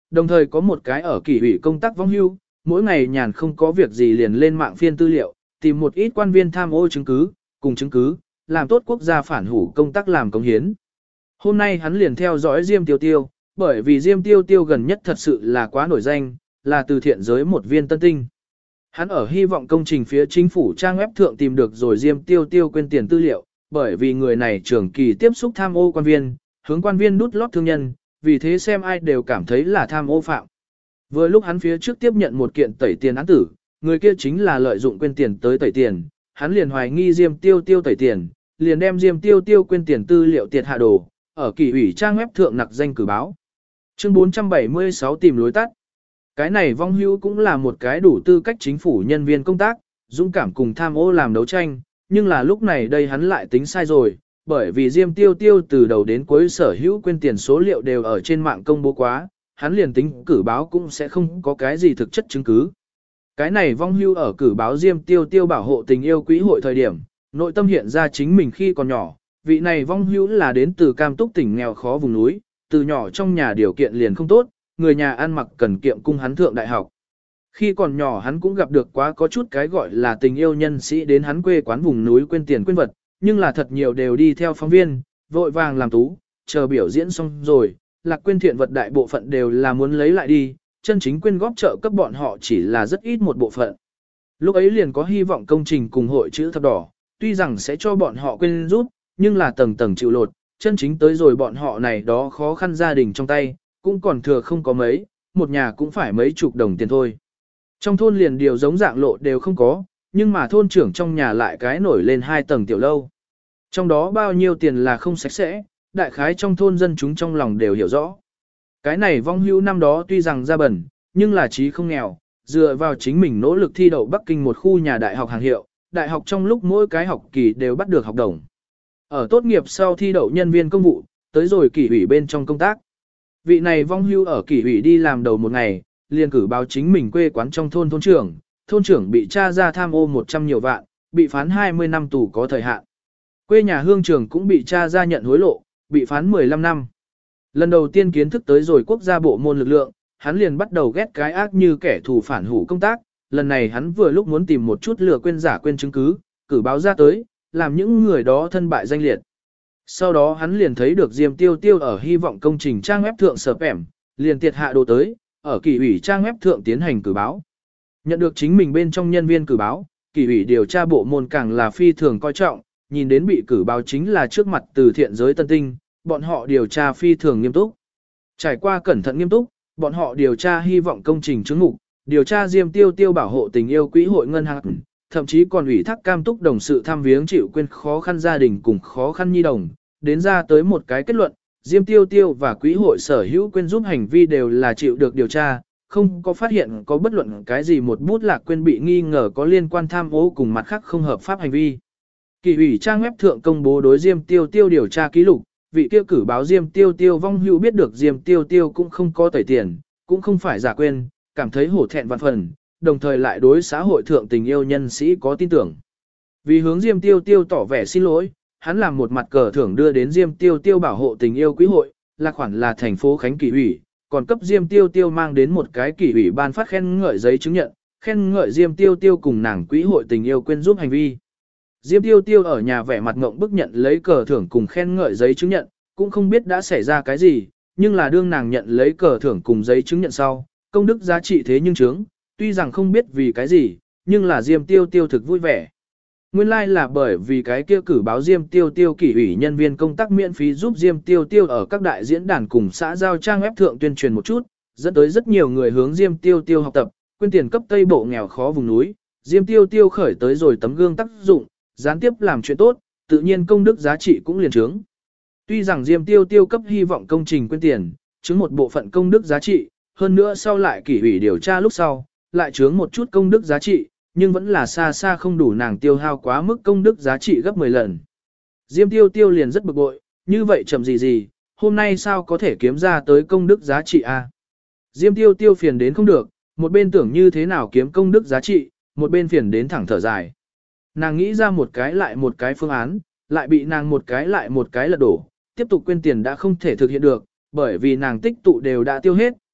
Đồng thời có một cái ở kỷ ủy công tác vong hưu, mỗi ngày nhàn không có việc gì liền lên mạng phiên tư liệu, tìm một ít quan viên tham ô chứng cứ, cùng chứng cứ, làm tốt quốc gia phản hủ công tác làm công hiến. Hôm nay hắn liền theo dõi Diêm Tiêu Tiêu, bởi vì Diêm Tiêu Tiêu gần nhất thật sự là quá nổi danh, là từ thiện giới một viên tân tinh. Hắn ở hy vọng công trình phía chính phủ trang web thượng tìm được rồi Diêm Tiêu Tiêu quên tiền tư liệu, bởi vì người này trưởng kỳ tiếp xúc tham ô quan viên, hướng quan viên đút lót thương nhân, vì thế xem ai đều cảm thấy là tham ô phạm. Vừa lúc hắn phía trước tiếp nhận một kiện tẩy tiền án tử, người kia chính là lợi dụng quên tiền tới tẩy tiền, hắn liền hoài nghi Diêm Tiêu Tiêu tẩy tiền, liền đem Diêm Tiêu Tiêu quên tiền tư liệu tiệt hạ đồ, ở kỷ ủy trang web thượng nặc danh cử báo. Chương 476 tìm lối tắt. Cái này vong hữu cũng là một cái đủ tư cách chính phủ nhân viên công tác, dũng cảm cùng tham ô làm đấu tranh, nhưng là lúc này đây hắn lại tính sai rồi, bởi vì Diêm Tiêu Tiêu từ đầu đến cuối sở hữu quên tiền số liệu đều ở trên mạng công bố quá, hắn liền tính cử báo cũng sẽ không có cái gì thực chất chứng cứ. Cái này vong hưu ở cử báo Diêm Tiêu Tiêu bảo hộ tình yêu quỹ hội thời điểm, nội tâm hiện ra chính mình khi còn nhỏ, vị này vong hưu là đến từ Cam Túc tỉnh nghèo khó vùng núi, từ nhỏ trong nhà điều kiện liền không tốt, người nhà ăn mặc cần kiệm cung hắn thượng đại học. Khi còn nhỏ hắn cũng gặp được quá có chút cái gọi là tình yêu nhân sĩ đến hắn quê quán vùng núi quên tiền quên vật, nhưng là thật nhiều đều đi theo phóng viên, vội vàng làm tú, chờ biểu diễn xong rồi, lạc quên thiện vật đại bộ phận đều là muốn lấy lại đi, chân chính quyên góp trợ cấp bọn họ chỉ là rất ít một bộ phận. Lúc ấy liền có hy vọng công trình cùng hội chữ thập đỏ, tuy rằng sẽ cho bọn họ quên rút, nhưng là tầng tầng chịu lột, chân chính tới rồi bọn họ này đó khó khăn gia đình trong tay, cũng còn thừa không có mấy, một nhà cũng phải mấy chục đồng tiền thôi. Trong thôn liền điều giống dạng lộ đều không có, nhưng mà thôn trưởng trong nhà lại cái nổi lên 2 tầng tiểu lâu. Trong đó bao nhiêu tiền là không sạch sẽ, đại khái trong thôn dân chúng trong lòng đều hiểu rõ. Cái này vong hữu năm đó tuy rằng ra bẩn, nhưng là trí không nghèo, dựa vào chính mình nỗ lực thi đậu Bắc Kinh một khu nhà đại học hàng hiệu, đại học trong lúc mỗi cái học kỳ đều bắt được học đồng. Ở tốt nghiệp sau thi đậu nhân viên công vụ, tới rồi kỷ ủy bên trong công tác. Vị này vong hưu ở kỷ ủy đi làm đầu một ngày, liền cử báo chính mình quê quán trong thôn trưởng bị tra ra tham ô 100 nhiều vạn, bị phán 20 năm tù có thời hạn. Quê nhà hương trưởng cũng bị tra ra nhận hối lộ, bị phán 15 năm. Lần đầu tiên kiến thức tới rồi quốc gia bộ môn lực lượng, hắn liền bắt đầu ghét cái ác như kẻ thù phản hủ công tác, lần này hắn vừa lúc muốn tìm một chút lừa quên giả quên chứng cứ, cử báo ra tới, làm những người đó thân bại danh liệt. Sau đó hắn liền thấy được Diêm Tiêu Tiêu ở hy vọng công trình trang web thượng sợp ẻm, liền tiệt hạ đồ tới, ở kỷ ủy trang web thượng tiến hành cử báo. Nhận được chính mình bên trong nhân viên cử báo, kỷ ủy điều tra bộ môn càng là phi thường coi trọng, nhìn đến bị cử báo chính là trước mặt từ thiện giới tân tinh, bọn họ điều tra phi thường nghiêm túc. Trải qua cẩn thận nghiêm túc, bọn họ điều tra hy vọng công trình chứng mục, điều tra Diêm Tiêu Tiêu bảo hộ tình yêu quỹ hội ngân hàng, thậm chí còn ủy thác Cam Túc đồng sự tham viếng chịu quên khó khăn gia đình cùng khó khăn nhi đồng, đến ra tới một cái kết luận, Diêm Tiêu Tiêu và quỹ hội sở hữu quên giúp hành vi đều là chịu được điều tra, không có phát hiện có bất luận cái gì một bút lạc quên bị nghi ngờ có liên quan tham ô cùng mặt khác không hợp pháp hành vi. Kỷ ủy trang web thượng công bố đối Diêm Tiêu Tiêu điều tra ký lục, vị kia cử báo Diêm Tiêu Tiêu vong hữu biết được Diêm Tiêu Tiêu cũng không có tẩy tiền, cũng không phải giả quên, cảm thấy hổ thẹn vạn phần, đồng thời lại đối xã hội thượng tình yêu nhân sĩ có tin tưởng. Vì hướng Diêm Tiêu Tiêu tỏ vẻ xin lỗi, hắn làm một mặt cờ thưởng đưa đến Diêm Tiêu Tiêu bảo hộ tình yêu quỹ hội, là khoản là thành phố Khánh kỷ ủy, còn cấp Diêm Tiêu Tiêu mang đến một cái kỷ ủy ban phát khen ngợi giấy chứng nhận, khen ngợi Diêm Tiêu Tiêu cùng nàng quỹ hội tình yêu quên giúp hành vi. Diêm Tiêu Tiêu ở nhà vẻ mặt ngộng bức nhận lấy cờ thưởng cùng khen ngợi giấy chứng nhận, cũng không biết đã xảy ra cái gì, nhưng là đương nàng nhận lấy cờ thưởng cùng giấy chứng nhận sau, công đức giá trị thế nhưng chướng, tuy rằng không biết vì cái gì, nhưng là Diêm Tiêu Tiêu thực vui vẻ. Nguyên lai là bởi vì cái kia cử báo Diêm Tiêu Tiêu kỷ ủy nhân viên công tác miễn phí giúp Diêm Tiêu Tiêu ở các đại diễn đàn cùng xã giao trang web thượng tuyên truyền một chút, dẫn tới rất nhiều người hướng Diêm Tiêu Tiêu học tập, quyên tiền cấp Tây Bộ nghèo khó vùng núi, Diêm Tiêu Tiêu khởi tới rồi tấm gương tác dụng, gián tiếp làm chuyện tốt, tự nhiên công đức giá trị cũng liền trướng. Tuy rằng Diêm Tiêu Tiêu cấp hy vọng công trình quyên tiền, chứng một bộ phận công đức giá trị, hơn nữa sau lại kỷ ủy điều tra lúc sau, lại chướng một chút công đức giá trị, nhưng vẫn là xa xa không đủ nàng tiêu hao quá mức công đức giá trị gấp 10 lần. Diêm Tiêu Tiêu liền rất bực bội, như vậy chậm gì, hôm nay sao có thể kiếm ra tới công đức giá trị a? Diêm Tiêu Tiêu phiền đến không được, một bên tưởng như thế nào kiếm công đức giá trị, một bên phiền đến thẳng thở dài. Nàng nghĩ ra một cái lại một cái phương án, lại bị nàng một cái lại một cái lật đổ, tiếp tục quên tiền đã không thể thực hiện được, bởi vì nàng tích tụ đều đã tiêu hết,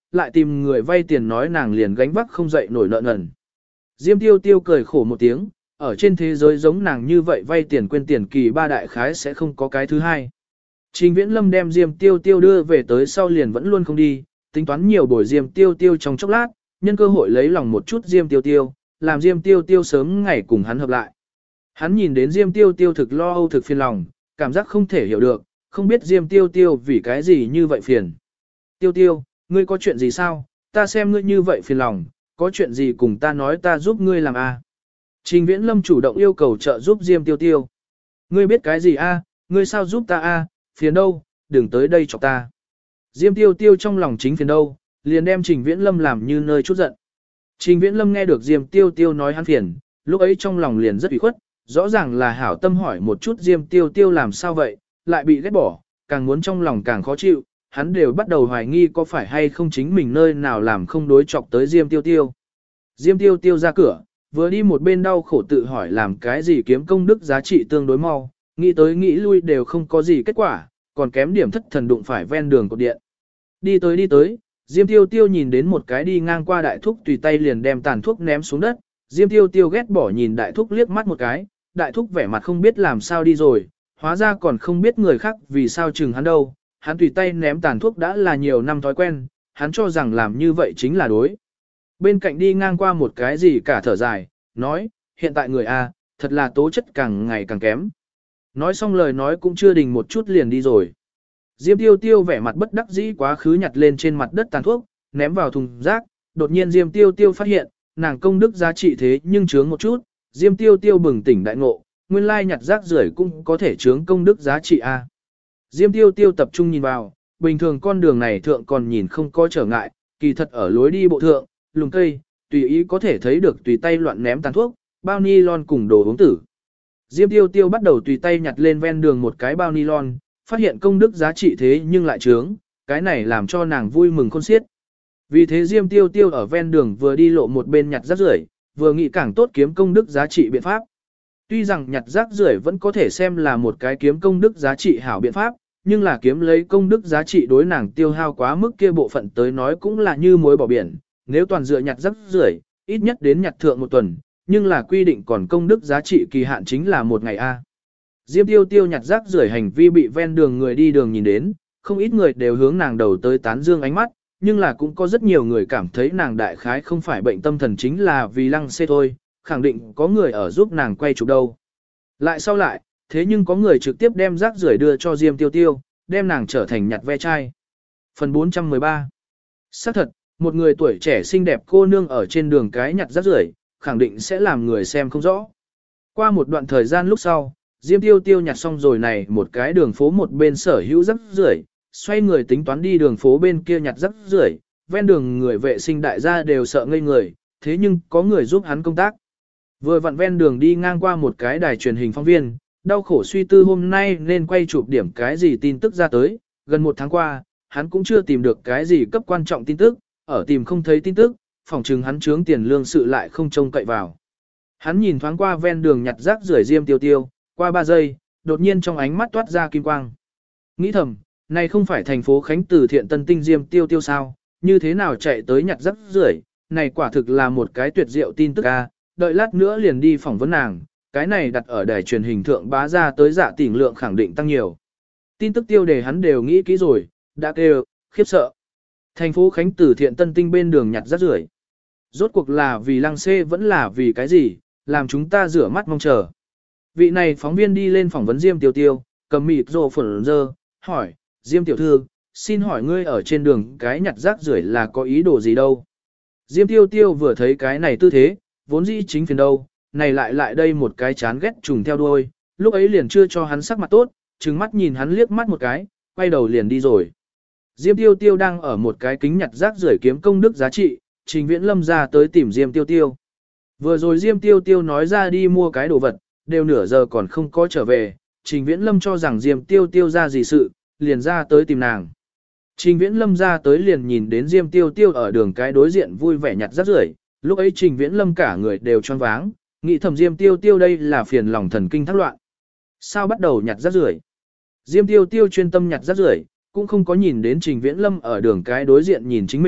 lại tìm người vay tiền nói nàng liền gánh vác không dậy nổi nợ nần. Diêm Tiêu Tiêu cười khổ một tiếng, ở trên thế giới giống nàng như vậy vay tiền quên tiền kỳ ba đại khái sẽ không có cái thứ hai. Trình Viễn Lâm đem Diêm Tiêu Tiêu đưa về tới sau liền vẫn luôn không đi, tính toán nhiều buổi Diêm Tiêu Tiêu trong chốc lát, nhân cơ hội lấy lòng một chút Diêm Tiêu Tiêu, làm Diêm Tiêu Tiêu sớm ngày cùng hắn hợp lại. Hắn nhìn đến Diêm Tiêu Tiêu thực lo âu thực phiền lòng, cảm giác không thể hiểu được, không biết Diêm Tiêu Tiêu vì cái gì như vậy phiền. Tiêu Tiêu, ngươi có chuyện gì sao, ta xem ngươi như vậy phiền lòng, có chuyện gì cùng ta nói ta giúp ngươi làm a. Trình Viễn Lâm chủ động yêu cầu trợ giúp Diêm Tiêu Tiêu. Ngươi biết cái gì a? Ngươi sao giúp ta a? Phiền đâu, đừng tới đây chọc ta. Diêm Tiêu Tiêu trong lòng chính phiền đâu, liền đem Trình Viễn Lâm làm như nơi chút giận. Trình Viễn Lâm nghe được Diêm Tiêu Tiêu nói hắn phiền, lúc ấy trong lòng liền rất ủy khuất, rõ ràng là hảo tâm hỏi một chút Diêm Tiêu Tiêu làm sao vậy, lại bị ghét bỏ, càng muốn trong lòng càng khó chịu, hắn đều bắt đầu hoài nghi có phải hay không chính mình nơi nào làm không đối chọc tới Diêm Tiêu Tiêu. Diêm Tiêu Tiêu ra cửa, vừa đi một bên đau khổ tự hỏi làm cái gì kiếm công đức giá trị tương đối mau, nghĩ tới nghĩ lui đều không có gì kết quả, còn kém điểm thất thần đụng phải ven đường cột điện. Đi tới, Diêm Tiêu Tiêu nhìn đến một cái đi ngang qua đại thúc tùy tay liền đem tàn thuốc ném xuống đất, Diêm Tiêu Tiêu ghét bỏ nhìn đại thúc liếc mắt một cái, đại thúc vẻ mặt không biết làm sao đi rồi, hóa ra còn không biết người khác vì sao chừng hắn đâu, hắn tùy tay ném tàn thuốc đã là nhiều năm thói quen, hắn cho rằng làm như vậy chính là đối. Bên cạnh đi ngang qua một cái gì cả thở dài, nói, hiện tại người A, thật là tố chất càng ngày càng kém. Nói xong lời nói cũng chưa đình một chút liền đi rồi. Diêm Tiêu Tiêu vẻ mặt bất đắc dĩ quá khứ nhặt lên trên mặt đất tàn thuốc, ném vào thùng rác, đột nhiên Diêm Tiêu Tiêu phát hiện, nàng công đức giá trị thế nhưng chướng một chút, Diêm Tiêu Tiêu bừng tỉnh đại ngộ, nguyên lai nhặt rác rưởi cũng có thể chướng công đức giá trị A. Diêm Tiêu Tiêu tập trung nhìn vào, bình thường con đường này thượng còn nhìn không có trở ngại, kỳ thật ở lối đi bộ thượng, lùm cây, tùy ý có thể thấy được tùy tay loạn ném tàn thuốc, bao nylon cùng đồ uống tử. Diêm Tiêu Tiêu bắt đầu tùy tay nhặt lên ven đường một cái bao nylon, phát hiện công đức giá trị thế nhưng lại trướng, cái này làm cho nàng vui mừng khôn xiết. Vì thế Diêm Tiêu Tiêu ở ven đường vừa đi lộ một bên nhặt rác rưởi, vừa nghĩ càng tốt kiếm công đức giá trị biện pháp. Tuy rằng nhặt rác rưởi vẫn có thể xem là một cái kiếm công đức giá trị hảo biện pháp, nhưng là kiếm lấy công đức giá trị đối nàng tiêu hao quá mức kia bộ phận tới nói cũng là như muối bỏ biển, nếu toàn dựa nhặt rác rưởi, ít nhất đến nhặt thượng một tuần, nhưng là quy định còn công đức giá trị kỳ hạn chính là một ngày A. Diêm Tiêu Tiêu nhặt rác rưởi hành vi bị ven đường người đi đường nhìn đến, không ít người đều hướng nàng đầu tới tán dương ánh mắt, nhưng là cũng có rất nhiều người cảm thấy nàng đại khái không phải bệnh tâm thần chính là vì lăng xê thôi, khẳng định có người ở giúp nàng quay chụp đâu. Lại sau lại, thế nhưng có người trực tiếp đem rác rưởi đưa cho Diêm Tiêu Tiêu, đem nàng trở thành nhặt ve chai. Phần 413. Xác thật, một người tuổi trẻ xinh đẹp cô nương ở trên đường cái nhặt rác rưởi, khẳng định sẽ làm người xem không rõ. Qua một đoạn thời gian lúc sau, Diêm Tiêu Tiêu nhặt xong rồi này một cái đường phố một bên sở hữu rác rưởi, xoay người tính toán đi đường phố bên kia nhặt rác rưởi, ven đường người vệ sinh đại gia đều sợ ngây người, thế nhưng có người giúp hắn công tác. Vừa vặn ven đường đi ngang qua một cái đài truyền hình phóng viên, đau khổ suy tư hôm nay nên quay chụp điểm cái gì tin tức ra tới, gần một tháng qua, hắn cũng chưa tìm được cái gì cấp quan trọng tin tức, ở tìm không thấy tin tức, phỏng chừng hắn trướng tiền lương sự lại không trông cậy vào. Hắn nhìn thoáng qua ven đường nhặt rác rưởi Diêm Tiêu Tiêu, qua 3 giây, đột nhiên trong ánh mắt toát ra kim quang. Nghĩ thầm, này không phải thành phố Khánh Từ thiện tân tinh Diêm Tiêu Tiêu sao, như thế nào chạy tới nhặt rác rưởi, này quả thực là một cái tuyệt diệu tin tức a, đợi lát nữa liền đi phỏng vấn nàng, cái này đặt ở đài truyền hình thượng bá ra tới dạ tỷ lượng khẳng định tăng nhiều. Tin tức tiêu đề hắn đều nghĩ kỹ rồi, đã kêu, khiếp sợ. Thành phố Khánh Từ thiện tân tinh bên đường nhặt rác rưởi. Rốt cuộc là vì lăng xê vẫn là vì cái gì, làm chúng ta rửa mắt mong chờ. Vị này phóng viên đi lên phỏng vấn Diêm Tiêu Tiêu, cầm mịt rồ phẩn dơ, hỏi, Diêm tiểu thư, xin hỏi ngươi ở trên đường cái nhặt rác rưởi là có ý đồ gì đâu? Diêm Tiêu Tiêu vừa thấy cái này tư thế, vốn dĩ chính phiền đâu, này lại đây một cái chán ghét trùng theo đuôi, lúc ấy liền chưa cho hắn sắc mặt tốt, trừng mắt nhìn hắn liếc mắt một cái, quay đầu liền đi rồi. Diêm Tiêu Tiêu đang ở một cái kính nhặt rác rưởi kiếm công đức giá trị, Trình Viễn Lâm ra tới tìm Diêm Tiêu Tiêu. Vừa rồi Diêm Tiêu Tiêu nói ra đi mua cái đồ vật, đều nửa giờ còn không có trở về, Trình Viễn Lâm cho rằng Diêm Tiêu Tiêu ra gì sự, liền ra tới tìm nàng. Trình Viễn Lâm ra tới liền nhìn đến Diêm Tiêu Tiêu ở đường cái đối diện vui vẻ nhặt rác rưởi, lúc ấy Trình Viễn Lâm cả người đều choáng váng, nghĩ thầm Diêm Tiêu Tiêu đây là phiền lòng thần kinh thác loạn. Sao bắt đầu nhặt rác rưởi? Diêm Tiêu Tiêu chuyên tâm nhặt rác rưởi, cũng không có nhìn đến Trình Viễn Lâm ở đường cái đối diện nhìn chính mình,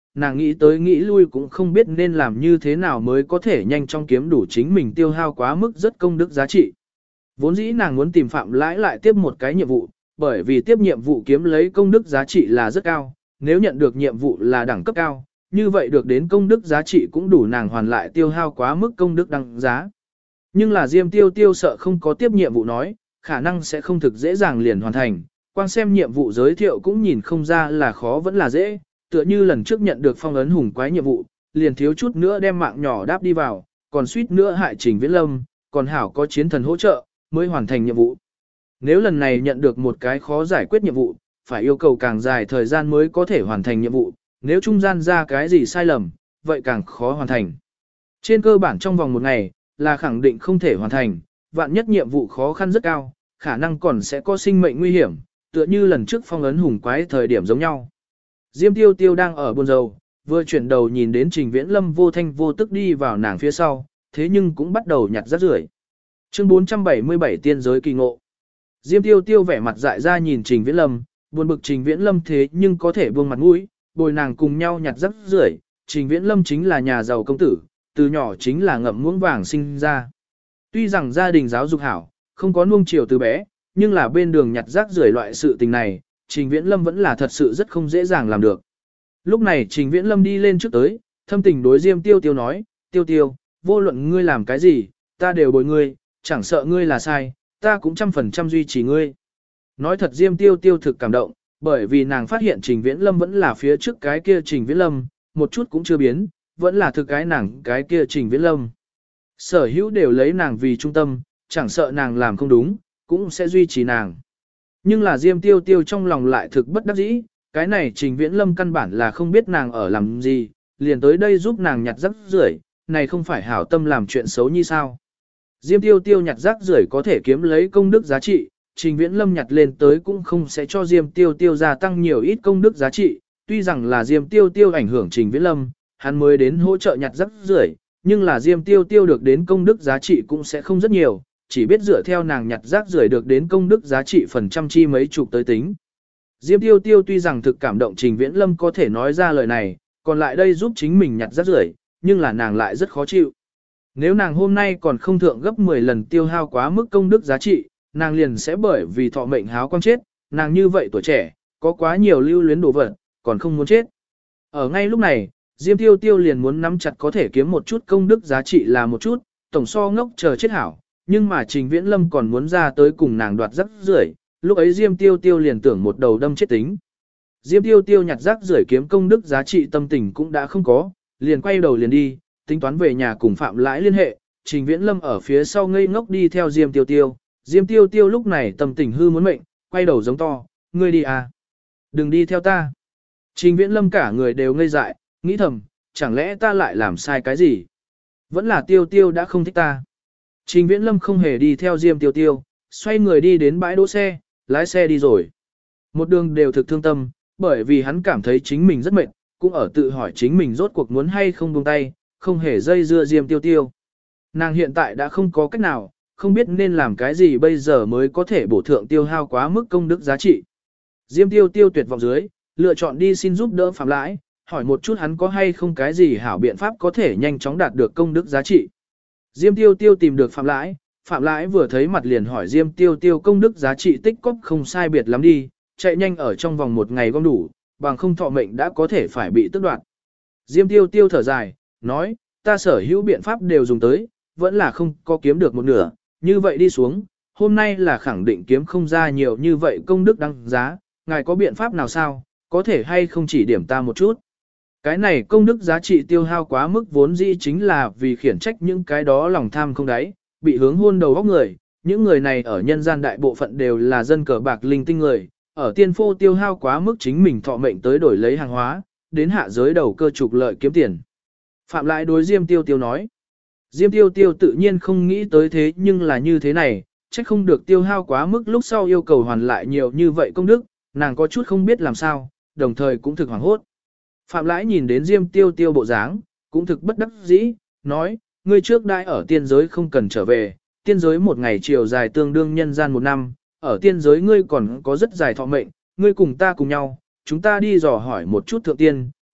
nàng nghĩ tới nghĩ lui cũng không biết nên làm như thế nào mới có thể nhanh chóng kiếm đủ chính mình tiêu hao quá mức rất công đức giá trị. Vốn dĩ nàng muốn tìm Phạm Lãi lại tiếp một cái nhiệm vụ, bởi vì tiếp nhiệm vụ kiếm lấy công đức giá trị là rất cao, nếu nhận được nhiệm vụ là đẳng cấp cao, như vậy được đến công đức giá trị cũng đủ nàng hoàn lại tiêu hao quá mức công đức đăng giá. Nhưng là Diêm Tiêu Tiêu sợ không có tiếp nhiệm vụ nói, khả năng sẽ không thực dễ dàng liền hoàn thành, quan xem nhiệm vụ giới thiệu cũng nhìn không ra là khó vẫn là dễ, tựa như lần trước nhận được phong ấn hùng quái nhiệm vụ, liền thiếu chút nữa đem mạng nhỏ đáp đi vào, còn suýt nữa hại Trình Viễn Lâm, còn hảo có chiến thần hỗ trợ, mới hoàn thành nhiệm vụ. Nếu lần này nhận được một cái khó giải quyết nhiệm vụ, phải yêu cầu càng dài thời gian mới có thể hoàn thành nhiệm vụ, nếu trung gian ra cái gì sai lầm, vậy càng khó hoàn thành. Trên cơ bản trong vòng một ngày, là khẳng định không thể hoàn thành, vạn nhất nhiệm vụ khó khăn rất cao, khả năng còn sẽ có sinh mệnh nguy hiểm, tựa như lần trước phong ấn hùng quái thời điểm giống nhau. Diêm Tiêu Tiêu đang ở buồn rầu, vừa chuyển đầu nhìn đến Trình Viễn Lâm vô thanh vô tức đi vào nàng phía sau, thế nhưng cũng bắt đầu nhặt rác rưởi. Chương 477 Tiên giới kỳ ngộ. Diêm Tiêu Tiêu vẻ mặt dại ra nhìn Trình Viễn Lâm, buồn bực Trình Viễn Lâm thế nhưng có thể buông mặt mũi, bồi nàng cùng nhau nhặt rác rưởi. Trình Viễn Lâm chính là nhà giàu công tử, từ nhỏ chính là ngậm muỗng vàng sinh ra. Tuy rằng gia đình giáo dục hảo, không có nuông chiều từ bé, nhưng là bên đường nhặt rác rưởi loại sự tình này, Trình Viễn Lâm vẫn là thật sự rất không dễ dàng làm được. Lúc này Trình Viễn Lâm đi lên trước tới, thâm tình đối Diêm Tiêu Tiêu nói, Tiêu Tiêu, vô luận ngươi làm cái gì, ta đều bồi ngươi, chẳng sợ ngươi là sai, ta cũng 100% duy trì ngươi. Nói thật Diêm Tiêu Tiêu thực cảm động, bởi vì nàng phát hiện Trình Viễn Lâm vẫn là phía trước cái kia Trình Viễn Lâm, một chút cũng chưa biến, vẫn là thực cái nàng cái kia Trình Viễn Lâm. Sở hữu đều lấy nàng vì trung tâm, chẳng sợ nàng làm không đúng, cũng sẽ duy trì nàng. Nhưng là Diêm Tiêu Tiêu trong lòng lại thực bất đắc dĩ, cái này Trình Viễn Lâm căn bản là không biết nàng ở làm gì, liền tới đây giúp nàng nhặt rác rưởi, này không phải hảo tâm làm chuyện xấu như sao. Diêm Tiêu Tiêu nhặt rác rưởi có thể kiếm lấy công đức giá trị, Trình Viễn Lâm nhặt lên tới cũng không sẽ cho Diêm Tiêu Tiêu gia tăng nhiều ít công đức giá trị, tuy rằng là Diêm Tiêu Tiêu ảnh hưởng Trình Viễn Lâm, hắn mới đến hỗ trợ nhặt rác rưởi, nhưng là Diêm Tiêu Tiêu được đến công đức giá trị cũng sẽ không rất nhiều, chỉ biết dựa theo nàng nhặt rác rưởi được đến công đức giá trị phần trăm chi mấy chục tới tính. Diêm Tiêu Tiêu tuy rằng thực cảm động Trình Viễn Lâm có thể nói ra lời này, còn lại đây giúp chính mình nhặt rác rưởi, nhưng là nàng lại rất khó chịu. Nếu nàng hôm nay còn không thượng gấp 10 lần tiêu hao quá mức công đức giá trị, nàng liền sẽ bởi vì thọ mệnh háo quang chết, nàng như vậy tuổi trẻ, có quá nhiều lưu luyến đồ vật, còn không muốn chết. Ở ngay lúc này, Diêm Tiêu Tiêu liền muốn nắm chặt có thể kiếm một chút công đức giá trị là một chút, tổng so ngốc chờ chết hảo, nhưng mà Trình Viễn Lâm còn muốn ra tới cùng nàng đoạt rác rưởi, lúc ấy Diêm Tiêu Tiêu liền tưởng một đầu đâm chết tính. Diêm Tiêu Tiêu nhặt rác rưởi kiếm công đức giá trị tâm tình cũng đã không có, liền quay đầu liền đi, tính toán về nhà cùng Phạm Lãi liên hệ, Trình Viễn Lâm ở phía sau ngây ngốc đi theo Diêm Tiêu Tiêu. Diêm Tiêu Tiêu lúc này tâm tình hư muốn mệnh, quay đầu giống to, ngươi đi à? Đừng đi theo ta. Trình Viễn Lâm cả người đều ngây dại, nghĩ thầm, chẳng lẽ ta lại làm sai cái gì? Vẫn là Tiêu Tiêu đã không thích ta. Trình Viễn Lâm không hề đi theo Diêm Tiêu Tiêu, xoay người đi đến bãi đỗ xe, lái xe đi rồi. Một đường đều thực thương tâm, bởi vì hắn cảm thấy chính mình rất mệt, cũng ở tự hỏi chính mình rốt cuộc muốn hay không buông tay, không hề dây dưa Diêm Tiêu Tiêu. Nàng hiện tại đã không có cách nào, không biết nên làm cái gì bây giờ mới có thể bổ thượng tiêu hao quá mức công đức giá trị. Diêm Tiêu Tiêu tuyệt vọng dưới, lựa chọn đi xin giúp đỡ Phạm Lãi, hỏi một chút hắn có hay không cái gì hảo biện pháp có thể nhanh chóng đạt được công đức giá trị. Diêm Tiêu Tiêu tìm được Phạm Lãi vừa thấy mặt liền hỏi Diêm Tiêu Tiêu công đức giá trị tích cóp không sai biệt lắm đi, chạy nhanh ở trong vòng một ngày gom đủ, bằng không thọ mệnh đã có thể phải bị tước đoạt. Diêm Tiêu Tiêu thở dài, nói, ta sở hữu biện pháp đều dùng tới, vẫn là không có kiếm được một nửa, như vậy đi xuống, hôm nay là khẳng định kiếm không ra nhiều như vậy công đức đăng giá, ngài có biện pháp nào sao, có thể hay không chỉ điểm ta một chút. Cái này công đức giá trị tiêu hao quá mức vốn dĩ chính là vì khiển trách những cái đó lòng tham không đáy, bị hướng hôn đầu góc người, những người này ở nhân gian đại bộ phận đều là dân cờ bạc linh tinh người, ở tiên phô tiêu hao quá mức chính mình thọ mệnh tới đổi lấy hàng hóa, đến hạ giới đầu cơ trục lợi kiếm tiền. Phạm Lãi đối Diêm Tiêu Tiêu nói. Diêm Tiêu Tiêu tự nhiên không nghĩ tới thế nhưng là như thế này, trách không được tiêu hao quá mức lúc sau yêu cầu hoàn lại nhiều như vậy công đức, nàng có chút không biết làm sao, đồng thời cũng thực hoảng hốt. Phạm Lãi nhìn đến Diêm Tiêu Tiêu bộ dáng, cũng thực bất đắc dĩ, nói, ngươi trước đãi ở tiên giới không cần trở về, tiên giới một ngày chiều dài tương đương nhân gian một năm, ở tiên giới ngươi còn có rất dài thọ mệnh, ngươi cùng ta cùng nhau, chúng ta đi dò hỏi một chút thượng tiên,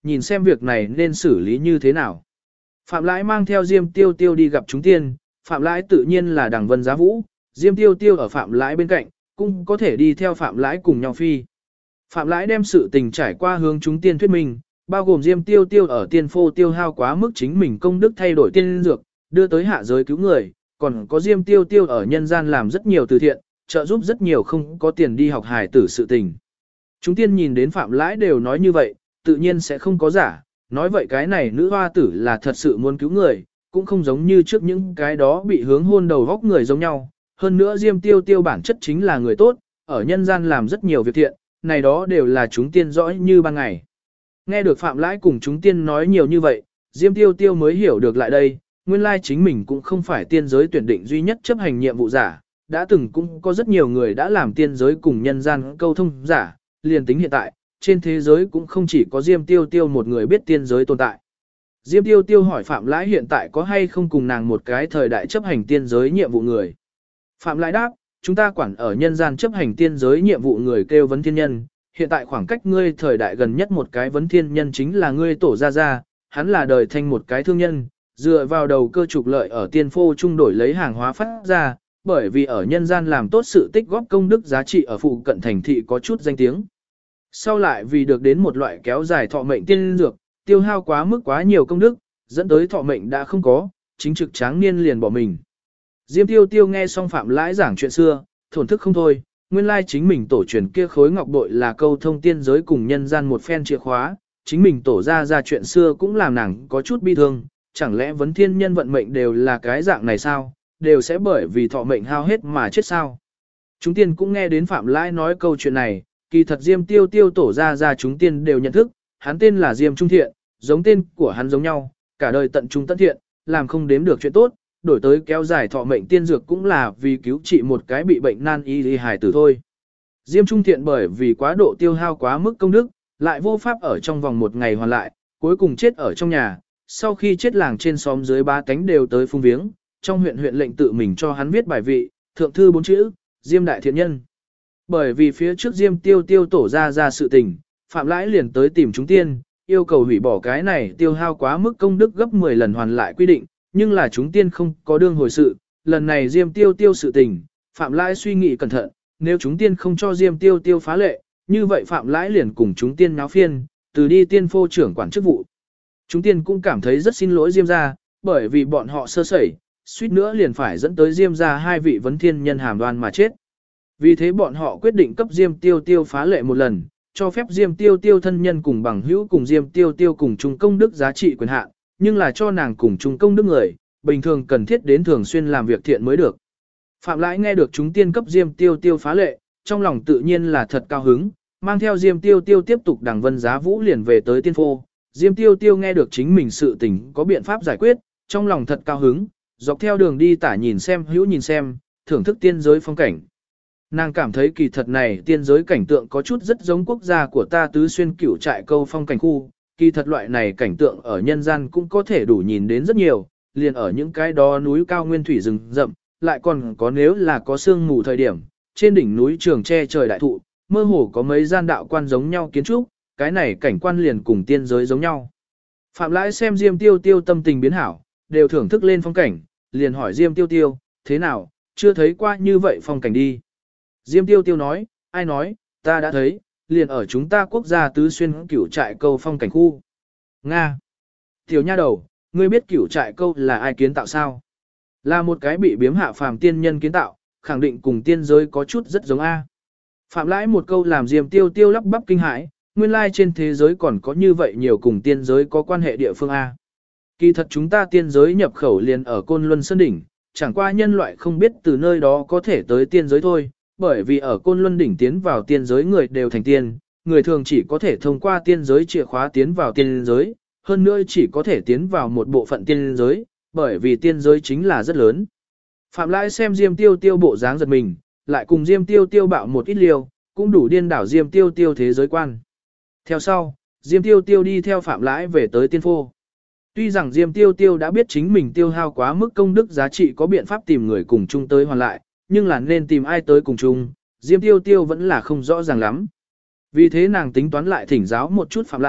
nhìn xem việc này nên xử lý như thế nào. Phạm Lãi mang theo Diêm Tiêu Tiêu đi gặp chúng tiên, Phạm Lãi tự nhiên là Đằng Vân Giá Vũ, Diêm Tiêu Tiêu ở Phạm Lãi bên cạnh, cũng có thể đi theo Phạm Lãi cùng nhau phi. Phạm Lãi đem sự tình trải qua hướng chúng tiên thuyết minh, bao gồm Diêm Tiêu Tiêu ở tiên phô tiêu hao quá mức chính mình công đức thay đổi tiên dược, đưa tới hạ giới cứu người, còn có Diêm Tiêu Tiêu ở nhân gian làm rất nhiều từ thiện, trợ giúp rất nhiều không có tiền đi học hài tử sự tình. Chúng tiên nhìn đến Phạm Lãi đều nói như vậy, tự nhiên sẽ không có giả, nói vậy cái này nữ hoa tử là thật sự muốn cứu người, cũng không giống như trước những cái đó bị hướng hôn đầu góc người giống nhau. Hơn nữa Diêm Tiêu Tiêu bản chất chính là người tốt, ở nhân gian làm rất nhiều việc thiện, này đó đều là chúng tiên rõ như ban ngày. Nghe được Phạm Lãi cùng chúng tiên nói nhiều như vậy, Diêm Tiêu Tiêu mới hiểu được lại đây, nguyên lai chính mình cũng không phải tiên giới tuyển định duy nhất chấp hành nhiệm vụ giả, đã từng cũng có rất nhiều người đã làm tiên giới cùng nhân gian câu thông giả, liền tính hiện tại, trên thế giới cũng không chỉ có Diêm Tiêu Tiêu một người biết tiên giới tồn tại. Diêm Tiêu Tiêu hỏi Phạm Lãi hiện tại có hay không cùng nàng một cái thời đại chấp hành tiên giới nhiệm vụ người. Phạm Lãi đáp, chúng ta quản ở nhân gian chấp hành tiên giới nhiệm vụ người kêu vấn thiên nhân, hiện tại khoảng cách ngươi thời đại gần nhất một cái vấn thiên nhân chính là ngươi tổ gia gia, hắn là đời thanh một cái thương nhân, dựa vào đầu cơ trục lợi ở tiên phô trung đổi lấy hàng hóa phát ra, bởi vì ở nhân gian làm tốt sự tích góp công đức giá trị ở phụ cận thành thị có chút danh tiếng. Sau lại vì được đến một loại kéo dài thọ mệnh tiên dược, tiêu hao quá mức quá nhiều công đức, dẫn tới thọ mệnh đã không có, chính trực tráng niên liền bỏ mình. Diêm Tiêu Tiêu nghe xong Phạm Lãi giảng chuyện xưa, thổn thức không thôi, nguyên lai chính mình tổ truyền kia khối ngọc bội là câu thông tiên giới cùng nhân gian một phen chìa khóa, chính mình tổ ra chuyện xưa cũng làm nàng có chút bi thương, chẳng lẽ vấn thiên nhân vận mệnh đều là cái dạng này sao, đều sẽ bởi vì thọ mệnh hao hết mà chết sao. Chúng tiên cũng nghe đến Phạm Lãi nói câu chuyện này, kỳ thật Diêm Tiêu Tiêu tổ ra chúng tiên đều nhận thức, hắn tên là Diêm Trung Thiện, giống tên của hắn giống nhau, cả đời tận trung tất thiện, làm không đếm được chuyện tốt, đổi tới kéo dài thọ mệnh tiên dược cũng là vì cứu trị một cái bị bệnh nan y hài tử thôi. Diêm Trung Thiện bởi vì quá độ tiêu hao quá mức công đức, lại vô pháp ở trong vòng một ngày hoàn lại, cuối cùng chết ở trong nhà, sau khi chết làng trên xóm dưới ba cánh đều tới phung viếng, trong huyện lệnh tự mình cho hắn viết bài vị, thượng thư 4 chữ, Diêm Đại Thiện Nhân. Bởi vì phía trước Diêm Tiêu Tiêu tổ ra sự tình, Phạm Lãi liền tới tìm chúng tiên, yêu cầu hủy bỏ cái này tiêu hao quá mức công đức gấp 10 lần hoàn lại quy định, nhưng là chúng tiên không có đương hồi sự, lần này Diêm Tiêu Tiêu sự tình, Phạm Lãi suy nghĩ cẩn thận, nếu chúng tiên không cho Diêm Tiêu Tiêu phá lệ, như vậy Phạm Lãi liền cùng chúng tiên náo phiên, từ đi tiên phô trưởng quản chức vụ. Chúng tiên cũng cảm thấy rất xin lỗi Diêm gia, bởi vì bọn họ sơ sẩy, suýt nữa liền phải dẫn tới Diêm gia hai vị vấn thiên nhân hàm đoan mà chết. Vì thế bọn họ quyết định cấp Diêm Tiêu Tiêu phá lệ một lần, cho phép Diêm Tiêu Tiêu thân nhân cùng bằng hữu cùng Diêm Tiêu Tiêu cùng chung công đức giá trị quyền hạn, nhưng là cho nàng cùng chung công đức người, bình thường cần thiết đến thường xuyên làm việc thiện mới được. Phạm Lãi nghe được chúng tiên cấp Diêm Tiêu Tiêu phá lệ, trong lòng tự nhiên là thật cao hứng, mang theo Diêm Tiêu Tiêu tiếp tục Đằng Vân Giá Vũ liền về tới tiên phô. Diêm Tiêu Tiêu nghe được chính mình sự tình có biện pháp giải quyết, trong lòng thật cao hứng, dọc theo đường đi tả nhìn xem hữu nhìn xem, thưởng thức tiên giới phong cảnh. Nàng cảm thấy kỳ thật này tiên giới cảnh tượng có chút rất giống quốc gia của ta Tứ Xuyên Cửu Trại Câu phong cảnh khu, kỳ thật loại này cảnh tượng ở nhân gian cũng có thể đủ nhìn đến rất nhiều, liền ở những cái đó núi cao nguyên thủy rừng rậm, lại còn có nếu là có sương mù thời điểm, trên đỉnh núi trường che trời đại thụ, mơ hồ có mấy gian đạo quan giống nhau kiến trúc, cái này cảnh quan liền cùng tiên giới giống nhau. Phạm Lãi xem Diêm Tiêu Tiêu tâm tình biến hảo, đều thưởng thức lên phong cảnh, liền hỏi Diêm Tiêu Tiêu, thế nào, chưa thấy qua như vậy phong cảnh đi. Diêm Tiêu Tiêu nói, ai nói, ta đã thấy, liền ở chúng ta quốc gia Tứ Xuyên Cửu Trại Câu phong cảnh khu. Nga. Tiểu nha đầu, ngươi biết Cửu Trại Câu là ai kiến tạo sao? Là một cái bị biếm hạ phàm tiên nhân kiến tạo, khẳng định cùng tiên giới có chút rất giống A. Phạm Lãi một câu làm Diêm Tiêu Tiêu lắp bắp kinh hãi, nguyên lai trên thế giới còn có như vậy nhiều cùng tiên giới có quan hệ địa phương A. Kỳ thật chúng ta tiên giới nhập khẩu liền ở Côn Luân Sơn Đỉnh, chẳng qua nhân loại không biết từ nơi đó có thể tới tiên giới thôi, bởi vì ở Côn Luân Đỉnh tiến vào tiên giới người đều thành tiên, người thường chỉ có thể thông qua tiên giới chìa khóa tiến vào tiên giới, hơn nữa chỉ có thể tiến vào một bộ phận tiên giới, bởi vì tiên giới chính là rất lớn. Phạm Lãi xem Diêm Tiêu Tiêu bộ dáng giật mình, lại cùng Diêm Tiêu Tiêu bạo một ít liều, cũng đủ điên đảo Diêm Tiêu Tiêu thế giới quan. Theo sau, Diêm Tiêu Tiêu đi theo Phạm Lãi về tới tiên phô. Tuy rằng Diêm Tiêu Tiêu đã biết chính mình tiêu hao quá mức công đức giá trị có biện pháp tìm người cùng chung tới hoàn lại, nhưng là nên tìm ai tới cùng chung, Diêm Tiêu Tiêu vẫn là không rõ ràng lắm. Vì thế nàng tính toán lại thỉnh giáo một chút Phạm Lãi,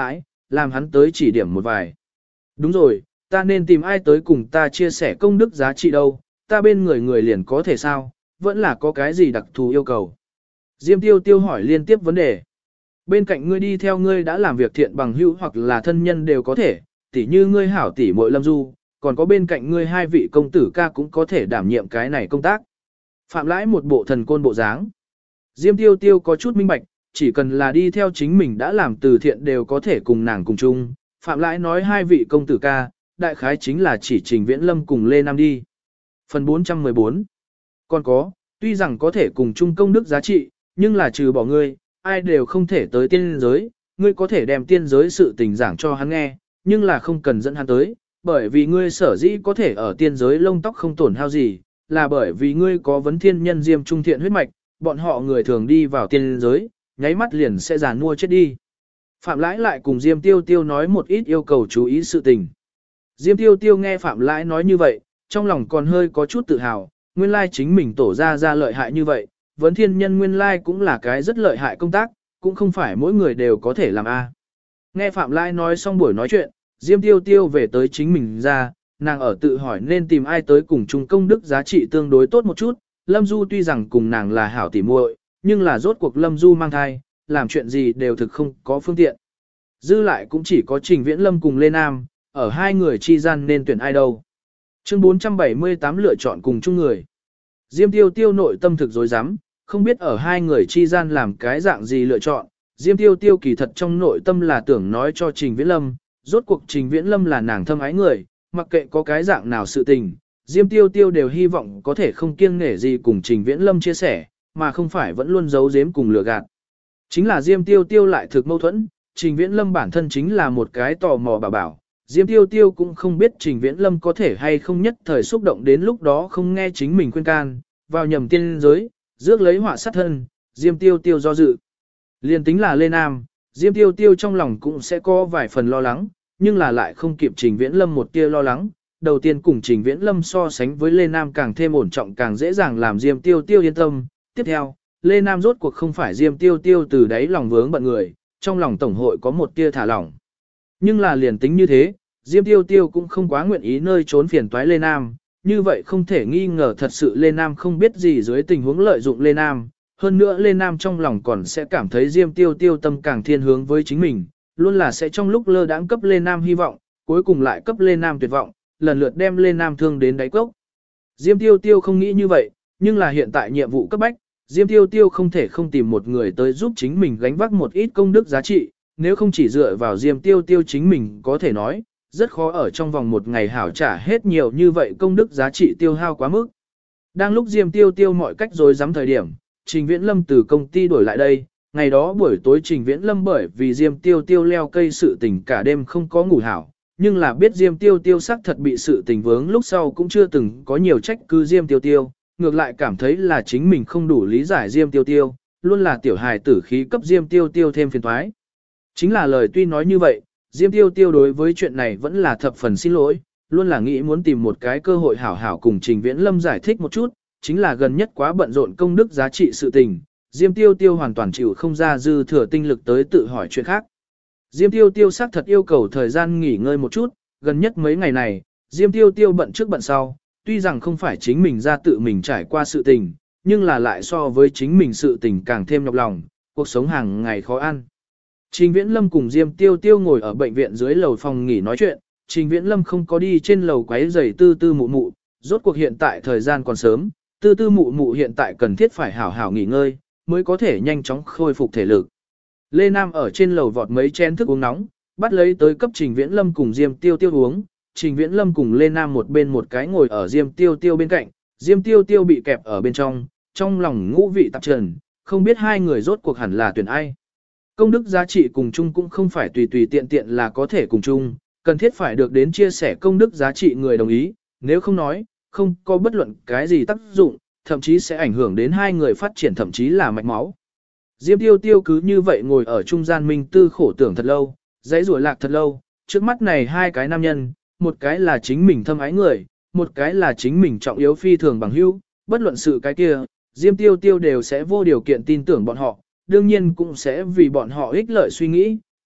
làm hắn tới chỉ điểm một vài. Đúng rồi, ta nên tìm ai tới cùng ta chia sẻ công đức giá trị đâu, ta bên người người liền có thể sao, vẫn là có cái gì đặc thù yêu cầu. Diêm Tiêu Tiêu hỏi liên tiếp vấn đề. Bên cạnh ngươi đi theo ngươi đã làm việc thiện bằng hữu hoặc là thân nhân đều có thể, tỉ như ngươi hảo tỷ muội Lâm Du, còn có bên cạnh ngươi hai vị công tử ca cũng có thể đảm nhiệm cái này công tác. Phạm Lãi một bộ thần côn bộ dáng. Diêm Tiêu Tiêu có chút minh bạch, chỉ cần là đi theo chính mình đã làm từ thiện đều có thể cùng nàng cùng chung. Phạm Lãi nói hai vị công tử ca, đại khái chính là chỉ Trình Viễn Lâm cùng Lê Nam đi. Phần 414. Còn có, tuy rằng có thể cùng chung công đức giá trị, nhưng là trừ bỏ ngươi, ai đều không thể tới tiên giới, ngươi có thể đem tiên giới sự tình giảng cho hắn nghe, nhưng là không cần dẫn hắn tới, bởi vì ngươi sở dĩ có thể ở tiên giới lông tóc không tổn hao gì, là bởi vì ngươi có vấn thiên nhân diêm trung thiện huyết mạch, bọn họ người thường đi vào tiên giới, nháy mắt liền sẽ giàn mua chết đi. Phạm Lãi lại cùng Diêm Tiêu Tiêu nói một ít yêu cầu chú ý sự tình. Diêm Tiêu Tiêu nghe Phạm Lãi nói như vậy, trong lòng còn hơi có chút tự hào, nguyên lai chính mình tổ ra lợi hại như vậy, vấn thiên nhân nguyên lai cũng là cái rất lợi hại công tác, cũng không phải mỗi người đều có thể làm a. Nghe Phạm Lãi nói xong buổi nói chuyện, Diêm Tiêu Tiêu về tới chính mình ra, nàng ở tự hỏi nên tìm ai tới cùng chung công đức giá trị tương đối tốt một chút. Lâm Du tuy rằng cùng nàng là hảo tỉ muội, nhưng là rốt cuộc Lâm Du mang thai, làm chuyện gì đều thực không có phương tiện. Dư lại cũng chỉ có Trình Viễn Lâm cùng Lê Nam, ở hai người chi gian nên tuyển ai đâu. Chương 478 lựa chọn cùng chung người. Diêm Tiêu Tiêu nội tâm thực dối rắm, không biết ở hai người chi gian làm cái dạng gì lựa chọn. Diêm Tiêu Tiêu kỳ thật trong nội tâm là tưởng nói cho Trình Viễn Lâm, rốt cuộc Trình Viễn Lâm là nàng thâm ái người, mặc kệ có cái dạng nào sự tình, Diêm Tiêu Tiêu đều hy vọng có thể không kiêng nể gì cùng Trình Viễn Lâm chia sẻ, mà không phải vẫn luôn giấu giếm cùng lừa gạt. Chính là Diêm Tiêu Tiêu lại thực mâu thuẫn, Trình Viễn Lâm bản thân chính là một cái tò mò bảo. Diêm Tiêu Tiêu cũng không biết Trình Viễn Lâm có thể hay không nhất thời xúc động đến lúc đó không nghe chính mình khuyên can, vào nhầm tiên giới, rước lấy họa sát thân, Diêm Tiêu Tiêu do dự. Liên tính là Lê Nam, Diêm Tiêu Tiêu trong lòng cũng sẽ có vài phần lo lắng, nhưng là lại không kịp Trình Viễn Lâm một tia lo lắng. Đầu tiên cùng Trình Viễn Lâm so sánh với Lê Nam càng thêm ổn trọng càng dễ dàng làm Diêm Tiêu Tiêu yên tâm. Tiếp theo, Lê Nam rốt cuộc không phải Diêm Tiêu Tiêu từ đáy lòng vướng bận người, trong lòng tổng hội có một tia thả lỏng. Nhưng là liền tính như thế, Diêm Tiêu Tiêu cũng không quá nguyện ý nơi trốn phiền toái Lê Nam, như vậy không thể nghi ngờ thật sự Lê Nam không biết gì dưới tình huống lợi dụng Lê Nam. Hơn nữa Lê Nam trong lòng còn sẽ cảm thấy Diêm Tiêu Tiêu tâm càng thiên hướng với chính mình, luôn là sẽ trong lúc lơ đãng cấp Lê Nam hy vọng, cuối cùng lại cấp Lê Nam tuyệt vọng, lần lượt đem Lê Nam thương đến đáy cốc. Diêm Tiêu Tiêu không nghĩ như vậy, nhưng là hiện tại nhiệm vụ cấp bách, Diêm Tiêu Tiêu không thể không tìm một người tới giúp chính mình gánh vác một ít công đức giá trị, nếu không chỉ dựa vào Diêm Tiêu Tiêu chính mình có thể nói, rất khó ở trong vòng một ngày hảo trả hết nhiều như vậy công đức giá trị tiêu hao quá mức. Đang lúc Diêm Tiêu Tiêu mọi cách rồi dám thời điểm, Trình Viễn Lâm từ công ty đổi lại đây, ngày đó buổi tối Trình Viễn Lâm bởi vì Diêm Tiêu Tiêu leo cây sự tình cả đêm không có ngủ hảo, nhưng là biết Diêm Tiêu Tiêu xác thật bị sự tình vướng lúc sau cũng chưa từng có nhiều trách cứ Diêm Tiêu Tiêu, ngược lại cảm thấy là chính mình không đủ lý giải Diêm Tiêu Tiêu, luôn là tiểu hài tử khí cấp Diêm Tiêu Tiêu thêm phiền toái. Chính là lời tuy nói như vậy, Diêm Tiêu Tiêu đối với chuyện này vẫn là thập phần xin lỗi, luôn là nghĩ muốn tìm một cái cơ hội hảo hảo cùng Trình Viễn Lâm giải thích một chút, chính là gần nhất quá bận rộn công đức giá trị sự tình, Diêm Tiêu Tiêu hoàn toàn chịu không ra dư thừa tinh lực tới tự hỏi chuyện khác. Diêm Tiêu Tiêu xác thật yêu cầu thời gian nghỉ ngơi một chút, gần nhất mấy ngày này, Diêm Tiêu Tiêu bận trước bận sau, tuy rằng không phải chính mình ra tự mình trải qua sự tình, nhưng là lại so với chính mình sự tình càng thêm nhọc lòng, cuộc sống hàng ngày khó ăn. Trình Viễn Lâm cùng Diêm Tiêu Tiêu ngồi ở bệnh viện dưới lầu phòng nghỉ nói chuyện, Trình Viễn Lâm không có đi trên lầu quấy rầy tư tư mụ mụ, rốt cuộc hiện tại thời gian còn sớm, tư tư mụ mụ hiện tại cần thiết phải hảo hảo nghỉ ngơi, mới có thể nhanh chóng khôi phục thể lực. Lê Nam ở trên lầu vọt mấy chén thức uống nóng, bắt lấy tới cấp Trình Viễn Lâm cùng Diêm Tiêu Tiêu uống, Trình Viễn Lâm cùng Lê Nam một bên một cái ngồi ở Diêm Tiêu Tiêu bên cạnh, Diêm Tiêu Tiêu bị kẹp ở bên trong lòng ngũ vị tạp trần, không biết hai người rốt cuộc hẳn là tuyển ai. Công đức giá trị cùng chung cũng không phải tùy tùy tiện tiện là có thể cùng chung, cần thiết phải được đến chia sẻ công đức giá trị người đồng ý, nếu không nói, không có bất luận cái gì tác dụng, thậm chí sẽ ảnh hưởng đến hai người phát triển thậm chí là mạch máu. Diêm Tiêu Tiêu cứ như vậy ngồi ở trung gian minh tư khổ tưởng thật lâu, dãy rủa lạc thật lâu, trước mắt này hai cái nam nhân, một cái là chính mình thâm ái người, một cái là chính mình trọng yếu phi thường bằng hữu, bất luận sự cái kia, Diêm Tiêu Tiêu đều sẽ vô điều kiện tin tưởng bọn họ, đương nhiên cũng sẽ vì bọn họ ích lợi suy nghĩ,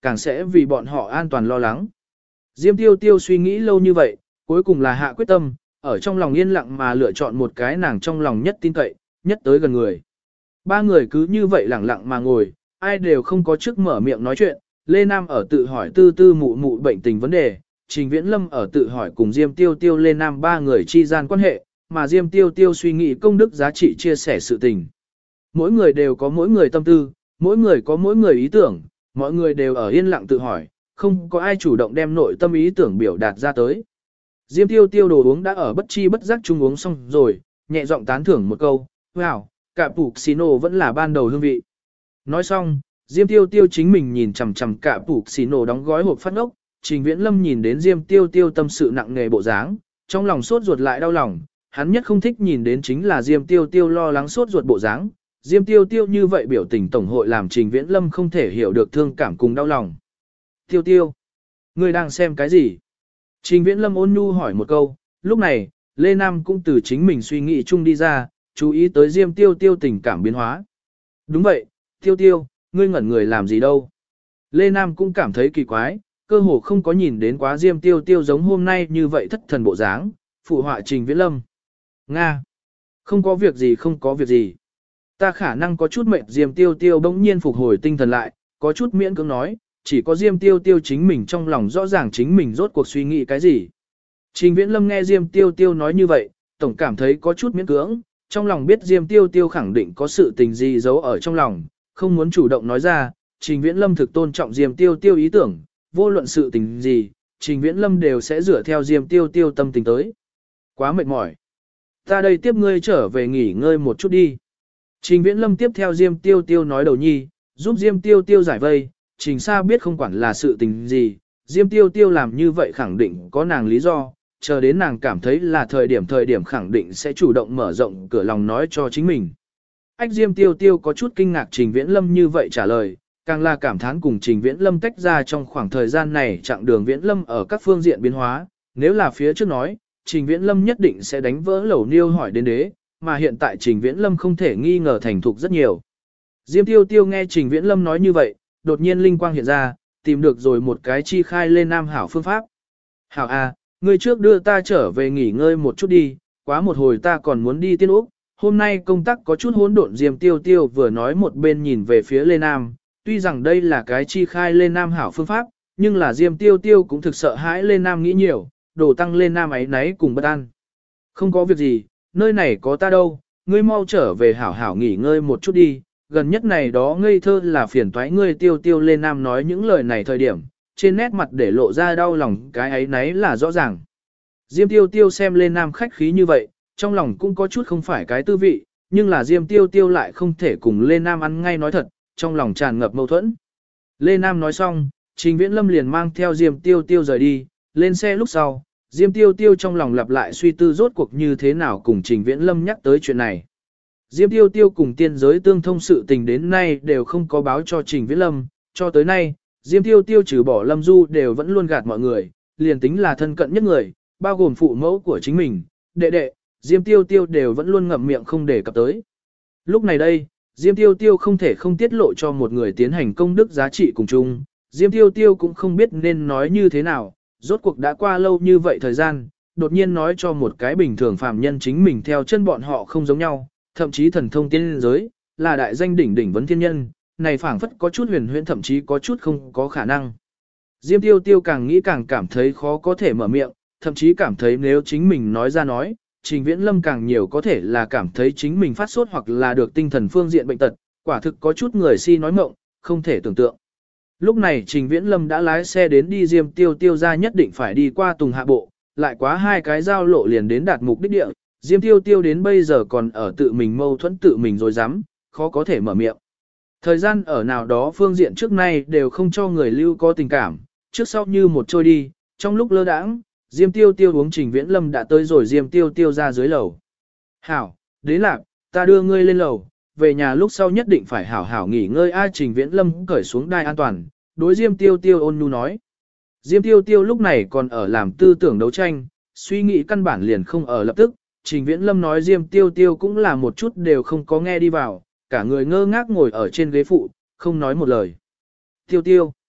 càng sẽ vì bọn họ an toàn lo lắng. Diêm Tiêu Tiêu suy nghĩ lâu như vậy, cuối cùng là hạ quyết tâm, ở trong lòng yên lặng mà lựa chọn một cái nàng trong lòng nhất tin cậy, nhất tới gần người. Ba người cứ như vậy lặng lặng mà ngồi, ai đều không có trước mở miệng nói chuyện, Lê Nam ở tự hỏi tư tư mụ mụ bệnh tình vấn đề, Trình Viễn Lâm ở tự hỏi cùng Diêm Tiêu Tiêu Lê Nam ba người chi gian quan hệ, mà Diêm Tiêu Tiêu suy nghĩ công đức giá trị chia sẻ sự tình. Mỗi người đều có mỗi người tâm tư, mỗi người có mỗi người ý tưởng, mọi người đều ở yên lặng tự hỏi, không có ai chủ động đem nội tâm ý tưởng biểu đạt ra tới. Diêm Tiêu Tiêu đồ uống đã ở bất chi bất giác chung uống xong rồi, nhẹ giọng tán thưởng một câu, wow, cappuccino vẫn là ban đầu hương vị. Nói xong, Diêm Tiêu Tiêu chính mình nhìn chằm chằm cappuccino đóng gói hộp phát ngốc, Trình Viễn Lâm nhìn đến Diêm Tiêu Tiêu tâm sự nặng nề bộ dáng, trong lòng sốt ruột lại đau lòng, hắn nhất không thích nhìn đến chính là Diêm Tiêu Tiêu lo lắng sốt ruột bộ dáng. Diêm Tiêu Tiêu như vậy biểu tình tổng hội làm Trình Viễn Lâm không thể hiểu được thương cảm cùng đau lòng. Tiêu Tiêu, ngươi đang xem cái gì? Trình Viễn Lâm ôn nhu hỏi một câu, lúc này, Lê Nam cũng từ chính mình suy nghĩ chung đi ra, chú ý tới Diêm Tiêu Tiêu tình cảm biến hóa. Đúng vậy, Tiêu Tiêu, ngươi ngẩn người làm gì đâu? Lê Nam cũng cảm thấy kỳ quái, cơ hồ không có nhìn đến quá Diêm Tiêu Tiêu giống hôm nay như vậy thất thần bộ dáng, phụ họa Trình Viễn Lâm. Nga! Không có việc gì không có việc gì. Ta khả năng có chút mệt. Diêm Tiêu Tiêu bỗng nhiên phục hồi tinh thần lại, có chút miễn cưỡng nói, chỉ có Diêm Tiêu Tiêu chính mình trong lòng rõ ràng chính mình rốt cuộc suy nghĩ cái gì. Trình Viễn Lâm nghe Diêm Tiêu Tiêu nói như vậy, tổng cảm thấy có chút miễn cưỡng, trong lòng biết Diêm Tiêu Tiêu khẳng định có sự tình gì giấu ở trong lòng, không muốn chủ động nói ra. Trình Viễn Lâm thực tôn trọng Diêm Tiêu Tiêu ý tưởng, vô luận sự tình gì, Trình Viễn Lâm đều sẽ dựa theo Diêm Tiêu Tiêu tâm tình tới. Quá mệt mỏi. Ta đây tiếp ngươi trở về nghỉ ngơi một chút đi. Trình Viễn Lâm tiếp theo Diêm Tiêu Tiêu nói đầu nhi, giúp Diêm Tiêu Tiêu giải vây, Trình Sa biết không quản là sự tình gì, Diêm Tiêu Tiêu làm như vậy khẳng định có nàng lý do, chờ đến nàng cảm thấy là thời điểm khẳng định sẽ chủ động mở rộng cửa lòng nói cho chính mình. Ách Diêm Tiêu Tiêu có chút kinh ngạc Trình Viễn Lâm như vậy trả lời, càng là cảm thán cùng Trình Viễn Lâm tách ra trong khoảng thời gian này chặng đường Viễn Lâm ở các phương diện biến hóa, nếu là phía trước nói, Trình Viễn Lâm nhất định sẽ đánh vỡ lẩu niêu hỏi đến đế, mà hiện tại Trình Viễn Lâm không thể nghi ngờ thành thục rất nhiều. Diêm Tiêu Tiêu nghe Trình Viễn Lâm nói như vậy, đột nhiên linh quang hiện ra, tìm được rồi một cái chi khai lên Nam hảo phương pháp. Hảo à, ngươi trước đưa ta trở về nghỉ ngơi một chút đi, quá một hồi ta còn muốn đi Tiên Úc, hôm nay công tác có chút hỗn độn. Diêm Tiêu Tiêu vừa nói một bên nhìn về phía Lê Nam, tuy rằng đây là cái chi khai Lê Nam hảo phương pháp, nhưng là Diêm Tiêu Tiêu cũng thực sợ hãi Lê Nam nghĩ nhiều, đổ tăng Lê Nam ấy nấy cùng bất an. Không có việc gì, nơi này có ta đâu, ngươi mau trở về hảo hảo nghỉ ngơi một chút đi, gần nhất này đó ngây thơ là phiền toái ngươi. Tiêu Tiêu Lê Nam nói những lời này thời điểm, trên nét mặt để lộ ra đau lòng cái ấy nấy là rõ ràng. Diêm Tiêu Tiêu xem Lê Nam khách khí như vậy, trong lòng cũng có chút không phải cái tư vị, nhưng là Diêm Tiêu Tiêu lại không thể cùng Lê Nam ăn ngay nói thật, trong lòng tràn ngập mâu thuẫn. Lê Nam nói xong, Trình Viễn Lâm liền mang theo Diêm Tiêu Tiêu rời đi, lên xe lúc sau, Diêm Tiêu Tiêu trong lòng lặp lại suy tư rốt cuộc như thế nào cùng Trình Viễn Lâm nhắc tới chuyện này. Diêm Tiêu Tiêu cùng tiên giới tương thông sự tình đến nay đều không có báo cho Trình Viễn Lâm, cho tới nay, Diêm Tiêu Tiêu trừ bỏ Lâm Du đều vẫn luôn gạt mọi người, liền tính là thân cận nhất người, bao gồm phụ mẫu của chính mình, đệ đệ, Diêm Tiêu Tiêu đều vẫn luôn ngậm miệng không đề cập tới. Lúc này đây, Diêm Tiêu Tiêu không thể không tiết lộ cho một người tiến hành công đức giá trị cùng chung, Diêm Tiêu Tiêu cũng không biết nên nói như thế nào, rốt cuộc đã qua lâu như vậy thời gian, đột nhiên nói cho một cái bình thường phàm nhân chính mình theo chân bọn họ không giống nhau, thậm chí thần thông tiên giới, là đại danh đỉnh đỉnh vấn thiên nhân, này phảng phất có chút huyền huyễn, thậm chí có chút không có khả năng. Diêm Tiêu Tiêu càng nghĩ càng cảm thấy khó có thể mở miệng, thậm chí cảm thấy nếu chính mình nói ra nói, Trình Viễn Lâm càng nhiều có thể là cảm thấy chính mình phát sốt hoặc là được tinh thần phương diện bệnh tật, quả thực có chút người si nói mộng, không thể tưởng tượng. Lúc này Trình Viễn Lâm đã lái xe đến đi Diêm Tiêu Tiêu ra nhất định phải đi qua Tùng Hạ Bộ, lại quá hai cái giao lộ liền đến đạt mục đích địa, Diêm Tiêu Tiêu đến bây giờ còn ở tự mình mâu thuẫn tự mình rồi dám, khó có thể mở miệng. Thời gian ở nào đó phương diện trước nay đều không cho người lưu có tình cảm, trước sau như một trôi đi, trong lúc lơ đãng, Diêm Tiêu Tiêu uống Trình Viễn Lâm đã tới rồi Diêm Tiêu Tiêu ra dưới lầu. Hảo, đến lạc, ta đưa ngươi lên lầu, về nhà lúc sau nhất định phải hảo hảo nghỉ ngơi. Trình Viễn Lâm cởi xuống đai an toàn, đối Diêm Tiêu Tiêu ôn nhu nói. Diêm Tiêu Tiêu lúc này còn ở làm tư tưởng đấu tranh, suy nghĩ căn bản liền không ở lập tức, Trình Viễn Lâm nói Diêm Tiêu Tiêu cũng là một chút đều không có nghe đi vào, cả người ngơ ngác ngồi ở trên ghế phụ, không nói một lời. Tiêu Tiêu,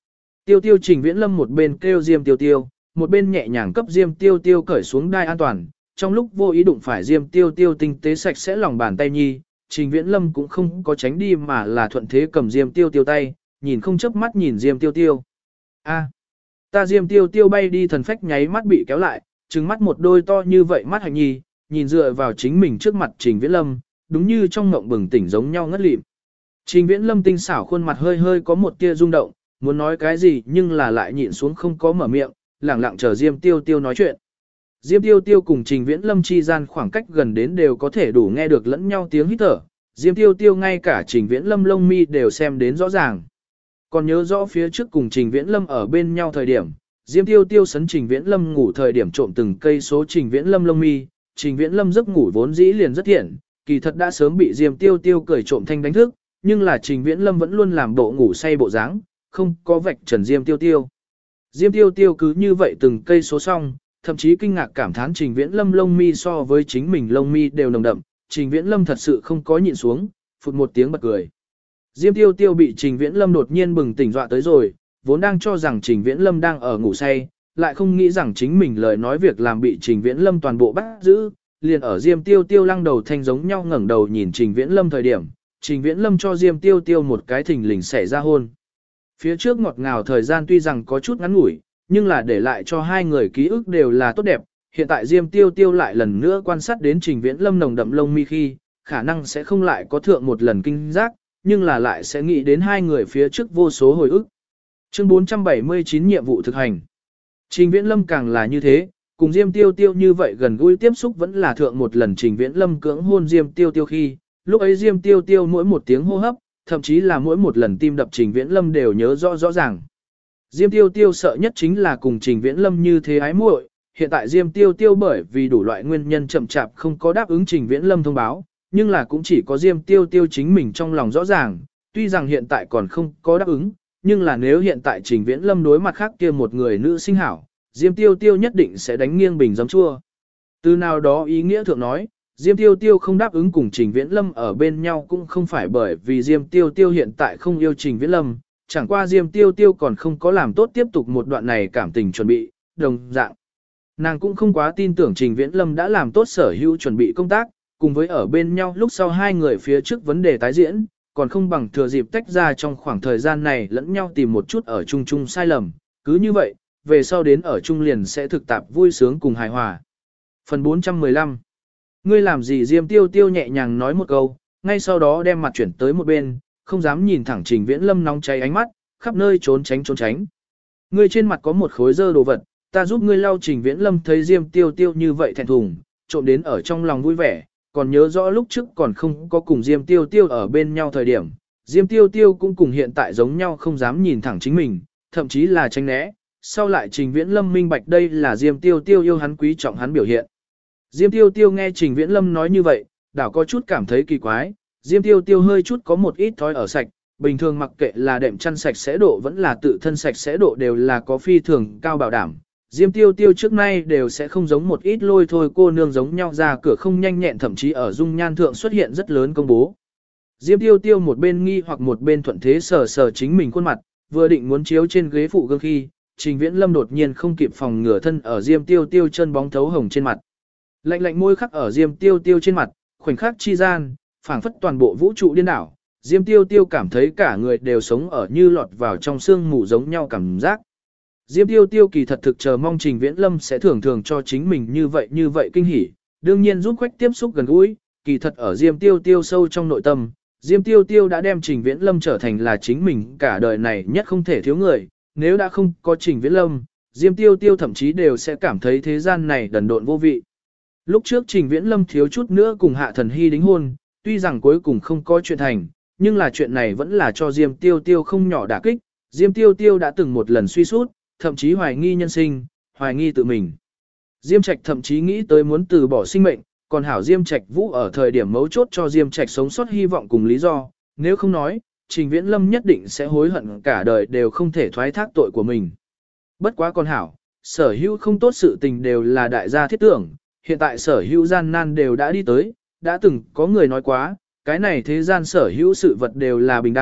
Tiêu tiêu Trình Viễn Lâm một bên kêu Diêm Tiêu Tiêu, một bên nhẹ nhàng cấp Diêm Tiêu Tiêu cởi xuống đai an toàn, trong lúc vô ý đụng phải Diêm Tiêu Tiêu tinh tế sạch sẽ lòng bàn tay nhi, Trình Viễn Lâm cũng không có tránh đi mà là thuận thế cầm Diêm Tiêu Tiêu tay, nhìn không chớp mắt nhìn Diêm Tiêu Tiêu. A, ta Diêm Tiêu Tiêu bay đi thần phách nháy mắt bị kéo lại, trừng mắt một đôi to như vậy mắt hạnh nhi, nhìn dựa vào chính mình trước mặt Trình Viễn Lâm, đúng như trong ngộng bừng tỉnh giống nhau ngất lịm. Trình Viễn Lâm tinh xảo khuôn mặt hơi hơi có một tia rung động, muốn nói cái gì nhưng là lại nhịn xuống không có mở miệng, lẳng lặng chờ Diêm Tiêu Tiêu nói chuyện. Diêm Tiêu Tiêu cùng Trình Viễn Lâm chi gian khoảng cách gần đến đều có thể đủ nghe được lẫn nhau tiếng hít thở. Diêm Tiêu Tiêu ngay cả Trình Viễn Lâm lông mi đều xem đến rõ ràng. Còn nhớ rõ phía trước cùng Trình Viễn Lâm ở bên nhau thời điểm, Diêm Tiêu Tiêu sấn Trình Viễn Lâm ngủ thời điểm trộm từng cây số Trình Viễn Lâm lông mi, Trình Viễn Lâm giấc ngủ vốn dĩ liền rất thiện, kỳ thật đã sớm bị Diêm Tiêu Tiêu cởi trộm thanh đánh thức, nhưng là Trình Viễn Lâm vẫn luôn làm bộ ngủ say bộ dáng, không có vạch trần Diêm Tiêu Tiêu. Diêm Tiêu Tiêu cứ như vậy từng cây số xong, thậm chí kinh ngạc cảm thán Trình Viễn Lâm lông mi so với chính mình lông mi đều nồng đậm, Trình Viễn Lâm thật sự không có nhịn xuống, phụt một tiếng bật cười. Diêm Tiêu Tiêu bị Trình Viễn Lâm đột nhiên bừng tỉnh dọa tới rồi, vốn đang cho rằng Trình Viễn Lâm đang ở ngủ say, lại không nghĩ rằng chính mình lời nói việc làm bị Trình Viễn Lâm toàn bộ bắt giữ, liền ở Diêm Tiêu Tiêu lăng đầu thanh giống nhau ngẩng đầu nhìn Trình Viễn Lâm thời điểm, Trình Viễn Lâm cho Diêm Tiêu Tiêu một cái thình lình xảy ra hôn. Phía trước ngọt ngào thời gian tuy rằng có chút ngắn ngủi, nhưng là để lại cho hai người ký ức đều là tốt đẹp. Hiện tại Diêm Tiêu Tiêu lại lần nữa quan sát đến Trình Viễn Lâm nồng đậm lông mi khi, khả năng sẽ không lại có thượng một lần kinh giác, nhưng là lại sẽ nghĩ đến hai người phía trước vô số hồi ức. Chương 479 nhiệm vụ thực hành. Trình Viễn Lâm càng là như thế, cùng Diêm Tiêu Tiêu như vậy gần gũi tiếp xúc vẫn là thượng một lần Trình Viễn Lâm cưỡng hôn Diêm Tiêu Tiêu khi, lúc ấy Diêm Tiêu Tiêu mỗi một tiếng hô hấp, thậm chí là mỗi một lần tim đập Trình Viễn Lâm đều nhớ rõ rõ ràng. Diêm Tiêu Tiêu sợ nhất chính là cùng Trình Viễn Lâm như thế ái muội, hiện tại Diêm Tiêu Tiêu bởi vì đủ loại nguyên nhân chậm chạp không có đáp ứng Trình Viễn Lâm thông báo, nhưng là cũng chỉ có Diêm Tiêu Tiêu chính mình trong lòng rõ ràng, tuy rằng hiện tại còn không có đáp ứng, nhưng là nếu hiện tại Trình Viễn Lâm đối mặt khác kia một người nữ sinh hảo, Diêm Tiêu Tiêu nhất định sẽ đánh nghiêng bình giấm chua. Từ nào đó ý nghĩa thượng nói, Diêm Tiêu Tiêu không đáp ứng cùng Trình Viễn Lâm ở bên nhau cũng không phải bởi vì Diêm Tiêu Tiêu hiện tại không yêu Trình Viễn Lâm, chẳng qua Diêm Tiêu Tiêu còn không có làm tốt tiếp tục một đoạn này cảm tình chuẩn bị, đồng dạng. Nàng cũng không quá tin tưởng Trình Viễn Lâm đã làm tốt sở hữu chuẩn bị công tác, cùng với ở bên nhau lúc sau hai người phía trước vấn đề tái diễn, còn không bằng thừa dịp tách ra trong khoảng thời gian này lẫn nhau tìm một chút ở chung chung sai lầm, cứ như vậy, về sau đến ở chung liền sẽ thực tạp vui sướng cùng hài hòa. Phần 415. Ngươi làm gì? Diêm Tiêu Tiêu nhẹ nhàng nói một câu, ngay sau đó đem mặt chuyển tới một bên, không dám nhìn thẳng Trình Viễn Lâm nóng cháy ánh mắt, khắp nơi trốn tránh. Ngươi trên mặt có một khối dơ đồ vật, ta giúp ngươi lau. Trình Viễn Lâm thấy Diêm Tiêu Tiêu như vậy thẹn thùng, trộm đến ở trong lòng vui vẻ, còn nhớ rõ lúc trước còn không có cùng Diêm Tiêu Tiêu ở bên nhau thời điểm, Diêm Tiêu Tiêu cũng cùng hiện tại giống nhau không dám nhìn thẳng chính mình, thậm chí là tránh né. Sau lại Trình Viễn Lâm minh bạch đây là Diêm Tiêu Tiêu yêu hắn quý trọng hắn biểu hiện. Diêm Tiêu Tiêu nghe Trình Viễn Lâm nói như vậy, đảo có chút cảm thấy kỳ quái, Diêm Tiêu Tiêu hơi chút có một ít thói ở sạch, bình thường mặc kệ là đệm chăn sạch sẽ độ vẫn là tự thân sạch sẽ độ đều là có phi thường cao bảo đảm. Diêm Tiêu Tiêu trước nay đều sẽ không giống một ít lôi thôi cô nương giống nhau ra cửa không nhanh nhẹn, thậm chí ở dung nhan thượng xuất hiện rất lớn công bố. Diêm Tiêu Tiêu một bên nghi hoặc một bên thuận thế sờ sờ chính mình khuôn mặt, vừa định muốn chiếu trên ghế phụ gương khi, Trình Viễn Lâm đột nhiên không kịp phòng ngừa thân ở Diêm Tiêu Tiêu chân bóng thấu hồng trên mặt. Lạnh lạnh môi khắc ở Diêm Tiêu Tiêu trên mặt, khoảnh khắc chi gian, phảng phất toàn bộ vũ trụ điên đảo. Diêm Tiêu Tiêu cảm thấy cả người đều sống ở như lọt vào trong sương mù giống nhau cảm giác. Diêm Tiêu Tiêu kỳ thật thực chờ mong Trình Viễn Lâm sẽ thường thường cho chính mình như vậy kinh hỉ, đương nhiên giúp Quách tiếp xúc gần gũi, kỳ thật ở Diêm Tiêu Tiêu sâu trong nội tâm, Diêm Tiêu Tiêu đã đem Trình Viễn Lâm trở thành là chính mình cả đời này nhất không thể thiếu người, nếu đã không có Trình Viễn Lâm, Diêm Tiêu Tiêu thậm chí đều sẽ cảm thấy thế gian này đần độn vô vị. Lúc trước Trình Viễn Lâm thiếu chút nữa cùng Hạ Thần Hy đính hôn, tuy rằng cuối cùng không có chuyện thành, nhưng là chuyện này vẫn là cho Diêm Tiêu Tiêu không nhỏ đả kích. Diêm Tiêu Tiêu đã từng một lần suy sút, thậm chí hoài nghi nhân sinh, hoài nghi tự mình. Diêm Trạch thậm chí nghĩ tới muốn từ bỏ sinh mệnh, còn hảo Diêm Trạch Vũ ở thời điểm mấu chốt cho Diêm Trạch sống sót hy vọng cùng lý do, nếu không nói, Trình Viễn Lâm nhất định sẽ hối hận cả đời đều không thể thoái thác tội của mình. Bất quá còn hảo, sở hữu không tốt sự tình đều là đại gia thiết tưởng, hiện tại sở hữu gian nan đều đã đi tới, đã từng có người nói quá, cái này thế gian sở hữu sự vật đều là bình đẳng,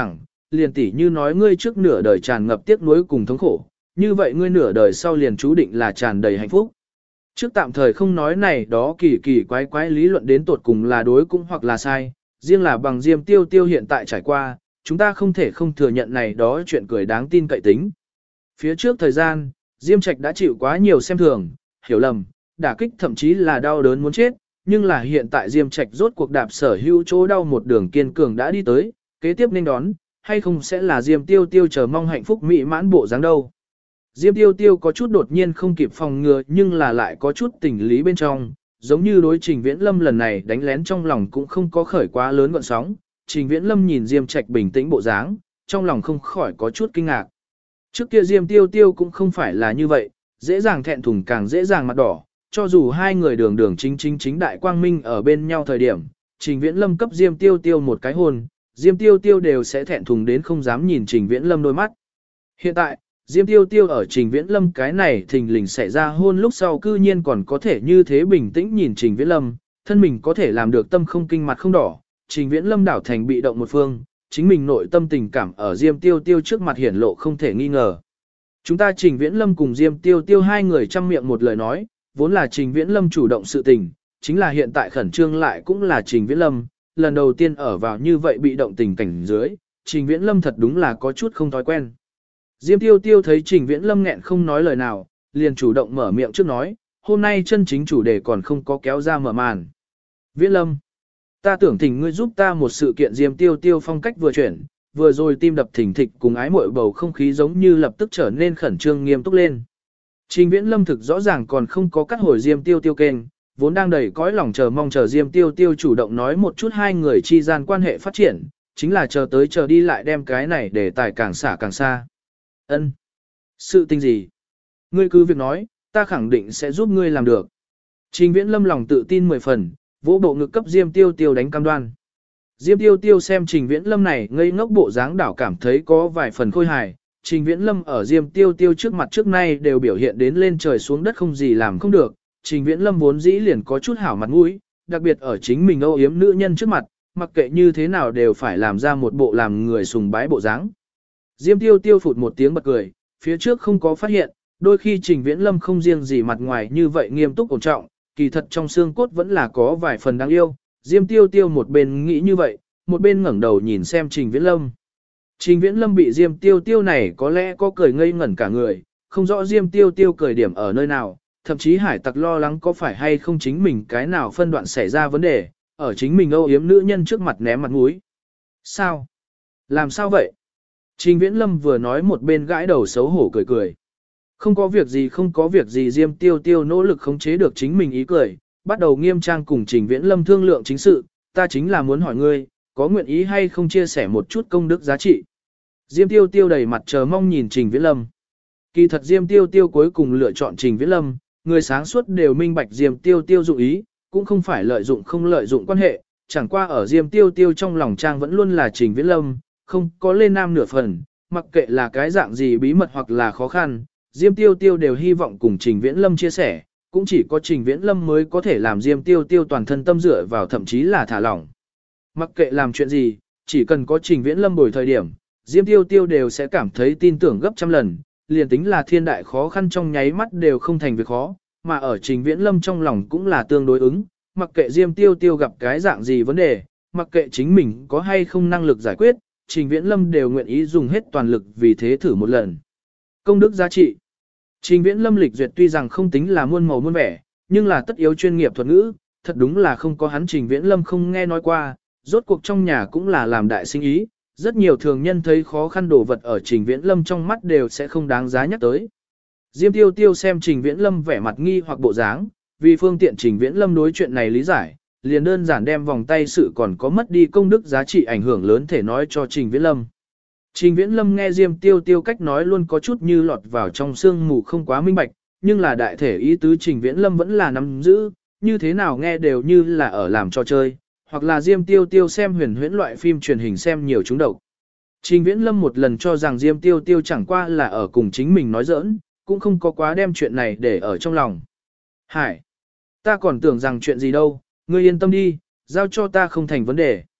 liền tỉ như nói ngươi trước nửa đời tràn ngập tiếc nuối cùng thống khổ, như vậy ngươi nửa đời sau liền chú định là tràn đầy hạnh phúc. Trước tạm thời không nói này đó kỳ kỳ quái quái lý luận đến tột cùng là đối cũng hoặc là sai, riêng là bằng Diêm Tiêu Tiêu hiện tại trải qua, chúng ta không thể không thừa nhận này đó chuyện cười đáng tin cậy tính. Phía trước thời gian, Diêm Trạch đã chịu quá nhiều xem thường, hiểu lầm, đả kích thậm chí là đau đớn muốn chết, nhưng là hiện tại Diêm Trạch rốt cuộc đạp sở hữu chỗ đau một đường kiên cường đã đi tới, kế tiếp nên đón, hay không sẽ là Diêm Tiêu Tiêu chờ mong hạnh phúc mỹ mãn bộ dáng đâu. Diêm Tiêu Tiêu có chút đột nhiên không kịp phòng ngừa nhưng là lại có chút tình lý bên trong, giống như đối Trình Viễn Lâm lần này đánh lén trong lòng cũng không có khởi quá lớn gọn sóng. Trình Viễn Lâm nhìn Diêm Trạch bình tĩnh bộ dáng, trong lòng không khỏi có chút kinh ngạc. Trước kia Diêm Tiêu Tiêu cũng không phải là như vậy, dễ dàng thẹn thùng càng dễ dàng mặt đỏ, cho dù hai người đường đường chính đại quang minh ở bên nhau thời điểm, Trình Viễn Lâm cấp Diêm Tiêu Tiêu một cái hôn, Diêm Tiêu Tiêu đều sẽ thẹn thùng đến không dám nhìn Trình Viễn Lâm đôi mắt. Hiện tại, Diêm Tiêu Tiêu ở Trình Viễn Lâm cái này thình lình xảy ra hôn lúc sau cư nhiên còn có thể như thế bình tĩnh nhìn Trình Viễn Lâm, thân mình có thể làm được tâm không kinh mặt không đỏ, Trình Viễn Lâm đảo thành bị động một phương, chính mình nội tâm tình cảm ở Diêm Tiêu Tiêu trước mặt hiển lộ không thể nghi ngờ. Chúng ta Trình Viễn Lâm cùng Diêm Tiêu Tiêu hai người trăm miệng một lời nói, vốn là Trình Viễn Lâm chủ động sự tình, chính là hiện tại khẩn trương lại cũng là Trình Viễn Lâm, lần đầu tiên ở vào như vậy bị động tình cảnh dưới, Trình Viễn Lâm thật đúng là có chút không thói quen. Diêm Tiêu Tiêu thấy Trình Viễn Lâm nghẹn không nói lời nào, liền chủ động mở miệng trước nói, hôm nay chân chính chủ đề còn không có kéo ra mở màn. Viễn Lâm, ta tưởng thỉnh ngươi giúp ta một sự kiện. Diêm Tiêu Tiêu phong cách vừa chuyển, vừa rồi tim đập thình thịch cùng ái muội bầu không khí giống như lập tức trở nên khẩn trương nghiêm túc lên. Trình Viễn Lâm thực rõ ràng còn không có cắt hồi Diêm Tiêu Tiêu kênh, vốn đang đầy cõi lòng chờ mong chờ Diêm Tiêu Tiêu chủ động nói một chút hai người chi gian quan hệ phát triển, chính là chờ tới chờ đi lại đem cái này để tài càng xả càng xa. Ân, sự tình gì? Ngươi cứ việc nói, ta khẳng định sẽ giúp ngươi làm được. Trình Viễn Lâm lòng tự tin 10 phần, vỗ bộ ngực cấp Diêm Tiêu Tiêu đánh cam đoan. Diêm Tiêu Tiêu xem Trình Viễn Lâm này ngây ngốc bộ dáng đảo cảm thấy có vài phần khôi hài. Trình Viễn Lâm ở Diêm Tiêu Tiêu trước mặt trước nay đều biểu hiện đến lên trời xuống đất không gì làm không được. Trình Viễn Lâm vốn dĩ liền có chút hảo mặt mũi, đặc biệt ở chính mình âu yếm nữ nhân trước mặt, mặc kệ như thế nào đều phải làm ra một bộ làm người sùng bái bộ dáng. Diêm Tiêu Tiêu phụt một tiếng bật cười, phía trước không có phát hiện, đôi khi Trình Viễn Lâm không riêng gì mặt ngoài như vậy nghiêm túc ổn trọng, kỳ thật trong xương cốt vẫn là có vài phần đáng yêu. Diêm Tiêu Tiêu một bên nghĩ như vậy, một bên ngẩng đầu nhìn xem Trình Viễn Lâm. Trình Viễn Lâm bị Diêm Tiêu Tiêu này có lẽ có cười ngây ngẩn cả người, không rõ Diêm Tiêu Tiêu cười điểm ở nơi nào, thậm chí hải tặc lo lắng có phải hay không chính mình cái nào phân đoạn xảy ra vấn đề, ở chính mình âu yếm nữ nhân trước mặt ném mặt mũi. Sao? Làm sao vậy? Trình Viễn Lâm vừa nói một bên gãi đầu xấu hổ cười cười. Không có việc gì không có việc gì. Diêm Tiêu Tiêu nỗ lực khống chế được chính mình ý cười, bắt đầu nghiêm trang cùng Trình Viễn Lâm thương lượng chính sự, ta chính là muốn hỏi ngươi, có nguyện ý hay không chia sẻ một chút công đức giá trị. Diêm Tiêu Tiêu đầy mặt chờ mong nhìn Trình Viễn Lâm. Kỳ thật Diêm Tiêu Tiêu cuối cùng lựa chọn Trình Viễn Lâm, người sáng suốt đều minh bạch Diêm Tiêu Tiêu dụng ý, cũng không phải lợi dụng không lợi dụng quan hệ, chẳng qua ở Diêm Tiêu Tiêu trong lòng trang vẫn luôn là Trình Viễn Lâm, không có lên nam nửa phần, mặc kệ là cái dạng gì bí mật hoặc là khó khăn, Diêm Tiêu Tiêu đều hy vọng cùng Trình Viễn Lâm chia sẻ, cũng chỉ có Trình Viễn Lâm mới có thể làm Diêm Tiêu Tiêu toàn thân tâm dựa vào thậm chí là thả lỏng. Mặc kệ làm chuyện gì, chỉ cần có Trình Viễn Lâm bồi thời điểm, Diêm Tiêu Tiêu đều sẽ cảm thấy tin tưởng gấp trăm lần, liền tính là thiên đại khó khăn trong nháy mắt đều không thành việc khó, mà ở Trình Viễn Lâm trong lòng cũng là tương đối ứng, mặc kệ Diêm Tiêu Tiêu gặp cái dạng gì vấn đề, mặc kệ chính mình có hay không năng lực giải quyết, Trình Viễn Lâm đều nguyện ý dùng hết toàn lực vì thế thử một lần. Công đức giá trị. Trình Viễn Lâm lịch duyệt tuy rằng không tính là muôn màu muôn vẻ, nhưng là tất yếu chuyên nghiệp thuật ngữ, thật đúng là không có hắn Trình Viễn Lâm không nghe nói qua, rốt cuộc trong nhà cũng là làm đại sinh ý, rất nhiều thường nhân thấy khó khăn đồ vật ở Trình Viễn Lâm trong mắt đều sẽ không đáng giá nhắc tới. Diêm Tiêu Tiêu xem Trình Viễn Lâm vẻ mặt nghi hoặc bộ dáng, vì phương tiện Trình Viễn Lâm đối chuyện này lý giải, liền đơn giản đem vòng tay sự còn có mất đi công đức giá trị ảnh hưởng lớn thể nói cho Trình Viễn Lâm. Trình Viễn Lâm nghe Diêm Tiêu Tiêu cách nói luôn có chút như lọt vào trong sương mù không quá minh bạch, nhưng là đại thể ý tứ Trình Viễn Lâm vẫn là nắm giữ, như thế nào nghe đều như là ở làm trò chơi, hoặc là Diêm Tiêu Tiêu xem huyền huyễn loại phim truyền hình xem nhiều chúng độc. Trình Viễn Lâm một lần cho rằng Diêm Tiêu Tiêu chẳng qua là ở cùng chính mình nói giỡn, cũng không có quá đem chuyện này để ở trong lòng. Hải, ta còn tưởng rằng chuyện gì đâu, ngươi yên tâm đi, giao cho ta không thành vấn đề.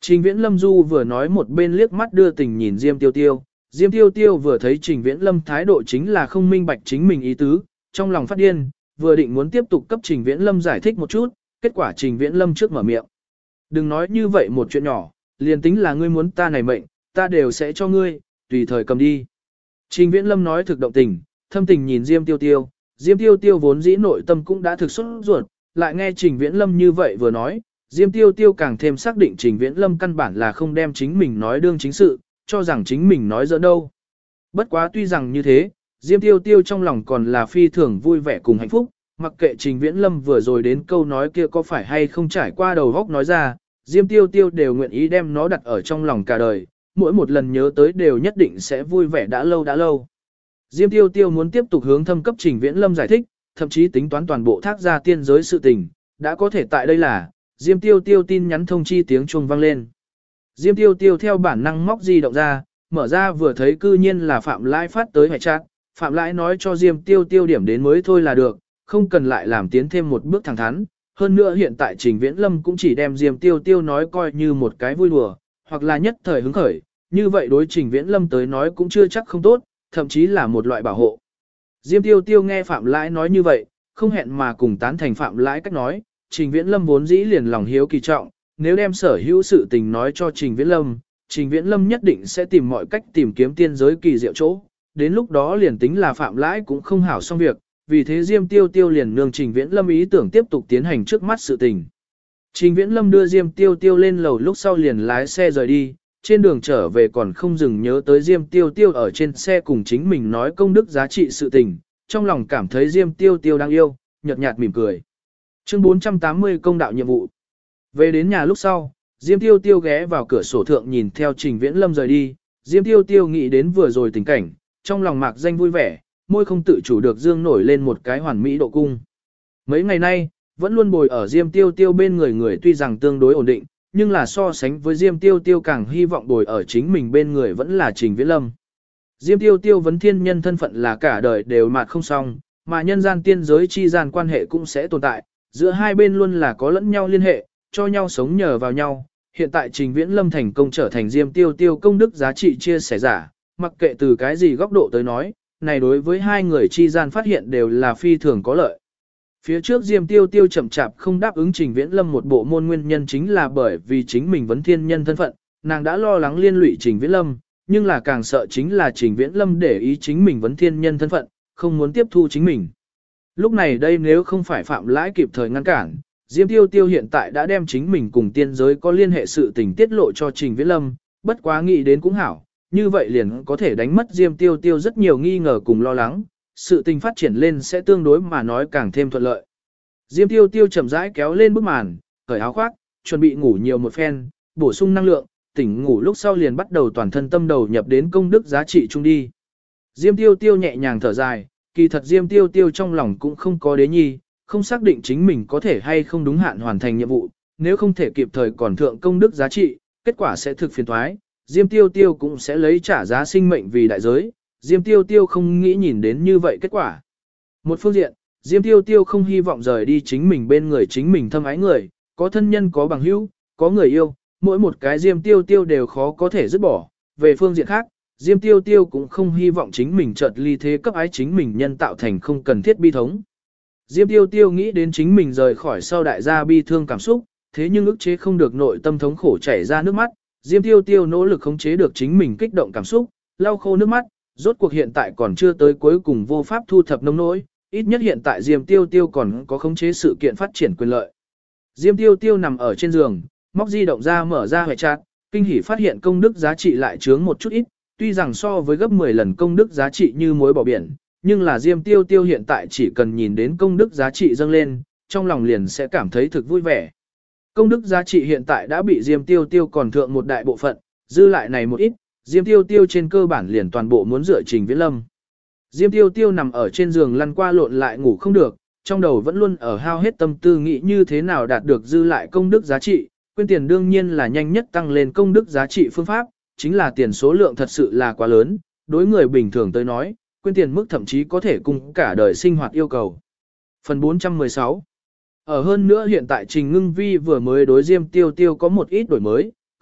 Trình Viễn Lâm du vừa nói một bên liếc mắt đưa tình nhìn Diêm Tiêu Tiêu. Diêm Tiêu Tiêu vừa thấy Trình Viễn Lâm thái độ chính là không minh bạch chính mình ý tứ, trong lòng phát điên, vừa định muốn tiếp tục cấp Trình Viễn Lâm giải thích một chút, kết quả Trình Viễn Lâm trước mở miệng. Đừng nói như vậy một chuyện nhỏ, liền tính là ngươi muốn ta này mệnh, ta đều sẽ cho ngươi, tùy thời cầm đi. Trình Viễn Lâm nói thực động tình, thâm tình nhìn Diêm Tiêu Tiêu, Diêm Tiêu Tiêu vốn dĩ nội tâm cũng đã thực xuất ruột, lại nghe Trình Viễn Lâm như vậy vừa nói, Diêm Tiêu Tiêu càng thêm xác định Trình Viễn Lâm căn bản là không đem chính mình nói đương chính sự, cho rằng chính mình nói giỡn đâu. Bất quá tuy rằng như thế, Diêm Tiêu Tiêu trong lòng còn là phi thường vui vẻ cùng hạnh phúc, mặc kệ Trình Viễn Lâm vừa rồi đến câu nói kia có phải hay không trải qua đầu góc nói ra, Diêm Tiêu Tiêu đều nguyện ý đem nó đặt ở trong lòng cả đời, mỗi một lần nhớ tới đều nhất định sẽ vui vẻ đã lâu đã lâu. Diêm Tiêu Tiêu muốn tiếp tục hướng thâm cấp Trình Viễn Lâm giải thích, thậm chí tính toán toàn bộ thác ra tiên giới sự tình, đã có thể tại đây là, Diêm Tiêu Tiêu tin nhắn thông chi tiếng chuông vang lên. Diêm Tiêu Tiêu theo bản năng móc di động ra, mở ra vừa thấy cư nhiên là Phạm Lãi phát tới hệ chat, Phạm Lãi nói cho Diêm Tiêu Tiêu điểm đến mới thôi là được, không cần lại làm tiến thêm một bước thẳng thắn. Hơn nữa hiện tại Trình Viễn Lâm cũng chỉ đem Diêm Tiêu Tiêu nói coi như một cái vui đùa, hoặc là nhất thời hứng khởi, như vậy đối Trình Viễn Lâm tới nói cũng chưa chắc không tốt, thậm chí là một loại bảo hộ. Diêm Tiêu Tiêu nghe Phạm Lãi nói như vậy, không hẹn mà cùng tán thành Phạm Lãi cách nói, Trình Viễn Lâm vốn dĩ liền lòng hiếu kỳ trọng, nếu đem sở hữu sự tình nói cho Trình Viễn Lâm nhất định sẽ tìm mọi cách tìm kiếm tiên giới kỳ diệu chỗ, đến lúc đó liền tính là Phạm Lãi cũng không hảo xong việc, vì thế Diêm Tiêu Tiêu liền nương Trình Viễn Lâm ý tưởng tiếp tục tiến hành trước mắt sự tình. Trình Viễn Lâm đưa Diêm Tiêu Tiêu lên lầu lúc sau liền lái xe rời đi, trên đường trở về còn không dừng nhớ tới Diêm Tiêu Tiêu ở trên xe cùng chính mình nói công đức giá trị sự tình, trong lòng cảm thấy Diêm Tiêu Tiêu đang yêu, nhợt nhạt mỉm cười. Chương 480 công đạo nhiệm vụ. Về đến nhà lúc sau, Diêm Tiêu Tiêu ghé vào cửa sổ thượng nhìn theo Trình Viễn Lâm rời đi, Diêm Tiêu Tiêu nghĩ đến vừa rồi tình cảnh, trong lòng mạc danh vui vẻ, môi không tự chủ được dương nổi lên một cái hoàn mỹ độ cung. Mấy ngày nay, vẫn luôn bồi ở Diêm Tiêu Tiêu bên người tuy rằng tương đối ổn định, nhưng là so sánh với Diêm Tiêu Tiêu càng hy vọng bồi ở chính mình bên người vẫn là Trình Viễn Lâm. Diêm Tiêu Tiêu vấn thiên nhân thân phận là cả đời đều mạt không xong, mà nhân gian tiên giới chi gian quan hệ cũng sẽ tồn tại, giữa hai bên luôn là có lẫn nhau liên hệ, cho nhau sống nhờ vào nhau. Hiện tại Trình Viễn Lâm thành công trở thành Diêm Tiêu Tiêu công đức giá trị chia sẻ giả, mặc kệ từ cái gì góc độ tới nói, này đối với hai người chi gian phát hiện đều là phi thường có lợi. Phía trước Diêm Tiêu Tiêu chậm chạp không đáp ứng Trình Viễn Lâm một bộ môn nguyên nhân chính là bởi vì chính mình vấn thiên nhân thân phận, nàng đã lo lắng liên lụy Trình Viễn Lâm, nhưng là càng sợ chính là Trình Viễn Lâm để ý chính mình vấn thiên nhân thân phận, không muốn tiếp thu chính mình. Lúc này đây nếu không phải Phạm Lãi kịp thời ngăn cản, Diêm Tiêu Tiêu hiện tại đã đem chính mình cùng tiên giới có liên hệ sự tình tiết lộ cho Trình Viễn Lâm, bất quá nghĩ đến cũng hảo, như vậy liền có thể đánh mất Diêm Tiêu Tiêu rất nhiều nghi ngờ cùng lo lắng, sự tình phát triển lên sẽ tương đối mà nói càng thêm thuận lợi. Diêm Tiêu Tiêu chậm rãi kéo lên bức màn, cởi áo khoác, chuẩn bị ngủ nhiều một phen, bổ sung năng lượng, tỉnh ngủ lúc sau liền bắt đầu toàn thân tâm đầu nhập đến công đức giá trị chung đi. Diêm Tiêu Tiêu nhẹ nhàng thở dài, kỳ thật Diêm Tiêu Tiêu trong lòng cũng không có đế nhi, không xác định chính mình có thể hay không đúng hạn hoàn thành nhiệm vụ, nếu không thể kịp thời còn thượng công đức giá trị, kết quả sẽ thực phiền toái, Diêm Tiêu Tiêu cũng sẽ lấy trả giá sinh mệnh vì đại giới, Diêm Tiêu Tiêu không nghĩ nhìn đến như vậy kết quả. Một phương diện, Diêm Tiêu Tiêu không hy vọng rời đi chính mình bên người chính mình thâm ái người, có thân nhân có bằng hữu, có người yêu, mỗi một cái Diêm Tiêu Tiêu đều khó có thể dứt bỏ. Về phương diện khác, Diêm Tiêu Tiêu cũng không hy vọng chính mình chợt ly thế cấp ái chính mình nhân tạo thành không cần thiết bi thống. Diêm Tiêu Tiêu nghĩ đến chính mình rời khỏi sau đại gia bi thương cảm xúc, thế nhưng ức chế không được nội tâm thống khổ chảy ra nước mắt. Diêm Tiêu Tiêu nỗ lực khống chế được chính mình kích động cảm xúc, lau khô nước mắt, rốt cuộc hiện tại còn chưa tới cuối cùng vô pháp thu thập nông nỗi, ít nhất hiện tại Diêm Tiêu Tiêu còn có khống chế sự kiện phát triển quyền lợi. Diêm Tiêu Tiêu nằm ở trên giường, móc di động ra mở ra hệ chat, kinh hỉ phát hiện công đức giá trị lại chướng một chút ít, tuy rằng so với gấp 10 lần công đức giá trị như muối bỏ biển, nhưng là Diêm Tiêu Tiêu hiện tại chỉ cần nhìn đến công đức giá trị dâng lên, trong lòng liền sẽ cảm thấy thực vui vẻ. Công đức giá trị hiện tại đã bị Diêm Tiêu Tiêu còn thượng một đại bộ phận, dư lại này một ít, Diêm Tiêu Tiêu trên cơ bản liền toàn bộ muốn dựa Trình Viễn Lâm. Diêm Tiêu Tiêu nằm ở trên giường lăn qua lộn lại ngủ không được, trong đầu vẫn luôn ở hao hết tâm tư nghĩ như thế nào đạt được dư lại công đức giá trị, quên tiền đương nhiên là nhanh nhất tăng lên công đức giá trị phương pháp, chính là tiền số lượng thật sự là quá lớn, đối người bình thường tới nói, quên tiền mức thậm chí có thể cùng cả đời sinh hoạt yêu cầu. Phần 416. Ở hơn nữa hiện tại Trình Ngưng Vi vừa mới đối Diêm Tiêu Tiêu có một ít đổi mới,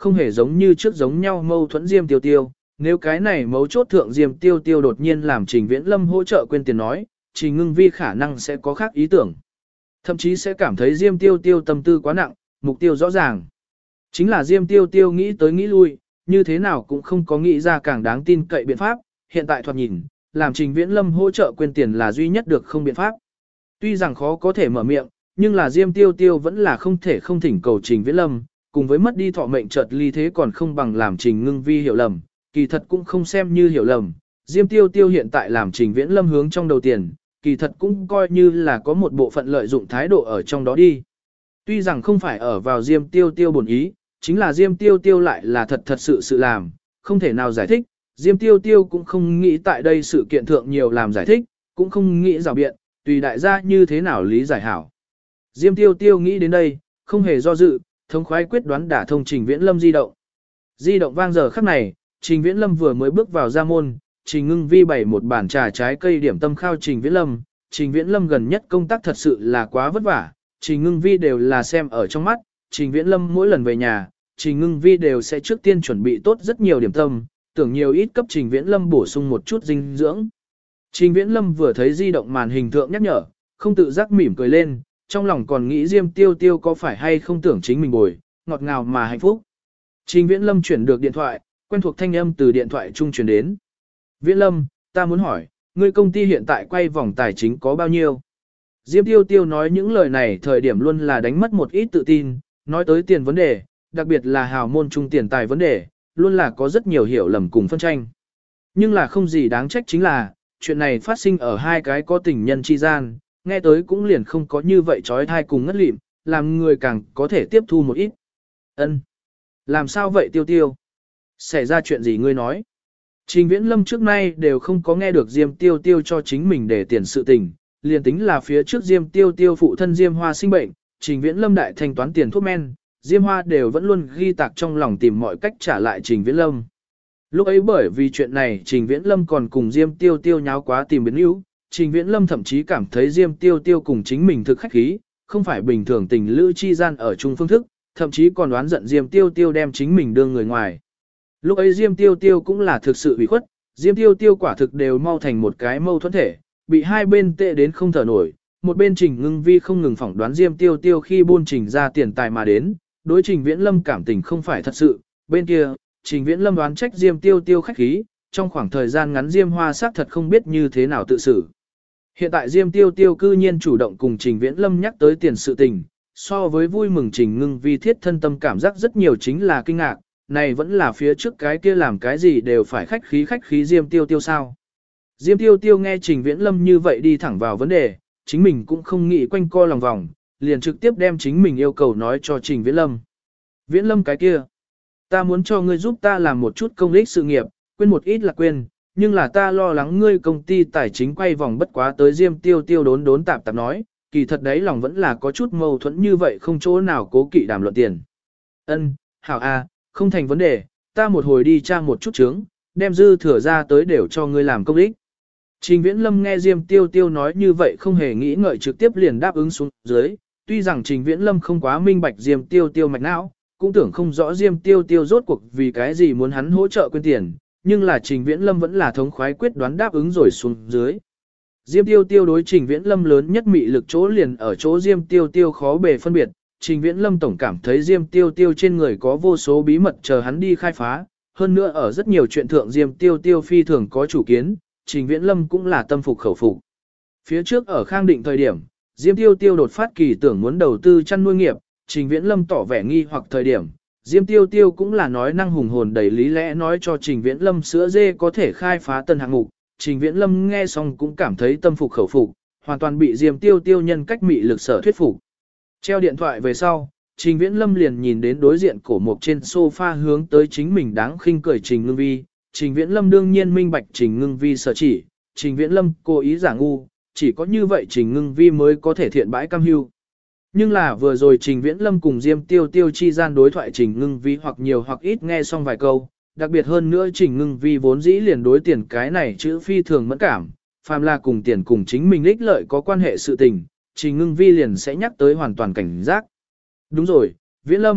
không hề giống như trước giống nhau mâu thuẫn Diêm Tiêu Tiêu. Nếu cái này mấu chốt thượng Diêm Tiêu Tiêu đột nhiên làm Trình Viễn Lâm hỗ trợ quên tiền nói, Trình Ngưng Vi khả năng sẽ có khác ý tưởng. Thậm chí sẽ cảm thấy Diêm Tiêu Tiêu tâm tư quá nặng, mục tiêu rõ ràng. Chính là Diêm Tiêu Tiêu nghĩ tới nghĩ lui, như thế nào cũng không có nghĩ ra càng đáng tin cậy biện pháp, hiện tại thoạt nhìn, làm Trình Viễn Lâm hỗ trợ quên tiền là duy nhất được không biện pháp. Tuy rằng khó có thể mở miệng, nhưng là Diêm Tiêu Tiêu vẫn là không thể không thỉnh cầu Trình Viễn Lâm, cùng với mất đi thọ mệnh chợt ly thế còn không bằng làm Trình Ngưng Vi hiểu lầm, kỳ thật cũng không xem như hiểu lầm. Diêm Tiêu Tiêu hiện tại làm Trình Viễn Lâm hướng trong đầu tiền, kỳ thật cũng coi như là có một bộ phận lợi dụng thái độ ở trong đó đi. Tuy rằng không phải ở vào Diêm Tiêu Tiêu bổn ý, chính là Diêm Tiêu Tiêu lại là thật sự làm, không thể nào giải thích, Diêm Tiêu Tiêu cũng không nghĩ tại đây sự kiện thượng nhiều làm giải thích, cũng không nghĩ rào biện, tùy đại gia như thế nào lý giải hảo. Diêm Tiêu Tiêu nghĩ đến đây, không hề do dự, thống khoái quyết đoán đả thông Trình Viễn Lâm di động. Di động vang giờ khắc này, Trình Viễn Lâm vừa mới bước vào ra môn, Trình Ngưng Vi bày một bàn trà trái cây điểm tâm khao Trình Viễn Lâm. Trình Viễn Lâm gần nhất công tác thật sự là quá vất vả, Trình Ngưng Vi đều là xem ở trong mắt, Trình Viễn Lâm mỗi lần về nhà, Trình Ngưng Vi đều sẽ trước tiên chuẩn bị tốt rất nhiều điểm tâm, tưởng nhiều ít cấp Trình Viễn Lâm bổ sung một chút dinh dưỡng. Trình Viễn Lâm vừa thấy di động màn hình thượng nhắc nhở, không tự giác mỉm cười lên, trong lòng còn nghĩ Diêm Tiêu Tiêu có phải hay không tưởng chính mình bồi, ngọt ngào mà hạnh phúc. Trình Viễn Lâm chuyển được điện thoại, quen thuộc thanh âm từ điện thoại trung truyền đến. Viễn Lâm, ta muốn hỏi, ngươi công ty hiện tại quay vòng tài chính có bao nhiêu? Diêm Tiêu Tiêu nói những lời này thời điểm luôn là đánh mất một ít tự tin, nói tới tiền vấn đề, đặc biệt là hào môn trung tiền tài vấn đề, luôn là có rất nhiều hiểu lầm cùng phân tranh. Nhưng là không gì đáng trách chính là, chuyện này phát sinh ở hai cái có tình nhân chi gian, nghe tới cũng liền không có như vậy trói thai cùng ngất lịm, làm người càng có thể tiếp thu một ít. Ân, làm sao vậy Tiêu Tiêu? Xảy ra chuyện gì ngươi nói? Trình Viễn Lâm trước nay đều không có nghe được Diêm Tiêu Tiêu cho chính mình để tiền sự tình, liền tính là phía trước Diêm Tiêu Tiêu phụ thân Diêm Hoa sinh bệnh, Trình Viễn Lâm đại thanh toán tiền thuốc men, Diêm Hoa đều vẫn luôn ghi tạc trong lòng tìm mọi cách trả lại Trình Viễn Lâm. Lúc ấy bởi vì chuyện này Trình Viễn Lâm còn cùng Diêm Tiêu Tiêu nháo quá tìm biến yếu, Trình Viễn Lâm thậm chí cảm thấy Diêm Tiêu Tiêu cùng chính mình thực khách khí, không phải bình thường tình lữ chi gian ở chung phương thức, thậm chí còn đoán giận Diêm Tiêu Tiêu đem chính mình đưa người ngoài. Lúc ấy Diêm Tiêu Tiêu cũng là thực sự ủy khuất, Diêm Tiêu Tiêu quả thực đều mau thành một cái mâu thuẫn thể, bị hai bên tệ đến không thở nổi, một bên Trình Ngưng Vi không ngừng phỏng đoán Diêm Tiêu Tiêu khi buôn Trình ra tiền tài mà đến, đối Trình Viễn Lâm cảm tình không phải thật sự, bên kia, Trình Viễn Lâm đoán trách Diêm Tiêu Tiêu khách khí, trong khoảng thời gian ngắn Diêm Hoa xác thật không biết như thế nào tự xử. Hiện tại Diêm Tiêu Tiêu cư nhiên chủ động cùng Trình Viễn Lâm nhắc tới tiền sự tình, so với vui mừng Trình Ngưng Vi thiết thân tâm cảm giác rất nhiều chính là kinh ngạc, này vẫn là phía trước cái kia làm cái gì đều phải khách khí Diêm Tiêu Tiêu sao. Diêm Tiêu Tiêu nghe Trình Viễn Lâm như vậy đi thẳng vào vấn đề, chính mình cũng không nghĩ quanh co lòng vòng, liền trực tiếp đem chính mình yêu cầu nói cho Trình Viễn Lâm. Viễn Lâm cái kia, ta muốn cho ngươi giúp ta làm một chút công ích sự nghiệp, quên một ít là quên, nhưng là ta lo lắng ngươi công ty tài chính quay vòng bất quá tới Diêm Tiêu Tiêu đốn tạp nói, kỳ thật đấy lòng vẫn là có chút mâu thuẫn như vậy không chỗ nào cố kỵ đàm luận tiền. Ân, hảo a, không thành vấn đề, ta một hồi đi tra một chút chướng, đem dư thừa ra tới đều cho ngươi làm công ích. Trình Viễn Lâm nghe Diêm Tiêu Tiêu nói như vậy không hề nghĩ ngợi trực tiếp liền đáp ứng xuống dưới, tuy rằng Trình Viễn Lâm không quá minh bạch Diêm Tiêu Tiêu mạch não, cũng tưởng không rõ Diêm Tiêu Tiêu rốt cuộc vì cái gì muốn hắn hỗ trợ quên tiền, nhưng là Trình Viễn Lâm vẫn là thống khoái quyết đoán đáp ứng rồi xuống dưới. Diêm Tiêu Tiêu đối Trình Viễn Lâm lớn nhất mị lực chỗ liền ở chỗ Diêm Tiêu Tiêu khó bề phân biệt, Trình Viễn Lâm tổng cảm thấy Diêm Tiêu Tiêu trên người có vô số bí mật chờ hắn đi khai phá, hơn nữa ở rất nhiều chuyện thượng Diêm Tiêu Tiêu phi thường có chủ kiến, Trình Viễn Lâm cũng là tâm phục khẩu phục. Phía trước ở Khang Định thời điểm, Diêm Tiêu Tiêu đột phát kỳ tưởng muốn đầu tư chăn nuôi nghiệp, Trình Viễn Lâm tỏ vẻ nghi hoặc thời điểm, Diêm Tiêu Tiêu cũng là nói năng hùng hồn đầy lý lẽ nói cho Trình Viễn Lâm sữa dê có thể khai phá tân hạng mục, Trình Viễn Lâm nghe xong cũng cảm thấy tâm phục khẩu phục, hoàn toàn bị Diêm Tiêu Tiêu nhân cách mị lực sở thuyết phục. Treo điện thoại về sau, Trình Viễn Lâm liền nhìn đến đối diện cổ mục trên sofa hướng tới chính mình đáng khinh cười Trình Ngưng Vi. Trình Viễn Lâm đương nhiên minh bạch Trình Ngưng Vi sở chỉ, Trình Viễn Lâm cố ý giả ngu, chỉ có như vậy Trình Ngưng Vi mới có thể thiện bãi cam hưu. Nhưng là vừa rồi Trình Viễn Lâm cùng Diêm Tiêu Tiêu chi gian đối thoại Trình Ngưng Vi hoặc nhiều hoặc ít nghe xong vài câu, đặc biệt hơn nữa Trình Ngưng Vi vốn dĩ liền đối tiền cái này chữ phi thường mẫn cảm, phàm là cùng tiền cùng chính mình ích lợi có quan hệ sự tình, Trình Ngưng Vi liền sẽ nhắc tới hoàn toàn cảnh giác. Đúng rồi, Viễn Lâm,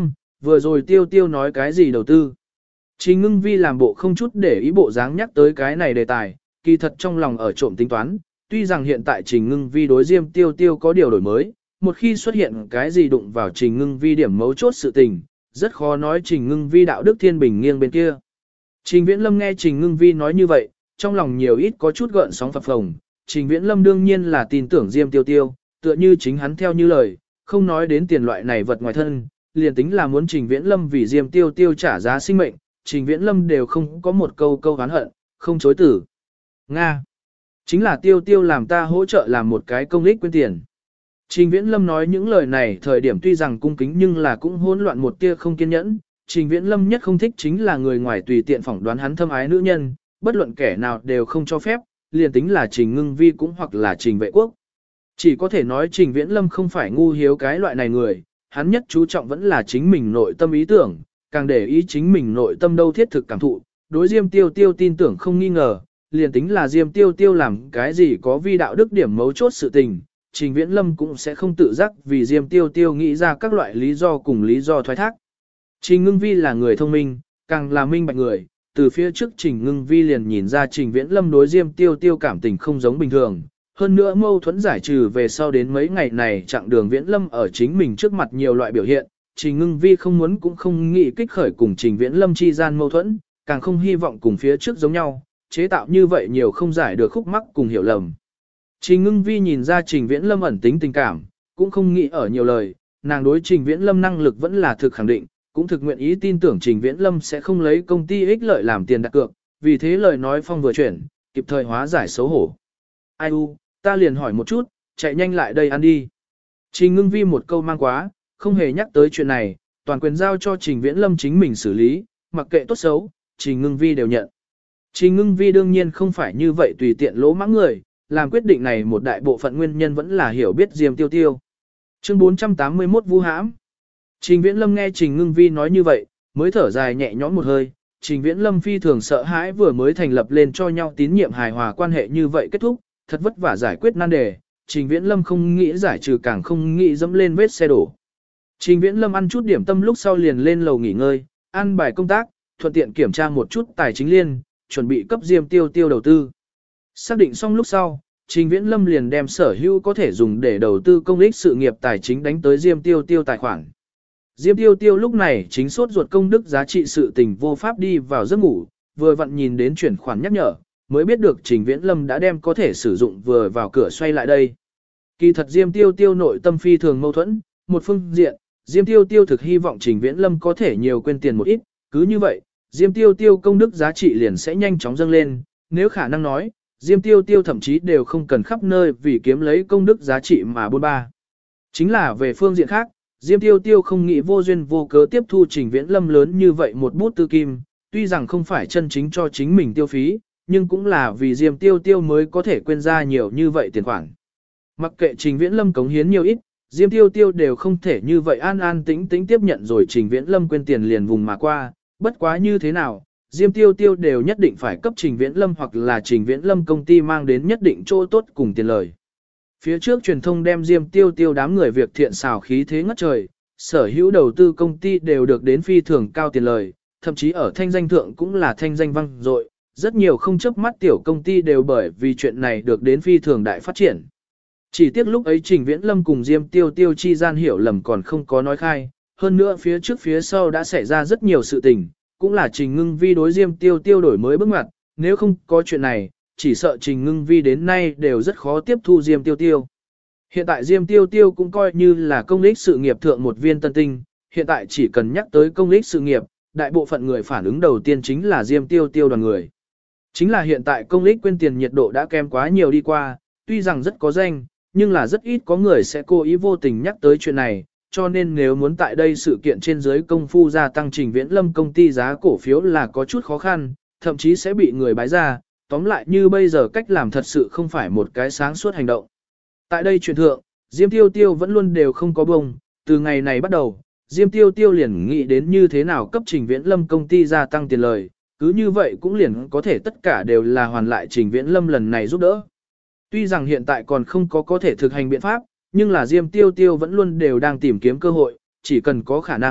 vừa rồi Tiêu Tiêu nói cái gì đầu tư. Trình Ngưng Vi làm bộ không chút để ý bộ dáng nhắc tới cái này đề tài, kỳ thật trong lòng ở trộm tính toán, tuy rằng hiện tại Trình Ngưng Vi đối Diêm Tiêu Tiêu có điều đổi mới, một khi xuất hiện cái gì đụng vào Trình Ngưng Vi điểm mấu chốt sự tình, rất khó nói Trình Ngưng Vi đạo đức thiên bình nghiêng bên kia. Trình Viễn Lâm nghe Trình Ngưng Vi nói như vậy, trong lòng nhiều ít có chút gợn sóng phập phồng, Trình Viễn Lâm đương nhiên là tin tưởng Diêm Tiêu Tiêu, tựa như chính hắn theo như lời, không nói đến tiền loại này vật ngoài thân, liền tính là muốn Trình Viễn Lâm vì Diêm Tiêu Tiêu trả giá sinh mệnh, Trình Viễn Lâm đều không có một câu oán hận, không chối tử. Nga! Chính là Tiêu Tiêu làm ta hỗ trợ làm một cái công ích quyên tiền. Trình Viễn Lâm nói những lời này thời điểm tuy rằng cung kính nhưng là cũng hỗn loạn một tia không kiên nhẫn. Trình Viễn Lâm nhất không thích chính là người ngoài tùy tiện phỏng đoán hắn thâm ái nữ nhân, bất luận kẻ nào đều không cho phép, liền tính là Trình Ngưng Vi cũng hoặc là Trình Vệ Quốc. Chỉ có thể nói Trình Viễn Lâm không phải ngu hiếu cái loại này người, hắn nhất chú trọng vẫn là chính mình nội tâm ý tưởng, càng để ý chính mình nội tâm đâu thiết thực cảm thụ, đối Diêm Tiêu Tiêu tin tưởng không nghi ngờ, liền tính là Diêm Tiêu Tiêu làm cái gì có vi đạo đức điểm mấu chốt sự tình, Trình Viễn Lâm cũng sẽ không tự giác vì Diêm Tiêu Tiêu nghĩ ra các loại lý do cùng lý do thoái thác. Trình Ngưng Vi là người thông minh, càng là minh bạch người, từ phía trước Trình Ngưng Vi liền nhìn ra Trình Viễn Lâm đối Diêm Tiêu Tiêu cảm tình không giống bình thường. Hơn nữa mâu thuẫn giải trừ về sau đến mấy ngày này chặng đường Viễn Lâm ở chính mình trước mặt nhiều loại biểu hiện, Trình Ngưng Vi không muốn cũng không nghĩ kích khởi cùng Trình Viễn Lâm chi gian mâu thuẫn, càng không hy vọng cùng phía trước giống nhau, chế tạo như vậy nhiều không giải được khúc mắc cùng hiểu lầm. Trình Ngưng Vi nhìn ra Trình Viễn Lâm ẩn tính tình cảm, cũng không nghĩ ở nhiều lời, nàng đối Trình Viễn Lâm năng lực vẫn là thực khẳng định, cũng thực nguyện ý tin tưởng Trình Viễn Lâm sẽ không lấy công ty ích lợi làm tiền đặt cược, vì thế lời nói phong vừa chuyển, kịp thời hóa giải xấu hổ. Ai u, ta liền hỏi một chút, chạy nhanh lại đây ăn đi. Trình Ngưng Vi một câu mang quá, không hề nhắc tới chuyện này, toàn quyền giao cho Trình Viễn Lâm chính mình xử lý, mặc kệ tốt xấu, Trình Ngưng Vi đều nhận. Trình Ngưng Vi đương nhiên không phải như vậy tùy tiện lỗ mãng người, làm quyết định này một đại bộ phận nguyên nhân vẫn là hiểu biết Diêm Tiêu Tiêu. Chương 481 Vu hãm. Trình Viễn Lâm nghe Trình Ngưng Vi nói như vậy, mới thở dài nhẹ nhõm một hơi. Trình Viễn Lâm phi thường sợ hãi vừa mới thành lập lên cho nhau tín nhiệm hài hòa quan hệ như vậy kết thúc, thật vất vả giải quyết nan đề. Trình Viễn Lâm không nghĩ giải trừ càng không nghĩ dẫm lên vết xe đổ. Trình Viễn Lâm ăn chút điểm tâm lúc sau liền lên lầu nghỉ ngơi, ăn bài công tác, thuận tiện kiểm tra một chút tài chính liên, chuẩn bị cấp Diêm Tiêu Tiêu đầu tư. Xác định xong lúc sau, Trình Viễn Lâm liền đem sở hữu có thể dùng để đầu tư công ích sự nghiệp tài chính đánh tới Diêm Tiêu Tiêu tài khoản. Diêm Tiêu Tiêu lúc này chính sốt ruột công đức giá trị sự tình vô pháp đi vào giấc ngủ, vừa vặn nhìn đến chuyển khoản nhắc nhở, mới biết được Trình Viễn Lâm đã đem có thể sử dụng vừa vào cửa xoay lại đây. Kỳ thật Diêm Tiêu Tiêu nội tâm phi thường mâu thuẫn, một phương diện, Diêm Tiêu Tiêu thực hy vọng Trình Viễn Lâm có thể nhiều quên tiền một ít, cứ như vậy, Diêm Tiêu Tiêu công đức giá trị liền sẽ nhanh chóng dâng lên, nếu khả năng nói, Diêm Tiêu Tiêu thậm chí đều không cần khắp nơi vì kiếm lấy công đức giá trị mà bôn ba. Chính là về phương diện khác, Diêm Tiêu Tiêu không nghĩ vô duyên vô cớ tiếp thu Trình Viễn Lâm lớn như vậy một bút tư kim, tuy rằng không phải chân chính cho chính mình tiêu phí, nhưng cũng là vì Diêm Tiêu Tiêu mới có thể quên ra nhiều như vậy tiền khoản. Mặc kệ Trình Viễn Lâm cống hiến nhiều ít, Diêm Tiêu Tiêu đều không thể như vậy an an tĩnh tĩnh tiếp nhận rồi Trình Viễn Lâm quên tiền liền vùng mà qua, bất quá như thế nào, Diêm Tiêu Tiêu đều nhất định phải cấp Trình Viễn Lâm hoặc là Trình Viễn Lâm công ty mang đến nhất định chỗ tốt cùng tiền lời. Phía trước truyền thông đem Diêm Tiêu Tiêu đám người việc thiện xảo khí thế ngất trời, sở hữu đầu tư công ty đều được đến phi thường cao tiền lời, thậm chí ở thanh danh thượng cũng là thanh danh vang dội, rất nhiều không chớp mắt tiểu công ty đều bởi vì chuyện này được đến phi thường đại phát triển. Chỉ tiếc lúc ấy Trình Viễn Lâm cùng Diêm Tiêu Tiêu chi gian hiểu lầm còn không có nói khai, hơn nữa phía trước phía sau đã xảy ra rất nhiều sự tình, cũng là Trình Ngưng Vi đối Diêm Tiêu Tiêu đổi mới bước ngoặt, nếu không có chuyện này, chỉ sợ Trình Ngưng Vi đến nay đều rất khó tiếp thu Diêm Tiêu Tiêu. Hiện tại Diêm Tiêu Tiêu cũng coi như là công lý sự nghiệp thượng một viên tân tinh, hiện tại chỉ cần nhắc tới công lý sự nghiệp, đại bộ phận người phản ứng đầu tiên chính là Diêm Tiêu Tiêu đoàn người. Chính là hiện tại công lý quên tiền nhiệt độ đã kém quá nhiều đi qua, tuy rằng rất có danh, nhưng là rất ít có người sẽ cố ý vô tình nhắc tới chuyện này, cho nên nếu muốn tại đây sự kiện trên dưới công phu gia tăng Trình Viễn Lâm công ty giá cổ phiếu là có chút khó khăn, thậm chí sẽ bị người bái ra, tóm lại như bây giờ cách làm thật sự không phải một cái sáng suốt hành động. Tại đây chuyện thượng, Diêm Tiêu Tiêu vẫn luôn đều không có bông, từ ngày này bắt đầu, Diêm Tiêu Tiêu liền nghĩ đến như thế nào cấp Trình Viễn Lâm công ty gia tăng tiền lời, cứ như vậy cũng liền có thể tất cả đều là hoàn lại Trình Viễn Lâm lần này giúp đỡ. Tuy rằng hiện tại còn không có thể thực hành biện pháp, nhưng là Diêm Tiêu Tiêu vẫn luôn đều đang tìm kiếm cơ hội, chỉ cần có khả năng,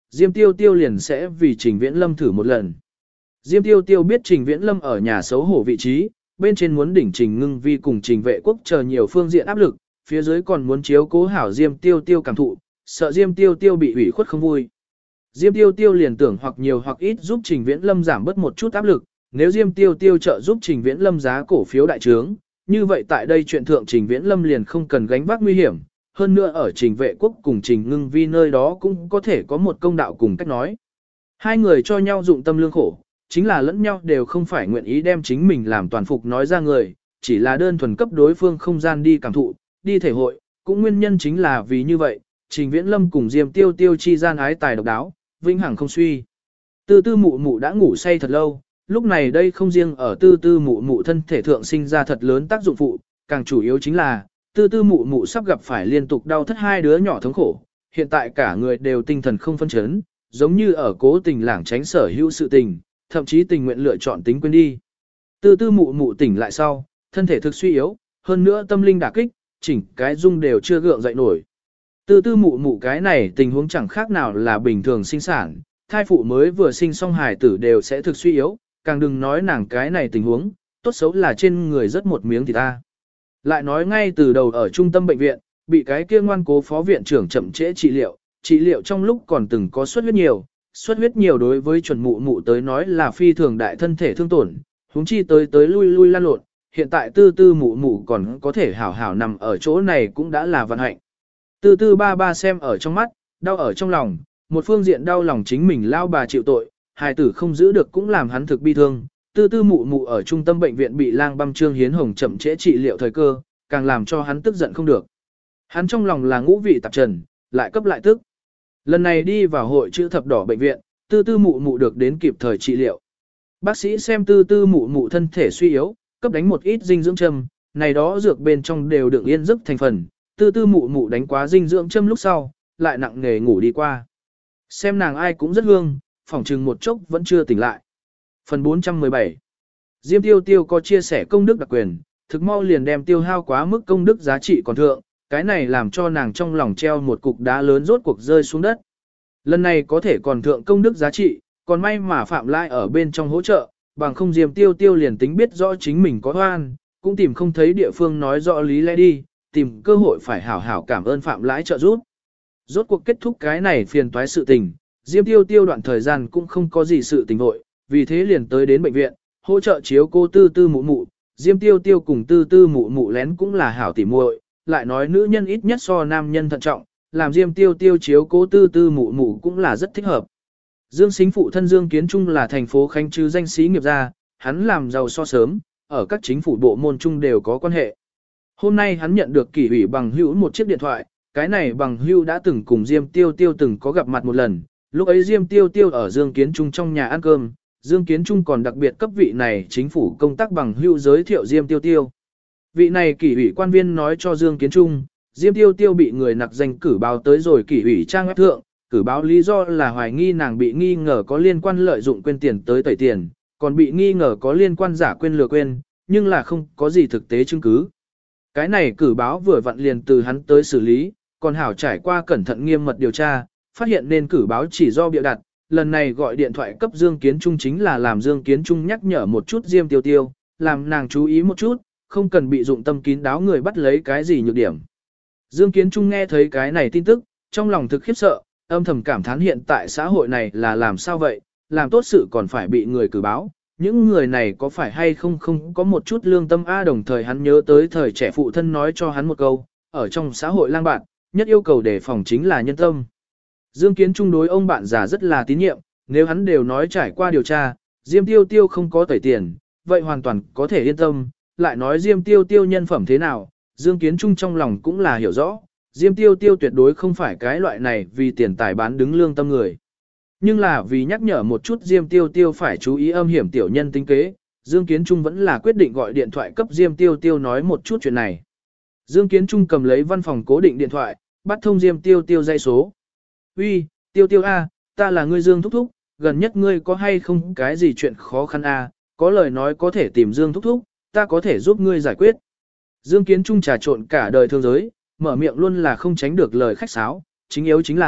Diêm Tiêu Tiêu liền sẽ vì Trình Viễn Lâm thử một lần. Diêm Tiêu Tiêu biết Trình Viễn Lâm ở nhà xấu hổ vị trí, bên trên muốn đỉnh Trình Ngưng Vi cùng Trình Vệ Quốc chờ nhiều phương diện áp lực, phía dưới còn muốn chiếu cố hảo Diêm Tiêu Tiêu cảm thụ, sợ Diêm Tiêu Tiêu bị ủy khuất không vui. Diêm Tiêu Tiêu liền tưởng hoặc nhiều hoặc ít giúp Trình Viễn Lâm giảm bớt một chút áp lực, nếu Diêm Tiêu Tiêu trợ giúp Trình Viễn Lâm giá cổ phiếu đại trướng, như vậy tại đây chuyện thượng Trình Viễn Lâm liền không cần gánh vác nguy hiểm, hơn nữa ở Trình Vệ Quốc cùng Trình Ngưng Vi nơi đó cũng có thể có một công đạo cùng cách nói. Hai người cho nhau dụng tâm lương khổ, chính là lẫn nhau đều không phải nguyện ý đem chính mình làm toàn phục nói ra người, chỉ là đơn thuần cấp đối phương không gian đi cảm thụ, đi thể hội, cũng nguyên nhân chính là vì như vậy, Trình Viễn Lâm cùng Diêm Tiêu Tiêu chi gian ái tài độc đáo, vĩnh hằng không suy. Tư tư mụ mụ đã ngủ say thật lâu, lúc này đây không riêng ở tư tư mụ mụ thân thể thượng sinh ra thật lớn tác dụng phụ, càng chủ yếu chính là, tư tư mụ mụ sắp gặp phải liên tục đau thất hai đứa nhỏ thống khổ, hiện tại cả người đều tinh thần không phân chấn, giống như ở cố tình lảng tránh sở hữu sự tình, thậm chí tình nguyện lựa chọn tính quên đi. Tư tư mụ mụ tỉnh lại sau, thân thể thực suy yếu, hơn nữa tâm linh đả kích, chỉnh cái dung đều chưa gượng dậy nổi. Tư tư mụ mụ cái này tình huống chẳng khác nào là bình thường sinh sản, thai phụ mới vừa sinh xong hài tử đều sẽ thực suy yếu, càng đừng nói nàng cái này tình huống, tốt xấu là trên người rất một miếng thì ta. Lại nói ngay từ đầu ở trung tâm bệnh viện, bị cái kia ngoan cố phó viện trưởng chậm trễ trị liệu trong lúc còn từng có xuất huyết nhiều đối với chuẩn mụ mụ tới nói là phi thường đại thân thể thương tổn, huống chi tới lui lan lộn, hiện tại tư tư mụ mụ còn có thể hảo hảo nằm ở chỗ này cũng đã là vận hạnh. Tư tư ba ba xem ở trong mắt, đau ở trong lòng, một phương diện đau lòng chính mình lao bà chịu tội, hài tử không giữ được cũng làm hắn thực bi thương. Tư tư mụ mụ ở trung tâm bệnh viện bị lang băm Trương Hiến Hồng chậm trễ trị liệu thời cơ, càng làm cho hắn tức giận không được. Hắn trong lòng là ngũ vị tạp trần, lại cấp lại tức. Lần này đi vào hội chữ thập đỏ bệnh viện, tư tư mụ mụ được đến kịp thời trị liệu. Bác sĩ xem tư tư mụ mụ thân thể suy yếu, cấp đánh một ít dinh dưỡng châm, này đó dược bên trong đều đựng yên giấc thành phần, tư tư mụ mụ đánh quá dinh dưỡng châm lúc sau, lại nặng nghề ngủ đi qua. Xem nàng ai cũng rất hương, phỏng chừng một chốc vẫn chưa tỉnh lại. Phần 417 Diêm Tiêu Tiêu có chia sẻ công đức đặc quyền, thực mau liền đem tiêu hao quá mức công đức giá trị còn thượng, cái này làm cho nàng trong lòng treo một cục đá lớn rốt cuộc rơi xuống đất. Lần này có thể còn thượng công đức giá trị, còn may mà Phạm Lai ở bên trong hỗ trợ, bằng không Diêm Tiêu Tiêu liền tính biết rõ chính mình có oan, cũng tìm không thấy địa phương nói rõ lý lẽ đi, tìm cơ hội phải hảo hảo cảm ơn Phạm Lãi trợ giúp. Rốt cuộc kết thúc cái này phiền toái sự tình, Diêm Tiêu Tiêu đoạn thời gian cũng không có gì sự tình vội, vì thế liền tới đến bệnh viện, hỗ trợ chiếu cô tư tư mụ mụ. Diêm Tiêu Tiêu cùng tư tư mụ mụ lén cũng là hảo tỉ muội, lại nói nữ nhân ít nhất so nam nhân thận trọng, làm Diêm Tiêu Tiêu chiếu cố tư tư mụ mụ cũng là rất thích hợp. Dương Sính phụ thân Dương Kiến Trung là thành phố Khánh Trư danh sĩ nghiệp gia, hắn làm giàu so sớm, ở các chính phủ bộ môn chung đều có quan hệ. Hôm nay hắn nhận được kỷ ủy bằng hữu một chiếc điện thoại, cái này bằng hữu đã từng cùng Diêm Tiêu Tiêu từng có gặp mặt một lần, lúc ấy Diêm Tiêu Tiêu ở Dương Kiến Trung trong nhà ăn cơm, Dương Kiến Trung còn đặc biệt cấp vị này chính phủ công tác bằng hữu giới thiệu Diêm Tiêu Tiêu. Vị này kỷ ủy quan viên nói cho Dương Kiến Trung, Diêm Tiêu Tiêu bị người nặc danh cử báo tới rồi kỷ ủy trang web thượng, cử báo lý do là hoài nghi nàng bị nghi ngờ có liên quan lợi dụng quên tiền tới tẩy tiền, còn bị nghi ngờ có liên quan giả quên lừa quên, nhưng là không có gì thực tế chứng cứ. Cái này cử báo vừa vặn liền từ hắn tới xử lý, còn hảo trải qua cẩn thận nghiêm mật điều tra, phát hiện nên cử báo chỉ do bịa đặt, lần này gọi điện thoại cấp Dương Kiến Trung chính là làm Dương Kiến Trung nhắc nhở một chút Diêm Tiêu Tiêu, làm nàng chú ý một chút, không cần bị dụng tâm kín đáo người bắt lấy cái gì nhược điểm. Dương Kiến Trung nghe thấy cái này tin tức, trong lòng thực khiếp sợ, âm thầm cảm thán hiện tại xã hội này là làm sao vậy, làm tốt sự còn phải bị người cử báo, những người này có phải hay không không có một chút lương tâm đồng thời hắn nhớ tới thời trẻ phụ thân nói cho hắn một câu, ở trong xã hội lang bạn, nhất yêu cầu đề phòng chính là nhân tâm. Dương Kiến Trung đối ông bạn già rất là tín nhiệm, nếu hắn đều nói trải qua điều tra, Diêm Tiêu Tiêu không có tẩy tiền, vậy hoàn toàn có thể yên tâm, lại nói Diêm Tiêu Tiêu nhân phẩm thế nào, Dương Kiến Trung trong lòng cũng là hiểu rõ, Diêm Tiêu Tiêu tuyệt đối không phải cái loại này vì tiền tài bán đứng lương tâm người. Nhưng là vì nhắc nhở một chút Diêm Tiêu Tiêu phải chú ý âm hiểm tiểu nhân tính kế, Dương Kiến Trung vẫn là quyết định gọi điện thoại cấp Diêm Tiêu Tiêu nói một chút chuyện này. Dương Kiến Trung cầm lấy văn phòng cố định điện thoại, bắt thông Diêm Tiêu Tiêu dây số. Uy, Tiêu Tiêu A, ta là ngươi Dương Thúc Thúc, gần nhất ngươi có hay không cái gì chuyện khó khăn A, có lời nói có thể tìm Dương Thúc Thúc, ta có thể giúp ngươi giải quyết. Dương Kiến Trung trà trộn cả đời thương giới, mở miệng luôn là không tránh được lời khách sáo, chính yếu chính là,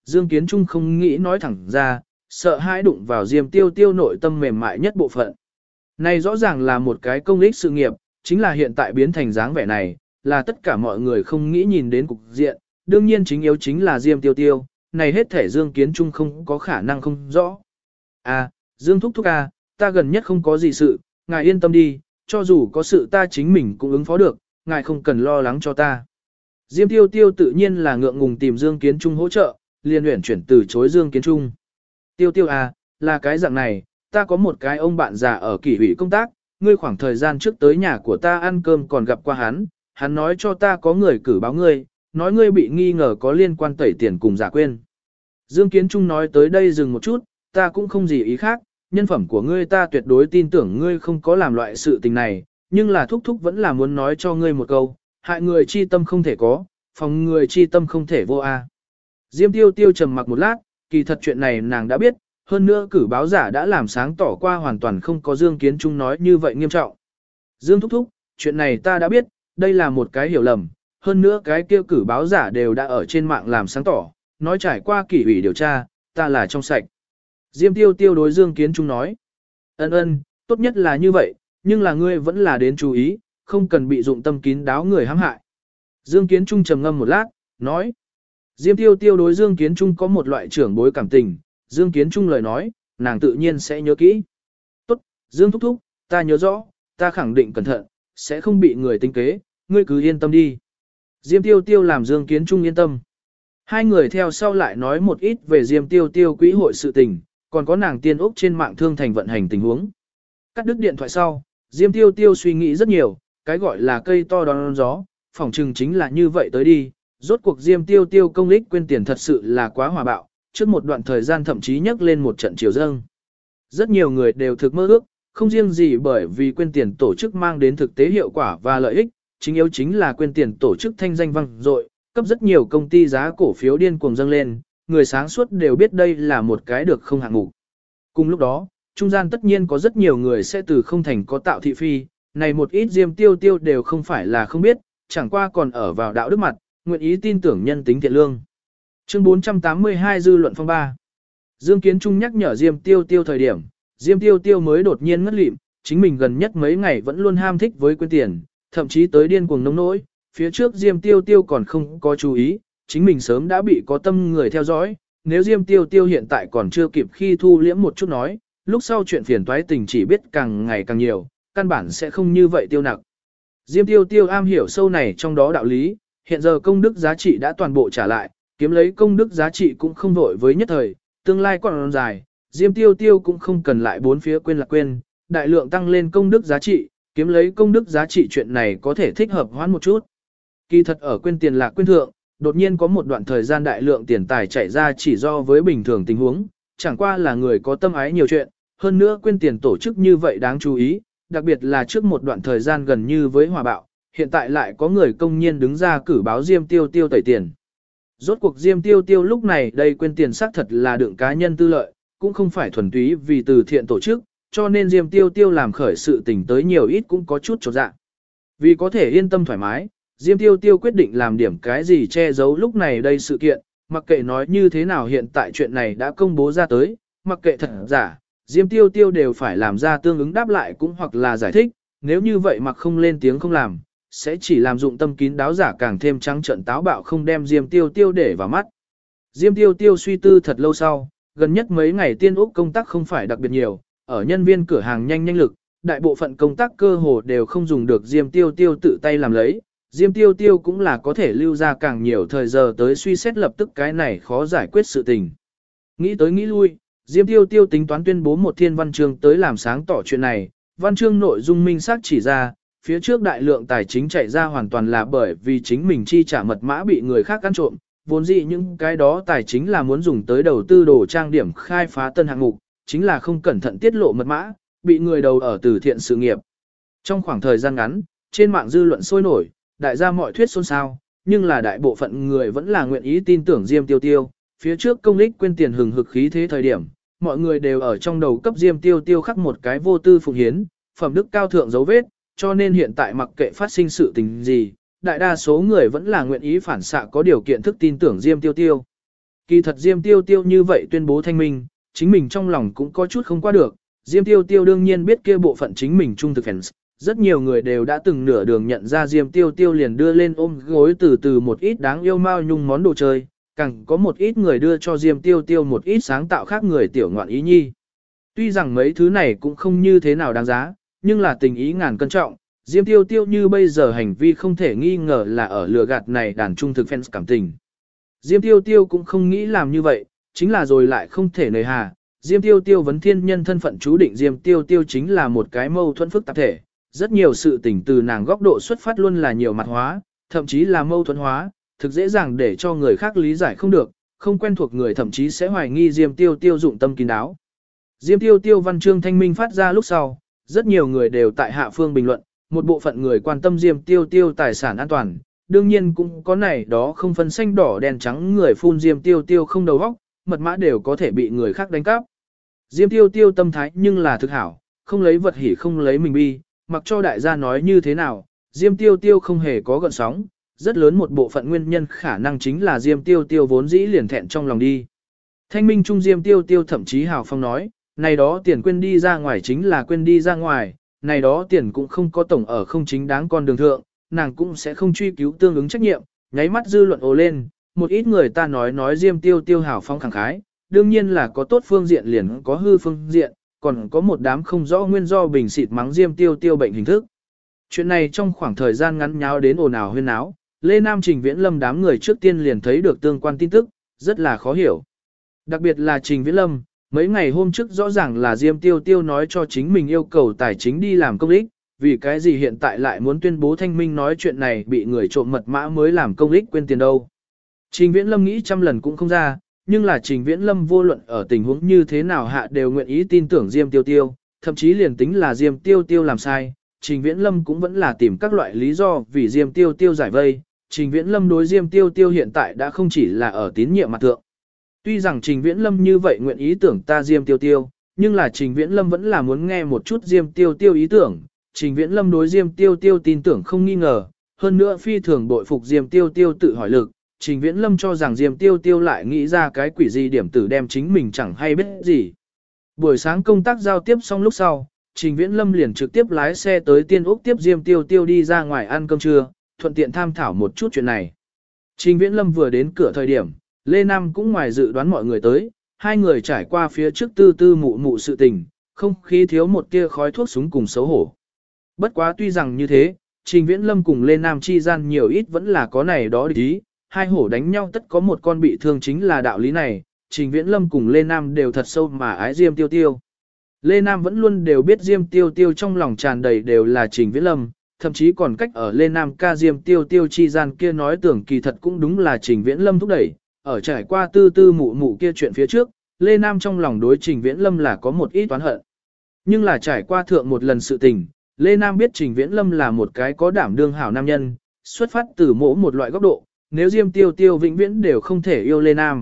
Dương Kiến Trung không nghĩ nói thẳng ra, sợ hãi đụng vào Diêm Tiêu Tiêu nội tâm mềm mại nhất bộ phận. Này rõ ràng là một cái công ích sự nghiệp, chính là hiện tại biến thành dáng vẻ này, là tất cả mọi người không nghĩ nhìn đến cục diện, đương nhiên chính yếu chính là Diêm Tiêu Tiêu, này hết thể Dương Kiến Trung không có khả năng không rõ. À, Dương Thúc Thúc à, ta gần nhất không có gì sự, ngài yên tâm đi, cho dù có sự ta chính mình cũng ứng phó được, ngài không cần lo lắng cho ta. Diêm Tiêu Tiêu tự nhiên là ngượng ngùng tìm Dương Kiến Trung hỗ trợ, liền uyển chuyển từ chối Dương Kiến Trung. Tiêu Tiêu à, là cái dạng này, ta có một cái ông bạn già ở kỷ ủy công tác, ngươi khoảng thời gian trước tới nhà của ta ăn cơm còn gặp qua hắn nói cho ta có người cử báo ngươi, nói ngươi bị nghi ngờ có liên quan tẩy tiền cùng giả quên. Dương Kiến Trung nói tới đây dừng một chút, ta cũng không gì ý khác, nhân phẩm của ngươi ta tuyệt đối tin tưởng ngươi không có làm loại sự tình này, nhưng là thúc thúc vẫn là muốn nói cho ngươi một câu, hại người chi tâm không thể có, phòng người chi tâm không thể vô a. Diêm Tiêu Tiêu trầm mặc một lát, kỳ thật chuyện này nàng đã biết, hơn nữa cử báo giả đã làm sáng tỏ qua hoàn toàn không có Dương Kiến Trung nói như vậy nghiêm trọng. Dương thúc thúc, chuyện này ta đã biết, đây là một cái hiểu lầm, hơn nữa cái kia cử báo giả đều đã ở trên mạng làm sáng tỏ, nói trải qua kỷ ủy điều tra, ta là trong sạch. Diêm Tiêu Tiêu đối Dương Kiến Trung nói, ân, tốt nhất là như vậy, nhưng là ngươi vẫn là đến chú ý, không cần bị dụng tâm kín đáo người hãm hại. Dương Kiến Trung trầm ngâm một lát, nói, Diêm Tiêu Tiêu đối Dương Kiến Trung có một loại trưởng bối cảm tình, Dương Kiến Trung lời nói, nàng tự nhiên sẽ nhớ kỹ. Tốt, Dương thúc thúc, ta nhớ rõ, ta khẳng định cẩn thận, sẽ không bị người tính kế, ngươi cứ yên tâm đi. Diêm Tiêu Tiêu làm Dương Kiến Trung yên tâm. Hai người theo sau lại nói một ít về Diêm Tiêu Tiêu quỹ hội sự tình, còn có nàng tiên ốc trên mạng thương thành vận hành tình huống. Cắt đứt điện thoại sau, Diêm Tiêu Tiêu suy nghĩ rất nhiều, cái gọi là cây to đón gió, phỏng chừng chính là như vậy tới đi. Rốt cuộc Diêm Tiêu Tiêu công lích quên tiền thật sự là quá hòa bạo, trước một đoạn thời gian thậm chí nhấc lên một trận chiều dâng. Rất nhiều người đều thực mơ ước, không riêng gì bởi vì quên tiền tổ chức mang đến thực tế hiệu quả và lợi ích, chính yếu chính là quên tiền tổ chức thanh danh vang dội, cấp rất nhiều công ty giá cổ phiếu điên cuồng dâng lên, người sáng suốt đều biết đây là một cái được không hạng mục. Cùng lúc đó, trung gian tất nhiên có rất nhiều người sẽ từ không thành có tạo thị phi, này một ít Diêm Tiêu Tiêu đều không phải là không biết, chẳng qua còn ở vào đạo đức mặt, nguyện ý tin tưởng nhân tính thiện lương. Chương 482 dư luận phong ba. Dương Kiến Trung nhắc nhở Diêm Tiêu Tiêu thời điểm, Diêm Tiêu Tiêu mới đột nhiên ngất lịm, chính mình gần nhất mấy ngày vẫn luôn ham thích với quên tiền, thậm chí tới điên cuồng nông nỗi, phía trước Diêm Tiêu Tiêu còn không có chú ý, chính mình sớm đã bị có tâm người theo dõi, nếu Diêm Tiêu Tiêu hiện tại còn chưa kịp khi thu liễm một chút nói, lúc sau chuyện phiền toái tình chỉ biết càng ngày càng nhiều, căn bản sẽ không như vậy tiêu nặng. Diêm Tiêu Tiêu am hiểu sâu này trong đó đạo lý, hiện giờ công đức giá trị đã toàn bộ trả lại, kiếm lấy công đức giá trị cũng không vội với nhất thời, tương lai còn dài, Diêm Tiêu Tiêu cũng không cần lại bốn phía quên là quên, đại lượng tăng lên công đức giá trị, kiếm lấy công đức giá trị chuyện này có thể thích hợp hoãn một chút. Kỳ thật ở quên tiền lạc quên thượng, đột nhiên có một đoạn thời gian đại lượng tiền tài chạy ra chỉ do với bình thường tình huống, chẳng qua là người có tâm ái nhiều chuyện, hơn nữa quên tiền tổ chức như vậy đáng chú ý, đặc biệt là trước một đoạn thời gian gần như với hòa bạo, hiện tại lại có người công nhiên đứng ra cử báo Diêm Tiêu Tiêu tẩy tiền. Rốt cuộc Diêm Tiêu Tiêu lúc này đây quên tiền xác thật là đựng cá nhân tư lợi, cũng không phải thuần túy vì từ thiện tổ chức, cho nên Diêm Tiêu Tiêu làm khởi sự tình tới nhiều ít cũng có chút chột dạ. Vì có thể yên tâm thoải mái, Diêm Tiêu Tiêu quyết định làm điểm cái gì che giấu lúc này đây sự kiện, mặc kệ nói như thế nào hiện tại chuyện này đã công bố ra tới, mặc kệ thật giả, Diêm Tiêu Tiêu đều phải làm ra tương ứng đáp lại cũng hoặc là giải thích, nếu như vậy mặc không lên tiếng không làm, sẽ chỉ làm dụng tâm kín đáo giả càng thêm trắng trợn táo bạo không đem Diêm Tiêu Tiêu để vào mắt. Diêm Tiêu Tiêu suy tư thật lâu sau, gần nhất mấy ngày tiên úc công tác không phải đặc biệt nhiều, ở nhân viên cửa hàng nhanh lực, đại bộ phận công tác cơ hồ đều không dùng được Diêm Tiêu Tiêu tự tay làm lấy, Diêm Tiêu Tiêu cũng là có thể lưu ra càng nhiều thời giờ tới suy xét lập tức cái này khó giải quyết sự tình. Nghĩ tới nghĩ lui, Diêm Tiêu Tiêu tính toán tuyên bố một thiên văn chương tới làm sáng tỏ chuyện này, văn chương nội dung minh xác chỉ ra, phía trước đại lượng tài chính chạy ra hoàn toàn là bởi vì chính mình chi trả mật mã bị người khác ăn trộm, vốn dĩ những cái đó tài chính là muốn dùng tới đầu tư đồ trang điểm khai phá tân hạng mục, chính là không cẩn thận tiết lộ mật mã, bị người đầu ở từ thiện sự nghiệp. Trong khoảng thời gian ngắn, trên mạng dư luận sôi nổi, đại gia mọi thuyết xôn xao, nhưng là đại bộ phận người vẫn là nguyện ý tin tưởng Diêm Tiêu Tiêu, phía trước công lích quên tiền hừng hực khí thế thời điểm, mọi người đều ở trong đầu cấp Diêm Tiêu Tiêu khắc một cái vô tư phụng hiến, phẩm đức cao thượng dấu vết, cho nên hiện tại mặc kệ phát sinh sự tình gì, đại đa số người vẫn là nguyện ý phản xạ có điều kiện thức tin tưởng Diêm Tiêu Tiêu. Kỳ thật Diêm Tiêu Tiêu như vậy tuyên bố thanh minh, chính mình trong lòng cũng có chút không qua được. Diêm Tiêu Tiêu đương nhiên biết kia bộ phận chính mình trung thực fans. Rất nhiều người đều đã từng nửa đường nhận ra Diêm Tiêu Tiêu liền đưa lên ôm gối từ từ một ít đáng yêu mao nhung món đồ chơi, càng có một ít người đưa cho Diêm Tiêu Tiêu một ít sáng tạo khác người tiểu ngoạn ý nhi. Tuy rằng mấy thứ này cũng không như thế nào đáng giá, nhưng là tình ý ngàn cân trọng, Diêm Tiêu Tiêu như bây giờ hành vi không thể nghi ngờ là ở lừa gạt này đàn trung thực fans cảm tình. Diêm Tiêu Tiêu cũng không nghĩ làm như vậy, chính là rồi lại không thể nề hà. Diêm Tiêu Tiêu vấn thiên nhân thân phận chú định Diêm Tiêu Tiêu chính là một cái mâu thuẫn phức tạp thể. Rất nhiều sự tình từ nàng góc độ xuất phát luôn là nhiều mặt hóa, thậm chí là mâu thuẫn hóa, thực dễ dàng để cho người khác lý giải không được, không quen thuộc người thậm chí sẽ hoài nghi Diêm Tiêu Tiêu dụng tâm kín đáo. Diêm Tiêu Tiêu văn chương thanh minh phát ra lúc sau, rất nhiều người đều tại hạ phương bình luận, một bộ phận người quan tâm Diêm Tiêu Tiêu tài sản an toàn, đương nhiên cũng có này đó không phân xanh đỏ đen trắng người phun Diêm Tiêu Tiêu không đầu óc, mật mã đều có thể bị người khác đánh cắp. Diêm Tiêu Tiêu tâm thái nhưng là thực hảo, không lấy vật hỉ không lấy mình bi, mặc cho đại gia nói như thế nào, Diêm Tiêu Tiêu không hề có gợn sóng, rất lớn một bộ phận nguyên nhân khả năng chính là Diêm Tiêu Tiêu vốn dĩ liền thẹn trong lòng đi. Thanh minh trung Diêm Tiêu Tiêu thậm chí hào phong nói, này đó tiền quên đi ra ngoài chính là quên đi ra ngoài, này đó tiền cũng không có tổng ở không chính đáng con đường thượng, nàng cũng sẽ không truy cứu tương ứng trách nhiệm, nháy mắt dư luận ồ lên, một ít người ta nói Diêm Tiêu Tiêu hào phong khẳng khái, đương nhiên là có tốt phương diện liền có hư phương diện, còn có một đám không rõ nguyên do bình xịt mắng Diêm Tiêu Tiêu bệnh hình thức. Chuyện này trong khoảng thời gian ngắn nháo đến ồn ào huyên náo, Lê Nam Trình Viễn Lâm đám người trước tiên liền thấy được tương quan tin tức, rất là khó hiểu. Đặc biệt là Trình Viễn Lâm, mấy ngày hôm trước rõ ràng là Diêm Tiêu Tiêu nói cho chính mình yêu cầu tài chính đi làm công ích, vì cái gì hiện tại lại muốn tuyên bố thanh minh nói chuyện này bị người trộm mật mã mới làm công ích quên tiền đâu. Trình Viễn Lâm nghĩ trăm lần cũng không ra, nhưng là Trình Viễn Lâm vô luận ở tình huống như thế nào hạ đều nguyện ý tin tưởng Diêm Tiêu Tiêu, thậm chí liền tính là Diêm Tiêu Tiêu làm sai, Trình Viễn Lâm cũng vẫn là tìm các loại lý do vì Diêm Tiêu Tiêu giải vây. Trình Viễn Lâm đối Diêm Tiêu Tiêu hiện tại đã không chỉ là ở tín nhiệm mặt thượng. Tuy rằng Trình Viễn Lâm như vậy nguyện ý tưởng ta Diêm Tiêu Tiêu, nhưng là Trình Viễn Lâm vẫn là muốn nghe một chút Diêm Tiêu Tiêu ý tưởng. Trình Viễn Lâm đối Diêm Tiêu Tiêu tin tưởng không nghi ngờ, hơn nữa phi thường bội phục Diêm Tiêu Tiêu tự hỏi lực. Trình Viễn Lâm cho rằng Diêm Tiêu Tiêu lại nghĩ ra cái quỷ gì điểm tử đem chính mình chẳng hay biết gì. Buổi sáng công tác giao tiếp xong lúc sau, Trình Viễn Lâm liền trực tiếp lái xe tới Tiên Úc tiếp Diêm Tiêu Tiêu đi ra ngoài ăn cơm trưa, thuận tiện tham thảo một chút chuyện này. Trình Viễn Lâm vừa đến cửa thời điểm, Lê Nam cũng ngoài dự đoán mọi người tới, hai người trải qua phía trước tư tư mụ mụ sự tình, không khí thiếu một tia khói thuốc súng cùng xấu hổ. Bất quá tuy rằng như thế, Trình Viễn Lâm cùng Lê Nam chi gian nhiều ít vẫn là có này đó địch ý, hai hổ đánh nhau tất có một con bị thương chính là đạo lý này, Trình Viễn Lâm cùng Lê Nam đều thật sâu mà ái Diêm Tiêu Tiêu. Lê Nam vẫn luôn đều biết Diêm Tiêu Tiêu trong lòng tràn đầy đều là Trình Viễn Lâm, thậm chí còn cách ở Lê Nam ca Diêm Tiêu Tiêu chi gian kia nói tưởng kỳ thật cũng đúng là Trình Viễn Lâm thúc đẩy, ở trải qua tư tư mụ mụ kia chuyện phía trước, Lê Nam trong lòng đối Trình Viễn Lâm là có một ít toán hận. Nhưng là trải qua thượng một lần sự tình, Lê Nam biết Trình Viễn Lâm là một cái có đảm đương hảo nam nhân, xuất phát từ mỗi một loại góc độ, nếu Diêm Tiêu Tiêu vĩnh viễn đều không thể yêu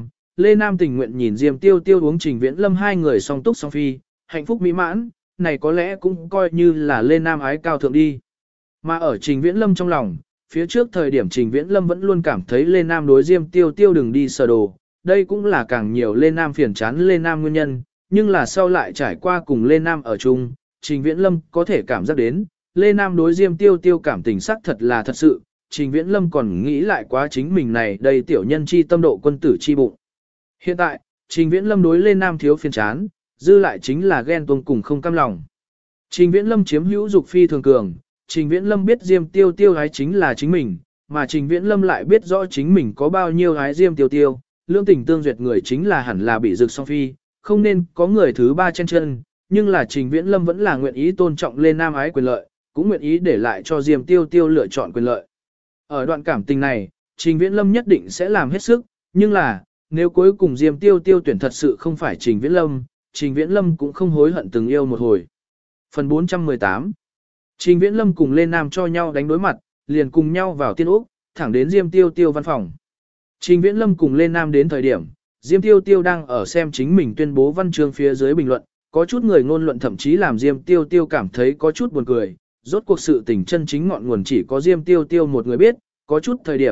Lê Nam tình nguyện nhìn Diêm Tiêu Tiêu uống Trình Viễn Lâm hai người song túc song phi, hạnh phúc mỹ mãn, này có lẽ cũng coi như là Lê Nam ái cao thượng đi. Mà ở Trình Viễn Lâm trong lòng, phía trước thời điểm Trình Viễn Lâm vẫn luôn cảm thấy Lê Nam đối Diêm Tiêu Tiêu đừng đi sờ đồ, đây cũng là càng nhiều Lê Nam phiền chán Lê Nam nguyên nhân, nhưng là sau lại trải qua cùng Lê Nam ở chung, Trình Viễn Lâm có thể cảm giác đến, Lê Nam đối Diêm Tiêu Tiêu cảm tình sắc thật là thật sự, Trình Viễn Lâm còn nghĩ lại quá chính mình này đây tiểu nhân chi tâm độ quân tử chi bụng. Hiện tại, Trình Viễn Lâm đối Lê Nam thiếu phiền chán, dư lại chính là ghen tuông cùng không cam lòng. Trình Viễn Lâm chiếm hữu dục phi thường cường, Trình Viễn Lâm biết Diêm Tiêu Tiêu ái chính là chính mình, mà Trình Viễn Lâm lại biết rõ chính mình có bao nhiêu ái Diêm Tiêu Tiêu, lương tình tương duyệt người chính là hẳn là bị rực song phi, không nên có người thứ ba chen chân, nhưng là Trình Viễn Lâm vẫn là nguyện ý tôn trọng Lê Nam ái quyền lợi, cũng nguyện ý để lại cho Diêm Tiêu Tiêu lựa chọn quyền lợi. Ở đoạn cảm tình này, Trình Viễn Lâm nhất định sẽ làm hết sức, nhưng là, nếu cuối cùng Diêm Tiêu Tiêu tuyển thật sự không phải Trình Viễn Lâm, Trình Viễn Lâm cũng không hối hận từng yêu một hồi. Phần 418 Trình Viễn Lâm cùng Lê Nam cho nhau đánh đối mặt, liền cùng nhau vào Tiên Úc, thẳng đến Diêm Tiêu Tiêu văn phòng. Trình Viễn Lâm cùng Lê Nam đến thời điểm, Diêm Tiêu Tiêu đang ở xem chính mình tuyên bố văn chương phía dưới bình luận, có chút người ngôn luận thậm chí làm Diêm Tiêu Tiêu cảm thấy có chút buồn cười, rốt cuộc sự tình chân chính ngọn nguồn chỉ có Diêm Tiêu Tiêu một người biết, có chút thời điểm,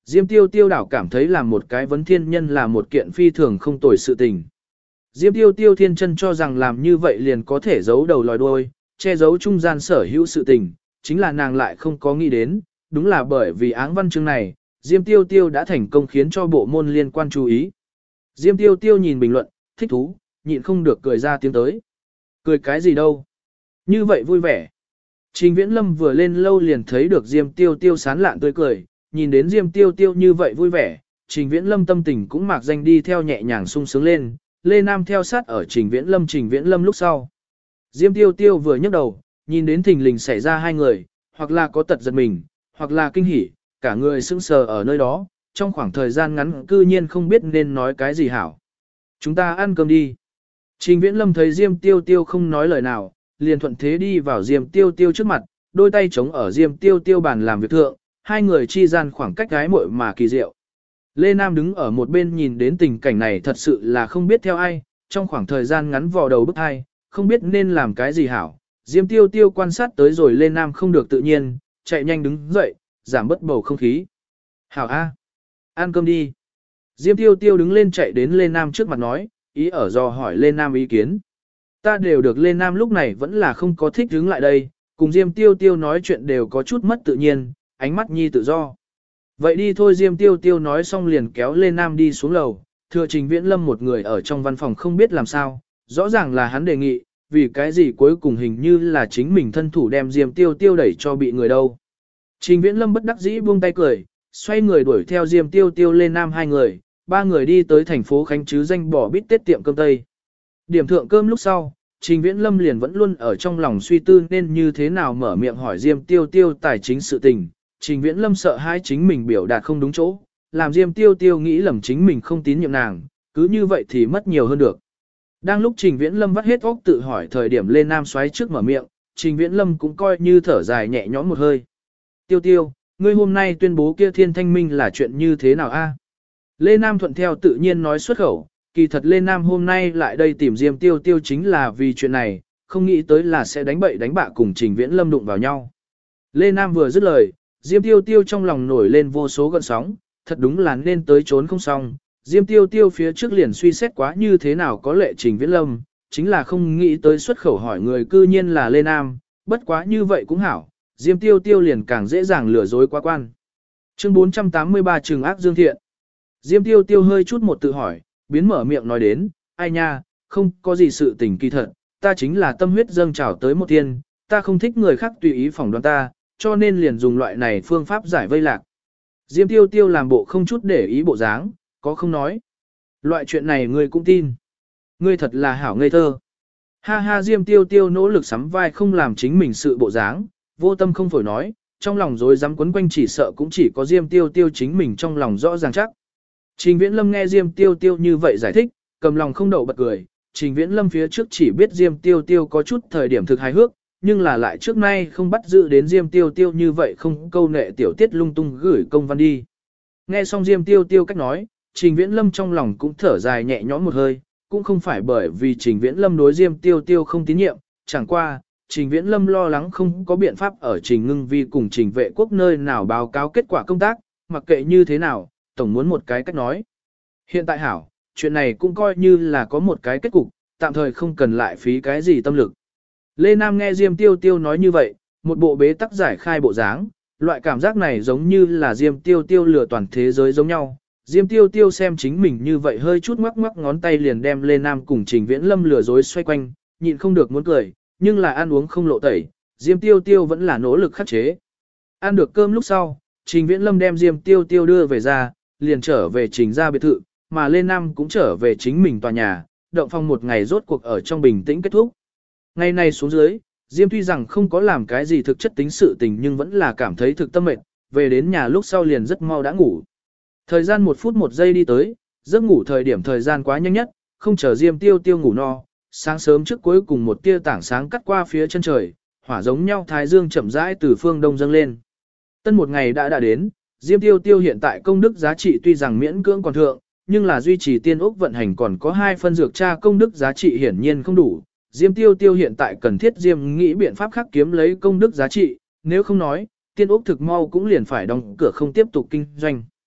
Diêm Tiêu Tiêu đảo cảm thấy làm một cái vấn thiên nhân là một kiện phi thường không tồi sự tình. Diêm Tiêu Tiêu thiên chân cho rằng làm như vậy liền có thể giấu đầu lòi đuôi, che giấu trung gian sở hữu sự tình, chính là nàng lại không có nghĩ đến, đúng là bởi vì áng văn chương này, Diêm Tiêu Tiêu đã thành công khiến cho bộ môn liên quan chú ý. Diêm Tiêu Tiêu nhìn bình luận, thích thú, nhịn không được cười ra tiếng tới. Cười cái gì đâu? Như vậy vui vẻ. Trình Viễn Lâm vừa lên lâu liền thấy được Diêm Tiêu Tiêu sán lạn tươi cười, nhìn đến Diêm Tiêu Tiêu như vậy vui vẻ, Trình Viễn Lâm tâm tình cũng mạc danh đi theo nhẹ nhàng sung sướng lên, Lê Nam theo sát ở Trình Viễn Lâm lúc sau. Diêm Tiêu Tiêu vừa nhấc đầu, nhìn đến thình lình xảy ra hai người, hoặc là có tật giật mình, hoặc là kinh hỉ, cả người sững sờ ở nơi đó, trong khoảng thời gian ngắn cư nhiên không biết nên nói cái gì hảo. Chúng ta ăn cơm đi. Trình Viễn Lâm thấy Diêm Tiêu Tiêu không nói lời nào, liền thuận thế đi vào Diêm Tiêu Tiêu trước mặt, đôi tay chống ở Diêm Tiêu Tiêu bàn làm việc thượng, hai người chi gian khoảng cách gái muội mà kỳ diệu. Lê Nam đứng ở một bên nhìn đến tình cảnh này thật sự là không biết theo ai, trong khoảng thời gian ngắn vò đầu bức hai, không biết nên làm cái gì hảo. Diêm Tiêu Tiêu quan sát tới rồi Lê Nam không được tự nhiên, chạy nhanh đứng dậy, giảm bớt bầu không khí. Hảo A. Ăn cơm đi. Diêm Tiêu Tiêu đứng lên chạy đến Lê Nam trước mặt nói, ý ở dò hỏi Lê Nam ý kiến. Ta đều được Lê Nam lúc này vẫn là không có thích đứng lại đây, cùng Diêm Tiêu Tiêu nói chuyện đều có chút mất tự nhiên, ánh mắt nhi tự do. Vậy đi thôi Diêm Tiêu Tiêu nói xong liền kéo Lê Nam đi xuống lầu, thừa Trình Viễn Lâm một người ở trong văn phòng không biết làm sao, rõ ràng là hắn đề nghị, vì cái gì cuối cùng hình như là chính mình thân thủ đem Diêm Tiêu Tiêu đẩy cho bị người đâu. Trình Viễn Lâm bất đắc dĩ buông tay cười, xoay người đuổi theo Diêm Tiêu Tiêu Lê Nam hai người, ba người đi tới thành phố Khánh chứ danh bỏ bít tết tiệm cơm Tây. Điểm thượng cơm lúc sau, Trình Viễn Lâm liền vẫn luôn ở trong lòng suy tư nên như thế nào mở miệng hỏi Diêm Tiêu Tiêu tài chính sự tình. Trình Viễn Lâm sợ hai chính mình biểu đạt không đúng chỗ, làm Diêm Tiêu Tiêu nghĩ lầm chính mình không tín nhiệm nàng, cứ như vậy thì mất nhiều hơn được. Đang lúc Trình Viễn Lâm vắt hết óc tự hỏi thời điểm Lê Nam xoáy trước mở miệng, Trình Viễn Lâm cũng coi như thở dài nhẹ nhõm một hơi. Tiêu Tiêu, ngươi hôm nay tuyên bố kia thiên thanh minh là chuyện như thế nào a? Lê Nam thuận theo tự nhiên nói xuất khẩu, kỳ thật Lê Nam hôm nay lại đây tìm Diêm Tiêu Tiêu chính là vì chuyện này, không nghĩ tới là sẽ đánh bậy đánh bạ cùng Trình Viễn Lâm đụng vào nhau. Lê Nam vừa dứt lời, Diêm Tiêu Tiêu trong lòng nổi lên vô số gợn sóng, thật đúng là nên tới trốn không xong. Diêm Tiêu Tiêu phía trước liền suy xét quá như thế nào có lệ Trình Viễn Lâm, chính là không nghĩ tới xuất khẩu hỏi người cư nhiên là Lê Nam, bất quá như vậy cũng hảo, Diêm Tiêu Tiêu liền càng dễ dàng lừa dối quá quan. Chương 483 Trừng ác dương thiện. Diêm Tiêu Tiêu hơi chút một tự hỏi, biến mở miệng nói đến, ai nha, không có gì sự tình kỳ thật, ta chính là tâm huyết dâng trào tới một thiên, ta không thích người khác tùy ý phỏng đoán ta, cho nên liền dùng loại này phương pháp giải vây lạc. Diêm Tiêu Tiêu làm bộ không chút để ý bộ dáng, có không nói. Loại chuyện này ngươi cũng tin. Ngươi thật là hảo ngây thơ. Ha ha Diêm Tiêu Tiêu nỗ lực sắm vai không làm chính mình sự bộ dáng, vô tâm không phổi nói, trong lòng rối rắm quấn quanh chỉ sợ cũng chỉ có Diêm Tiêu Tiêu chính mình trong lòng rõ ràng chắc. Trình Viễn Lâm nghe Diêm Tiêu Tiêu như vậy giải thích, cầm lòng không đậu bật cười. Trình Viễn Lâm phía trước chỉ biết Diêm Tiêu Tiêu có chút thời điểm thực hài hước, nhưng là lại trước nay không bắt giữ đến Diêm Tiêu Tiêu như vậy không câu nệ tiểu tiết lung tung gửi công văn đi. Nghe xong Diêm Tiêu Tiêu cách nói, Trình Viễn Lâm trong lòng cũng thở dài nhẹ nhõm một hơi, cũng không phải bởi vì Trình Viễn Lâm đối Diêm Tiêu Tiêu không tín nhiệm, chẳng qua, Trình Viễn Lâm lo lắng không có biện pháp ở Trình Ngưng Vi cùng Trình Vệ Quốc nơi nào báo cáo kết quả công tác, mặc kệ như thế nào, tổng muốn một cái cách nói. Hiện tại hảo, chuyện này cũng coi như là có một cái kết cục, tạm thời không cần lại phí cái gì tâm lực. Lê Nam nghe Diêm Tiêu Tiêu nói như vậy, một bộ bế tắc giải khai bộ dáng, loại cảm giác này giống như là Diêm Tiêu Tiêu lừa toàn thế giới giống nhau. Diêm Tiêu Tiêu xem chính mình như vậy hơi chút ngoắc ngoắc ngón tay liền đem Lê Nam cùng Trình Viễn Lâm lừa dối xoay quanh, nhịn không được muốn cười, nhưng là ăn uống không lộ tẩy, Diêm Tiêu Tiêu vẫn là nỗ lực khắc chế. Ăn được cơm lúc sau, Trình Viễn Lâm đem Diêm Tiêu Tiêu đưa về ra, liền trở về Trình ra biệt thự, mà Lê Nam cũng trở về chính mình tòa nhà, động phong một ngày rốt cuộc ở trong bình tĩnh kết thúc. Ngày này xuống dưới, Diêm tuy rằng không có làm cái gì thực chất tính sự tình nhưng vẫn là cảm thấy thực tâm mệt, về đến nhà lúc sau liền rất mau đã ngủ. Thời gian 1 phút 1 giây đi tới, giấc ngủ thời điểm thời gian quá nhanh nhất, không chờ Diêm Tiêu Tiêu ngủ no, sáng sớm trước cuối cùng một tia tảng sáng cắt qua phía chân trời, hỏa giống nhau thái dương chậm rãi từ phương đông dâng lên. Tân một ngày đã đến, Diêm Tiêu Tiêu hiện tại công đức giá trị tuy rằng miễn cưỡng còn thượng, nhưng là duy trì tiên ốc vận hành còn có 2 phân dược tra công đức giá trị hiển nhiên không đủ. Diêm Tiêu Tiêu hiện tại cần thiết Diêm nghĩ biện pháp khác kiếm lấy công đức giá trị, nếu không nói, tiên ốc thực mau cũng liền phải đóng cửa không tiếp tục kinh doanh.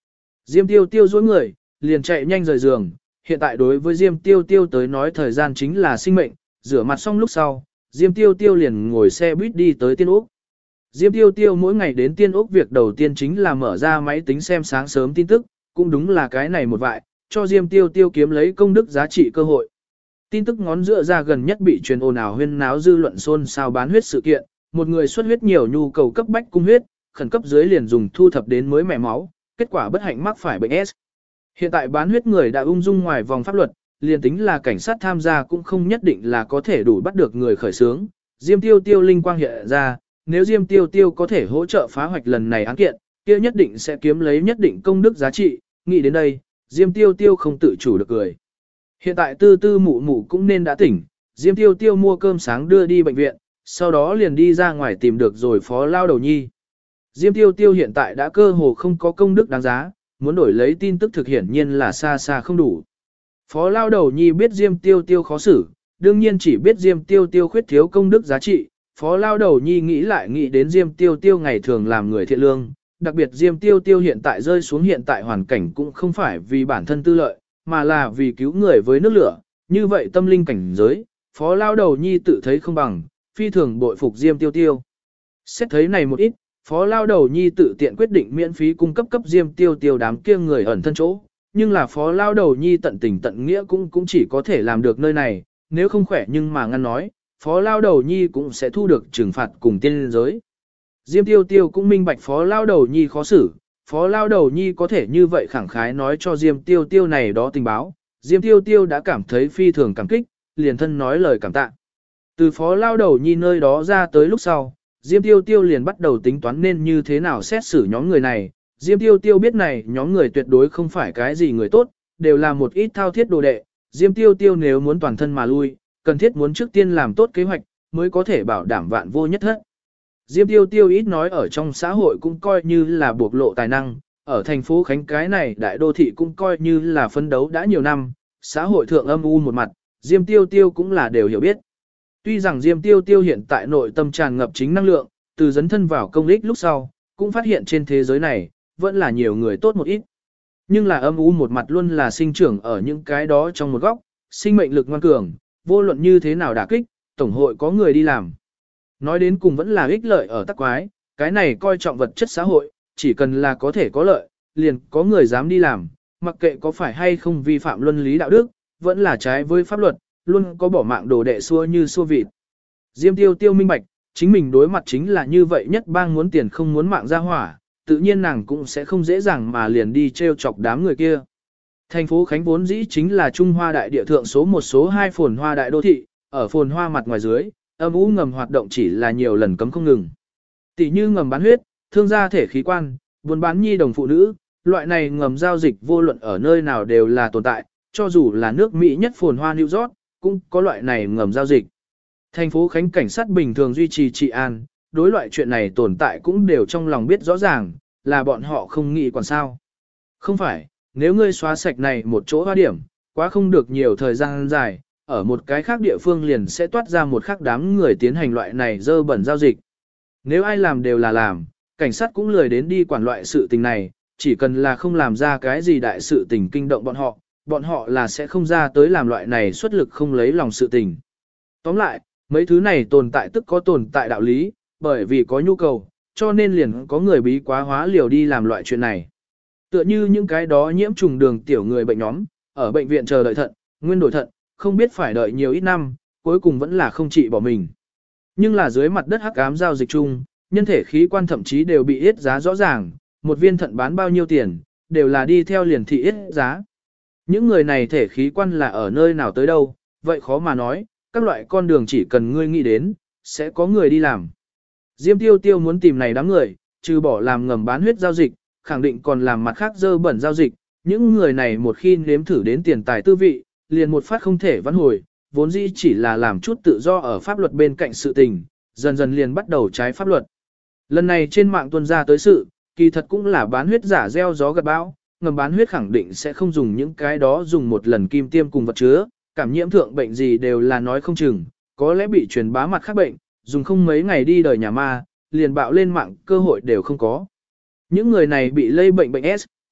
Diêm Tiêu Tiêu duỗi người, liền chạy nhanh rời giường, hiện tại đối với Diêm Tiêu Tiêu tới nói thời gian chính là sinh mệnh, rửa mặt xong lúc sau, Diêm Tiêu Tiêu liền ngồi xe buýt đi tới Tiên Úc. Diêm Tiêu Tiêu mỗi ngày đến Tiên Úc việc đầu tiên chính là mở ra máy tính xem sáng sớm tin tức, cũng đúng là cái này một vại, cho Diêm Tiêu Tiêu kiếm lấy công đức giá trị cơ hội. Tin tức ngón dựa ra gần nhất bị truyền ồn ào huyên náo dư luận xôn xao bán huyết sự kiện, một người xuất huyết nhiều nhu cầu cấp bách cung huyết, khẩn cấp dưới liền dùng thu thập đến mới mẻ máu, kết quả bất hạnh mắc phải bệnh S. Hiện tại bán huyết người đã ung dung ngoài vòng pháp luật, liền tính là cảnh sát tham gia cũng không nhất định là có thể đủ bắt được người khởi xướng. Diêm Tiêu Tiêu linh quang hiện ra, nếu Diêm Tiêu Tiêu có thể hỗ trợ phá hoạch lần này án kiện, kia nhất định sẽ kiếm lấy nhất định công đức giá trị, nghĩ đến đây, Diêm Tiêu Tiêu không tự chủ được cười. Hiện tại tư tư mụ mụ cũng nên đã tỉnh, Diêm Tiêu Tiêu mua cơm sáng đưa đi bệnh viện, sau đó liền đi ra ngoài tìm được rồi phó lao đầu nhi. Diêm Tiêu Tiêu hiện tại đã cơ hồ không có công đức đáng giá, muốn đổi lấy tin tức thực hiển nhiên là xa xa không đủ. Phó lao đầu nhi biết Diêm Tiêu Tiêu khó xử, đương nhiên chỉ biết Diêm Tiêu Tiêu khuyết thiếu công đức giá trị. Phó lao đầu nhi nghĩ lại nghĩ đến Diêm Tiêu Tiêu ngày thường làm người thiện lương, đặc biệt Diêm Tiêu Tiêu hiện tại rơi xuống hiện tại hoàn cảnh cũng không phải vì bản thân tư lợi, mà là vì cứu người với nước lửa, như vậy tâm linh cảnh giới, phó lao đầu nhi tự thấy không bằng, phi thường bội phục Diêm Tiêu Tiêu. Xét thấy này một ít, phó lao đầu nhi tự tiện quyết định miễn phí cung cấp cấp Diêm Tiêu Tiêu đám kia người ẩn thân chỗ, nhưng là phó lao đầu nhi tận tình tận nghĩa cũng chỉ có thể làm được nơi này, nếu không khỏe nhưng mà ngăn nói, phó lao đầu nhi cũng sẽ thu được trừng phạt cùng tiên giới. Diêm Tiêu Tiêu cũng minh bạch phó lao đầu nhi khó xử, phó lao đầu nhi có thể như vậy khẳng khái nói cho Diêm Tiêu Tiêu này đó tình báo, Diêm Tiêu Tiêu đã cảm thấy phi thường cảm kích, liền thân nói lời cảm tạ. Từ phó lao đầu nhi nơi đó ra tới lúc sau, Diêm Tiêu Tiêu liền bắt đầu tính toán nên như thế nào xét xử nhóm người này. Diêm Tiêu Tiêu biết này nhóm người tuyệt đối không phải cái gì người tốt, đều là một ít thao thiết đồ đệ. Diêm Tiêu Tiêu nếu muốn toàn thân mà lui, cần thiết muốn trước tiên làm tốt kế hoạch, mới có thể bảo đảm vạn vô nhất hết. Diêm Tiêu Tiêu ít nói ở trong xã hội cũng coi như là bộc lộ tài năng, ở thành phố Khánh cái này đại đô thị cũng coi như là phấn đấu đã nhiều năm, xã hội thượng âm u một mặt, Diêm Tiêu Tiêu cũng là đều hiểu biết. Tuy rằng Diêm Tiêu Tiêu hiện tại nội tâm tràn ngập chính năng lượng, từ dấn thân vào công ích lúc sau, cũng phát hiện trên thế giới này, vẫn là nhiều người tốt một ít. Nhưng là âm u một mặt luôn là sinh trưởng ở những cái đó trong một góc, sinh mệnh lực ngoan cường, vô luận như thế nào đả kích, tổng hội có người đi làm. Nói đến cùng vẫn là ích lợi ở tắc quái, cái này coi trọng vật chất xã hội, chỉ cần là có thể có lợi, liền có người dám đi làm, mặc kệ có phải hay không vi phạm luân lý đạo đức, vẫn là trái với pháp luật, luôn có bỏ mạng đồ đệ xua như xua vịt. Diêm Tiêu Tiêu minh bạch, chính mình đối mặt chính là như vậy nhất bang muốn tiền không muốn mạng ra hỏa, tự nhiên nàng cũng sẽ không dễ dàng mà liền đi treo chọc đám người kia. Thành phố Khánh vốn dĩ chính là Trung Hoa đại địa thượng số một số 2 phồn hoa đại đô thị, ở phồn hoa mặt ngoài dưới, âm u ngầm hoạt động chỉ là nhiều lần cấm không ngừng. Tỷ như ngầm bán huyết, thương gia thể khí quan, buôn bán nhi đồng phụ nữ, loại này ngầm giao dịch vô luận ở nơi nào đều là tồn tại, cho dù là nước Mỹ nhất phồn hoa New York, cũng có loại này ngầm giao dịch. Thành phố Khánh cảnh sát bình thường duy trì trị an, đối loại chuyện này tồn tại cũng đều trong lòng biết rõ ràng, là bọn họ không nghĩ còn sao. Không phải, nếu ngươi xóa sạch này một chỗ hoa điểm, quá không được nhiều thời gian dài, ở một cái khác địa phương liền sẽ toát ra một khác đám người tiến hành loại này dơ bẩn giao dịch. Nếu ai làm đều là làm, cảnh sát cũng lười đến đi quản loại sự tình này, chỉ cần là không làm ra cái gì đại sự tình kinh động bọn họ là sẽ không ra tới làm loại này xuất lực không lấy lòng sự tình. Tóm lại, mấy thứ này tồn tại tức có tồn tại đạo lý, bởi vì có nhu cầu, cho nên liền có người bí quá hóa liều đi làm loại chuyện này. Tựa như những cái đó nhiễm trùng đường tiểu người bệnh nhóm, ở bệnh viện chờ đợi thận, nguyên đổi thận, không biết phải đợi nhiều ít năm, cuối cùng vẫn là không trị bỏ mình. Nhưng là dưới mặt đất hắc ám giao dịch chung, nhân thể khí quan thậm chí đều bị yết giá rõ ràng, một viên thận bán bao nhiêu tiền, đều là đi theo liền thị yết giá. Những người này thể khí quan là ở nơi nào tới đâu, vậy khó mà nói, các loại con đường chỉ cần ngươi nghĩ đến, sẽ có người đi làm. Diêm Tiêu Tiêu muốn tìm này đám người, trừ bỏ làm ngầm bán huyết giao dịch, khẳng định còn làm mặt khác dơ bẩn giao dịch, những người này một khi nếm thử đến tiền tài tư vị, liền một phát không thể vãn hồi, vốn dĩ chỉ là làm chút tự do ở pháp luật bên cạnh sự tình, dần dần liền bắt đầu trái pháp luật. Lần này trên mạng tuân ra tới sự, kỳ thật cũng là bán huyết giả gieo gió gặt bão, ngầm bán huyết khẳng định sẽ không dùng những cái đó dùng một lần kim tiêm cùng vật chứa, cảm nhiễm thượng bệnh gì đều là nói không chừng, có lẽ bị truyền bá mặt khác bệnh, dùng không mấy ngày đi đời nhà ma, liền bạo lên mạng cơ hội đều không có. Những người này bị lây bệnh S,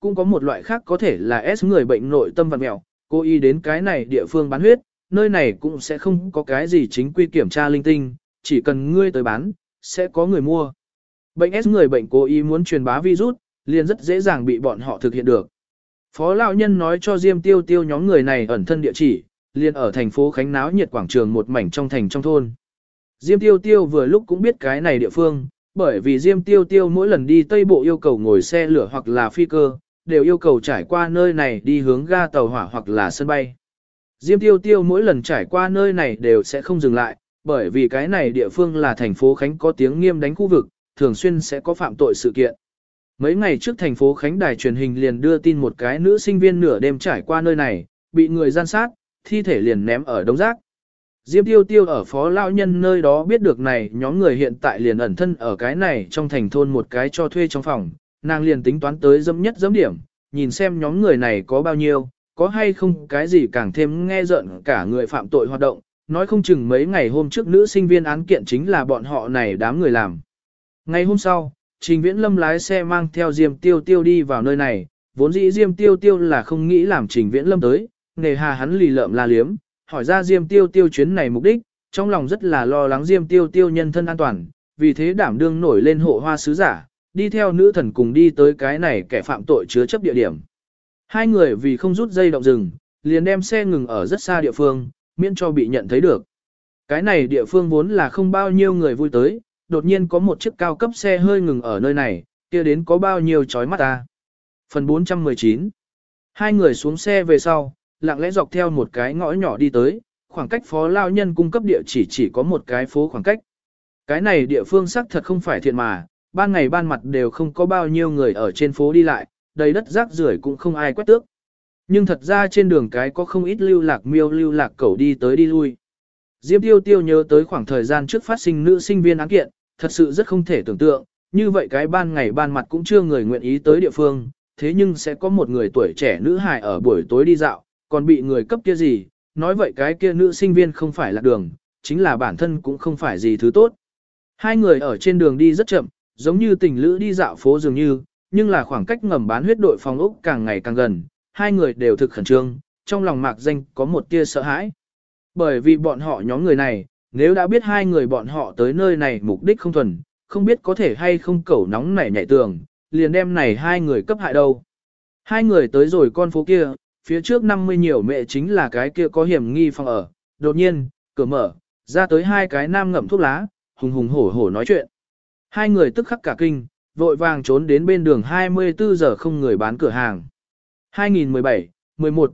cũng có một loại khác có thể là S người bệnh nội tâm vặn mẹo, cố ý đến cái này địa phương bán huyết, nơi này cũng sẽ không có cái gì chính quy kiểm tra linh tinh, chỉ cần ngươi tới bán, sẽ có người mua. Bệnh S người bệnh cố ý muốn truyền bá virus, liền rất dễ dàng bị bọn họ thực hiện được. Phó lão nhân nói cho Diêm Tiêu Tiêu nhóm người này ẩn thân địa chỉ, liền ở thành phố Khánh náo nhiệt quảng trường một mảnh trong thành trong thôn. Diêm Tiêu Tiêu vừa lúc cũng biết cái này địa phương, bởi vì Diêm Tiêu Tiêu mỗi lần đi Tây Bộ yêu cầu ngồi xe lửa hoặc là phi cơ, đều yêu cầu trải qua nơi này đi hướng ga tàu hỏa hoặc là sân bay. Diêm Tiêu Tiêu mỗi lần trải qua nơi này đều sẽ không dừng lại, bởi vì cái này địa phương là thành phố Khánh có tiếng nghiêm đánh khu vực, thường xuyên sẽ có phạm tội sự kiện. Mấy ngày trước thành phố Khánh đài truyền hình liền đưa tin một cái nữ sinh viên nửa đêm trải qua nơi này, bị người gian sát, thi thể liền ném ở đống rác. Diêm Tiêu Tiêu ở phó lão nhân nơi đó biết được này nhóm người hiện tại liền ẩn thân ở cái này trong thành thôn một cái cho thuê trong phòng, nàng liền tính toán tới dẫm nhất dẫm điểm, nhìn xem nhóm người này có bao nhiêu, có hay không cái gì càng thêm nghe rợn cả người phạm tội hoạt động, nói không chừng mấy ngày hôm trước nữ sinh viên án kiện chính là bọn họ này đám người làm. Ngày hôm sau, Trình Viễn Lâm lái xe mang theo Diêm Tiêu Tiêu đi vào nơi này, vốn dĩ Diêm Tiêu Tiêu là không nghĩ làm Trình Viễn Lâm tới, nề hà hắn lì lợm la liếm, hỏi ra Diêm Tiêu Tiêu chuyến này mục đích, trong lòng rất là lo lắng Diêm Tiêu Tiêu nhân thân an toàn, vì thế đảm đương nổi lên hộ hoa sứ giả, đi theo nữ thần cùng đi tới cái này kẻ phạm tội chứa chấp địa điểm. Hai người vì không rút dây động rừng, liền đem xe ngừng ở rất xa địa phương, miễn cho bị nhận thấy được. Cái này địa phương vốn là không bao nhiêu người vui tới, đột nhiên có một chiếc cao cấp xe hơi ngừng ở nơi này, kia đến có bao nhiêu chói mắt ta. Phần 419. Hai người xuống xe về sau, lặng lẽ dọc theo một cái ngõ nhỏ đi tới, khoảng cách phó lao nhân cung cấp địa chỉ có một cái phố khoảng cách. Cái này địa phương xác thật không phải thiện mà, ban ngày ban mặt đều không có bao nhiêu người ở trên phố đi lại, đầy đất rác rưởi cũng không ai quét tước. Nhưng thật ra trên đường cái có không ít lưu lạc miêu lưu lạc cẩu đi tới đi lui. Diêm Tiêu Tiêu nhớ tới khoảng thời gian trước phát sinh nữ sinh viên án kiện, thật sự rất không thể tưởng tượng, như vậy cái ban ngày ban mặt cũng chưa người nguyện ý tới địa phương, thế nhưng sẽ có một người tuổi trẻ nữ hài ở buổi tối đi dạo, còn bị người cấp kia gì, nói vậy cái kia nữ sinh viên không phải là đường, chính là bản thân cũng không phải gì thứ tốt. Hai người ở trên đường đi rất chậm, giống như tình lữ đi dạo phố dường như, nhưng là khoảng cách ngầm bán huyết đội phòng ốc càng ngày càng gần, hai người đều thực khẩn trương, trong lòng mạc danh có một tia sợ hãi. Bởi vì bọn họ nhóm người này, nếu đã biết hai người bọn họ tới nơi này mục đích không thuần, không biết có thể hay không cẩu nóng nảy nhảy tường, liền đem này hai người cấp hại đâu. Hai người tới rồi con phố kia, phía trước 50 nhiều mẹ chính là cái kia có hiểm nghi phòng ở, đột nhiên, cửa mở, ra tới hai cái nam ngậm thuốc lá, hùng hùng hổ hổ nói chuyện. Hai người tức khắc cả kinh, vội vàng trốn đến bên đường 24 giờ không người bán cửa hàng. 2017, 11,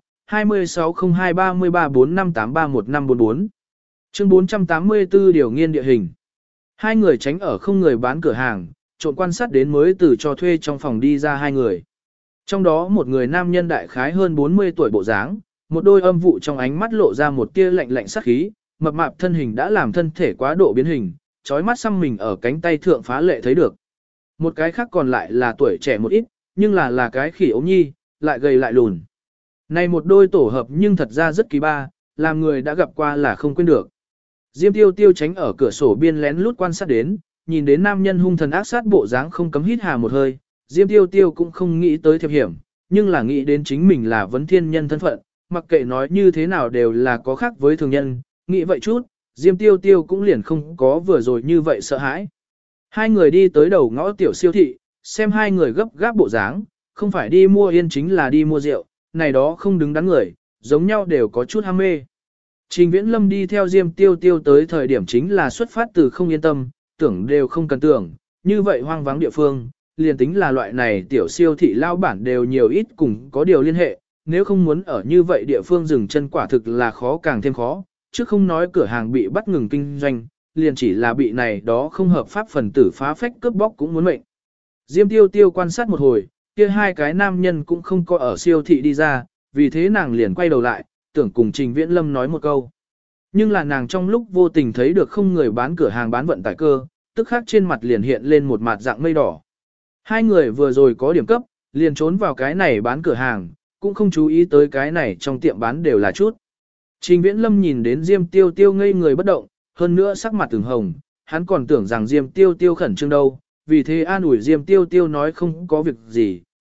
26023345831544 Chương 484 điều nghiên địa hình. Hai người tránh ở không người bán cửa hàng, trộn quan sát đến mới từ cho thuê trong phòng đi ra hai người. Trong đó một người nam nhân đại khái hơn 40 tuổi bộ dáng, một đôi âm vụ trong ánh mắt lộ ra một tia lạnh lạnh sát khí, mập mạp thân hình đã làm thân thể quá độ biến hình, trói mắt xăm mình ở cánh tay thượng phá lệ thấy được. Một cái khác còn lại là tuổi trẻ một ít, nhưng là cái khỉ ốm nhi, lại gầy lại lùn. Này một đôi tổ hợp nhưng thật ra rất kỳ ba, làm người đã gặp qua là không quên được. Diêm Tiêu Tiêu tránh ở cửa sổ biên lén lút quan sát đến, nhìn đến nam nhân hung thần ác sát bộ dáng không cấm hít hà một hơi, Diêm Tiêu Tiêu cũng không nghĩ tới thiệp hiểm, nhưng là nghĩ đến chính mình là vấn thiên nhân thân phận, mặc kệ nói như thế nào đều là có khác với thường nhân, nghĩ vậy chút, Diêm Tiêu Tiêu cũng liền không có vừa rồi như vậy sợ hãi. Hai người đi tới đầu ngõ tiểu siêu thị, xem hai người gấp gáp bộ dáng, không phải đi mua yên chính là đi mua rượu, này đó không đứng đắn người, giống nhau đều có chút ham mê. Trình Viễn Lâm đi theo Diêm Tiêu Tiêu tới thời điểm chính là xuất phát từ không yên tâm, tưởng đều không cần tưởng, như vậy hoang vắng địa phương, liền tính là loại này tiểu siêu thị lao bản đều nhiều ít cùng có điều liên hệ, nếu không muốn ở như vậy địa phương dừng chân quả thực là khó càng thêm khó, chứ không nói cửa hàng bị bắt ngừng kinh doanh, liền chỉ là bị này đó không hợp pháp phần tử phá phách cướp bóc cũng muốn mệnh. Diêm Tiêu Tiêu quan sát một hồi, kia hai cái nam nhân cũng không có ở siêu thị đi ra, vì thế nàng liền quay đầu lại, tưởng cùng Trình Viễn Lâm nói một câu. Nhưng là nàng trong lúc vô tình thấy được không người bán cửa hàng bán vận tải cơ, tức khắc trên mặt liền hiện lên một mặt dạng mây đỏ. Hai người vừa rồi có điểm cấp, liền trốn vào cái này bán cửa hàng, cũng không chú ý tới cái này trong tiệm bán đều là chút. Trình Viễn Lâm nhìn đến Diêm Tiêu Tiêu ngây người bất động, hơn nữa sắc mặt từng hồng, hắn còn tưởng rằng Diêm Tiêu Tiêu khẩn trương đâu, vì thế an ủi Diêm Tiêu Tiêu nói không có việc gì,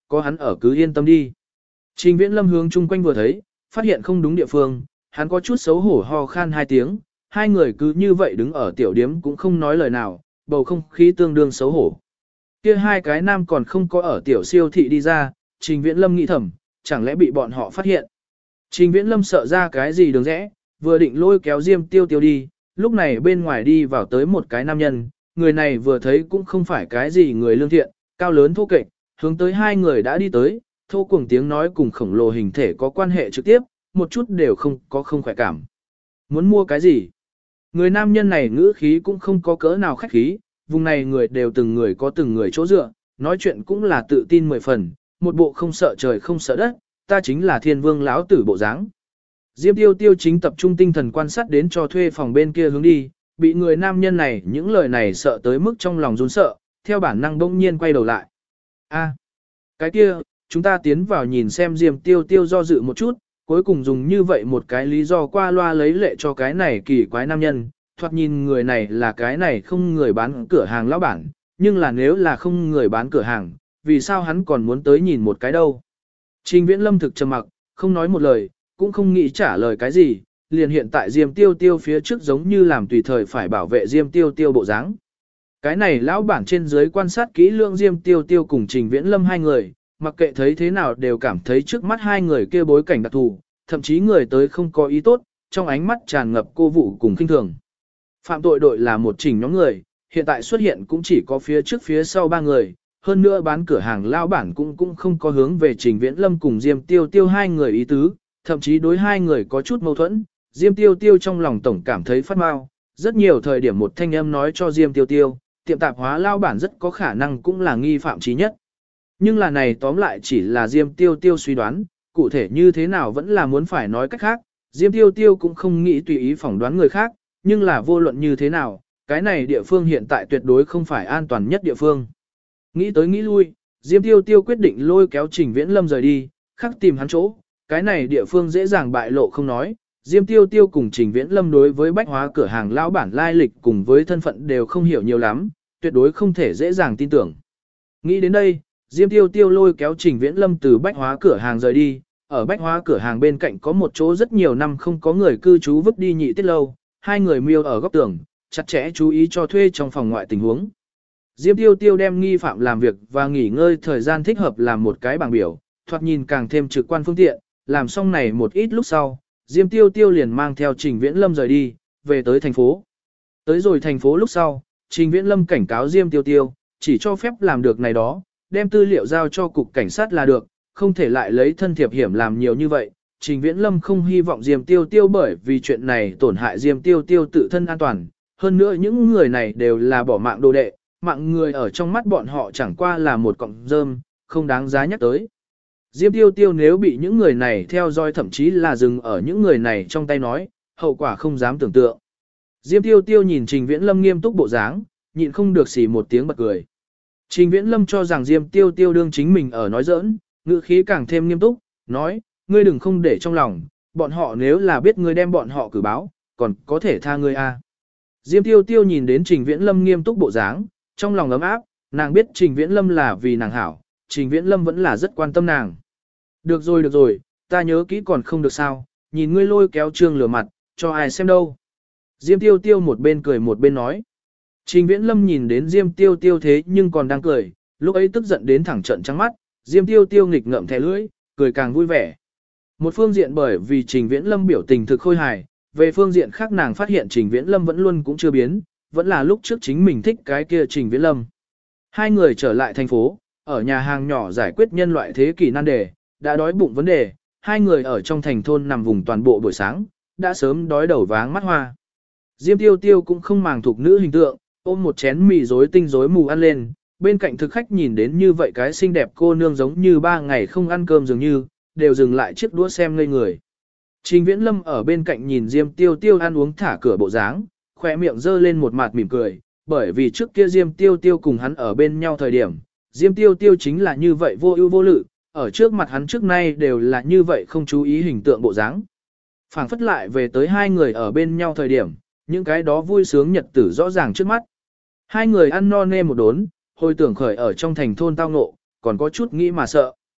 có hắn ở cứ yên tâm đi. Trình Viễn Lâm hướng chung quanh vừa thấy, phát hiện không đúng địa phương, hắn có chút xấu hổ ho khan hai tiếng, hai người cứ như vậy đứng ở tiểu điếm cũng không nói lời nào, bầu không khí tương đương xấu hổ. Kia hai cái nam còn không có ở tiểu siêu thị đi ra, Trình Viễn Lâm nghĩ thầm, chẳng lẽ bị bọn họ phát hiện. Trình Viễn Lâm sợ ra cái gì đường rẽ, vừa định lôi kéo Diêm Tiêu Tiêu đi, lúc này bên ngoài đi vào tới một cái nam nhân, người này vừa thấy cũng không phải cái gì người lương thiện, cao lớn thô kệch, hướng tới hai người đã đi tới, thô cuồng tiếng nói cùng khổng lồ hình thể có quan hệ trực tiếp, một chút đều không có không khỏe cảm. Muốn mua cái gì? Người nam nhân này ngữ khí cũng không có cỡ nào khách khí, vùng này người đều từng người có từng người chỗ dựa, nói chuyện cũng là tự tin 10 phần, một bộ không sợ trời không sợ đất, ta chính là thiên vương lão tử bộ dáng. Diêm Tiêu Tiêu chính tập trung tinh thần quan sát đến cho thuê phòng bên kia hướng đi, bị người nam nhân này những lời này sợ tới mức trong lòng run sợ, theo bản năng bỗng nhiên quay đầu lại. A, cái kia, chúng ta tiến vào nhìn xem. Diêm Tiêu Tiêu do dự một chút, cuối cùng dùng như vậy một cái lý do qua loa lấy lệ cho cái này kỳ quái nam nhân, thoạt nhìn người này là cái này không người bán cửa hàng lão bản, nhưng là nếu là không người bán cửa hàng, vì sao hắn còn muốn tới nhìn một cái đâu. Trình Viễn Lâm thực trầm mặc, không nói một lời, cũng không nghĩ trả lời cái gì, liền hiện tại Diêm Tiêu Tiêu phía trước giống như làm tùy thời phải bảo vệ Diêm Tiêu Tiêu bộ dáng. Cái này lão bản trên dưới quan sát kỹ lưỡng Diêm Tiêu Tiêu cùng Trình Viễn Lâm hai người, mặc kệ thấy thế nào đều cảm thấy trước mắt hai người kia bối cảnh đặc thù, thậm chí người tới không có ý tốt, trong ánh mắt tràn ngập cô vụ cùng khinh thường. Phạm tội đội là một chỉnh nhóm người, hiện tại xuất hiện cũng chỉ có phía trước phía sau ba người, hơn nữa bán cửa hàng lao bản cũng không có hướng về Trình Viễn Lâm cùng Diêm Tiêu Tiêu hai người ý tứ, thậm chí đối hai người có chút mâu thuẫn. Diêm Tiêu Tiêu trong lòng tổng cảm thấy phát mau, rất nhiều thời điểm một thanh âm nói cho Diêm Tiêu Tiêu, tiệm tạp hóa lao bản rất có khả năng cũng là nghi phạm chí nhất. Nhưng là này tóm lại chỉ là Diêm Tiêu Tiêu suy đoán, cụ thể như thế nào vẫn là muốn phải nói cách khác, Diêm Tiêu Tiêu cũng không nghĩ tùy ý phỏng đoán người khác, nhưng là vô luận như thế nào, cái này địa phương hiện tại tuyệt đối không phải an toàn nhất địa phương. Nghĩ tới nghĩ lui, Diêm Tiêu Tiêu quyết định lôi kéo Trình Viễn Lâm rời đi, khắc tìm hắn chỗ, cái này địa phương dễ dàng bại lộ không nói. Diêm Tiêu Tiêu cùng Trình Viễn Lâm đối với bách hóa cửa hàng lão bản lai lịch cùng với thân phận đều không hiểu nhiều lắm, tuyệt đối không thể dễ dàng tin tưởng. Nghĩ đến đây, Diêm Tiêu Tiêu lôi kéo Trình Viễn Lâm từ bách hóa cửa hàng rời đi, ở bách hóa cửa hàng bên cạnh có một chỗ rất nhiều năm không có người cư trú vứt đi nhị tiết lâu, hai người miêu ở góc tường, chặt chẽ chú ý cho thuê trong phòng ngoại tình huống. Diêm Tiêu Tiêu đem nghi phạm làm việc và nghỉ ngơi thời gian thích hợp làm một cái bảng biểu, thoạt nhìn càng thêm trực quan phương tiện, làm xong này một ít lúc sau, Diêm Tiêu Tiêu liền mang theo Trình Viễn Lâm rời đi, về tới thành phố. Tới rồi thành phố lúc sau, Trình Viễn Lâm cảnh cáo Diêm Tiêu Tiêu, chỉ cho phép làm được này đó, đem tư liệu giao cho cục cảnh sát là được, không thể lại lấy thân thiệp hiểm làm nhiều như vậy. Trình Viễn Lâm không hy vọng Diêm Tiêu Tiêu bởi vì chuyện này tổn hại Diêm Tiêu Tiêu tự thân an toàn, hơn nữa những người này đều là bỏ mạng đồ đệ, mạng người ở trong mắt bọn họ chẳng qua là một cọng rơm, không đáng giá nhắc tới. Diêm Tiêu Tiêu nếu bị những người này theo dõi thậm chí là dừng ở những người này trong tay nói, hậu quả không dám tưởng tượng. Diêm Tiêu Tiêu nhìn Trình Viễn Lâm nghiêm túc bộ dáng, nhịn không được xì một tiếng bật cười. Trình Viễn Lâm cho rằng Diêm Tiêu Tiêu đương chính mình ở nói giỡn, ngữ khí càng thêm nghiêm túc, nói, ngươi đừng không để trong lòng, bọn họ nếu là biết ngươi đem bọn họ cử báo, còn có thể tha ngươi à. Diêm Tiêu Tiêu nhìn đến Trình Viễn Lâm nghiêm túc bộ dáng, trong lòng ấm áp, nàng biết Trình Viễn Lâm là vì nàng hảo, Trình Viễn Lâm vẫn là rất quan tâm nàng. Được rồi, ta nhớ kỹ còn không được sao, nhìn ngươi lôi kéo Trương lửa mặt, cho ai xem đâu. Diêm Tiêu Tiêu một bên cười một bên nói. Trình Viễn Lâm nhìn đến Diêm Tiêu Tiêu thế nhưng còn đang cười, lúc ấy tức giận đến thẳng trận trắng mắt, Diêm Tiêu Tiêu nghịch ngợm thẻ lưỡi, cười càng vui vẻ. Một phương diện bởi vì Trình Viễn Lâm biểu tình thực khôi hài, về phương diện khác nàng phát hiện Trình Viễn Lâm vẫn luôn cũng chưa biến, vẫn là lúc trước chính mình thích cái kia Trình Viễn Lâm. Hai người trở lại thành phố, ở nhà hàng nhỏ giải quyết nhân loại thế kỷ nan đề, đã đói bụng vấn đề, hai người ở trong thành thôn nằm vùng toàn bộ buổi sáng, đã sớm đói đầu váng mắt hoa. Diêm Tiêu Tiêu cũng không màng thuộc nữ hình tượng, ôm một chén mì rối tinh rối mù ăn lên, bên cạnh thực khách nhìn đến như vậy cái xinh đẹp cô nương giống như 3 ngày không ăn cơm dường như, đều dừng lại chiếc đũa xem ngây người. Trình Viễn Lâm ở bên cạnh nhìn Diêm Tiêu Tiêu ăn uống thả cửa bộ dáng, khỏe miệng dơ lên một mặt mỉm cười, bởi vì trước kia Diêm Tiêu Tiêu cùng hắn ở bên nhau thời điểm, Diêm Tiêu Tiêu chính là như vậy vô ưu vô lự, ở trước mặt hắn trước nay đều là như vậy không chú ý hình tượng bộ dáng. Phảng phất lại về tới hai người ở bên nhau thời điểm, những cái đó vui sướng nhật tử rõ ràng trước mắt. Hai người ăn no nê một đốn, hồi tưởng khởi ở trong thành thôn tao ngộ, còn có chút nghĩ mà sợ.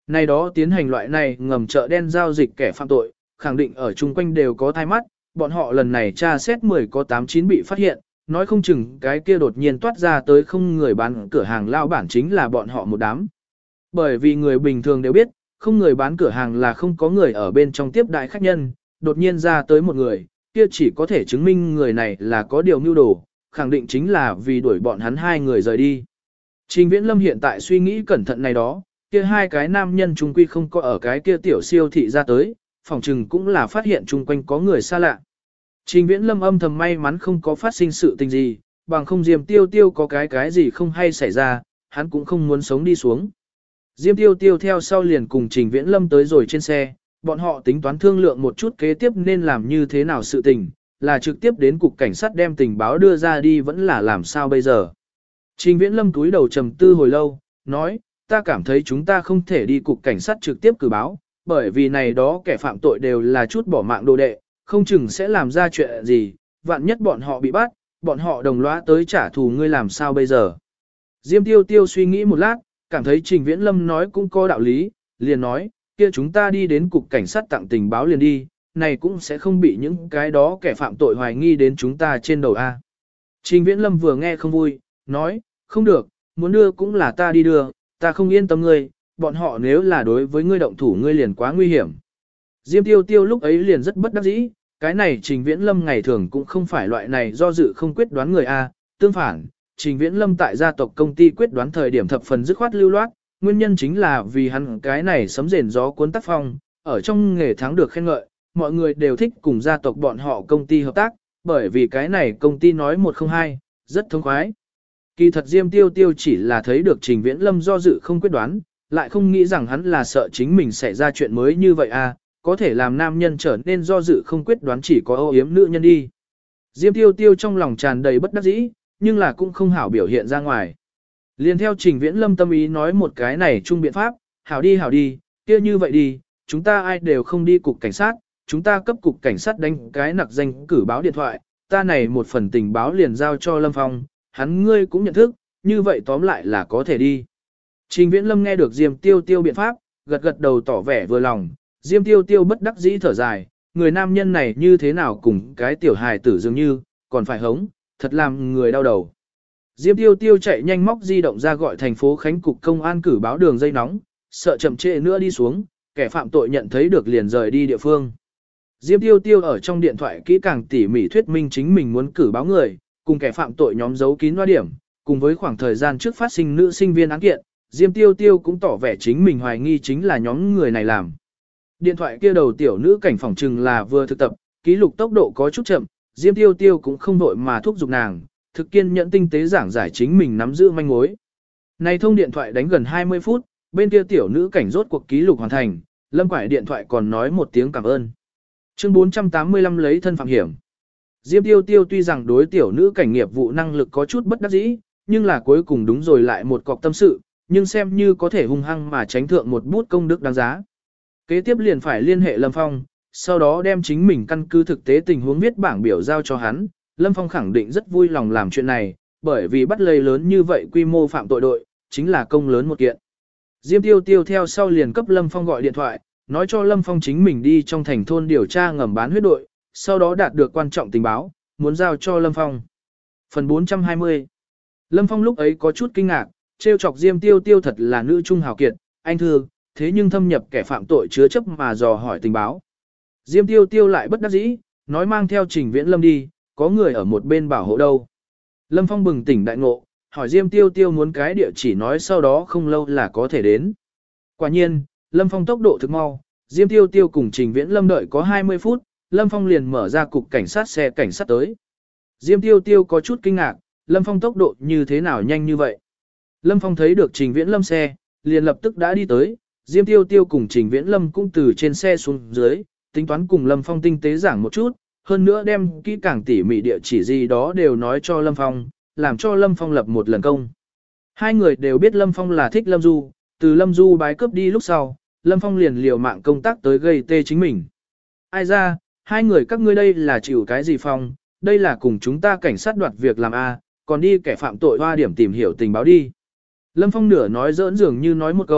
Này đó tiến hành loại này ngầm chợ đen giao dịch kẻ phạm tội, khẳng định ở chung quanh đều có thai mắt, bọn họ lần này tra xét 10 có 8-9 bị phát hiện, nói không chừng cái kia đột nhiên toát ra tới không người bán cửa hàng lao bản chính là bọn họ một đám. Bởi vì người bình thường đều biết, không người bán cửa hàng là không có người ở bên trong tiếp đại khách nhân, đột nhiên ra tới một người, kia chỉ có thể chứng minh người này là có điều mưu đồ, khẳng định chính là vì đuổi bọn hắn hai người rời đi. Trình Viễn Lâm hiện tại suy nghĩ cẩn thận này đó, kia hai cái nam nhân chung quy không có ở cái kia tiểu siêu thị ra tới, phòng trừng cũng là phát hiện chung quanh có người xa lạ. Trình Viễn Lâm âm thầm may mắn không có phát sinh sự tình gì, bằng không Diêm Tiêu Tiêu có cái gì không hay xảy ra, hắn cũng không muốn sống đi xuống. Diêm Tiêu Tiêu theo sau liền cùng Trình Viễn Lâm tới rồi trên xe, bọn họ tính toán thương lượng một chút kế tiếp nên làm như thế nào sự tình, là trực tiếp đến cục cảnh sát đem tình báo đưa ra đi vẫn là làm sao bây giờ. Trình Viễn Lâm túi đầu trầm tư hồi lâu, nói, ta cảm thấy chúng ta không thể đi cục cảnh sát trực tiếp cử báo, bởi vì này đó kẻ phạm tội đều là chút bỏ mạng đồ đệ, không chừng sẽ làm ra chuyện gì, vạn nhất bọn họ bị bắt, bọn họ đồng lõa tới trả thù ngươi làm sao bây giờ. Diêm Tiêu Tiêu suy nghĩ một lát, cảm thấy Trình Viễn Lâm nói cũng có đạo lý, liền nói, kia chúng ta đi đến cục cảnh sát tặng tình báo liền đi, này cũng sẽ không bị những cái đó kẻ phạm tội hoài nghi đến chúng ta trên đầu A. Trình Viễn Lâm vừa nghe không vui, nói, không được, muốn đưa cũng là ta đi đưa, ta không yên tâm ngươi, bọn họ nếu là đối với ngươi động thủ ngươi liền quá nguy hiểm. Diêm Tiêu Tiêu lúc ấy liền rất bất đắc dĩ, cái này Trình Viễn Lâm ngày thường cũng không phải loại này do dự không quyết đoán người A, tương phản, Trình Viễn Lâm tại gia tộc công ty quyết đoán thời điểm thập phần dứt khoát lưu loát, nguyên nhân chính là vì hắn cái này sấm rền gió cuốn tác phong, ở trong nghề thắng được khen ngợi, mọi người đều thích cùng gia tộc bọn họ công ty hợp tác, bởi vì cái này công ty nói 102, rất thông khoái. Kỳ thật Diêm Tiêu Tiêu chỉ là thấy được Trình Viễn Lâm do dự không quyết đoán, lại không nghĩ rằng hắn là sợ chính mình xảy ra chuyện mới như vậy à, có thể làm nam nhân trở nên do dự không quyết đoán chỉ có âu yếm nữ nhân đi. Diêm Tiêu Tiêu trong lòng tràn đầy bất đắc dĩ, nhưng là cũng không hảo biểu hiện ra ngoài. Liên theo Trình Viễn Lâm tâm ý nói một cái này chung biện pháp, hảo đi, kia như vậy đi, chúng ta ai đều không đi cục cảnh sát, chúng ta cấp cục cảnh sát đánh cái nặc danh cử báo điện thoại, ta này một phần tình báo liền giao cho Lâm Phong, hắn ngươi cũng nhận thức, như vậy tóm lại là có thể đi. Trình Viễn Lâm nghe được Diêm Tiêu Tiêu biện pháp, gật đầu tỏ vẻ vừa lòng, Diêm Tiêu Tiêu bất đắc dĩ thở dài, người nam nhân này như thế nào cùng cái tiểu hài tử dường như, còn phải hống, thật làm người đau đầu. Diêm Tiêu Tiêu chạy nhanh móc di động ra gọi thành phố Khánh cục công an cử báo đường dây nóng, sợ chậm trễ nữa đi xuống, kẻ phạm tội nhận thấy được liền rời đi địa phương. Diêm Tiêu Tiêu ở trong điện thoại kỹ càng tỉ mỉ thuyết minh chính mình muốn cử báo người, cùng kẻ phạm tội nhóm giấu kín loa điểm, cùng với khoảng thời gian trước phát sinh nữ sinh viên án kiện, Diêm Tiêu Tiêu cũng tỏ vẻ chính mình hoài nghi chính là nhóm người này làm. Điện thoại kia đầu tiểu nữ cảnh phỏng trừng là vừa thực tập, ký lục tốc độ có chút chậm, Diêm Tiêu Tiêu cũng không đội mà thúc giục nàng, thực kiên nhẫn tinh tế giảng giải chính mình nắm giữ manh mối. Này thông điện thoại đánh gần 20 phút, bên kia tiểu nữ cảnh rốt cuộc ký lục hoàn thành, Lâm quải điện thoại còn nói một tiếng cảm ơn. Chương 485 lấy thân phạm hiểm. Diêm Tiêu Tiêu tuy rằng đối tiểu nữ cảnh nghiệp vụ năng lực có chút bất đắc dĩ, nhưng là cuối cùng đúng rồi lại một cọc tâm sự, nhưng xem như có thể hung hăng mà tránh thượng một bút công đức đáng giá. Kế tiếp liền phải liên hệ Lâm Phong, sau đó đem chính mình căn cứ thực tế tình huống viết bảng biểu giao cho hắn. Lâm Phong khẳng định rất vui lòng làm chuyện này, bởi vì bắt lấy lớn như vậy quy mô phạm tội đội, chính là công lớn một kiện. Diêm Tiêu Tiêu theo sau liền cấp Lâm Phong gọi điện thoại, nói cho Lâm Phong chính mình đi trong thành thôn điều tra ngầm bán huyết đội, sau đó đạt được quan trọng tình báo, muốn giao cho Lâm Phong. Phần 420. Lâm Phong lúc ấy có chút kinh ngạc, trêu chọc Diêm Tiêu Tiêu thật là nữ trung hào kiệt, anh thương, thế nhưng thâm nhập kẻ phạm tội chứa chấp mà dò hỏi tình báo. Diêm Tiêu Tiêu lại bất đắc dĩ, nói mang theo Trình Viễn Lâm đi, có người ở một bên bảo hộ đâu. Lâm Phong bừng tỉnh đại ngộ, hỏi Diêm Tiêu Tiêu muốn cái địa chỉ nói sau đó không lâu là có thể đến. Quả nhiên, Lâm Phong tốc độ thực mau, Diêm Tiêu Tiêu cùng Trình Viễn Lâm đợi có 20 phút, Lâm Phong liền mở ra cục cảnh sát xe cảnh sát tới. Diêm Tiêu Tiêu có chút kinh ngạc, Lâm Phong tốc độ như thế nào nhanh như vậy. Lâm Phong thấy được Trình Viễn Lâm xe, liền lập tức đã đi tới, Diêm Tiêu Tiêu cùng Trình Viễn Lâm cũng từ trên xe xuống dưới, tính toán cùng Lâm Phong tinh tế giảng một chút, hơn nữa đem kỹ càng tỉ mỉ địa chỉ gì đó đều nói cho Lâm Phong, làm cho Lâm Phong lập một lần công. Hai người đều biết Lâm Phong là thích Lâm Du, từ Lâm Du bái cướp đi lúc sau, Lâm Phong liền liều mạng công tác tới gây tê chính mình. Ai ra, hai người các ngươi đây là chịu cái gì Phong, đây là cùng chúng ta cảnh sát đoạt việc làm A, còn đi kẻ phạm tội hoa điểm tìm hiểu tình báo đi. Lâm Phong nửa nói giỡn dường như nói một câu,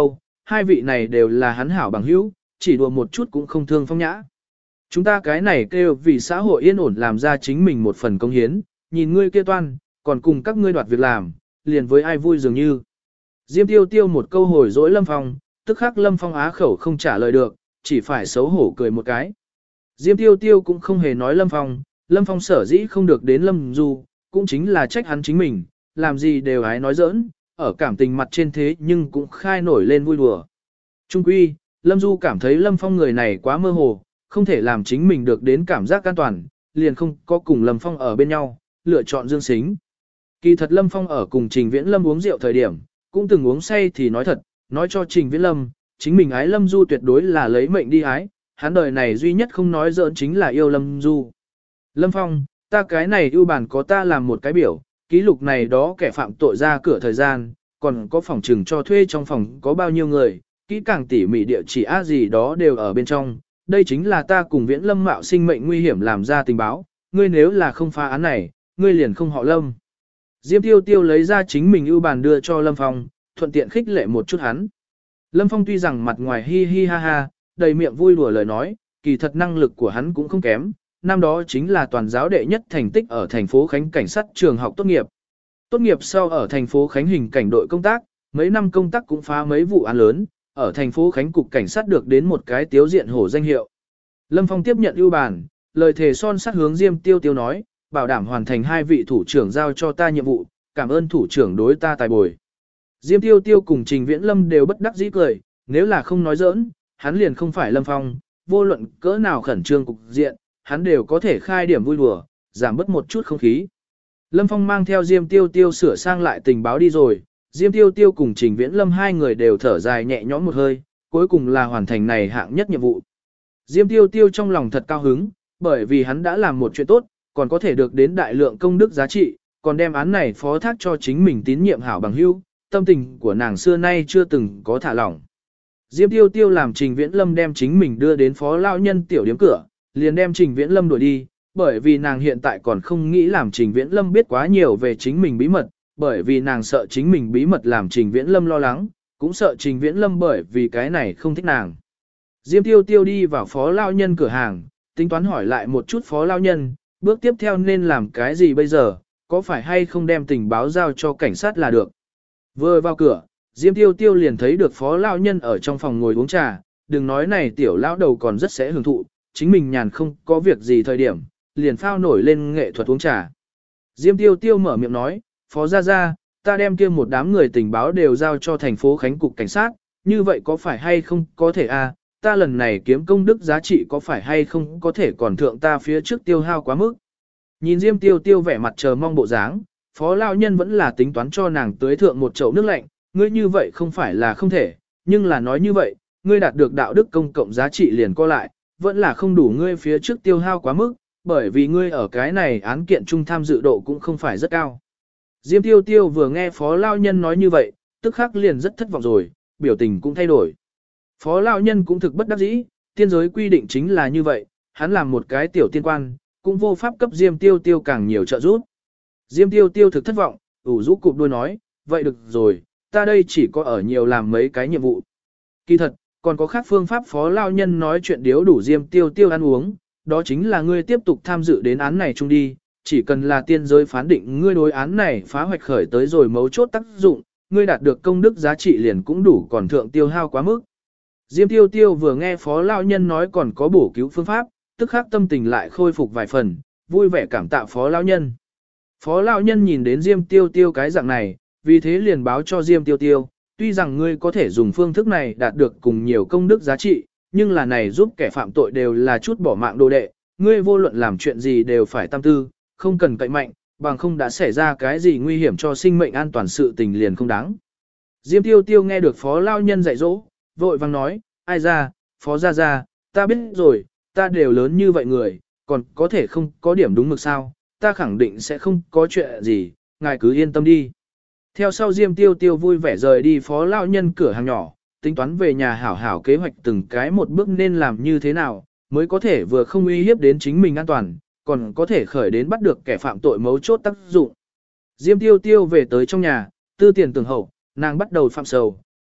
hai vị này đều là hắn hảo bằng hữu, chỉ đùa một chút cũng không thương phong nhã. Chúng ta cái này kêu vì xã hội yên ổn làm ra chính mình một phần công hiến, nhìn ngươi kia toan, còn cùng các ngươi đoạt việc làm, liền với ai vui dường như. Diêm Tiêu Tiêu một câu hồi dỗi Lâm Phong, tức khắc Lâm Phong á khẩu không trả lời được, chỉ phải xấu hổ cười một cái. Diêm Tiêu Tiêu cũng không hề nói Lâm Phong sở dĩ không được đến Lâm Du, cũng chính là trách hắn chính mình, làm gì đều ái nói giỡn, ở cảm tình mặt trên thế nhưng cũng khai nổi lên vui đùa. Trung quy, Lâm Du cảm thấy Lâm Phong người này quá mơ hồ, không thể làm chính mình được đến cảm giác an toàn, liền không có cùng Lâm Phong ở bên nhau, lựa chọn dương xính. Kỳ thật Lâm Phong ở cùng Trình Viễn Lâm uống rượu thời điểm, cũng từng uống say thì nói thật, nói cho Trình Viễn Lâm, chính mình ái Lâm Du tuyệt đối là lấy mệnh đi ái, hắn đời này duy nhất không nói giỡn chính là yêu Lâm Du. Lâm Phong, ta cái này ưu bản có ta làm một cái biểu, ký lục này đó kẻ phạm tội ra cửa thời gian, còn có phòng trừng cho thuê trong phòng có bao nhiêu người, kỹ càng tỉ mỉ địa chỉ gì đó đều ở bên trong. Đây chính là ta cùng Viễn Lâm mạo sinh mệnh nguy hiểm làm ra tình báo, ngươi nếu là không phá án này, ngươi liền không họ Lâm. Diêm Tiêu Tiêu lấy ra chính mình ưu bản đưa cho Lâm Phong, thuận tiện khích lệ một chút hắn. Lâm Phong tuy rằng mặt ngoài hi hi ha ha, đầy miệng vui đùa lời nói, kỳ thật năng lực của hắn cũng không kém, năm đó chính là toàn giáo đệ nhất thành tích ở thành phố Khánh cảnh sát trường học tốt nghiệp. Tốt nghiệp sau ở thành phố Khánh hình cảnh đội công tác, mấy năm công tác cũng phá mấy vụ án lớn, ở thành phố Khánh cục cảnh sát được đến một cái tiếu diện hổ danh hiệu. Lâm Phong tiếp nhận ưu bản, lời thề son sắt hướng Diêm Tiêu Tiêu nói, bảo đảm hoàn thành hai vị thủ trưởng giao cho ta nhiệm vụ, cảm ơn thủ trưởng đối ta tài bồi. Diêm Tiêu Tiêu cùng Trình Viễn Lâm đều bất đắc dĩ cười, nếu là không nói giỡn, hắn liền không phải Lâm Phong, vô luận cỡ nào khẩn trương cục diện, hắn đều có thể khai điểm vui đùa, giảm bớt một chút không khí. Lâm Phong mang theo Diêm Tiêu Tiêu sửa sang lại tình báo đi rồi, Diêm Tiêu Tiêu cùng Trình Viễn Lâm hai người đều thở dài nhẹ nhõm một hơi, cuối cùng là hoàn thành này hạng nhất nhiệm vụ. Diêm Tiêu Tiêu trong lòng thật cao hứng, bởi vì hắn đã làm một chuyện tốt, còn có thể được đến đại lượng công đức giá trị, còn đem án này phó thác cho chính mình tín nhiệm hảo bằng hữu, tâm tình của nàng xưa nay chưa từng có thả lỏng. Diêm Tiêu Tiêu làm Trình Viễn Lâm đem chính mình đưa đến phó lão nhân tiểu điếm cửa, liền đem Trình Viễn Lâm đuổi đi, bởi vì nàng hiện tại còn không nghĩ làm Trình Viễn Lâm biết quá nhiều về chính mình bí mật, bởi vì nàng sợ chính mình bí mật làm Trình Viễn Lâm lo lắng, cũng sợ Trình Viễn Lâm bởi vì cái này không thích nàng. Diêm Tiêu Tiêu đi vào phó lão nhân cửa hàng, tính toán hỏi lại một chút phó lão nhân, bước tiếp theo nên làm cái gì bây giờ, có phải hay không đem tình báo giao cho cảnh sát là được. Vừa vào cửa, Diêm Tiêu Tiêu liền thấy được phó lão nhân ở trong phòng ngồi uống trà, đừng nói này tiểu lão đầu còn rất sẽ hưởng thụ, chính mình nhàn không có việc gì thời điểm, liền phao nổi lên nghệ thuật uống trà. Diêm Tiêu Tiêu mở miệng nói, phó gia gia, ta đem kia một đám người tình báo đều giao cho thành phố Khánh cục cảnh sát, như vậy có phải hay không có thể ta lần này kiếm công đức giá trị có phải hay không có thể còn thượng ta phía trước tiêu hao quá mức. Nhìn Diêm Tiêu Tiêu vẻ mặt chờ mong bộ dáng, phó lão nhân vẫn là tính toán cho nàng tưới thượng một chậu nước lạnh, ngươi như vậy không phải là không thể, nhưng là nói như vậy, ngươi đạt được đạo đức công cộng giá trị liền co lại, vẫn là không đủ ngươi phía trước tiêu hao quá mức, bởi vì ngươi ở cái này án kiện trung tham dự độ cũng không phải rất cao. Diêm Tiêu Tiêu vừa nghe phó lão nhân nói như vậy, tức khắc liền rất thất vọng rồi, biểu tình cũng thay đổi. Phó lão nhân cũng thực bất đắc dĩ, tiên giới quy định chính là như vậy, hắn làm một cái tiểu tiên quan, cũng vô pháp cấp Diêm Tiêu Tiêu càng nhiều trợ giúp. Diêm Tiêu Tiêu thực thất vọng, ủ rũ cụp đuôi nói, vậy được rồi, ta đây chỉ có ở nhiều làm mấy cái nhiệm vụ. Kỳ thật, còn có khác phương pháp phó lão nhân nói chuyện điếu đủ Diêm Tiêu Tiêu ăn uống, đó chính là ngươi tiếp tục tham dự đến án này chung đi, chỉ cần là tiên giới phán định ngươi đối án này phá hoạch khởi tới rồi mấu chốt tác dụng, ngươi đạt được công đức giá trị liền cũng đủ còn thượng tiêu hao quá mức. Diêm Tiêu Tiêu vừa nghe phó lão nhân nói còn có bổ cứu phương pháp, tức khắc tâm tình lại khôi phục vài phần, vui vẻ cảm tạ phó lão nhân. Phó lão nhân nhìn đến Diêm Tiêu Tiêu cái dạng này, vì thế liền báo cho Diêm Tiêu Tiêu, tuy rằng ngươi có thể dùng phương thức này đạt được cùng nhiều công đức giá trị, nhưng là này giúp kẻ phạm tội đều là chút bỏ mạng đồ đệ, ngươi vô luận làm chuyện gì đều phải tam tư, không cần cậy mạnh, bằng không đã xảy ra cái gì nguy hiểm cho sinh mệnh an toàn sự tình liền không đáng. Diêm Tiêu Tiêu nghe được phó lão nhân dạy dỗ, vội vang nói, ai ra, phó gia gia, ta biết rồi, ta đều lớn như vậy người, còn có thể không có điểm đúng mực sao, ta khẳng định sẽ không có chuyện gì, ngài cứ yên tâm đi. Theo sau Diêm Tiêu Tiêu vui vẻ rời đi phó lão nhân cửa hàng nhỏ, tính toán về nhà hảo hảo kế hoạch từng cái một bước nên làm như thế nào, mới có thể vừa không uy hiếp đến chính mình an toàn, còn có thể khởi đến bắt được kẻ phạm tội mấu chốt tác dụng. Diêm Tiêu Tiêu về tới trong nhà, tư tiền tường hậu, nàng bắt đầu phạm sầu,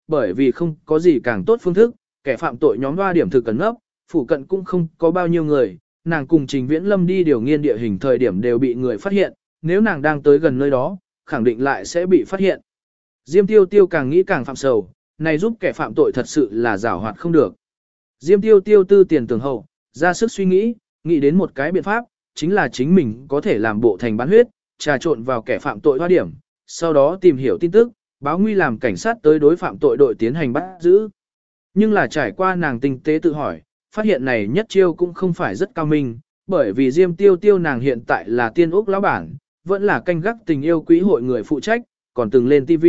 bởi vì không có gì càng tốt phương thức, kẻ phạm tội nhóm hoa điểm thực cẩn ngốc, phủ cận cũng không có bao nhiêu người, nàng cùng Trình Viễn Lâm đi điều nghiên địa hình thời điểm đều bị người phát hiện, nếu nàng đang tới gần nơi đó, khẳng định lại sẽ bị phát hiện. Diêm Tiêu Tiêu càng nghĩ càng phạm sầu, này giúp kẻ phạm tội thật sự là giảo hoạt không được. Diêm Tiêu Tiêu tư tiền tưởng hậu, ra sức suy nghĩ đến một cái biện pháp, chính là chính mình có thể làm bộ thành bán huyết, trà trộn vào kẻ phạm tội hoa điểm, sau đó tìm hiểu tin tức, báo nguy làm cảnh sát tới đối phạm tội đội tiến hành bắt giữ. Nhưng là trải qua nàng tinh tế tự hỏi, phát hiện này nhất chiêu cũng không phải rất cao minh, bởi vì Diêm Tiêu Tiêu nàng hiện tại là tiên úc lão bản, vẫn là canh gác tình yêu quý hội người phụ trách, còn từng lên TV.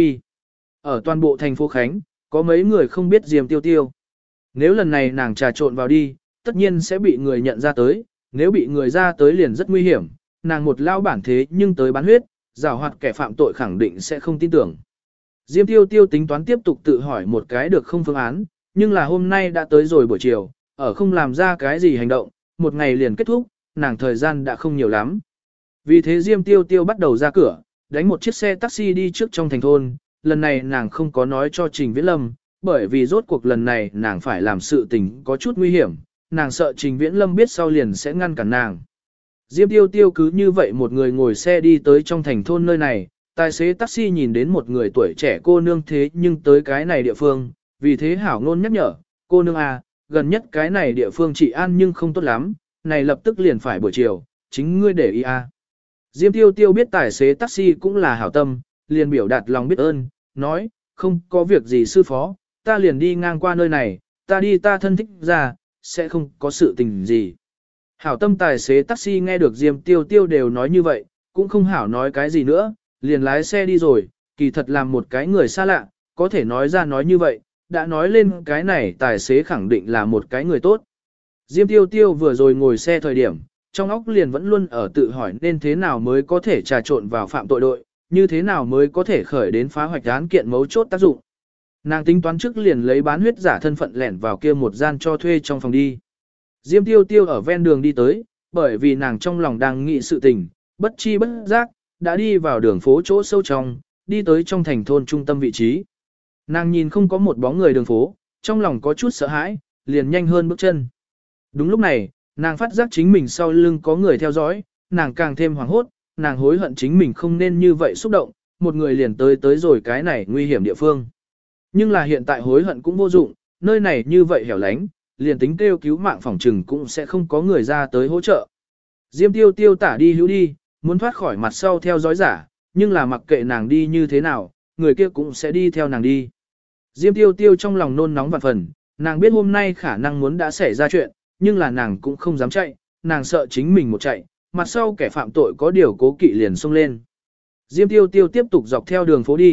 Ở toàn bộ thành phố Khánh, có mấy người không biết Diêm Tiêu Tiêu. Nếu lần này nàng trà trộn vào đi, tất nhiên sẽ bị người nhận ra tới, nếu bị người ra tới liền rất nguy hiểm, nàng một lao bản thế nhưng tới bán huyết, giảo hoạt kẻ phạm tội khẳng định sẽ không tin tưởng. Diêm Tiêu Tiêu tính toán tiếp tục tự hỏi một cái được không phương án, nhưng là hôm nay đã tới rồi buổi chiều, ở không làm ra cái gì hành động, một ngày liền kết thúc, nàng thời gian đã không nhiều lắm. Vì thế Diêm Tiêu Tiêu bắt đầu ra cửa, đánh một chiếc xe taxi đi trước trong thành thôn, lần này nàng không có nói cho Trình Viễn Lâm, bởi vì rốt cuộc lần này nàng phải làm sự tình có chút nguy hiểm, nàng sợ Trình Viễn Lâm biết sau liền sẽ ngăn cản nàng. Diêm Tiêu Tiêu cứ như vậy một người ngồi xe đi tới trong thành thôn nơi này, tài xế taxi nhìn đến một người tuổi trẻ cô nương thế nhưng tới cái này địa phương, vì thế hảo ngôn nhắc nhở, cô nương à, gần nhất cái này địa phương trị an nhưng không tốt lắm, này lập tức liền phải buổi chiều, chính ngươi để ý à. Diêm Tiêu Tiêu biết tài xế taxi cũng là hảo tâm, liền biểu đạt lòng biết ơn, nói, không có việc gì sư phó, ta liền đi ngang qua nơi này, ta đi ta thân thích ra, sẽ không có sự tình gì. Hảo tâm tài xế taxi nghe được Diêm Tiêu Tiêu đều nói như vậy, cũng không hảo nói cái gì nữa, liền lái xe đi rồi, kỳ thật làm một cái người xa lạ, có thể nói ra nói như vậy, đã nói lên cái này tài xế khẳng định là một cái người tốt. Diêm Tiêu Tiêu vừa rồi ngồi xe thời điểm, trong óc liền vẫn luôn ở tự hỏi nên thế nào mới có thể trà trộn vào phạm tội đội, như thế nào mới có thể khởi đến phá hoạch án kiện mấu chốt tác dụng. Nàng tính toán trước liền lấy bán huyết giả thân phận lẻn vào kia một gian cho thuê trong phòng đi. Diêm Tiêu Tiêu ở ven đường đi tới, bởi vì nàng trong lòng đang nghĩ sự tình, bất chi bất giác, đã đi vào đường phố chỗ sâu trong, đi tới trong thành thôn trung tâm vị trí. Nàng nhìn không có một bóng người đường phố, trong lòng có chút sợ hãi, liền nhanh hơn bước chân. Đúng lúc này, nàng phát giác chính mình sau lưng có người theo dõi, nàng càng thêm hoảng hốt, nàng hối hận chính mình không nên như vậy xúc động, một người liền tới rồi cái này nguy hiểm địa phương. Nhưng là hiện tại hối hận cũng vô dụng, nơi này như vậy hẻo lánh, liền tính kêu cứu mạng phòng trừng cũng sẽ không có người ra tới hỗ trợ. Diêm Tiêu Tiêu tả đi hữu đi, muốn thoát khỏi mặt sau theo dõi giả, nhưng là mặc kệ nàng đi như thế nào, người kia cũng sẽ đi theo nàng đi. Diêm Tiêu Tiêu trong lòng nôn nóng vạn phần, nàng biết hôm nay khả năng muốn đã xảy ra chuyện, nhưng là nàng cũng không dám chạy, nàng sợ chính mình một chạy, mặt sau kẻ phạm tội có điều cố kỵ liền xông lên. Diêm Tiêu Tiêu tiếp tục dọc theo đường phố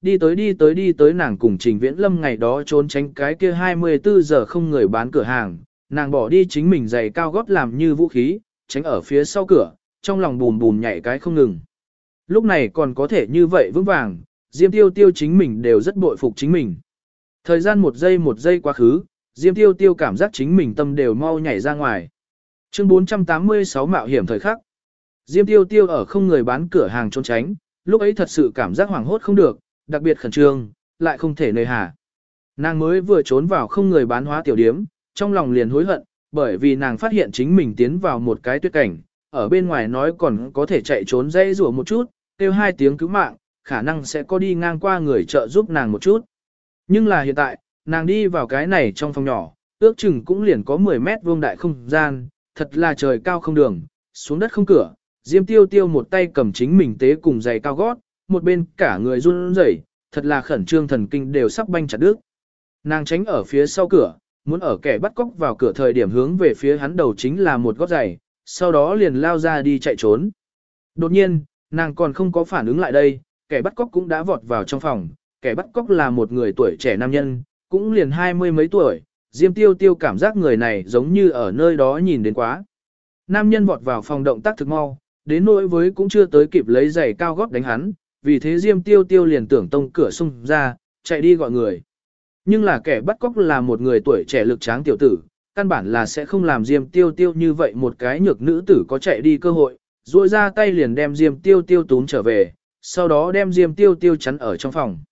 đi tới nàng cùng Trình Viễn Lâm ngày đó trốn tránh cái kia 24 giờ không người bán cửa hàng, nàng bỏ đi chính mình giày cao gót làm như vũ khí, tránh ở phía sau cửa, trong lòng bùn bùn nhảy cái không ngừng. Lúc này còn có thể như vậy vững vàng, Diêm Tiêu Tiêu chính mình đều rất bội phục chính mình. Thời gian một giây quá khứ, Diêm Tiêu Tiêu cảm giác chính mình tâm đều mau nhảy ra ngoài. Chương 486 mạo hiểm thời khắc. Diêm Tiêu Tiêu ở không người bán cửa hàng trốn tránh, lúc ấy thật sự cảm giác hoảng hốt không được, đặc biệt khẩn trương, lại không thể nơi hà. Nàng mới vừa trốn vào không người bán hóa tiểu điếm, trong lòng liền hối hận, bởi vì nàng phát hiện chính mình tiến vào một cái tuyệt cảnh, ở bên ngoài nói còn có thể chạy trốn dây rủa một chút, kêu 2 tiếng cứu mạng, khả năng sẽ có đi ngang qua người trợ giúp nàng một chút. Nhưng là hiện tại, nàng đi vào cái này trong phòng nhỏ, ước chừng cũng liền có 10 mét vuông đại không gian, thật là trời cao không đường, xuống đất không cửa. Diêm Tiêu Tiêu một tay cầm chính mình tế cùng giày cao gót, một bên cả người run rẩy, thật là khẩn trương thần kinh đều sắp banh chặt đứt. Nàng tránh ở phía sau cửa, muốn ở kẻ bắt cóc vào cửa thời điểm hướng về phía hắn đầu chính là một gót giày, sau đó liền lao ra đi chạy trốn. Đột nhiên, nàng còn không có phản ứng lại đây, kẻ bắt cóc cũng đã vọt vào trong phòng, kẻ bắt cóc là một người tuổi trẻ nam nhân, cũng liền 20 mấy tuổi, Diêm Tiêu Tiêu cảm giác người này giống như ở nơi đó nhìn đến quá. Nam nhân vọt vào phòng động tác thực mau, đến nỗi với cũng chưa tới kịp lấy giày cao gót đánh hắn, vì thế Diêm Tiêu Tiêu liền tưởng tông cửa xung ra, chạy đi gọi người. Nhưng là kẻ bắt cóc là một người tuổi trẻ lực tráng tiểu tử, căn bản là sẽ không làm Diêm Tiêu Tiêu như vậy một cái nhược nữ tử có chạy đi cơ hội, duỗi ra tay liền đem Diêm Tiêu Tiêu túm trở về, sau đó đem Diêm Tiêu Tiêu chắn ở trong phòng.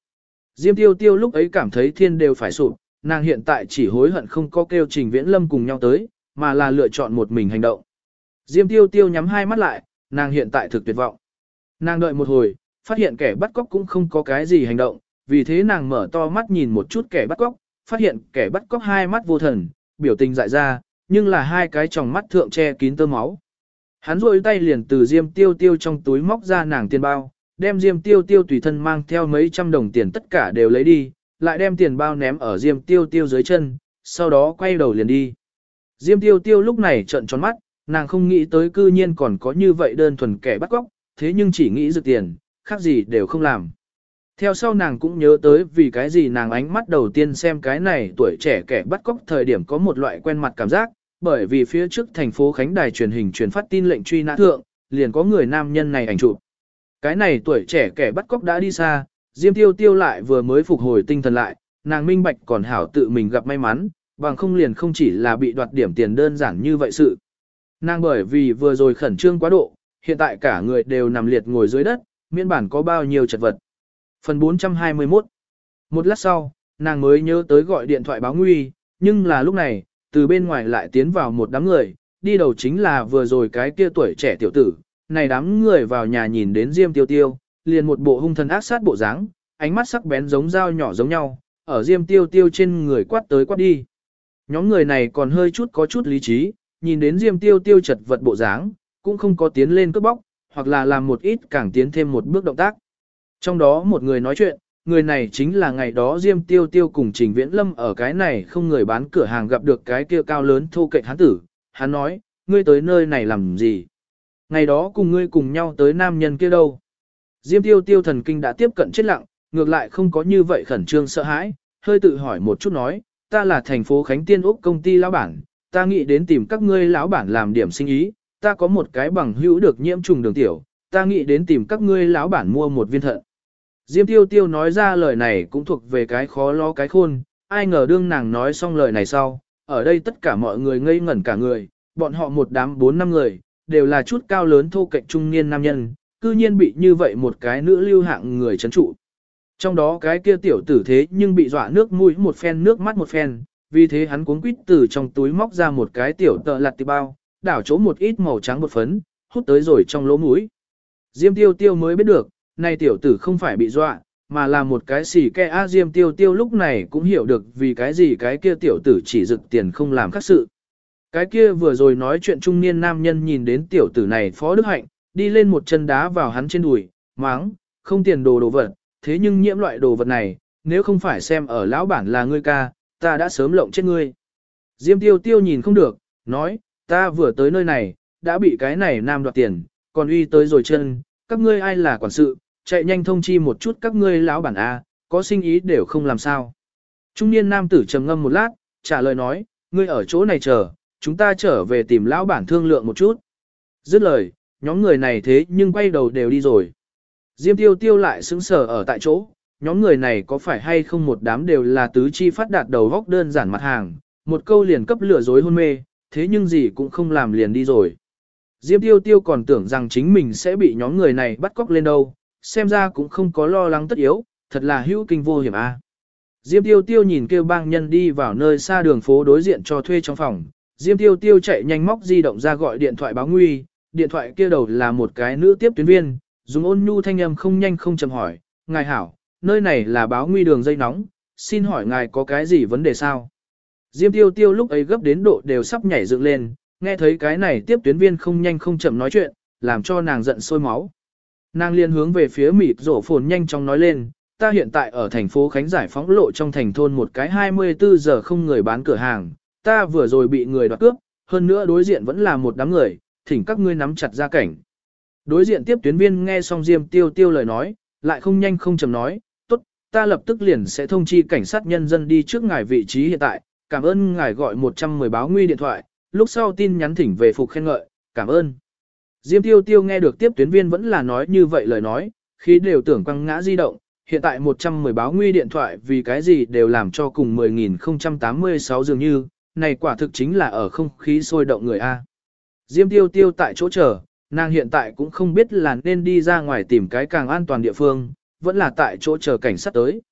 Diêm Tiêu Tiêu lúc ấy cảm thấy thiên đều phải sụp, nàng hiện tại chỉ hối hận không có kêu Trình Viễn Lâm cùng nhau tới, mà là lựa chọn một mình hành động. Diêm Tiêu Tiêu nhắm hai mắt lại, nàng hiện tại thực tuyệt vọng. Nàng đợi một hồi, phát hiện kẻ bắt cóc cũng không có cái gì hành động, vì thế nàng mở to mắt nhìn một chút kẻ bắt cóc, phát hiện kẻ bắt cóc hai mắt vô thần, biểu tình dại ra, nhưng là hai cái tròng mắt thượng che kín tơ máu. Hắn rôi tay liền từ Diêm Tiêu Tiêu trong túi móc ra nàng tiền bao, đem Diêm Tiêu Tiêu tùy thân mang theo mấy trăm đồng tiền tất cả đều lấy đi, lại đem tiền bao ném ở Diêm Tiêu Tiêu dưới chân, sau đó quay đầu liền đi. Diêm Tiêu Tiêu lúc này trợn tròn mắt, nàng không nghĩ tới cư nhiên còn có như vậy đơn thuần kẻ bắt cóc, thế nhưng chỉ nghĩ giật tiền, khác gì đều không làm. Theo sau nàng cũng nhớ tới vì cái gì nàng ánh mắt đầu tiên xem cái này tuổi trẻ kẻ bắt cóc thời điểm có một loại quen mặt cảm giác, bởi vì phía trước thành phố Khánh đài truyền hình truyền phát tin lệnh truy nã thượng, liền có người nam nhân này ảnh chụp. Cái này tuổi trẻ kẻ bắt cóc đã đi xa, Diêm Tiêu Tiêu lại vừa mới phục hồi tinh thần lại, nàng minh bạch còn hảo tự mình gặp may mắn, bằng không liền không chỉ là bị đoạt điểm tiền đơn giản như vậy sự. Nàng bởi vì vừa rồi khẩn trương quá độ, hiện tại cả người đều nằm liệt ngồi dưới đất, miễn bản có bao nhiêu chật vật. Phần 421. Một lát sau, nàng mới nhớ tới gọi điện thoại báo nguy, nhưng là lúc này, từ bên ngoài lại tiến vào một đám người, đi đầu chính là vừa rồi cái kia tuổi trẻ tiểu tử. Này đám người vào nhà nhìn đến Diêm Tiêu Tiêu, liền một bộ hung thần ác sát bộ dáng, ánh mắt sắc bén giống dao nhỏ giống nhau, ở Diêm Tiêu Tiêu trên người quát tới quát đi. Nhóm người này còn hơi chút có chút lý trí, nhìn đến Diêm Tiêu Tiêu chật vật bộ dáng, cũng không có tiến lên cướp bóc, hoặc là làm một ít càng tiến thêm một bước động tác. Trong đó một người nói chuyện, người này chính là ngày đó Diêm Tiêu Tiêu cùng Trình Viễn Lâm ở cái này không người bán cửa hàng gặp được cái kia cao lớn thô kệch hán tử. Hắn nói, ngươi tới nơi này làm gì? Ngày đó cùng ngươi cùng nhau tới nam nhân kia đâu? Diêm Tiêu Tiêu thần kinh đã tiếp cận chết lặng, ngược lại không có như vậy khẩn trương sợ hãi, hơi tự hỏi một chút nói, ta là thành phố Khánh Tiên Úc công ty lão bản, ta nghĩ đến tìm các ngươi lão bản làm điểm sinh ý, ta có một cái bằng hữu được nhiễm trùng đường tiểu, ta nghĩ đến tìm các ngươi lão bản mua một viên thận. Diêm Tiêu Tiêu nói ra lời này cũng thuộc về cái khó lo cái khôn, ai ngờ đương nàng nói xong lời này sau, ở đây tất cả mọi người ngây ngẩn cả người, bọn họ một đám 4-5 người, đều là chút cao lớn thô kệch trung niên nam nhân, cư nhiên bị như vậy một cái nữ lưu hạng người trấn trụ. Trong đó cái kia tiểu tử thế nhưng bị dọa nước mũi một phen nước mắt một phen, vì thế hắn cuống quýt từ trong túi móc ra một cái tiểu tợ lặt tì bao, đảo chỗ một ít màu trắng bột phấn, hút tới rồi trong lỗ mũi. Diêm Tiêu Tiêu mới biết được, này tiểu tử không phải bị dọa, mà là một cái xỉ ke a. Diêm Tiêu Tiêu lúc này cũng hiểu được vì cái gì cái kia tiểu tử chỉ rực tiền không làm khác sự. Cái kia vừa rồi nói chuyện trung niên nam nhân nhìn đến tiểu tử này Phó Đức Hạnh, đi lên một chân đá vào hắn trên đùi, máng, không tiền đồ vật, thế nhưng nhiễm loại đồ vật này, nếu không phải xem ở lão bản là ngươi ca, ta đã sớm lộng chết ngươi. Diêm Tiêu Tiêu nhìn không được, nói, ta vừa tới nơi này, đã bị cái này nam đoạt tiền, còn uy tới rồi chân, các ngươi ai là quản sự, chạy nhanh thông chi một chút các ngươi lão bản A, có sinh ý đều không làm sao. Trung niên nam tử trầm ngâm một lát, trả lời nói, ngươi ở chỗ này chờ, chúng ta trở về tìm lão bản thương lượng một chút. Dứt lời, nhóm người này thế nhưng quay đầu đều đi rồi. Diêm Tiêu Tiêu lại sững sờ ở tại chỗ, nhóm người này có phải hay không một đám đều là tứ chi phát đạt đầu góc đơn giản mặt hàng, một câu liền cấp lừa dối hôn mê, thế nhưng gì cũng không làm liền đi rồi. Diêm Tiêu Tiêu còn tưởng rằng chính mình sẽ bị nhóm người này bắt cóc lên đâu, xem ra cũng không có lo lắng tất yếu, thật là hữu kinh vô hiểm a. Diêm Tiêu Tiêu nhìn kêu bang nhân đi vào nơi xa đường phố đối diện cho thuê trong phòng, Diêm Tiêu Tiêu chạy nhanh móc di động ra gọi điện thoại báo nguy, điện thoại kia đầu là một cái nữ tiếp tuyến viên, dùng ôn nhu thanh âm không nhanh không chậm hỏi, ngài hảo, nơi này là báo nguy đường dây nóng, xin hỏi ngài có cái gì vấn đề sao? Diêm Tiêu Tiêu lúc ấy gấp đến độ đều sắp nhảy dựng lên, nghe thấy cái này tiếp tuyến viên không nhanh không chậm nói chuyện, làm cho nàng giận sôi máu. Nàng liền hướng về phía mịt rổ phồn nhanh chóng nói lên, ta hiện tại ở thành phố Khánh Giải phóng lộ trong thành thôn một cái 24 giờ không người bán cửa hàng, ta vừa rồi bị người đoạt cướp, hơn nữa đối diện vẫn là một đám người, thỉnh các ngươi nắm chặt ra cảnh. Đối diện tiếp tuyến viên nghe xong Diêm Tiêu Tiêu lời nói, lại không nhanh không chậm nói, tốt, ta lập tức liền sẽ thông chi cảnh sát nhân dân đi trước ngài vị trí hiện tại, cảm ơn ngài gọi 110 báo nguy điện thoại, lúc sau tin nhắn thỉnh về phục khen ngợi, cảm ơn. Diêm Tiêu Tiêu nghe được tiếp tuyến viên vẫn là nói như vậy lời nói, khi đều tưởng quăng ngã di động, hiện tại 110 báo nguy điện thoại vì cái gì đều làm cho cùng 10.086 dường như, này quả thực chính là ở không khí sôi động người A. Diêm Tiêu Tiêu tại chỗ chờ, nàng hiện tại cũng không biết là nên đi ra ngoài tìm cái càng an toàn địa phương, vẫn là tại chỗ chờ cảnh sát tới.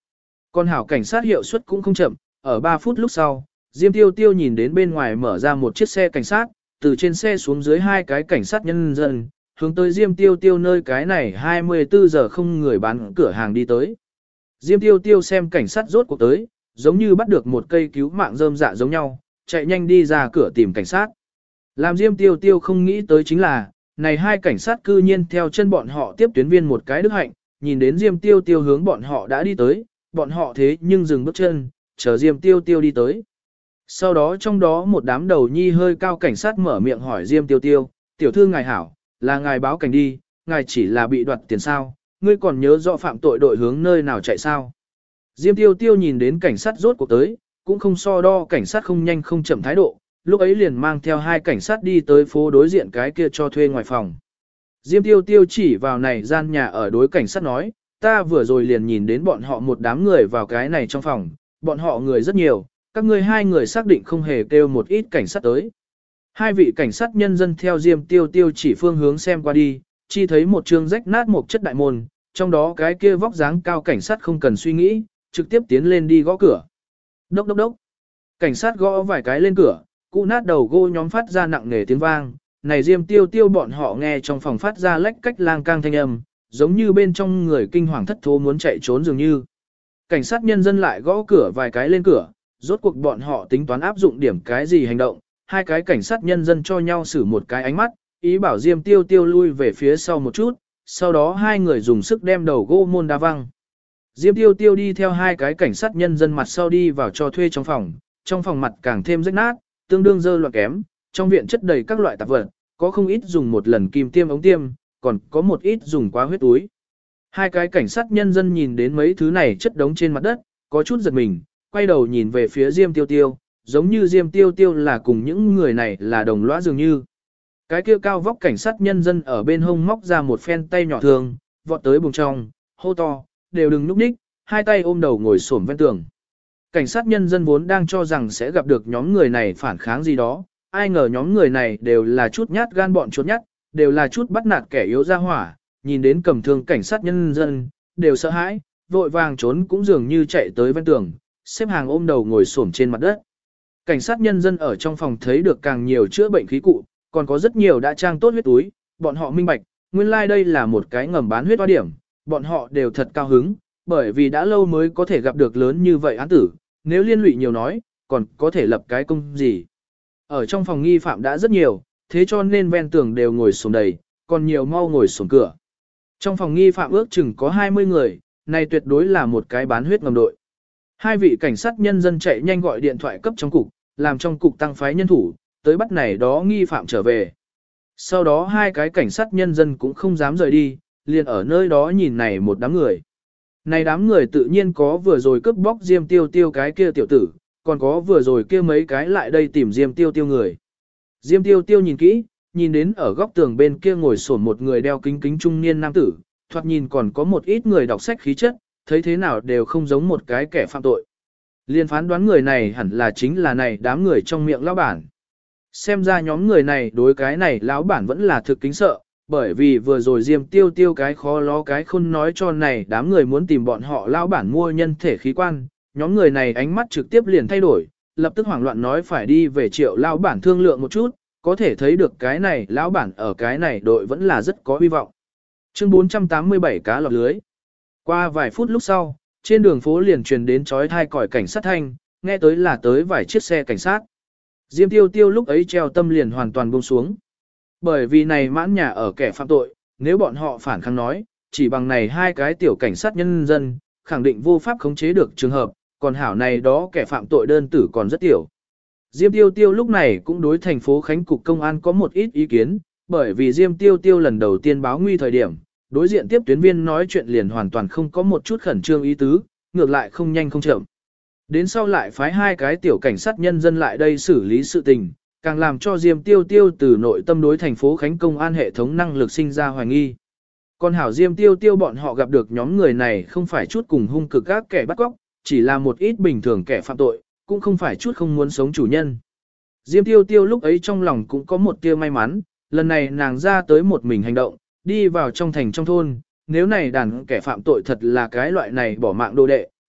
Con hảo cảnh sát hiệu suất cũng không chậm, ở 3 phút lúc sau, Diêm Tiêu Tiêu nhìn đến bên ngoài mở ra một chiếc xe cảnh sát, từ trên xe xuống dưới 2 cái cảnh sát nhân dân, hướng tới Diêm Tiêu Tiêu nơi cái này 24 giờ không người bán cửa hàng đi tới. Diêm Tiêu Tiêu xem cảnh sát rốt cuộc tới, giống như bắt được một cây cứu mạng rơm dạ giống nhau, chạy nhanh đi ra cửa tìm cảnh sát. Làm Diêm Tiêu Tiêu không nghĩ tới chính là, này 2 cảnh sát cư nhiên theo chân bọn họ tiếp tuyến viên một cái đức hạnh, nhìn đến Diêm Tiêu Tiêu hướng bọn họ đã đi tới, bọn họ thế nhưng dừng bước chân, chờ Diêm Tiêu Tiêu đi tới. Sau đó trong đó một đám đầu nhi hơi cao cảnh sát mở miệng hỏi Diêm Tiêu Tiêu, tiểu thư ngài hảo, là ngài báo cảnh đi, ngài chỉ là bị đoạt tiền sao, ngươi còn nhớ rõ phạm tội đội hướng nơi nào chạy sao. Diêm Tiêu Tiêu nhìn đến cảnh sát rốt cuộc tới, cũng không so đo cảnh sát không nhanh không chậm thái độ, lúc ấy liền mang theo 2 cảnh sát đi tới phố đối diện cái kia cho thuê ngoài phòng. Diêm Tiêu Tiêu chỉ vào này gian nhà ở đối cảnh sát nói, ta vừa rồi liền nhìn đến bọn họ một đám người vào cái này trong phòng, bọn họ người rất nhiều, các ngươi 2 người xác định không hề kêu một ít cảnh sát tới. 2 vị cảnh sát nhân dân theo Diêm Tiêu Tiêu chỉ phương hướng xem qua đi, chỉ thấy một trường rách nát một chất đại môn, trong đó cái kia vóc dáng cao cảnh sát không cần suy nghĩ, trực tiếp tiến lên đi gõ cửa. Đốc đốc đốc. Cảnh sát gõ vài cái lên cửa, cụ nát đầu gỗ nhóm phát ra nặng nề tiếng vang, này Diêm Tiêu Tiêu bọn họ nghe trong phòng phát ra lách cách lang cang thanh âm, giống như bên trong người kinh hoàng thất thố muốn chạy trốn dường như. Cảnh sát nhân dân lại gõ cửa vài cái lên cửa, rốt cuộc bọn họ tính toán áp dụng điểm cái gì hành động, 2 cái cảnh sát nhân dân cho nhau xử một cái ánh mắt, ý bảo Diêm Tiêu Tiêu lui về phía sau một chút, sau đó 2 người dùng sức đem đầu gỗ môn đá văng. Diêm Tiêu Tiêu đi theo 2 cái cảnh sát nhân dân mặt sau đi vào cho thuê trong phòng mặt càng thêm rách nát, tương đương dơ loạn kém, trong viện chất đầy các loại tạp vật, có không ít dùng một lần kim tiêm ống tiêm, còn có một ít dùng quá huyết túi. 2 cái cảnh sát nhân dân nhìn đến mấy thứ này chất đống trên mặt đất, có chút giật mình, quay đầu nhìn về phía Diêm Tiêu Tiêu, giống như Diêm Tiêu Tiêu là cùng những người này là đồng lõa dường như. Cái kia cao vóc cảnh sát nhân dân ở bên hông móc ra một phen tay nhỏ thường, vọt tới buồng trong, hô to, đều đừng núp ních, 2 tay ôm đầu ngồi xổm ven tường. Cảnh sát nhân dân vốn đang cho rằng sẽ gặp được nhóm người này phản kháng gì đó, ai ngờ nhóm người này đều là chút nhát gan bọn chuột nhát, đều là chút bắt nạt kẻ yếu ra hỏa, nhìn đến cầm thương cảnh sát nhân dân, đều sợ hãi, vội vàng trốn cũng dường như chạy tới ven tường, xếp hàng ôm đầu ngồi xổm trên mặt đất. Cảnh sát nhân dân ở trong phòng thấy được càng nhiều chữa bệnh khí cụ, còn có rất nhiều đã trang tốt huyết túi, bọn họ minh bạch, nguyên lai đây là một cái ngầm bán huyết hoa điểm, bọn họ đều thật cao hứng, bởi vì đã lâu mới có thể gặp được lớn như vậy án tử, nếu liên lụy nhiều nói, còn có thể lập cái công gì. Ở trong phòng nghi phạm đã rất nhiều, thế cho nên ven tường đều ngồi xổm đầy, còn nhiều mau ngồi xổm cửa. Trong phòng nghi phạm ước chừng có 20 người, này tuyệt đối là một cái bán huyết ngầm đội. 2 vị cảnh sát nhân dân chạy nhanh gọi điện thoại cấp trong cục, làm trong cục tăng phái nhân thủ, tới bắt này đó nghi phạm trở về. Sau đó 2 cái cảnh sát nhân dân cũng không dám rời đi, liền ở nơi đó nhìn này một đám người. Này đám người tự nhiên có vừa rồi cướp bóc Diêm Tiêu Tiêu cái kia tiểu tử, còn có vừa rồi kia mấy cái lại đây tìm Diêm Tiêu Tiêu người. Diêm Tiêu Tiêu nhìn kỹ, nhìn đến ở góc tường bên kia ngồi xổm một người đeo kính kính trung niên nam tử, thoạt nhìn còn có một ít người đọc sách khí chất, thấy thế nào đều không giống một cái kẻ phạm tội. Liên phán đoán người này hẳn là chính là này đám người trong miệng lão bản. Xem ra nhóm người này đối cái này lão bản vẫn là thực kính sợ, bởi vì vừa rồi Diêm Tiêu Tiêu cái khó ló cái khôn nói cho này đám người muốn tìm bọn họ lão bản mua nhân thể khí quan, nhóm người này ánh mắt trực tiếp liền thay đổi, lập tức hoảng loạn nói phải đi về Triệu lão bản thương lượng một chút, có thể thấy được cái này lão bản ở cái này đội vẫn là rất có hy vọng. Chương 487 cá lọt lưới. Qua vài phút lúc sau, trên đường phố liền truyền đến chói tai còi cảnh sát thanh, nghe tới là tới vài chiếc xe cảnh sát. Diêm Tiêu Tiêu lúc ấy treo tâm liền hoàn toàn buông xuống. Bởi vì này mãn nhà ở kẻ phạm tội, nếu bọn họ phản kháng nói, chỉ bằng này 2 cái tiểu cảnh sát nhân dân, khẳng định vô pháp khống chế được trường hợp, còn hảo này đó kẻ phạm tội đơn tử còn rất tiểu. Diêm Tiêu Tiêu lúc này cũng đối thành phố Khánh Cục Công an có một ít ý kiến, bởi vì Diêm Tiêu Tiêu lần đầu tiên báo nguy thời điểm, đối diện tiếp tuyến viên nói chuyện liền hoàn toàn không có một chút khẩn trương ý tứ, ngược lại không nhanh không chậm. Đến sau lại phái 2 cái tiểu cảnh sát nhân dân lại đây xử lý sự tình, càng làm cho Diêm Tiêu Tiêu từ nội tâm đối thành phố Khánh Công an hệ thống năng lực sinh ra hoài nghi. Còn hảo Diêm Tiêu Tiêu bọn họ gặp được nhóm người này không phải chút cùng hung cực các kẻ bắt cóc, chỉ là một ít bình thường kẻ phạm tội, cũng không phải chút không muốn sống chủ nhân. Diêm Tiêu Tiêu lúc ấy trong lòng cũng có một tia may mắn, lần này nàng ra tới một mình hành động, đi vào trong thành trong thôn, nếu này đàn kẻ phạm tội thật là cái loại này bỏ mạng đồ đệ,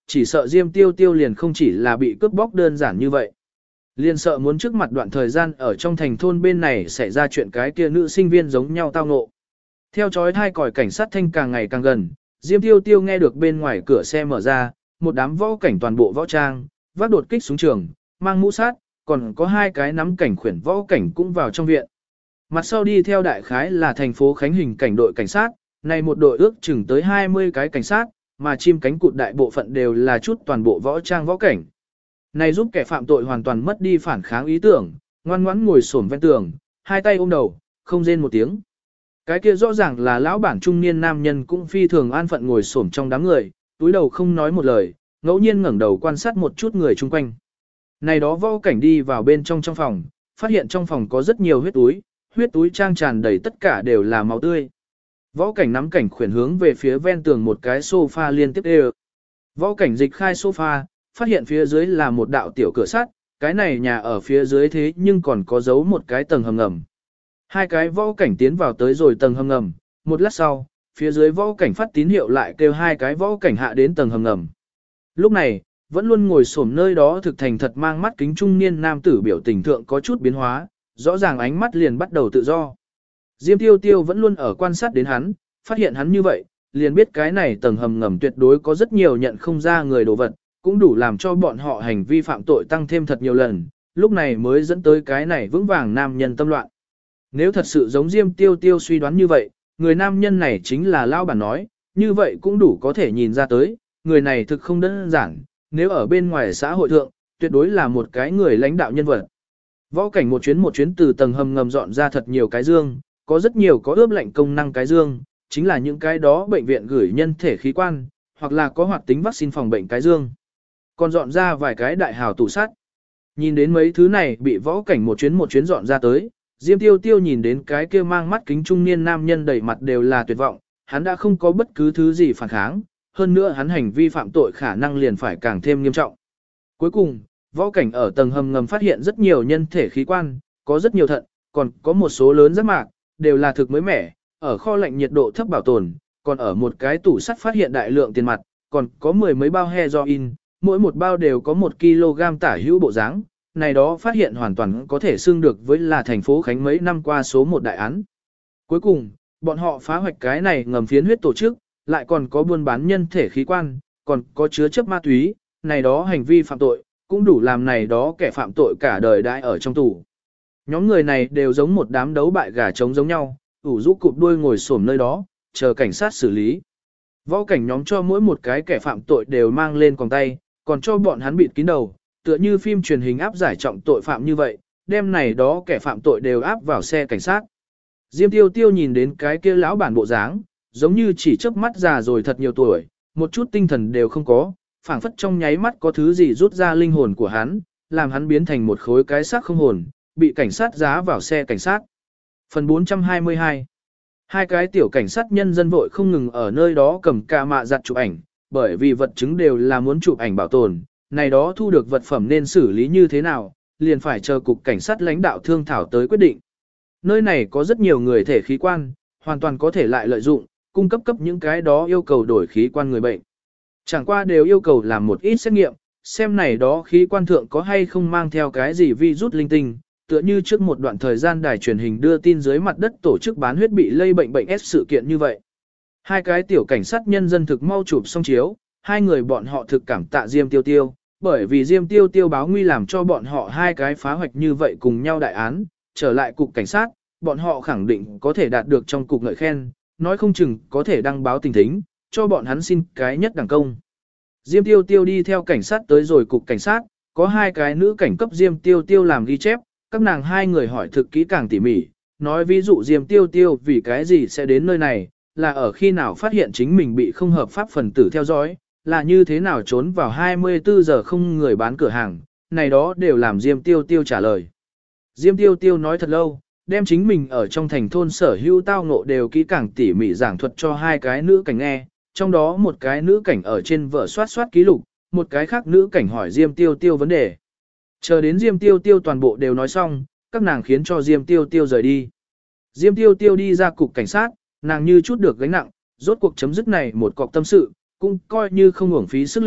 chỉ sợ Diêm Tiêu Tiêu liền không chỉ là bị cướp bóc đơn giản như vậy. Liền sợ muốn trước mặt đoạn thời gian ở trong thành thôn bên này xảy ra chuyện cái kia nữ sinh viên giống nhau tao ngộ. Theo chói thai còi cảnh sát thanh càng ngày càng gần, Diêm Tiêu Tiêu nghe được bên ngoài cửa xe mở ra, một đám võ cảnh toàn bộ võ trang, vác đột kích súng trường, mang mũ sát, còn có hai cái nắm cảnh khuyển võ cảnh cũng vào trong viện. Mặt sau đi theo đại khái là thành phố Khánh Hình cảnh đội cảnh sát, này một đội ước chừng tới 20 cái cảnh sát, mà chim cánh cụt đại bộ phận đều là chút toàn bộ võ trang võ cảnh. Này giúp kẻ phạm tội hoàn toàn mất đi phản kháng ý tưởng, ngoan ngoãn ngồi xổm ven tường, hai tay ôm đầu, không rên một tiếng. Cái kia rõ ràng là lão bản trung niên nam nhân cũng phi thường an phận ngồi xổm trong đám người, túi đầu không nói một lời, ngẫu nhiên ngẩng đầu quan sát một chút người chung quanh. Này đó võ cảnh đi vào bên trong phòng, phát hiện trong phòng có rất nhiều huyết túi trang tràn đầy tất cả đều là máu tươi. Võ cảnh nắm cảnh khuyển hướng về phía ven tường một cái sofa liên tiếp đều. Võ cảnh dịch khai sofa, phát hiện phía dưới là một đạo tiểu cửa sắt, cái này nhà ở phía dưới thế nhưng còn có giấu một cái tầng hầm ngầm. Hai cái võ cảnh tiến vào tới rồi tầng hầm ngầm, một lát sau, phía dưới võ cảnh phát tín hiệu lại kêu hai cái võ cảnh hạ đến tầng hầm ngầm. Lúc này, vẫn luôn ngồi xổm nơi đó thực thành thật mang mắt kính trung niên nam tử biểu tình thượng có chút biến hóa, rõ ràng ánh mắt liền bắt đầu tự do. Diêm Tiêu Tiêu vẫn luôn ở quan sát đến hắn, phát hiện hắn như vậy, liền biết cái này tầng hầm ngầm tuyệt đối có rất nhiều nhận không ra người đồ vật, cũng đủ làm cho bọn họ hành vi phạm tội tăng thêm thật nhiều lần, lúc này mới dẫn tới cái này vững vàng nam nhân tâm loạn. Nếu thật sự giống Diêm Tiêu Tiêu suy đoán như vậy, người nam nhân này chính là lao bản nói, như vậy cũng đủ có thể nhìn ra tới, người này thực không đơn giản, nếu ở bên ngoài xã hội thượng, tuyệt đối là một cái người lãnh đạo nhân vật. Võ cảnh một chuyến từ tầng hầm ngầm dọn ra thật nhiều cái dương, có rất nhiều có ướp lạnh công năng cái dương, chính là những cái đó bệnh viện gửi nhân thể khí quan, hoặc là có hoạt tính vaccine phòng bệnh cái dương. Còn dọn ra vài cái đại hào tủ sắt. Nhìn đến mấy thứ này bị võ cảnh một chuyến dọn ra tới, Diêm Tiêu Tiêu nhìn đến cái kia mang mắt kính trung niên nam nhân đầy mặt đều là tuyệt vọng, hắn đã không có bất cứ thứ gì phản kháng, hơn nữa hắn hành vi phạm tội khả năng liền phải càng thêm nghiêm trọng. Cuối cùng, võ cảnh ở tầng hầm ngầm phát hiện rất nhiều nhân thể khí quan, có rất nhiều thận, còn có một số lớn giác mạc, đều là thực mới mẻ, ở kho lạnh nhiệt độ thấp bảo tồn, còn ở một cái tủ sắt phát hiện đại lượng tiền mặt, còn có mười mấy bao heroin, mỗi một bao đều có 1 kg tả hữu bộ dáng. Này đó phát hiện hoàn toàn có thể xưng được với là thành phố Khánh mấy năm qua số một đại án. Cuối cùng, bọn họ phá hoạch cái này ngầm phiến huyết tổ chức, lại còn có buôn bán nhân thể khí quan, còn có chứa chấp ma túy, này đó hành vi phạm tội, cũng đủ làm này đó kẻ phạm tội cả đời đãi ở trong tù. Nhóm người này đều giống một đám đấu bại gà trống giống nhau, ủ rũ cụp đuôi ngồi xổm nơi đó, chờ cảnh sát xử lý. Võ cảnh nhóm cho mỗi một cái kẻ phạm tội đều mang lên còng tay, còn cho bọn hắn bịt kín đầu, tựa như phim truyền hình áp giải trọng tội phạm như vậy, đem này đó kẻ phạm tội đều áp vào xe cảnh sát. Diêm Tiêu Tiêu nhìn đến cái kia lão bản bộ dáng, giống như chỉ chớp mắt già rồi thật nhiều tuổi, một chút tinh thần đều không có, phảng phất trong nháy mắt có thứ gì rút ra linh hồn của hắn, làm hắn biến thành một khối cái xác không hồn, bị cảnh sát giá vào xe cảnh sát. Phần 422. Hai cái tiểu cảnh sát nhân dân vội không ngừng ở nơi đó cầm ca mạ giặt chụp ảnh, bởi vì vật chứng đều là muốn chụp ảnh bảo tồn, này đó thu được vật phẩm nên xử lý như thế nào, liền phải chờ cục cảnh sát lãnh đạo thương thảo tới quyết định. Nơi này có rất nhiều người thể khí quan, hoàn toàn có thể lại lợi dụng, cung cấp những cái đó yêu cầu đổi khí quan người bệnh. Chẳng qua đều yêu cầu làm một ít xét nghiệm, xem này đó khí quan thượng có hay không mang theo cái gì virus linh tinh, tựa như trước một đoạn thời gian đài truyền hình đưa tin dưới mặt đất tổ chức bán huyết bị lây bệnh S sự kiện như vậy. Hai cái tiểu cảnh sát nhân dân thực mau chụp xong chiếu, hai người bọn họ thực cảm tạ Diêm Tiêu Tiêu, bởi vì Diêm Tiêu Tiêu báo nguy làm cho bọn họ hai cái phá hoạch như vậy cùng nhau đại án, trở lại cục cảnh sát, bọn họ khẳng định có thể đạt được trong cục ngợi khen, nói không chừng có thể đăng báo tình thính, cho bọn hắn xin cái nhất đẳng công. Diêm Tiêu Tiêu đi theo cảnh sát tới rồi cục cảnh sát, có hai cái nữ cảnh cấp Diêm Tiêu Tiêu làm ghi chép, các nàng hai người hỏi thực kỹ càng tỉ mỉ, nói ví dụ Diêm Tiêu Tiêu vì cái gì sẽ đến nơi này, là ở khi nào phát hiện chính mình bị không hợp pháp phần tử theo dõi, là như thế nào trốn vào 24 giờ không người bán cửa hàng, này đó đều làm Diêm Tiêu Tiêu trả lời. Diêm Tiêu Tiêu nói thật lâu, đem chính mình ở trong thành thôn sở hữu tao ngộ đều kỹ càng tỉ mỉ giảng thuật cho hai cái nữ cảnh nghe, trong đó một cái nữ cảnh ở trên vở soát ký lục, một cái khác nữ cảnh hỏi Diêm Tiêu Tiêu vấn đề. Chờ đến Diêm Tiêu Tiêu toàn bộ đều nói xong, các nàng khiến cho Diêm Tiêu Tiêu rời đi. Diêm Tiêu Tiêu đi ra cục cảnh sát, nàng như chút được gánh nặng, rốt cuộc chấm dứt này một cọc tâm sự, cũng coi như không uổng phí sức lực,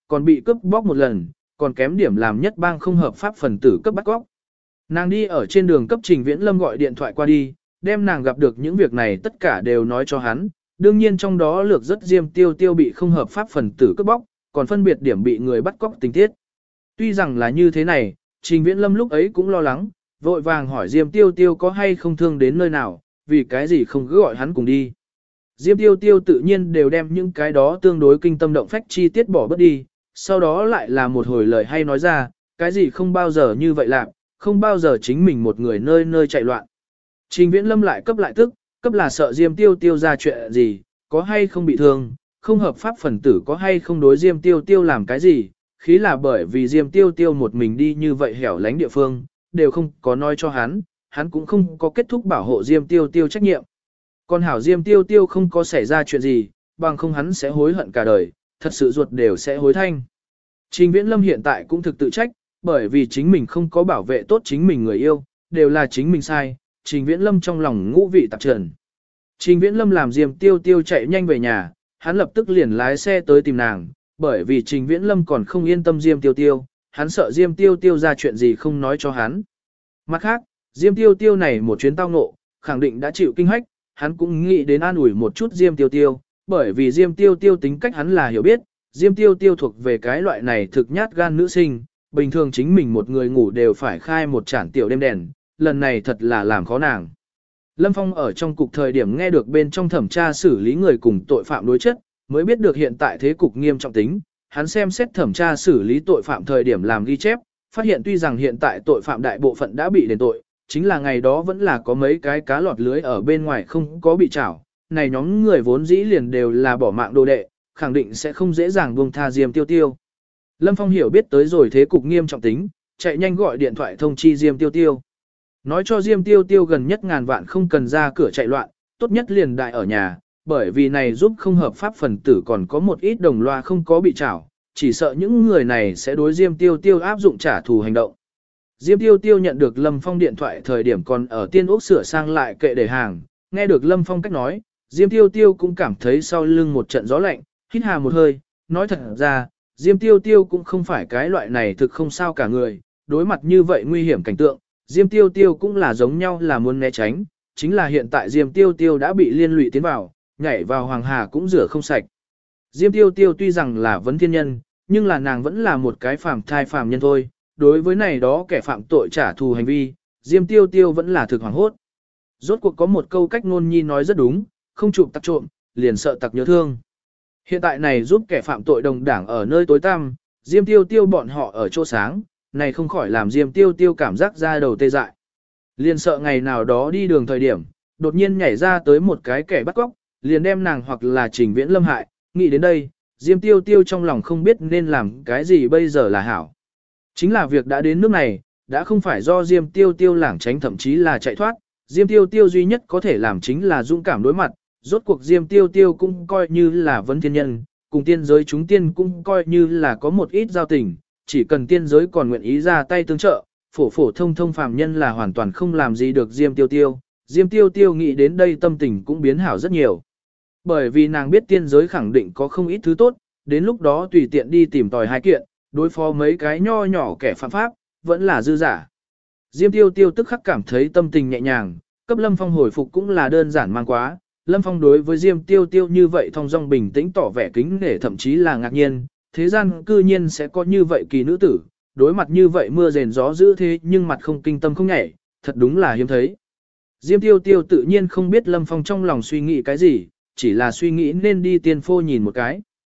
còn bị cướp bóc một lần, còn kém điểm làm nhất bang không hợp pháp phần tử cấp bắt cóc. Nàng đi ở trên đường cấp Trình Viễn Lâm gọi điện thoại qua đi, đem nàng gặp được những việc này tất cả đều nói cho hắn, đương nhiên trong đó lược rất Diêm Tiêu Tiêu bị không hợp pháp phần tử cướp bóc, còn phân biệt điểm bị người bắt cóc tình tiết. Tuy rằng là như thế này, Trình Viễn Lâm lúc ấy cũng lo lắng, vội vàng hỏi Diêm Tiêu Tiêu có hay không thương đến nơi nào, vì cái gì không cứ gọi hắn cùng đi. Diêm Tiêu Tiêu tự nhiên đều đem những cái đó tương đối kinh tâm động phách chi tiết bỏ bớt đi, sau đó lại là một hồi lời hay nói ra, cái gì không bao giờ như vậy làm, không bao giờ chính mình một người nơi nơi chạy loạn. Trình Viễn Lâm lại cấp lại tức, cấp là sợ Diêm Tiêu Tiêu ra chuyện gì, có hay không bị thương, không hợp pháp phần tử có hay không đối Diêm Tiêu Tiêu làm cái gì, khí là bởi vì Diêm Tiêu Tiêu một mình đi như vậy hẻo lánh địa phương, đều không có nói cho hắn cũng không có kết thúc bảo hộ Diêm Tiêu Tiêu trách nhiệm. Còn hảo Diêm Tiêu Tiêu không có xảy ra chuyện gì, bằng không hắn sẽ hối hận cả đời, thật sự ruột đều sẽ hối thanh. Trình Viễn Lâm hiện tại cũng thực tự trách, bởi vì chính mình không có bảo vệ tốt chính mình người yêu, đều là chính mình sai, Trình Viễn Lâm trong lòng ngũ vị tạp trần. Trình Viễn Lâm làm Diêm Tiêu Tiêu chạy nhanh về nhà, hắn lập tức liền lái xe tới tìm nàng, bởi vì Trình Viễn Lâm còn không yên tâm Diêm Tiêu Tiêu, hắn sợ Diêm Tiêu Tiêu ra chuyện gì không nói cho hắn. Mặt khác, Diêm Tiêu Tiêu này một chuyến tao ngộ, khẳng định đã chịu kinh hách, hắn cũng nghĩ đến an ủi một chút Diêm Tiêu Tiêu, bởi vì Diêm Tiêu Tiêu tính cách hắn là hiểu biết, Diêm Tiêu Tiêu thuộc về cái loại này thực nhát gan nữ sinh, bình thường chính mình một người ngủ đều phải khai một chản tiểu đêm đèn, lần này thật là làm khó nàng. Lâm Phong ở trong cục thời điểm nghe được bên trong thẩm tra xử lý người cùng tội phạm đối chất, mới biết được hiện tại thế cục nghiêm trọng tính, hắn xem xét thẩm tra xử lý tội phạm thời điểm làm ghi chép, phát hiện tuy rằng hiện tại tội phạm đại bộ phận đã bị đền tội, chính là ngày đó vẫn là có mấy cái cá lọt lưới ở bên ngoài không có bị trảo, này nhóm người vốn dĩ liền đều là bỏ mạng đồ đệ, khẳng định sẽ không dễ dàng buông tha Diêm Tiêu Tiêu. Lâm Phong hiểu biết tới rồi thế cục nghiêm trọng tính, chạy nhanh gọi điện thoại thông chi Diêm Tiêu Tiêu. Nói cho Diêm Tiêu Tiêu gần nhất ngàn vạn không cần ra cửa chạy loạn, tốt nhất liền đại ở nhà, bởi vì này giúp không hợp pháp phần tử còn có một ít đồng loa không có bị trảo, chỉ sợ những người này sẽ đối Diêm Tiêu Tiêu áp dụng trả thù hành động. Diêm Tiêu Tiêu nhận được Lâm Phong điện thoại thời điểm còn ở Tiên Úc sửa sang lại kệ để hàng, nghe được Lâm Phong cách nói, Diêm Tiêu Tiêu cũng cảm thấy sau lưng một trận gió lạnh, hít hà một hơi, nói thật ra, Diêm Tiêu Tiêu cũng không phải cái loại này thực không sao cả người, đối mặt như vậy nguy hiểm cảnh tượng, Diêm Tiêu Tiêu cũng là giống nhau là muốn né tránh, chính là hiện tại Diêm Tiêu Tiêu đã bị liên lụy tiến vào, nhảy vào Hoàng Hà cũng rửa không sạch. Diêm Tiêu Tiêu tuy rằng là vấn thiên nhân, nhưng là nàng vẫn là một cái phàm thai phàm nhân thôi, đối với này đó kẻ phạm tội trả thù hành vi, Diêm Tiêu Tiêu vẫn là thực hoảng hốt. Rốt cuộc có một câu cách ngôn nhi nói rất đúng, không chụp tặc trộm, liền sợ tặc nhớ thương. Hiện tại này giúp kẻ phạm tội đồng đảng ở nơi tối tăm, Diêm Tiêu Tiêu bọn họ ở chỗ sáng, này không khỏi làm Diêm Tiêu Tiêu cảm giác ra đầu tê dại. Liền sợ ngày nào đó đi đường thời điểm, đột nhiên nhảy ra tới một cái kẻ bắt cóc, liền đem nàng hoặc là Trình Viễn Lâm hại, nghĩ đến đây, Diêm Tiêu Tiêu trong lòng không biết nên làm cái gì bây giờ là hảo. Chính là việc đã đến nước này, đã không phải do Diêm Tiêu Tiêu lảng tránh thậm chí là chạy thoát, Diêm Tiêu Tiêu duy nhất có thể làm chính là dũng cảm đối mặt, rốt cuộc Diêm Tiêu Tiêu cũng coi như là vấn thiên nhân, cùng tiên giới chúng tiên cũng coi như là có một ít giao tình, chỉ cần tiên giới còn nguyện ý ra tay tương trợ, phổ phổ thông thông phàm nhân là hoàn toàn không làm gì được Diêm Tiêu Tiêu. Diêm Tiêu Tiêu nghĩ đến đây tâm tình cũng biến hảo rất nhiều. Bởi vì nàng biết tiên giới khẳng định có không ít thứ tốt, đến lúc đó tùy tiện đi tìm tòi hai kiện, đối phó mấy cái nho nhỏ kẻ phạm pháp, vẫn là dư giả. Diêm Tiêu Tiêu tức khắc cảm thấy tâm tình nhẹ nhàng, cấp Lâm Phong hồi phục cũng là đơn giản mang quá. Lâm Phong đối với Diêm Tiêu Tiêu như vậy thong dong bình tĩnh tỏ vẻ kính nể thậm chí là ngạc nhiên, thế gian cư nhiên sẽ có như vậy kỳ nữ tử, đối mặt như vậy mưa rền gió dữ thế nhưng mặt không kinh tâm không nhảy, thật đúng là hiếm thấy. Diêm Tiêu Tiêu tự nhiên không biết Lâm Phong trong lòng suy nghĩ cái gì, chỉ là suy nghĩ nên đi tiên phô nhìn một cái.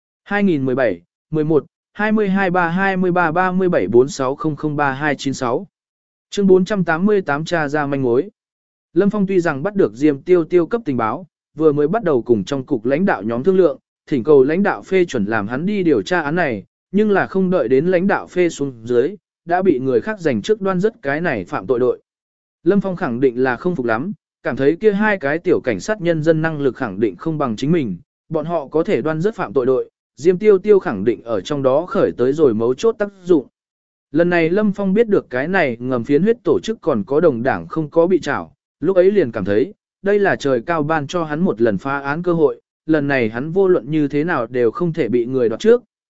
2017, 11, 22 3 23 37 46 00 3296 Chương 488 tra ra manh mối. Lâm Phong tuy rằng bắt được Diêm Tiêu Tiêu cấp tình báo, vừa mới bắt đầu cùng trong cục lãnh đạo nhóm thương lượng, thỉnh cầu lãnh đạo phê chuẩn làm hắn đi điều tra án này, nhưng là không đợi đến lãnh đạo phê xuống dưới, đã bị người khác giành trước đoan rất cái này phạm tội đội. Lâm Phong khẳng định là không phục lắm, cảm thấy kia hai cái tiểu cảnh sát nhân dân năng lực khẳng định không bằng chính mình, bọn họ có thể đoan rất phạm tội đội, Diêm Tiêu Tiêu khẳng định ở trong đó khởi tới rồi mấu chốt tác dụng. Lần này Lâm Phong biết được cái này ngầm phiến huyết tổ chức còn có đồng đảng không có bị trảo, lúc ấy liền cảm thấy, đây là trời cao ban cho hắn một lần phá án cơ hội, lần này hắn vô luận như thế nào đều không thể bị người đoạt trước,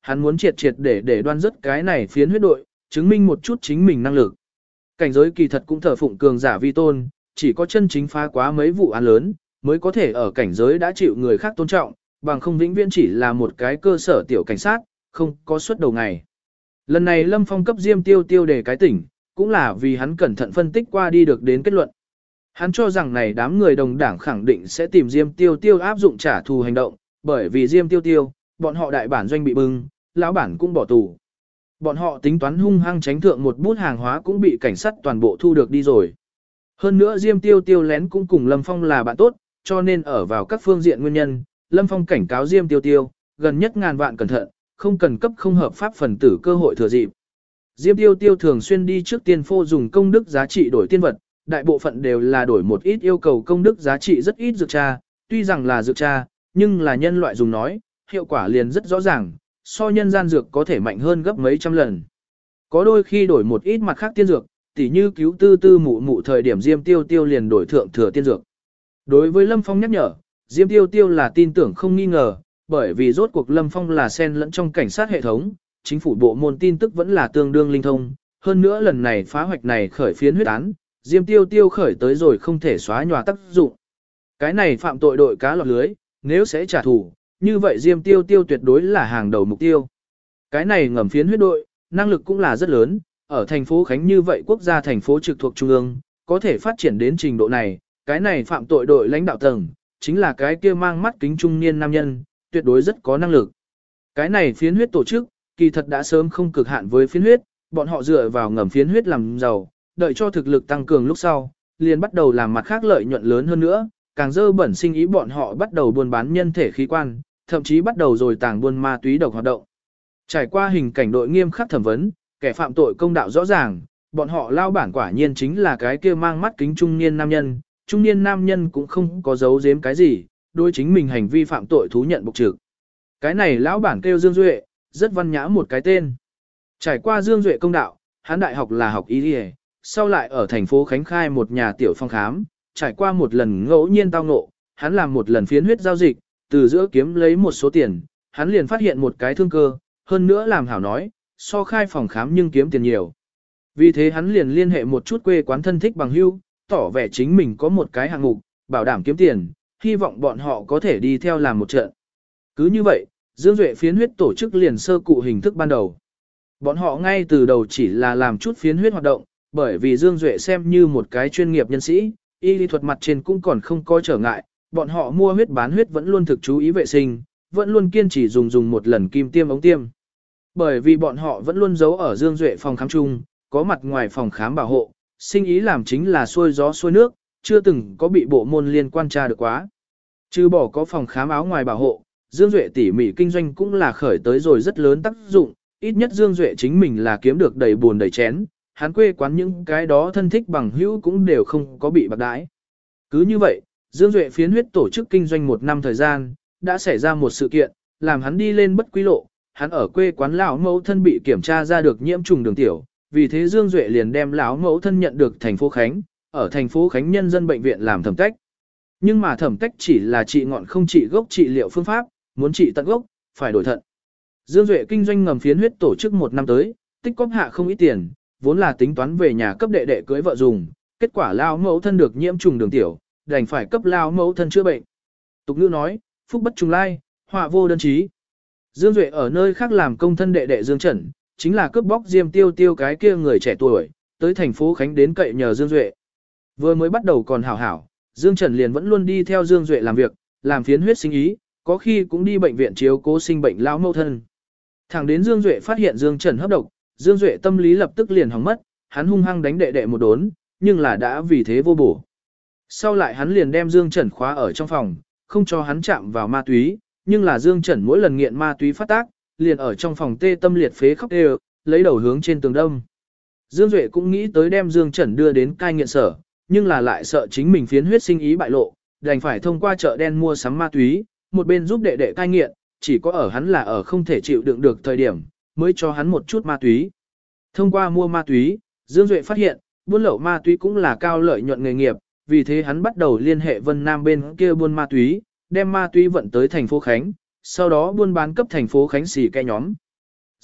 hắn muốn triệt triệt để đoan dứt cái này phiến huyết đội, chứng minh một chút chính mình năng lực. Cảnh giới kỳ thật cũng thờ phụng cường giả vi tôn, chỉ có chân chính phá quá mấy vụ án lớn, mới có thể ở cảnh giới đã chịu người khác tôn trọng, bằng không vĩnh viễn chỉ là một cái cơ sở tiểu cảnh sát, không có suất đầu ngày. Lần này Lâm Phong cấp Diêm Tiêu Tiêu để cái tỉnh, cũng là vì hắn cẩn thận phân tích qua đi được đến kết luận. Hắn cho rằng này đám người đồng đảng khẳng định sẽ tìm Diêm Tiêu Tiêu áp dụng trả thù hành động, bởi vì Diêm Tiêu Tiêu, bọn họ đại bản doanh bị bưng, lão bản cũng bỏ tù. Bọn họ tính toán hung hăng tránh thượng một bút hàng hóa cũng bị cảnh sát toàn bộ thu được đi rồi. Hơn nữa Diêm Tiêu Tiêu lén cũng cùng Lâm Phong là bạn tốt, cho nên ở vào các phương diện nguyên nhân, Lâm Phong cảnh cáo Diêm Tiêu Tiêu, gần nhất ngàn vạn cẩn thận, không cần cấp không hợp pháp phần tử cơ hội thừa dịp. Diêm Tiêu Tiêu thường xuyên đi trước tiên phô dùng công đức giá trị đổi tiên vật, đại bộ phận đều là đổi một ít yêu cầu công đức giá trị rất ít dược tra, tuy rằng là dược tra, nhưng là nhân loại dùng nói, hiệu quả liền rất rõ ràng, so nhân gian dược có thể mạnh hơn gấp mấy trăm lần. Có đôi khi đổi một ít mặt khác tiên dược, tỉ như cứu tư tư mụ mụ thời điểm Diêm Tiêu Tiêu liền đổi thượng thừa tiên dược. Đối với Lâm Phong nhắc nhở, Diêm Tiêu Tiêu là tin tưởng không nghi ngờ, bởi vì rốt cuộc Lâm Phong là xen lẫn trong cảnh sát hệ thống, chính phủ bộ môn tin tức vẫn là tương đương linh thông, hơn nữa lần này phá hoạch này khởi phiến huyết án, Diêm Tiêu Tiêu khởi tới rồi không thể xóa nhòa tác dụng. Cái này phạm tội đội cá lọt lưới, nếu sẽ trả thù, như vậy Diêm Tiêu Tiêu tuyệt đối là hàng đầu mục tiêu. Cái này ngầm phiến huyết đội, năng lực cũng là rất lớn, ở thành phố Khánh như vậy quốc gia thành phố trực thuộc trung ương, có thể phát triển đến trình độ này, cái này phạm tội đội lãnh đạo tầng, chính là cái kia mang mắt kính trung niên nam nhân, tuyệt đối rất có năng lực. Cái này phiến huyết tổ chức, kỳ thật đã sớm không cực hạn với phiến huyết, bọn họ dựa vào ngầm phiến huyết làm giàu, đợi cho thực lực tăng cường lúc sau, liền bắt đầu làm mặt khác lợi nhuận lớn hơn nữa, càng dơ bẩn sinh ý bọn họ bắt đầu buôn bán nhân thể khí quan, thậm chí bắt đầu rồi tàng buôn ma túy độc hoạt động. Trải qua hình cảnh đội nghiêm khắc thẩm vấn, kẻ phạm tội công đạo rõ ràng, bọn họ lao bản quả nhiên chính là cái kia mang mắt kính trung niên nam nhân cũng không có giấu giếm cái gì, đối chính mình hành vi phạm tội thú nhận bộc trực. Cái này lão bản kêu Dương Duệ, rất văn nhã một cái tên. Trải qua Dương Duệ công đạo, hắn đại học là học y, sau lại ở thành phố Khánh khai một nhà tiểu phòng khám, trải qua một lần ngẫu nhiên tao ngộ, hắn làm một lần phiến huyết giao dịch, từ giữa kiếm lấy một số tiền, hắn liền phát hiện một cái thương cơ, hơn nữa làm hảo nói, so khai phòng khám nhưng kiếm tiền nhiều. Vì thế hắn liền liên hệ một chút quê quán thân thích bằng hữu, tỏ vẻ chính mình có một cái hạng mục, bảo đảm kiếm tiền, hy vọng bọn họ có thể đi theo làm một trận. Cứ như vậy, Dương Duệ phiến huyết tổ chức liền sơ cụ hình thức ban đầu. Bọn họ ngay từ đầu chỉ là làm chút phiến huyết hoạt động, bởi vì Dương Duệ xem như một cái chuyên nghiệp nhân sĩ, y lý thuật mặt trên cũng còn không có trở ngại, bọn họ mua huyết bán huyết vẫn luôn thực chú ý vệ sinh, vẫn luôn kiên trì dùng một lần kim tiêm ống tiêm. Bởi vì bọn họ vẫn luôn giấu ở Dương Duệ phòng khám chung, có mặt ngoài phòng khám bảo hộ, sinh ý làm chính là xuôi gió xuôi nước, chưa từng có bị bộ môn liên quan tra được quá. Trừ bỏ có phòng khám áo ngoài bảo hộ, Dương Duệ tỉ mỉ kinh doanh cũng là khởi tới rồi rất lớn tác dụng, ít nhất Dương Duệ chính mình là kiếm được đầy buồn đầy chén, hắn quê quán những cái đó thân thích bằng hữu cũng đều không có bị bạc đãi. Cứ như vậy, Dương Duệ phiến huyết tổ chức kinh doanh 1 năm thời gian, đã xảy ra một sự kiện, làm hắn đi lên bất quy lộ, hắn ở quê quán lão mẫu thân bị kiểm tra ra được nhiễm trùng đường tiểu, vì thế Dương Duệ liền đem lão mẫu thân nhận được thành phố Khánh, ở thành phố Khánh nhân dân bệnh viện làm thẩm tách. Nhưng mà thẩm tách chỉ là trị ngọn không trị gốc trị liệu phương pháp, muốn trị tận gốc, phải đổi thận. Dương Duệ kinh doanh ngầm phiến huyết tổ chức 1 năm tới, tích cóp hạ không ít tiền, vốn là tính toán về nhà cấp đệ đệ cưới vợ dùng, kết quả lão mẫu thân được nhiễm trùng đường tiểu, đành phải cấp lão mẫu thân chữa bệnh. Tục ngữ nói, phúc bất trùng lai, họa vô đơn chí. Dương Duệ ở nơi khác làm công thân đệ đệ Dương Trần, chính là cướp bóc Diêm Tiêu Tiêu cái kia người trẻ tuổi, tới thành phố Khánh đến cậy nhờ Dương Duệ. Vừa mới bắt đầu còn hảo hảo, Dương Trần liền vẫn luôn đi theo Dương Duệ làm việc, làm phiến huyết sinh ý, có khi cũng đi bệnh viện chiếu cố sinh bệnh lão mẫu thân. Thẳng đến Dương Duệ phát hiện Dương Trần hấp độc, Dương Duệ tâm lý lập tức liền hỏng mất, hắn hung hăng đánh đệ đệ một đốn, nhưng là đã vì thế vô bổ. Sau lại hắn liền đem Dương Trần khóa ở trong phòng, không cho hắn chạm vào ma túy, nhưng là Dương Trần mỗi lần nghiện ma túy phát tác, liền ở trong phòng tê tâm liệt phế khóc đều, lấy đầu hướng trên tường đâm. Dương Duệ cũng nghĩ tới đem Dương Trần đưa đến cai nghiện sở, nhưng là lại sợ chính mình phiến huyết sinh ý bại lộ, đành phải thông qua chợ đen mua sắm ma túy, một bên giúp đệ đệ cai nghiện, chỉ có ở hắn là ở không thể chịu đựng được thời điểm, mới cho hắn một chút ma túy. Thông qua mua ma túy, Dương Duệ phát hiện, buôn lậu ma túy cũng là cao lợi nhuận nghề nghiệp, vì thế hắn bắt đầu liên hệ Vân Nam bên kia buôn ma túy, đem ma túy vận tới thành phố Khánh, sau đó buôn bán cấp thành phố Khánh xì ke nhóm.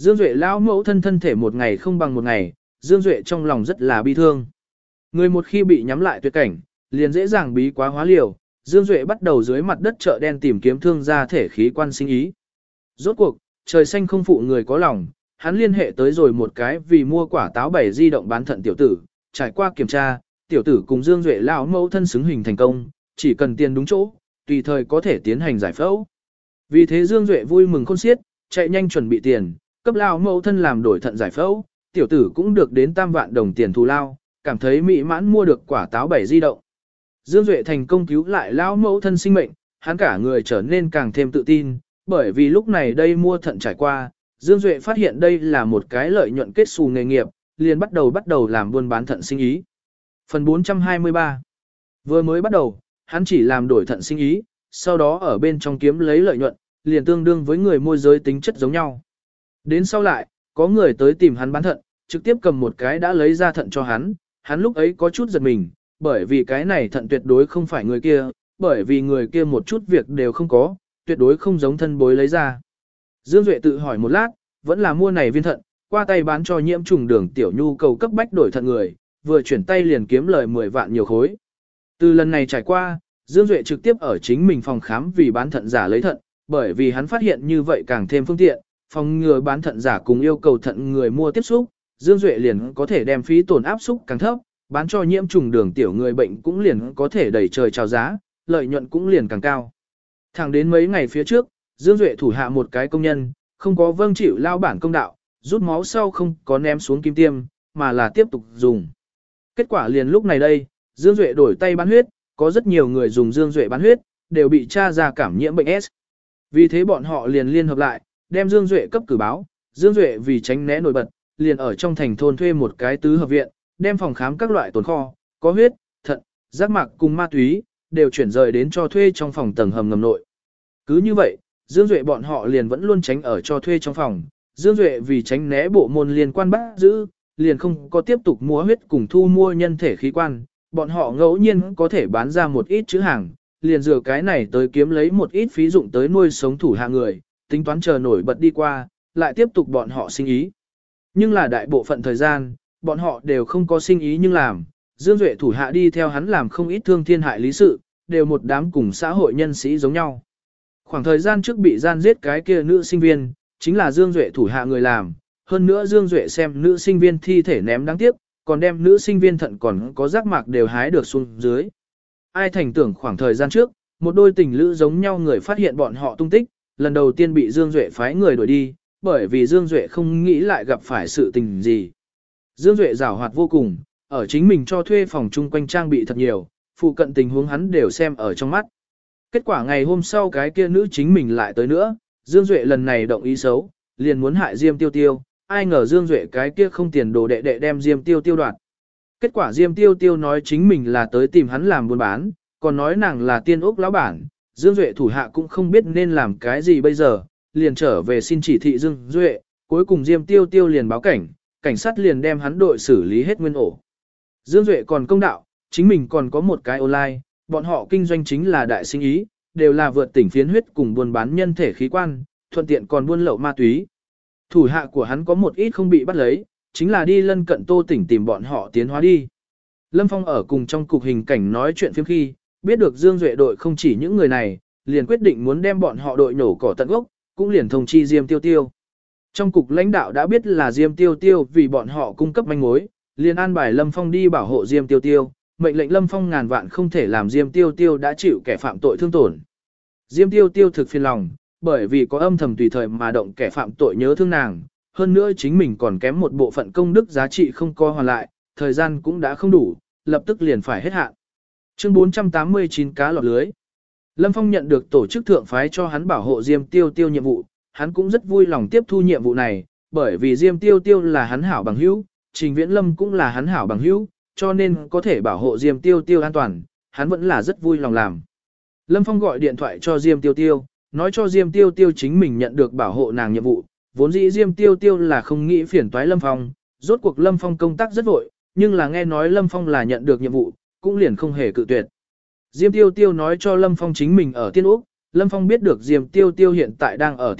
Dương Duệ lão mẫu thân thân thể một ngày không bằng một ngày, Dương Duệ trong lòng rất là bi thương. Người một khi bị nhắm lại tuyệt cảnh, liền dễ dàng bí quá hóa liều, Dương Duệ bắt đầu dưới mặt đất chợ đen tìm kiếm thương gia thể khí quan sinh ý. Rốt cuộc, trời xanh không phụ người có lòng, hắn liên hệ tới rồi một cái vì mua quả táo 7 di động bán thận tiểu tử, trải qua kiểm tra, tiểu tử cùng Dương Duệ lão mẫu thân xứng hình thành công, chỉ cần tiền đúng chỗ, tùy thời có thể tiến hành giải phẫu. Vì thế Dương Duệ vui mừng khôn xiết, chạy nhanh chuẩn bị tiền, cấp lão mẫu thân làm đổi thận giải phẫu, tiểu tử cũng được đến 3 vạn đồng tiền thù lao, cảm thấy mỹ mãn mua được quả táo 7 di động. Dương Duệ thành công cứu lại lão mẫu thân sinh mệnh, hắn cả người trở nên càng thêm tự tin, bởi vì lúc này đây mua thận trải qua, Dương Duệ phát hiện đây là một cái lợi nhuận kết xù nghề nghiệp, liền bắt đầu làm buôn bán thận sinh ý. Phần 423 Vừa mới bắt đầu, hắn chỉ làm đổi thận sinh ý, sau đó ở bên trong kiếm lấy lợi nhuận, liền tương đương với người môi giới tính chất giống nhau. Đến sau lại, có người tới tìm hắn bán thận, trực tiếp cầm một cái đã lấy ra thận cho hắn lúc ấy có chút giật mình, bởi vì cái này thận tuyệt đối không phải người kia, bởi vì người kia một chút việc đều không có, tuyệt đối không giống thân bối lấy ra. Dương Duệ tự hỏi một lát, vẫn là mua này viên thận, qua tay bán cho nhiễm trùng đường tiểu nhu cầu cấp bách đổi thận người, vừa chuyển tay liền kiếm lời 10 vạn nhiều khối. Từ lần này trải qua, Dương Duệ trực tiếp ở chính mình phòng khám vì bán thận giả lấy thận, bởi vì hắn phát hiện như vậy càng thêm phương tiện, phòng ngừa bán thận giả cùng yêu cầu thận người mua tiếp xúc, Dương Duệ liền có thể đem phí tổn áp xúc càng thấp, bán cho nhiễm trùng đường tiểu người bệnh cũng liền có thể đẩy trời chào giá, lợi nhuận cũng liền càng cao. Thẳng đến mấy ngày phía trước, Dương Duệ thủ hạ một cái công nhân, không có vâng chịu lao bản công đạo, rút máu sau không có ném xuống kim tiêm, mà là tiếp tục dùng. Kết quả liền lúc này đây, Dương Duệ đổi tay bán huyết, có rất nhiều người dùng Dương Duệ bán huyết, đều bị tra ra cảm nhiễm bệnh S. Vì thế bọn họ liền liên hợp lại, đem Dương Duệ cấp cử báo, Dương Duệ vì tránh né nổi bật, liền ở trong thành thôn thuê một cái tứ hợp viện, đem phòng khám các loại tồn kho, có huyết, thận, giác mạc cùng ma túy, đều chuyển rời đến cho thuê trong phòng tầng hầm ngầm nội. Cứ như vậy, Dương Duệ bọn họ liền vẫn luôn tránh ở cho thuê trong phòng, Dương Duệ vì tránh né bộ môn liên quan bắt giữ, liền không có tiếp tục mua huyết cùng thu mua nhân thể khí quan, bọn họ ngẫu nhiên có thể bán ra một ít chữ hàng, liền dựa cái này tới kiếm lấy một ít phí dụng tới nuôi sống thủ hạ người, tính toán chờ nổi bật đi qua, lại tiếp tục bọn họ sinh ý. Nhưng là đại bộ phận thời gian, bọn họ đều không có sinh ý nhưng làm, Dương Duệ thủ hạ đi theo hắn làm không ít thương thiên hại lý sự, đều một đám cùng xã hội nhân sĩ giống nhau. Khoảng thời gian trước bị gian giết cái kia nữ sinh viên, chính là Dương Duệ thủ hạ người làm, hơn nữa Dương Duệ xem nữ sinh viên thi thể ném đáng tiếc, còn đem nữ sinh viên thận còn có giác mạc đều hái được xuống dưới. Ai thành tưởng khoảng thời gian trước, một đôi tình lữ giống nhau người phát hiện bọn họ tung tích, lần đầu tiên bị Dương Duệ phái người đuổi đi, bởi vì Dương Duệ không nghĩ lại gặp phải sự tình gì. Dương Duệ giảo hoạt vô cùng, ở chính mình cho thuê phòng chung quanh trang bị thật nhiều, phụ cận tình huống hắn đều xem ở trong mắt. Kết quả ngày hôm sau cái kia nữ chính mình lại tới nữa, Dương Duệ lần này động ý xấu, liền muốn hại Diêm Tiêu Tiêu, ai ngờ Dương Duệ cái kia không tiền đồ đệ đệ đem Diêm Tiêu Tiêu đoạt. Kết quả Diêm Tiêu Tiêu nói chính mình là tới tìm hắn làm buôn bán, còn nói nàng là tiên ốc lão bản, Dương Duệ thủ hạ cũng không biết nên làm cái gì bây giờ, liền trở về xin chỉ thị Dương Duệ, cuối cùng Diêm Tiêu Tiêu liền báo cảnh, cảnh sát liền đem hắn đội xử lý hết nguyên ổ. Dương Duệ còn công đạo, chính mình còn có một cái online, bọn họ kinh doanh chính là đại sinh ý, đều là vượt tỉnh phiến huyết cùng buôn bán nhân thể khí quan, thuận tiện còn buôn lậu ma túy. Thủ hạ của hắn có một ít không bị bắt lấy, chính là đi lân cận Tô tỉnh tìm bọn họ tiến hóa đi. Lâm Phong ở cùng trong cục hình cảnh nói chuyện phiếm khi, biết được Dương Duệ đội không chỉ những người này, liền quyết định muốn đem bọn họ đội nổ cỏ tận gốc, cũng liền thông chi Diêm Tiêu Tiêu. Trong cục lãnh đạo đã biết là Diêm Tiêu Tiêu vì bọn họ cung cấp manh mối, liền an bài Lâm Phong đi bảo hộ Diêm Tiêu Tiêu, mệnh lệnh Lâm Phong ngàn vạn không thể làm Diêm Tiêu Tiêu đã chịu kẻ phạm tội thương tổn. Diêm Tiêu Tiêu thực phiền lòng, bởi vì có âm thầm tùy thời mà động kẻ phạm tội nhớ thương nàng, hơn nữa chính mình còn kém một bộ phận công đức giá trị không co hoàn lại, thời gian cũng đã không đủ, lập tức liền phải hết hạn. Chương 489 cá lọt lưới. Lâm Phong nhận được tổ chức thượng phái cho hắn bảo hộ Diêm Tiêu Tiêu nhiệm vụ, hắn cũng rất vui lòng tiếp thu nhiệm vụ này, bởi vì Diêm Tiêu Tiêu là hắn hảo bằng hữu, Trình Viễn Lâm cũng là hắn hảo bằng hữu, cho nên có thể bảo hộ Diêm Tiêu Tiêu an toàn, hắn vẫn là rất vui lòng làm. Lâm Phong gọi điện thoại cho Diêm Tiêu Tiêu, nói cho Diêm Tiêu Tiêu chính mình nhận được bảo hộ nàng nhiệm vụ, vốn dĩ Diêm Tiêu Tiêu là không nghĩ phiền toái Lâm Phong, rốt cuộc Lâm Phong công tác rất vội, nhưng là nghe nói Lâm Phong là nhận được nhiệm vụ, cũng liền không hề cự tuyệt. Diêm Tiêu Tiêu nói cho Lâm Phong chính mình ở Tiên Úc, Lâm Phong biết được Diêm Tiêu Tiêu hiện tại đang ở Tiên Úc,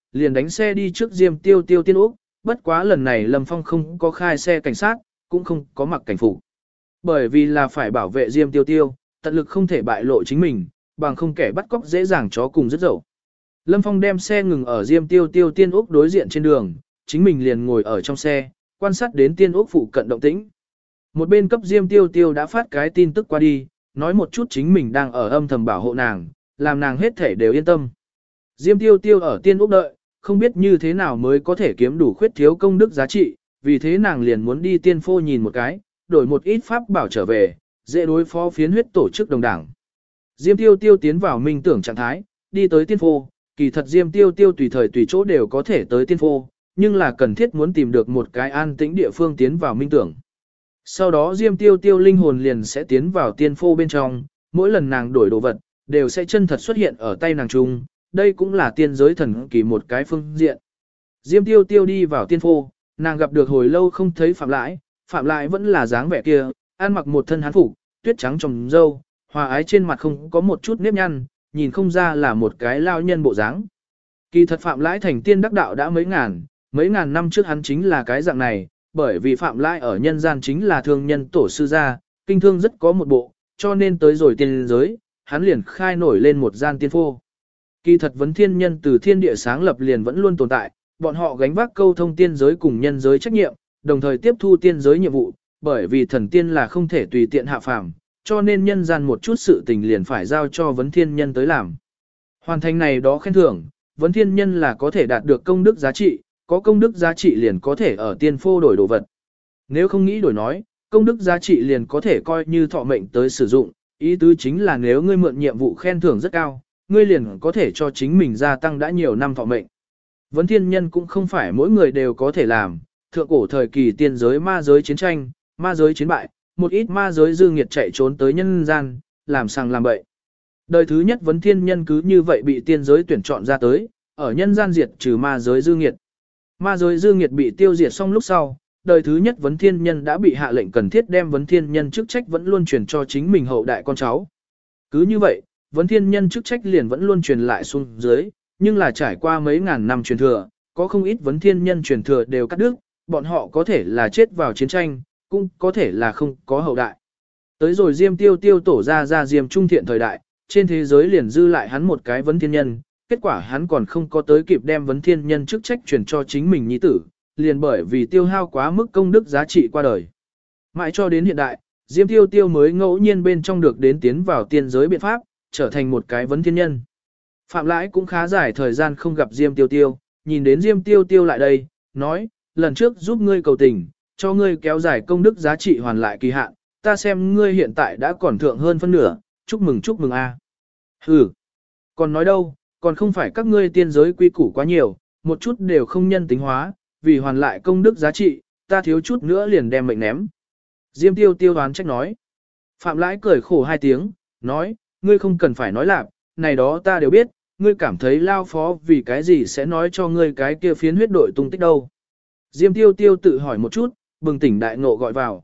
liền đánh xe đi trước Diêm Tiêu Tiêu tiên úc, bất quá lần này Lâm Phong không có khai xe cảnh sát, cũng không có mặc cảnh phục. Bởi vì là phải bảo vệ Diêm Tiêu Tiêu, tận lực không thể bại lộ chính mình, bằng không kẻ bắt cóc dễ dàng chó cùng rất dậu. Lâm Phong đem xe ngừng ở Diêm Tiêu Tiêu tiên úc đối diện trên đường, chính mình liền ngồi ở trong xe, quan sát đến tiên úc phụ cận động tĩnh. Một bên cấp Diêm Tiêu Tiêu đã phát cái tin tức qua đi, nói một chút chính mình đang ở âm thầm bảo hộ nàng, làm nàng hết thể đều yên tâm. Diêm Tiêu Tiêu ở tiên úc đợi, không biết như thế nào mới có thể kiếm đủ khuyết thiếu công đức giá trị, vì thế nàng liền muốn đi tiên phô nhìn một cái, đổi một ít pháp bảo trở về, dễ đối phó phiến huyết tổ chức đồng đảng. Diêm Tiêu Tiêu tiến vào minh tưởng trạng thái, đi tới tiên phô, kỳ thật Diêm Tiêu Tiêu tùy thời tùy chỗ đều có thể tới tiên phô, nhưng là cần thiết muốn tìm được một cái an tĩnh địa phương tiến vào minh tưởng. Sau đó Diêm Tiêu Tiêu linh hồn liền sẽ tiến vào tiên phô bên trong, mỗi lần nàng đổi đồ vật, đều sẽ chân thật xuất hiện ở tay nàng chung, đây cũng là tiên giới thần kỳ một cái phương diện. Diêm Tiêu Tiêu đi vào tiên phô, nàng gặp được hồi lâu không thấy Phạm Lãi vẫn là dáng vẻ kia, ăn mặc một thân hán phục, tuyết trắng trồng râu, hòa ái trên mặt không có một chút nếp nhăn, nhìn không ra là một cái lao nhân bộ dáng. Kỳ thật Phạm Lãi thành tiên đắc đạo đã mấy ngàn năm trước hắn chính là cái dạng này, bởi vì Phạm Lãi ở nhân gian chính là thương nhân tổ sư gia, kinh thương rất có một bộ, cho nên tới rồi tiên giới, hắn liền khai nổi lên một gian tiên phô. Kỳ thật vấn thiên nhân từ thiên địa sáng lập liền vẫn luôn tồn tại, bọn họ gánh vác câu thông tiên giới cùng nhân giới trách nhiệm, đồng thời tiếp thu tiên giới nhiệm vụ, bởi vì thần tiên là không thể tùy tiện hạ phàm, cho nên nhân gian một chút sự tình liền phải giao cho vấn thiên nhân tới làm. Hoàn thành này đó khen thưởng, vấn thiên nhân là có thể đạt được công đức giá trị, có công đức giá trị liền có thể ở tiên phô đổi đồ vật. Nếu không nghĩ đổi nói, công đức giá trị liền có thể coi như thọ mệnh tới sử dụng, ý tứ chính là nếu ngươi mượn nhiệm vụ khen thưởng rất cao, ngươi liền có thể cho chính mình gia tăng đã nhiều năm thọ mệnh. Vấn thiên nhân cũng không phải mỗi người đều có thể làm, thượng cổ thời kỳ tiên giới ma giới chiến tranh, ma giới chiến bại, một ít ma giới dư nghiệt chạy trốn tới nhân gian, làm sằng làm bậy. Đời thứ nhất vấn thiên nhân cứ như vậy bị tiên giới tuyển chọn ra tới, ở nhân gian diệt trừ ma giới dư nghiệt. Ma giới dư nghiệt bị tiêu diệt xong lúc sau, đời thứ nhất vấn thiên nhân đã bị hạ lệnh cần thiết đem vấn thiên nhân chức trách vẫn luôn truyền cho chính mình hậu đại con cháu. Cứ như vậy, vấn thiên nhân chức trách liền vẫn luôn truyền lại xuống dưới, nhưng là trải qua mấy ngàn năm truyền thừa, có không ít vấn thiên nhân truyền thừa đều cắt đứt, bọn họ có thể là chết vào chiến tranh, cũng có thể là không có hậu đại. Tới rồi Diêm Tiêu Tiêu tổ ra Diêm Trung Thiện thời đại, trên thế giới liền dư lại hắn một cái vấn thiên nhân, kết quả hắn còn không có tới kịp đem vấn thiên nhân chức trách truyền cho chính mình nhi tử, liền bởi vì tiêu hao quá mức công đức giá trị qua đời. Mãi cho đến hiện đại, Diêm Tiêu Tiêu mới ngẫu nhiên bên trong được đến tiến vào tiên giới biện pháp, trở thành một cái vấn thiên nhân. Phạm Lãi cũng khá dài thời gian không gặp Diêm Tiêu Tiêu, nhìn đến Diêm Tiêu Tiêu lại đây, nói, lần trước giúp ngươi cầu tình, cho ngươi kéo dài công đức giá trị hoàn lại kỳ hạn, ta xem ngươi hiện tại đã còn thượng hơn phân nửa, chúc mừng a. Hừ, còn nói đâu, còn không phải các ngươi tiên giới quy củ quá nhiều, một chút đều không nhân tính hóa, vì hoàn lại công đức giá trị, ta thiếu chút nữa liền đem mệnh ném. Diêm Tiêu Tiêu đoán trách nói. Phạm Lãi cười khổ hai tiếng, nói, ngươi không cần phải nói lạc, này đó ta đều biết, ngươi cảm thấy lao phó vì cái gì sẽ nói cho ngươi cái kia phiến huyết đội tung tích đâu. Diêm Tiêu Tiêu tự hỏi một chút, bừng tỉnh đại ngộ gọi vào,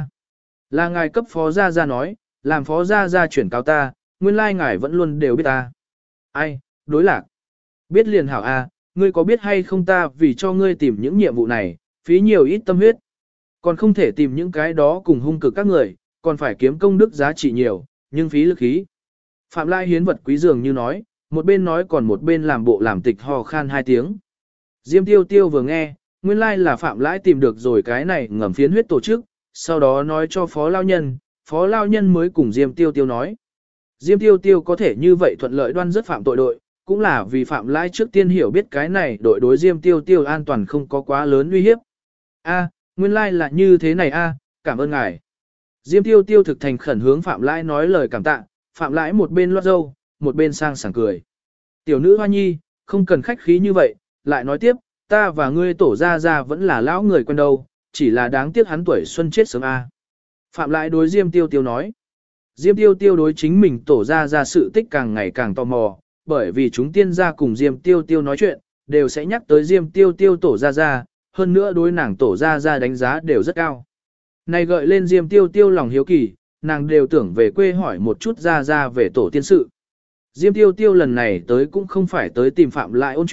là ngài cấp phó gia gia nói, làm phó gia gia chuyển cáo ta, nguyên lai ngài vẫn luôn đều biết ta. Ai, đối lạc. Biết liền hảo ngươi có biết hay không ta vì cho ngươi tìm những nhiệm vụ này, phí nhiều ít tâm huyết. Còn không thể tìm những cái đó cùng hung cực các người, còn phải kiếm công đức giá trị nhiều, nhưng phí lực khí. Phạm Lai hiến vật quý dường như nói, một bên nói còn một bên làm bộ làm tịch hò khan hai tiếng. Diêm Tiêu Tiêu vừa nghe, nguyên lai là Phạm Lãi tìm được rồi cái này ngầm phiến huyết tổ chức, sau đó nói cho Phó Lao Nhân mới cùng Diêm Tiêu Tiêu nói. Diêm Tiêu Tiêu có thể như vậy thuận lợi đoan rất phạm tội đội, cũng là vì Phạm Lãi trước tiên hiểu biết cái này đội đối Diêm Tiêu Tiêu an toàn không có quá lớn uy hiếp. Nguyên lai là như thế này cảm ơn ngài. Diêm Tiêu Tiêu thực thành khẩn hướng Phạm Lãi nói lời cảm tạ, Phạm Lãi một bên loát râu, một bên sang sảng cười. Tiểu nữ hoa nhi, không cần khách khí như vậy, lại nói tiếp, ta và ngươi tổ ra vẫn là lão người quen đâu, chỉ là đáng tiếc hắn tuổi xuân chết sớm Phạm Lãi đối Diêm Tiêu Tiêu nói. Diêm Tiêu Tiêu đối chính mình tổ ra sự tích càng ngày càng tò mò, bởi vì chúng tiên gia cùng Diêm Tiêu Tiêu nói chuyện, đều sẽ nhắc tới Diêm Tiêu Tiêu tổ ra, hơn nữa đối nàng tổ ra đánh giá đều rất cao. Này gợi lên Diêm Tiêu Tiêu lòng hiếu kỳ, nàng đều tưởng về quê hỏi một chút ra về tổ tiên sự. Diêm Tiêu Tiêu lần này tới cũng không phải tới tìm Phạm Lãi ôn chuyện,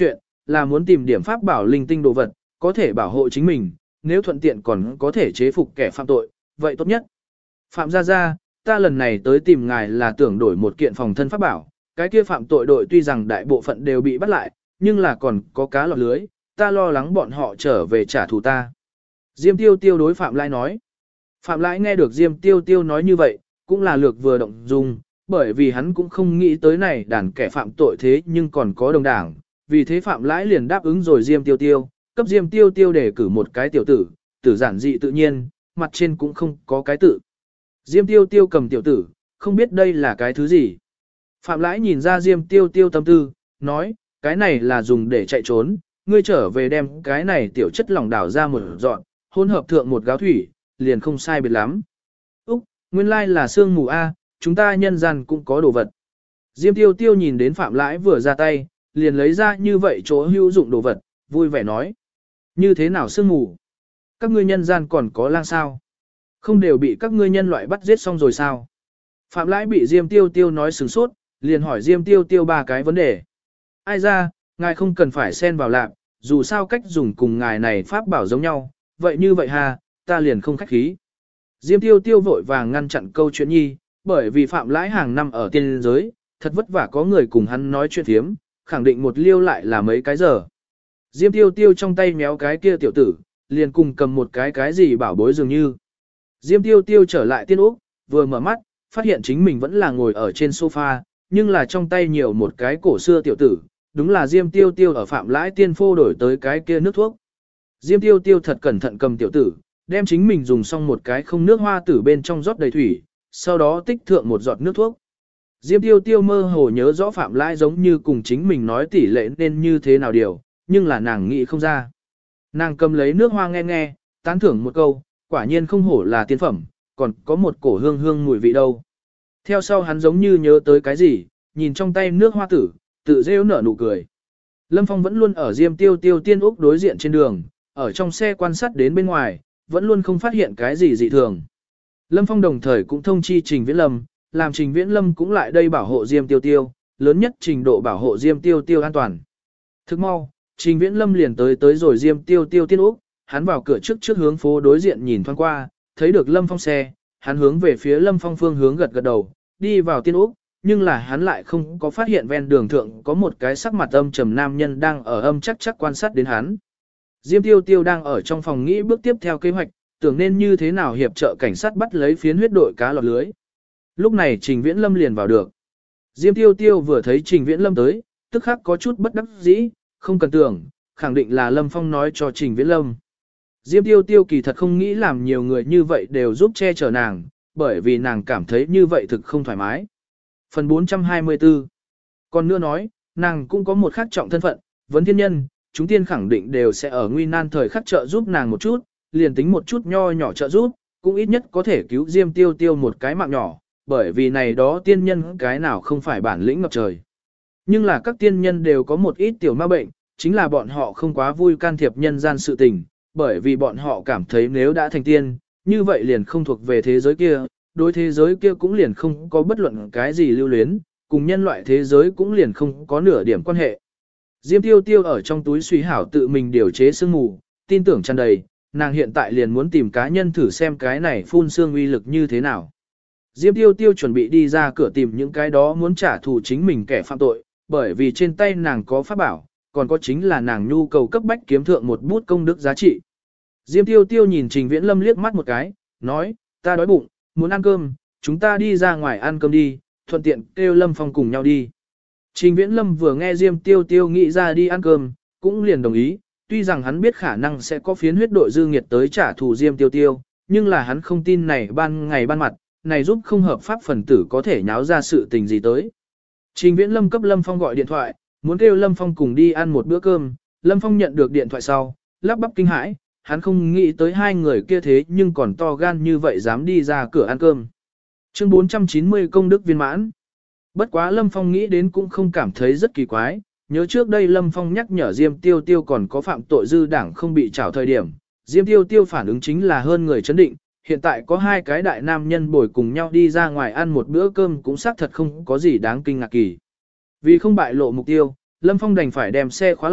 là muốn tìm điểm pháp bảo linh tinh đồ vật, có thể bảo hộ chính mình, nếu thuận tiện còn có thể chế phục kẻ phạm tội, vậy tốt nhất. Phạm Gia Gia, ta lần này tới tìm ngài là tưởng đổi một kiện phòng thân pháp bảo, cái kia phạm tội đội tuy rằng đại bộ phận đều bị bắt lại, nhưng là còn có cá lọt lưới, ta lo lắng bọn họ trở về trả thù ta. Diêm Tiêu Tiêu đối Phạm Lãi nói. Phạm Lãi nghe được Diêm Tiêu Tiêu nói như vậy, cũng là lược vừa động dung, bởi vì hắn cũng không nghĩ tới này đàn kẻ phạm tội thế nhưng còn có đồng đảng, vì thế Phạm Lãi liền đáp ứng rồi Diêm Tiêu Tiêu, cấp Diêm Tiêu Tiêu để cử một cái tiểu tử, tử giản dị tự nhiên, mặt trên cũng không có cái tự. Diêm Tiêu Tiêu cầm tiểu tử, không biết đây là cái thứ gì. Phạm Lãi nhìn ra Diêm Tiêu Tiêu tâm tư, nói, cái này là dùng để chạy trốn, ngươi trở về đem cái này tiểu chất lỏng đảo ra một dọn, hỗn hợp thượng một gáo thủy, liền không sai biệt lắm. Úc, nguyên lai là sương mù A, chúng ta nhân gian cũng có đồ vật. Diêm Tiêu Tiêu nhìn đến Phạm Lãi vừa ra tay, liền lấy ra như vậy chỗ hữu dụng đồ vật, vui vẻ nói. Như thế nào sương mù? Các ngươi nhân gian còn có lang sao? Không đều bị các ngươi nhân loại bắt giết xong rồi sao? Phạm Lãi bị Diêm Tiêu Tiêu nói sửng sốt, liền hỏi Diêm Tiêu Tiêu ba cái vấn đề. Ai ra, ngài không cần phải xen vào lạc, dù sao cách dùng cùng ngài này pháp bảo giống nhau, vậy như vậy ha, ta liền không khách khí. Diêm Tiêu Tiêu vội vàng ngăn chặn câu chuyện nhi, bởi vì Phạm Lãi hàng năm ở tiên giới, thật vất vả có người cùng hắn nói chuyện thiếm, khẳng định một liêu lại là mấy cái giờ. Diêm Tiêu Tiêu trong tay méo cái kia tiểu tử, liền cùng cầm một cái gì bảo bối dường như. Diêm Tiêu Tiêu trở lại tiên úc, vừa mở mắt, phát hiện chính mình vẫn là ngồi ở trên sofa, nhưng là trong tay nhiều một cái cổ xưa tiểu tử, đúng là Diêm Tiêu Tiêu ở Phạm Lãi tiên phô đổi tới cái kia nước thuốc. Diêm Tiêu Tiêu thật cẩn thận cầm tiểu tử, đem chính mình dùng xong một cái không nước hoa tử bên trong rót đầy thủy, sau đó tích thượng một giọt nước thuốc. Diêm Tiêu Tiêu mơ hồ nhớ rõ Phạm Lãi giống như cùng chính mình nói tỷ lệ nên như thế nào điều, nhưng là nàng nghĩ không ra. Nàng cầm lấy nước hoa nghe nghe, tán thưởng một câu, quả nhiên không hổ là tiên phẩm, còn có một cổ hương hương mùi vị đâu. Theo sau hắn giống như nhớ tới cái gì, nhìn trong tay nước hoa tử, tự rêu nở nụ cười. Lâm Phong vẫn luôn ở Diêm Tiêu Tiêu tiên úc đối diện trên đường, ở trong xe quan sát đến bên ngoài, vẫn luôn không phát hiện cái gì dị thường. Lâm Phong đồng thời cũng thông chi Trình Viễn Lâm, làm Trình Viễn Lâm cũng lại đây bảo hộ Diêm Tiêu Tiêu, lớn nhất trình độ bảo hộ Diêm Tiêu Tiêu an toàn. Thức mau, Trình Viễn Lâm liền tới rồi Diêm Tiêu Tiêu tiên úc, hắn vào cửa trước hướng phố đối diện nhìn thoáng qua, thấy được Lâm Phong xe, hắn hướng về phía Lâm Phong phương hướng gật gật đầu, đi vào tiên úc, nhưng là hắn lại không có phát hiện ven đường thượng có một cái sắc mặt âm trầm nam nhân đang ở âm chắc quan sát đến hắn. Diêm Tiêu Tiêu đang ở trong phòng nghĩ bước tiếp theo kế hoạch, tưởng nên như thế nào hiệp trợ cảnh sát bắt lấy phiến huyết đội cá lọt lưới. Lúc này Trình Viễn Lâm liền vào được. Diêm Tiêu Tiêu vừa thấy Trình Viễn Lâm tới, tức khắc có chút bất đắc dĩ, không cần tưởng, khẳng định là Lâm Phong nói cho Trình Viễn Lâm. Diêm Tiêu Tiêu kỳ thật không nghĩ làm nhiều người như vậy đều giúp che chở nàng, bởi vì nàng cảm thấy như vậy thực không thoải mái. Phần 424. Còn nữa nói, nàng cũng có một khác trọng thân phận, vấn thiên nhân, chúng tiên khẳng định đều sẽ ở nguy nan thời khắc trợ giúp nàng một chút, liền tính một chút nho nhỏ trợ giúp, cũng ít nhất có thể cứu Diêm Tiêu Tiêu một cái mạng nhỏ, bởi vì này đó tiên nhân cái nào không phải bản lĩnh ngập trời. Nhưng là các tiên nhân đều có một ít tiểu ma bệnh, chính là bọn họ không quá vui can thiệp nhân gian sự tình, bởi vì bọn họ cảm thấy nếu đã thành tiên, như vậy liền không thuộc về thế giới kia, đối thế giới kia cũng liền không có bất luận cái gì lưu luyến, cùng nhân loại thế giới cũng liền không có nửa điểm quan hệ. Diêm Tiêu Tiêu ở trong túi suy hảo tự mình điều chế sương mù, tin tưởng tràn đầy, nàng hiện tại liền muốn tìm cá nhân thử xem cái này phun sương uy lực như thế nào. Diêm Tiêu Tiêu chuẩn bị đi ra cửa tìm những cái đó muốn trả thù chính mình kẻ phạm tội, bởi vì trên tay nàng có pháp bảo, còn có chính là nàng nhu cầu cấp bách kiếm thượng một bút công đức giá trị. Diêm Tiêu Tiêu nhìn Trình Viễn Lâm liếc mắt một cái, nói, ta đói bụng, muốn ăn cơm, chúng ta đi ra ngoài ăn cơm đi, thuận tiện kêu Lâm Phong cùng nhau đi. Trình Viễn Lâm vừa nghe Diêm Tiêu Tiêu nghĩ ra đi ăn cơm, cũng liền đồng ý, tuy rằng hắn biết khả năng sẽ có phiến huyết đội dư nghiệt tới trả thù Diêm Tiêu Tiêu, nhưng là hắn không tin này ban ngày ban mặt, này giúp không hợp pháp phần tử có thể nháo ra sự tình gì tới. Trình Viễn Lâm cấp Lâm Phong gọi điện thoại, muốn kêu Lâm Phong cùng đi ăn một bữa cơm, Lâm Phong nhận được điện thoại sau, lắp bắp kinh hãi, hắn không nghĩ tới hai người kia thế nhưng còn to gan như vậy dám đi ra cửa ăn cơm. Chương 490 công đức viên mãn. Bất quá Lâm Phong nghĩ đến cũng không cảm thấy rất kỳ quái, nhớ trước đây Lâm Phong nhắc nhở Diêm Tiêu Tiêu còn có phạm tội dư đảng không bị trảo thời điểm, Diêm Tiêu Tiêu phản ứng chính là hơn người chấn định, hiện tại có hai cái đại nam nhân bồi cùng nhau đi ra ngoài ăn một bữa cơm cũng xác thật không có gì đáng kinh ngạc kỳ. Vì không bại lộ mục tiêu, Lâm Phong đành phải đem xe khóa lại,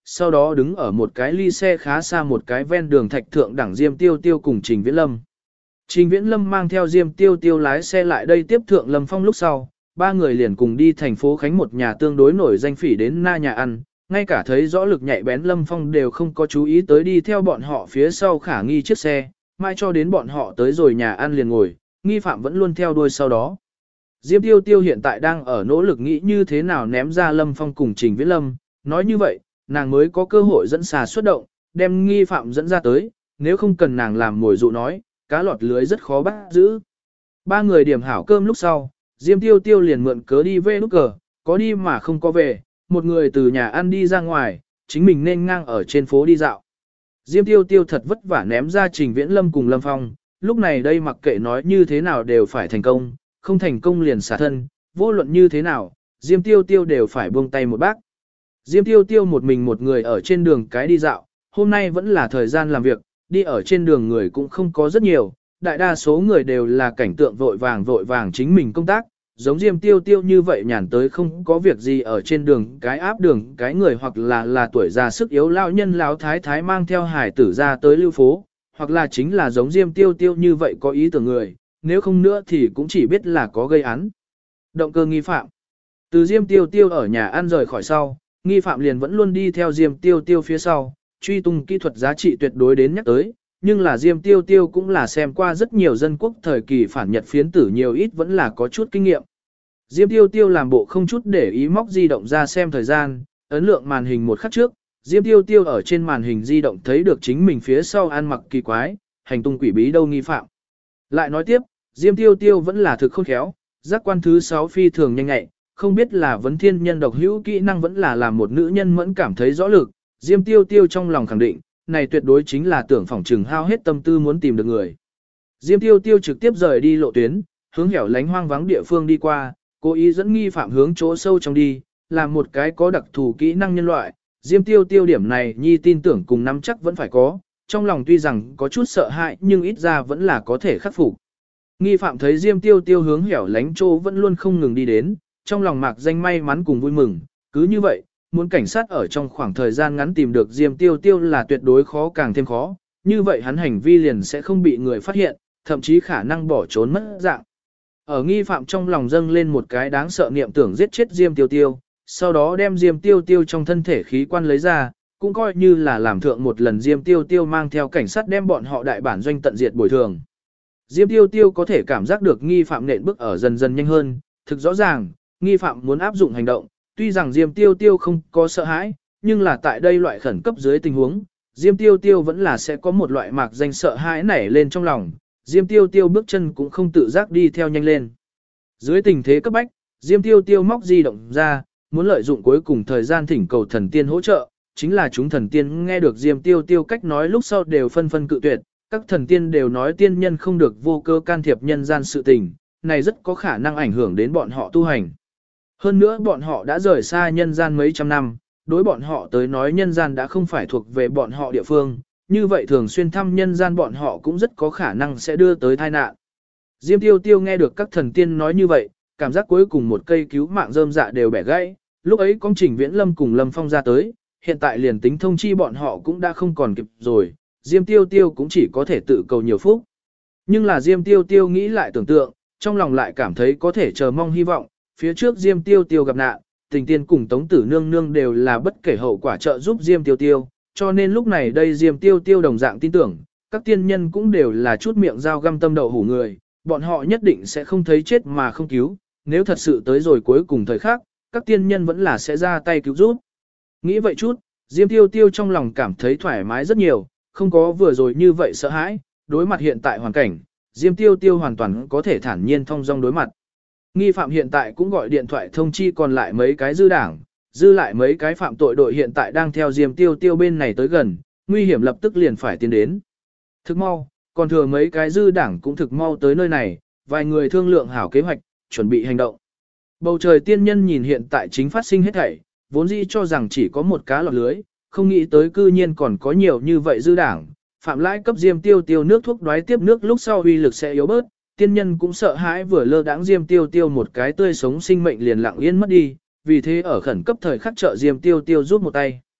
sau đó đứng ở một cái ly xe khá xa một cái ven đường thạch thượng đẳng Diêm Tiêu Tiêu cùng Trình Viễn Lâm. Trình Viễn Lâm mang theo Diêm Tiêu Tiêu lái xe lại đây tiếp thượng Lâm Phong lúc sau, ba người liền cùng đi thành phố Khánh một nhà tương đối nổi danh phỉ đến na nhà ăn, ngay cả thấy rõ lực nhạy bén Lâm Phong đều không có chú ý tới đi theo bọn họ phía sau khả nghi chiếc xe, mai cho đến bọn họ tới rồi nhà ăn liền ngồi, nghi phạm vẫn luôn theo đuôi sau đó. Diêm Tiêu Tiêu hiện tại đang ở nỗ lực nghĩ như thế nào ném ra Lâm Phong cùng Trình Viễn Lâm, nói như vậy, nàng mới có cơ hội dẫn xà xuất động, đem nghi phạm dẫn ra tới, nếu không cần nàng làm mồi dụ nói, cá lọt lưới rất khó bắt giữ. Ba người điểm hảo cơm lúc sau, Diêm Tiêu Tiêu liền mượn cớ đi về nút cờ, có đi mà không có về, một người từ nhà ăn đi ra ngoài, chính mình nên ngang ở trên phố đi dạo. Diêm Tiêu Tiêu thật vất vả ném ra Trình Viễn Lâm cùng Lâm Phong, lúc này đây mặc kệ nói như thế nào đều phải thành công, không thành công liền xả thân, vô luận như thế nào, Diêm Tiêu Tiêu đều phải buông tay một bác. Diêm Tiêu Tiêu một mình một người ở trên đường cái đi dạo, hôm nay vẫn là thời gian làm việc, đi ở trên đường người cũng không có rất nhiều, đại đa số người đều là cảnh tượng vội vàng chính mình công tác, giống Diêm Tiêu Tiêu như vậy nhàn tới không có việc gì ở trên đường cái áp đường cái người hoặc là tuổi già sức yếu lao nhân lão thái thái mang theo hải tử ra tới lưu phố, hoặc là chính là giống Diêm Tiêu Tiêu như vậy có ý tưởng người, nếu không nữa thì cũng chỉ biết là có gây án. Động cơ nghi phạm. Từ Diêm Tiêu Tiêu ở nhà ăn rời khỏi sau, nghi phạm liền vẫn luôn đi theo Diêm Tiêu Tiêu phía sau, truy tung kỹ thuật giá trị tuyệt đối đến nhắc tới, nhưng là Diêm Tiêu Tiêu cũng là xem qua rất nhiều dân quốc thời kỳ phản Nhật phiến tử nhiều ít vẫn là có chút kinh nghiệm. Diêm Tiêu Tiêu làm bộ không chút để ý móc di động ra xem thời gian, ấn lượng màn hình một khắc trước, Diêm Tiêu Tiêu ở trên màn hình di động thấy được chính mình phía sau ăn mặc kỳ quái, hành tung quỷ bí đâu nghi phạm. Lại nói tiếp, Diêm Tiêu Tiêu vẫn là thực khôn khéo, giác quan thứ 6 phi thường nhanh nhạy, không biết là vấn thiên nhân độc hữu kỹ năng vẫn là làm một nữ nhân mẫn cảm thấy rõ lực, Diêm Tiêu Tiêu trong lòng khẳng định, này tuyệt đối chính là tưởng phỏng trừng hao hết tâm tư muốn tìm được người. Diêm Tiêu Tiêu trực tiếp rời đi lộ tuyến, hướng hẻo lánh hoang vắng địa phương đi qua, cố ý dẫn nghi phạm hướng chỗ sâu trong đi, làm một cái có đặc thù kỹ năng nhân loại. Diêm Tiêu Tiêu điểm này nhi tin tưởng cùng nắm chắc vẫn phải có, trong lòng tuy rằng có chút sợ hãi nhưng ít ra vẫn là có thể khắc phục. Nghi phạm thấy Diêm Tiêu Tiêu hướng hẻo lánh chỗ vẫn luôn không ngừng đi đến, trong lòng mạc danh may mắn cùng vui mừng, cứ như vậy, muốn cảnh sát ở trong khoảng thời gian ngắn tìm được Diêm Tiêu Tiêu là tuyệt đối khó càng thêm khó, như vậy hắn hành vi liền sẽ không bị người phát hiện, thậm chí khả năng bỏ trốn mất dạng. Ở nghi phạm trong lòng dâng lên một cái đáng sợ niệm tưởng giết chết Diêm Tiêu Tiêu, sau đó đem Diêm Tiêu Tiêu trong thân thể khí quan lấy ra, cũng coi như là làm thượng một lần Diêm Tiêu Tiêu mang theo cảnh sát đem bọn họ đại bản doanh tận diệt bồi thường. Diêm Tiêu Tiêu có thể cảm giác được nghi phạm nện bước ở dần dần nhanh hơn, thực rõ ràng, nghi phạm muốn áp dụng hành động, tuy rằng Diêm Tiêu Tiêu không có sợ hãi, nhưng là tại đây loại khẩn cấp dưới tình huống, Diêm Tiêu Tiêu vẫn là sẽ có một loại mạc danh sợ hãi nảy lên trong lòng, Diêm Tiêu Tiêu bước chân cũng không tự giác đi theo nhanh lên. Dưới tình thế cấp bách, Diêm Tiêu Tiêu móc di động ra, muốn lợi dụng cuối cùng thời gian thỉnh cầu thần tiên hỗ trợ, chính là chúng thần tiên nghe được Diêm Tiêu Tiêu cách nói lúc sau đều phân phân cự tuyệt, các thần tiên đều nói tiên nhân không được vô cơ can thiệp nhân gian sự tình, này rất có khả năng ảnh hưởng đến bọn họ tu hành. Hơn nữa bọn họ đã rời xa nhân gian mấy trăm năm, đối bọn họ tới nói nhân gian đã không phải thuộc về bọn họ địa phương, như vậy thường xuyên thăm nhân gian bọn họ cũng rất có khả năng sẽ đưa tới tai nạn. Diêm Tiêu Tiêu nghe được các thần tiên nói như vậy, cảm giác cuối cùng một cây cứu mạng rơm dạ đều bẻ gãy, lúc ấy công Trình Viễn Lâm cùng Lâm Phong ra tới, hiện tại liền tính thông chi bọn họ cũng đã không còn kịp rồi, Diêm Tiêu Tiêu cũng chỉ có thể tự cầu nhiều phúc. Nhưng là Diêm Tiêu Tiêu nghĩ lại tưởng tượng, trong lòng lại cảm thấy có thể chờ mong hy vọng, phía trước Diêm Tiêu Tiêu gặp nạn, Tình Tiên cùng Tống Tử Nương Nương đều là bất kể hậu quả trợ giúp Diêm Tiêu Tiêu, cho nên lúc này đây Diêm Tiêu Tiêu đồng dạng tin tưởng, các tiên nhân cũng đều là chút miệng dao găm tâm đậu hủ người, bọn họ nhất định sẽ không thấy chết mà không cứu, nếu thật sự tới rồi cuối cùng thời khắc, các tiên nhân vẫn là sẽ ra tay cứu giúp. Nghĩ vậy chút, Diêm Tiêu Tiêu trong lòng cảm thấy thoải mái rất nhiều, không có vừa rồi như vậy sợ hãi, đối mặt hiện tại hoàn cảnh, Diêm Tiêu Tiêu hoàn toàn có thể thản nhiên thong dong đối mặt. Nghi phạm hiện tại cũng gọi điện thoại thông chi còn lại mấy cái dư đảng, dư lại mấy cái phạm tội đội hiện tại đang theo Diêm Tiêu Tiêu bên này tới gần, nguy hiểm lập tức liền phải tiến đến. Thực mau, còn thừa mấy cái dư đảng cũng thực mau tới nơi này, vài người thương lượng hảo kế hoạch, chuẩn bị hành động. Bầu trời tiên nhân nhìn hiện tại chính phát sinh hết thảy, vốn dĩ cho rằng chỉ có một cá lọt lưới, không nghĩ tới cư nhiên còn có nhiều như vậy dư đảng. Phạm lãi cấp Diêm Tiêu Tiêu nước thuốc đoái tiếp nước lúc sau uy lực sẽ yếu bớt, tiên nhân cũng sợ hãi vừa lơ đãng Diêm Tiêu Tiêu một cái tươi sống sinh mệnh liền lặng yên mất đi, vì thế ở khẩn cấp thời khắc trợ Diêm Tiêu Tiêu giúp một tay.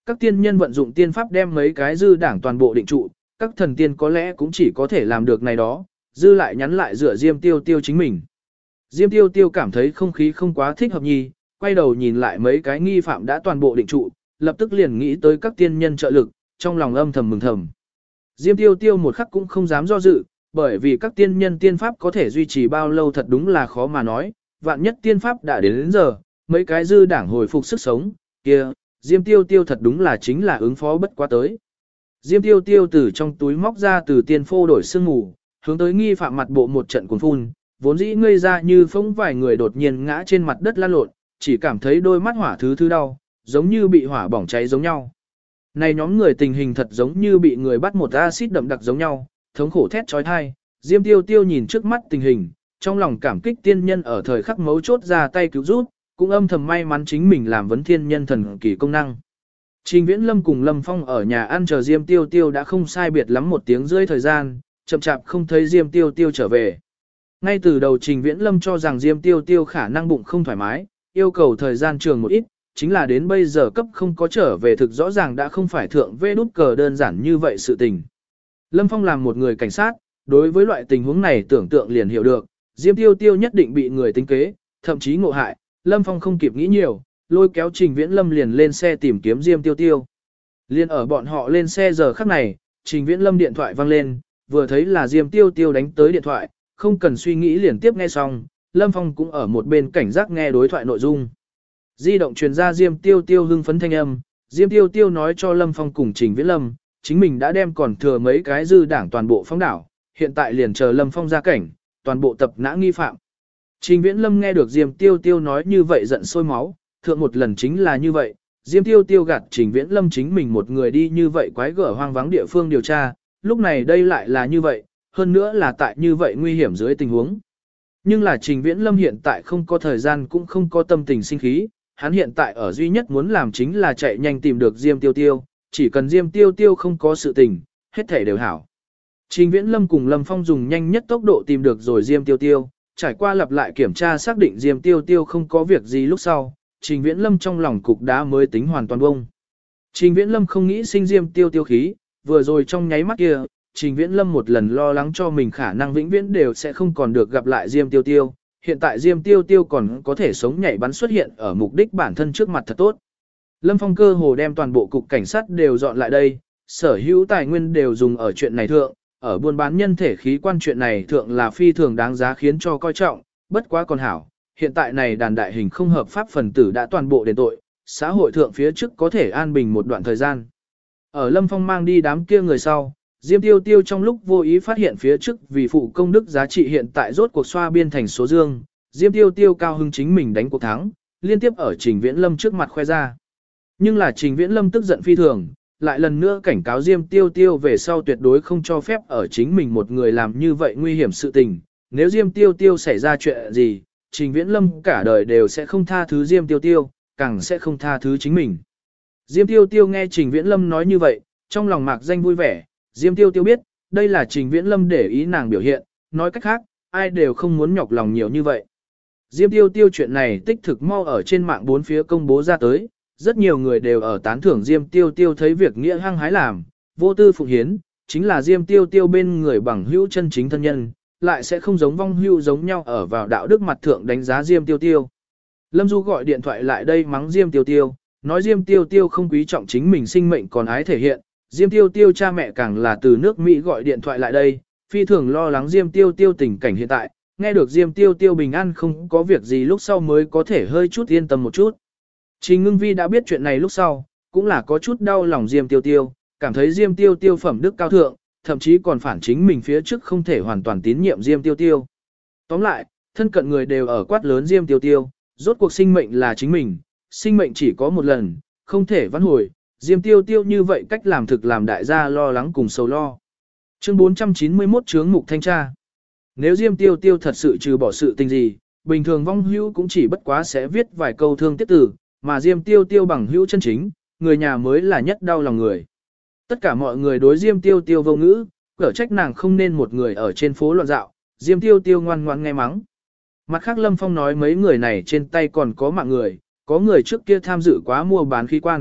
các tiên nhân vận dụng tiên pháp đem mấy cái dư đảng toàn bộ định trụ, các thần tiên có lẽ cũng chỉ có thể làm được này đó, dư lại nhắn lại dựa Diêm Tiêu Tiêu chính mình. Diêm Tiêu Tiêu cảm thấy không khí không quá thích hợp nhì, quay đầu nhìn lại mấy cái nghi phạm đã toàn bộ định trụ, lập tức liền nghĩ tới các tiên nhân trợ lực, trong lòng âm thầm mừng thầm. Diêm Tiêu Tiêu một khắc cũng không dám do dự, bởi vì các tiên nhân tiên pháp có thể duy trì bao lâu thật đúng là khó mà nói, vạn nhất tiên pháp đã đến giờ, mấy cái dư đảng hồi phục sức sống, kia, Diêm Tiêu Tiêu thật đúng là chính là ứng phó bất quá tới. Diêm Tiêu Tiêu từ trong túi móc ra từ tiên phô đổi sương mù, hướng tới nghi phạm mặt bộ một trận cuồng phun, vốn dĩ ngây ra như phóng vài người đột nhiên ngã trên mặt đất lăn lộn, chỉ cảm thấy đôi mắt hỏa thứ đau, giống như bị hỏa bỏng cháy giống nhau. Này nhóm người tình hình thật giống như bị người bắt một axit đậm đặc giống nhau, thống khổ thét trói thai. Diêm Tiêu Tiêu nhìn trước mắt tình hình, trong lòng cảm kích tiên nhân ở thời khắc mấu chốt ra tay cứu giúp, cũng âm thầm may mắn chính mình làm vấn thiên nhân thần kỳ công năng. Trình Viễn Lâm cùng Lâm Phong ở nhà ăn chờ Diêm Tiêu Tiêu đã không sai biệt lắm 1 tiếng rưỡi thời gian, chậm chạp không thấy Diêm Tiêu Tiêu trở về. Ngay từ đầu Trình Viễn Lâm cho rằng Diêm Tiêu Tiêu khả năng bụng không thoải mái, yêu cầu thời gian trường một ít, chính là đến bây giờ cấp không có trở về thực rõ ràng đã không phải thượng vê đút cờ đơn giản như vậy sự tình. Lâm Phong làm một người cảnh sát, đối với loại tình huống này tưởng tượng liền hiểu được, Diêm Tiêu Tiêu nhất định bị người tính kế, thậm chí ngộ hại, Lâm Phong không kịp nghĩ nhiều, lôi kéo Trình Viễn Lâm liền lên xe tìm kiếm Diêm Tiêu Tiêu. Liên ở bọn họ lên xe giờ khắc này, Trình Viễn Lâm điện thoại vang lên, vừa thấy là Diêm Tiêu Tiêu đánh tới điện thoại, không cần suy nghĩ liền tiếp nghe xong, Lâm Phong cũng ở một bên cảnh giác nghe đối thoại nội dung. Di động truyền ra Diêm Tiêu Tiêu hưng phấn thanh âm, Diêm Tiêu Tiêu nói cho Lâm Phong cùng Trình Viễn Lâm, chính mình đã đem còn thừa mấy cái dư đảng toàn bộ phóng đảo, hiện tại liền chờ Lâm Phong ra cảnh, toàn bộ tập nã nghi phạm. Trình Viễn Lâm nghe được Diêm Tiêu Tiêu nói như vậy giận sôi máu, thượng một lần chính là như vậy, Diêm Tiêu Tiêu gạt Trình Viễn Lâm chính mình một người đi như vậy quái gở hoang vắng địa phương điều tra, lúc này đây lại là như vậy, hơn nữa là tại như vậy nguy hiểm dưới tình huống. Nhưng là Trình Viễn Lâm hiện tại không có thời gian cũng không có tâm tình sinh khí, hắn hiện tại ở duy nhất muốn làm chính là chạy nhanh tìm được Diêm Tiêu Tiêu, chỉ cần Diêm Tiêu Tiêu không có sự tình, hết thể đều hảo. Trình Viễn Lâm cùng Lâm Phong dùng nhanh nhất tốc độ tìm được rồi Diêm Tiêu Tiêu, trải qua lặp lại kiểm tra xác định Diêm Tiêu Tiêu không có việc gì lúc sau, Trình Viễn Lâm trong lòng cục đá mới tính hoàn toàn bông. Trình Viễn Lâm không nghĩ sinh Diêm Tiêu Tiêu khí, vừa rồi trong nháy mắt kia, Trình Viễn Lâm một lần lo lắng cho mình khả năng vĩnh viễn đều sẽ không còn được gặp lại Diêm Tiêu Tiêu, hiện tại Diêm Tiêu Tiêu còn có thể sống nhảy bắn xuất hiện ở mục đích bản thân trước mặt thật tốt. Lâm Phong cơ hồ đem toàn bộ cục cảnh sát đều dọn lại đây, sở hữu tài nguyên đều dùng ở chuyện này thượng, ở buôn bán nhân thể khí quan chuyện này thượng là phi thường đáng giá khiến cho coi trọng, bất quá còn hảo, hiện tại này đàn đại hình không hợp pháp phần tử đã toàn bộ đền tội, xã hội thượng phía trước có thể an bình một đoạn thời gian. Ở Lâm Phong mang đi đám kia người sau, Diêm Tiêu Tiêu trong lúc vô ý phát hiện phía trước vì phụ công đức giá trị hiện tại rốt cuộc xoa biên thành số dương, Diêm Tiêu Tiêu cao hứng chính mình đánh cuộc thắng, liên tiếp ở Trình Viễn Lâm trước mặt khoe ra. Nhưng là Trình Viễn Lâm tức giận phi thường, lại lần nữa cảnh cáo Diêm Tiêu Tiêu về sau tuyệt đối không cho phép ở chính mình một người làm như vậy nguy hiểm sự tình. Nếu Diêm Tiêu Tiêu xảy ra chuyện gì, Trình Viễn Lâm cả đời đều sẽ không tha thứ Diêm Tiêu Tiêu, càng sẽ không tha thứ chính mình. Diêm Tiêu Tiêu nghe Trình Viễn Lâm nói như vậy, trong lòng mạc danh vui vẻ, Diêm Tiêu Tiêu biết, đây là Trình Viễn Lâm để ý nàng biểu hiện, nói cách khác, ai đều không muốn nhọc lòng nhiều như vậy. Diêm Tiêu Tiêu chuyện này tích thực mau ở trên mạng bốn phía công bố ra tới, rất nhiều người đều ở tán thưởng Diêm Tiêu Tiêu thấy việc nghĩa hăng hái làm, vô tư phụng hiến, chính là Diêm Tiêu Tiêu bên người bằng hữu chân chính thân nhân, lại sẽ không giống vong hữu giống nhau ở vào đạo đức mặt thượng đánh giá Diêm Tiêu Tiêu. Lâm Du gọi điện thoại lại đây mắng Diêm Tiêu Tiêu, nói Diêm Tiêu Tiêu không quý trọng chính mình sinh mệnh còn ái thể hiện, Diêm Tiêu Tiêu cha mẹ càng là từ nước Mỹ gọi điện thoại lại đây, phi thường lo lắng Diêm Tiêu Tiêu tình cảnh hiện tại, nghe được Diêm Tiêu Tiêu bình an không có việc gì lúc sau mới có thể hơi chút yên tâm một chút. Trình Ngưng Vi đã biết chuyện này lúc sau, cũng là có chút đau lòng Diêm Tiêu Tiêu, cảm thấy Diêm Tiêu Tiêu phẩm đức cao thượng, thậm chí còn phản chính mình phía trước không thể hoàn toàn tín nhiệm Diêm Tiêu Tiêu. Tóm lại, thân cận người đều ở quát lớn Diêm Tiêu Tiêu, rốt cuộc sinh mệnh là chính mình, sinh mệnh chỉ có một lần, không thể vãn hồi, Diêm Tiêu Tiêu như vậy cách làm thực làm đại gia lo lắng cùng sầu lo. Chương 491 chướng mục thanh tra. Nếu Diêm Tiêu Tiêu thật sự trừ bỏ sự tình gì, bình thường vong hữu cũng chỉ bất quá sẽ viết vài câu thương tiếc từ, mà Diêm Tiêu Tiêu bằng hữu chân chính, người nhà mới là nhất đau lòng người. Tất cả mọi người đối Diêm Tiêu Tiêu vô ngữ, cở trách nàng không nên một người ở trên phố loạn dạo, Diêm Tiêu Tiêu ngoan ngoãn nghe mắng. Mặt khác Lâm Phong nói mấy người này trên tay còn có mạng người, có người trước kia tham dự quá mua bán khí quan,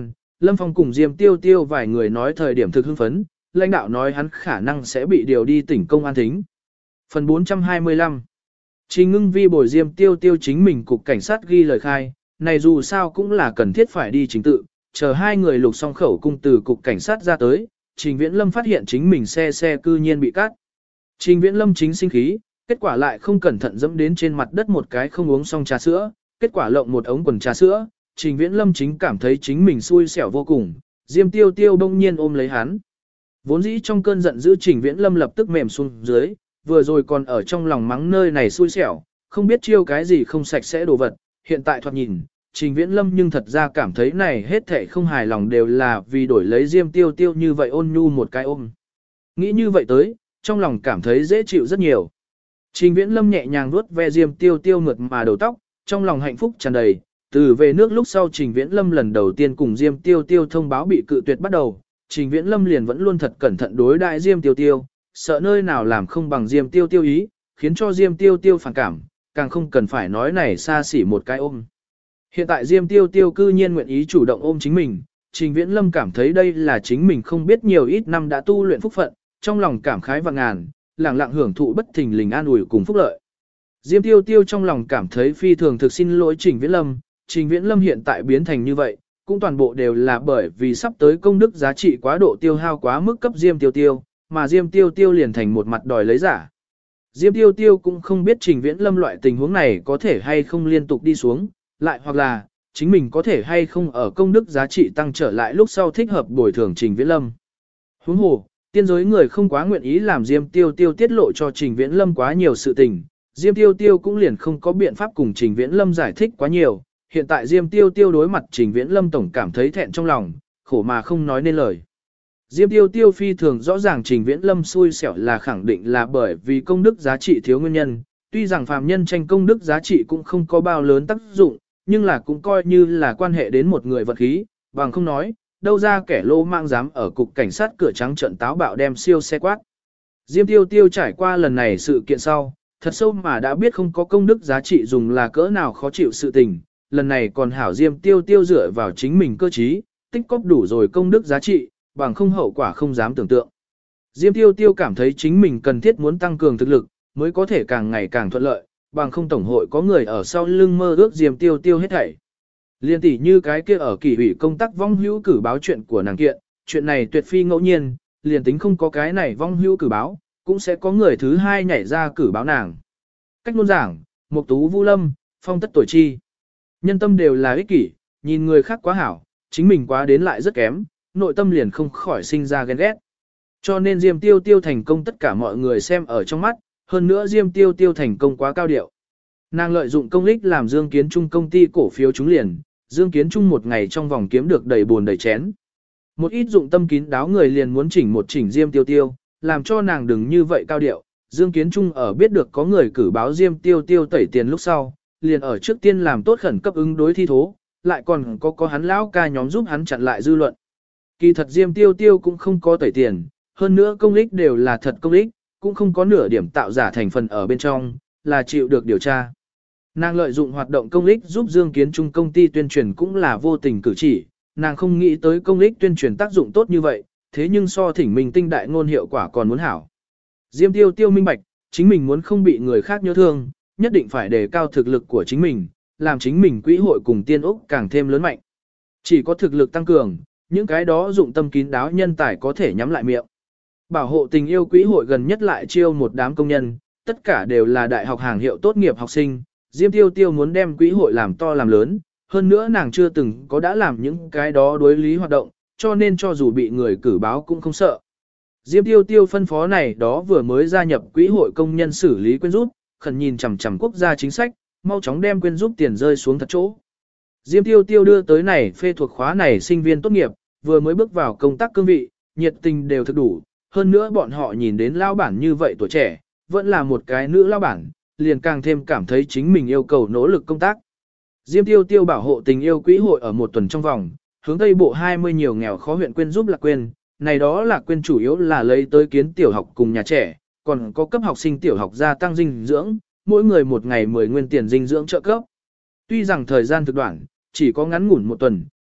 Lâm Phong cùng Diêm Tiêu Tiêu vài người nói thời điểm thực hưng phấn, lãnh đạo nói hắn khả năng sẽ bị điều đi tỉnh công an thính. Phần 425 Trình Ngưng Vi bồi Diêm Tiêu Tiêu chính mình cục cảnh sát ghi lời khai, này dù sao cũng là cần thiết phải đi chính tự, chờ hai người lục xong khẩu cung từ cục cảnh sát ra tới, Trình Viễn Lâm phát hiện chính mình xe cư nhiên bị cắt. Trình Viễn Lâm chính sinh khí, kết quả lại không cẩn thận dẫm đến trên mặt đất một cái không uống xong trà sữa, kết quả lộng một ống quần trà sữa, Trình Viễn Lâm chính cảm thấy chính mình xui xẻo vô cùng, Diêm Tiêu Tiêu bỗng nhiên ôm lấy hắn. Vốn dĩ trong cơn giận dữ Trình Viễn Lâm lập tức mềm xuống dưới, vừa rồi còn ở trong lòng mắng nơi này xui xẻo, không biết chiêu cái gì không sạch sẽ đồ vật, hiện tại thoạt nhìn, Trình Viễn Lâm nhưng thật ra cảm thấy này hết thảy không hài lòng đều là vì đổi lấy Diêm Tiêu Tiêu như vậy ôn nhu một cái ôm. Nghĩ như vậy tới, trong lòng cảm thấy dễ chịu rất nhiều. Trình Viễn Lâm nhẹ nhàng vuốt ve Diêm Tiêu Tiêu mượt mà đầu tóc, trong lòng hạnh phúc tràn đầy. Từ về nước lúc sau Trình Viễn Lâm lần đầu tiên cùng Diêm Tiêu Tiêu thông báo bị cự tuyệt bắt đầu, Trình Viễn Lâm liền vẫn luôn thật cẩn thận đối đại Diêm Tiêu Tiêu, sợ nơi nào làm không bằng Diêm Tiêu Tiêu ý, khiến cho Diêm Tiêu Tiêu phản cảm, càng không cần phải nói này xa xỉ một cái ôm. Hiện tại Diêm Tiêu Tiêu cư nhiên nguyện ý chủ động ôm chính mình, Trình Viễn Lâm cảm thấy đây là chính mình không biết nhiều ít năm đã tu luyện phúc phận, trong lòng cảm khái và ngàn, lặng lặng hưởng thụ bất thình lình an ủi cùng phúc lợi. Diêm Tiêu Tiêu trong lòng cảm thấy phi thường thực xin lỗi Trình Viễn Lâm, Trình Viễn Lâm hiện tại biến thành như vậy, cũng toàn bộ đều là bởi vì sắp tới công đức giá trị quá độ tiêu hao quá mức cấp Diêm Tiêu Tiêu, mà Diêm Tiêu Tiêu liền thành một mặt đòi lấy giả. Diêm Tiêu Tiêu cũng không biết Trình Viễn Lâm loại tình huống này có thể hay không liên tục đi xuống, lại hoặc là, chính mình có thể hay không ở công đức giá trị tăng trở lại lúc sau thích hợp bồi thường Trình Viễn Lâm. Huống hồ, tiên giới người không quá nguyện ý làm Diêm Tiêu Tiêu tiết lộ cho Trình Viễn Lâm quá nhiều sự tình, Diêm Tiêu Tiêu cũng liền không có biện pháp cùng Trình Viễn Lâm giải thích quá nhiều, hiện tại Diêm Tiêu Tiêu đối mặt Trình Viễn Lâm tổng cảm thấy thẹn trong lòng, khổ mà không nói nên lời. Diêm Tiêu Tiêu phi thường rõ ràng Trình Viễn Lâm xui xẻo là khẳng định là bởi vì công đức giá trị thiếu nguyên nhân, tuy rằng phàm nhân tranh công đức giá trị cũng không có bao lớn tác dụng, nhưng là cũng coi như là quan hệ đến một người vật khí, bằng không nói, đâu ra kẻ lô mang dám ở cục cảnh sát cửa trắng trận táo bạo đem siêu xe quát. Diêm Tiêu Tiêu trải qua lần này sự kiện sau, thật sâu mà đã biết không có công đức giá trị dùng là cỡ nào khó chịu sự tình, lần này còn hảo Diêm Tiêu Tiêu dựa vào chính mình cơ trí, tích cóp đủ rồi công đức giá trị, bằng không hậu quả không dám tưởng tượng. Diêm Tiêu Tiêu cảm thấy chính mình cần thiết muốn tăng cường thực lực, mới có thể càng ngày càng thuận lợi, bằng không tổng hội có người ở sau lưng mơ ước Diêm Tiêu Tiêu hết thảy. Liên tỷ như cái kia ở kỳ ủy công tác vong hữu cử báo chuyện của nàng kiện, chuyện này tuyệt phi ngẫu nhiên, liền tính không có cái này vong hữu cử báo, cũng sẽ có người thứ hai nhảy ra cử báo nàng. Cách luôn giảng, Mục Tú Vu Lâm, phong tất tuổi chi. Nhân tâm đều là ích kỷ, nhìn người khác quá hảo, chính mình quá đến lại rất kém, nội tâm liền không khỏi sinh ra ghen ghét. Cho nên Diêm Tiêu Tiêu thành công tất cả mọi người xem ở trong mắt, hơn nữa Diêm Tiêu Tiêu thành công quá cao điệu. Nàng lợi dụng công lích làm Dương Kiến Trung công ty cổ phiếu trúng liền, Dương Kiến Trung một ngày trong vòng kiếm được đầy buồn đầy chén. Một ít dụng tâm kín đáo người liền muốn chỉnh một chỉnh Diêm Tiêu Tiêu, làm cho nàng đừng như vậy cao điệu. Dương Kiến Trung ở biết được có người cử báo Diêm Tiêu Tiêu tẩy tiền lúc sau, liền ở trước tiên làm tốt khẩn cấp ứng đối thi thố, lại còn có hắn lão ca nhóm giúp hắn chặn lại dư luận. Kỳ thật Diêm Tiêu Tiêu cũng không có tẩy tiền, hơn nữa công lích đều là thật công lích, cũng không có nửa điểm tạo giả thành phần ở bên trong, là chịu được điều tra. Nàng lợi dụng hoạt động công lích giúp Dương Kiến Trung công ty tuyên truyền cũng là vô tình cử chỉ, nàng không nghĩ tới công lích tuyên truyền tác dụng tốt như vậy, thế nhưng so thỉnh mình tinh đại ngôn hiệu quả còn muốn hảo. Diêm Tiêu Tiêu minh bạch, chính mình muốn không bị người khác nhớ thương, nhất định phải đề cao thực lực của chính mình, làm chính mình quỹ hội cùng tiên úc càng thêm lớn mạnh. Chỉ có thực lực tăng cường, những cái đó dụng tâm kín đáo nhân tài có thể nhắm lại miệng. Bảo hộ tình yêu quỹ hội gần nhất lại chiêu một đám công nhân, tất cả đều là đại học hàng hiệu tốt nghiệp học sinh. Diêm Tiêu Tiêu muốn đem quỹ hội làm to làm lớn, hơn nữa nàng chưa từng có đã làm những cái đó đối lý hoạt động, cho nên cho dù bị người cử báo cũng không sợ. Diêm Tiêu Tiêu phân phó này đó vừa mới gia nhập quỹ hội công nhân xử lý quyên rút, khẩn nhìn chằm chằm quốc gia chính sách, mau chóng đem quyên rút tiền rơi xuống thật chỗ. Diêm Tiêu Tiêu đưa tới này phê thuộc khóa này sinh viên tốt nghiệp, vừa mới bước vào công tác cương vị, nhiệt tình đều thực đủ, hơn nữa bọn họ nhìn đến lao bản như vậy tuổi trẻ, vẫn là một cái nữ lao bản, liền càng thêm cảm thấy chính mình yêu cầu nỗ lực công tác. Diêm Tiêu Tiêu bảo hộ tình yêu quỹ hội ở một tuần trong vòng, hướng Tây Bộ 20 nhiều nghèo khó huyện quyên giúp lạc quyên, này đó là quyên chủ yếu là lấy tới kiến tiểu học cùng nhà trẻ, còn có cấp học sinh tiểu học gia tăng dinh dưỡng, mỗi người một ngày 10 nguyên tiền dinh dưỡng trợ cấp. Tuy rằng thời gian thực đoạn, chỉ có ngắn ngủn một tuần,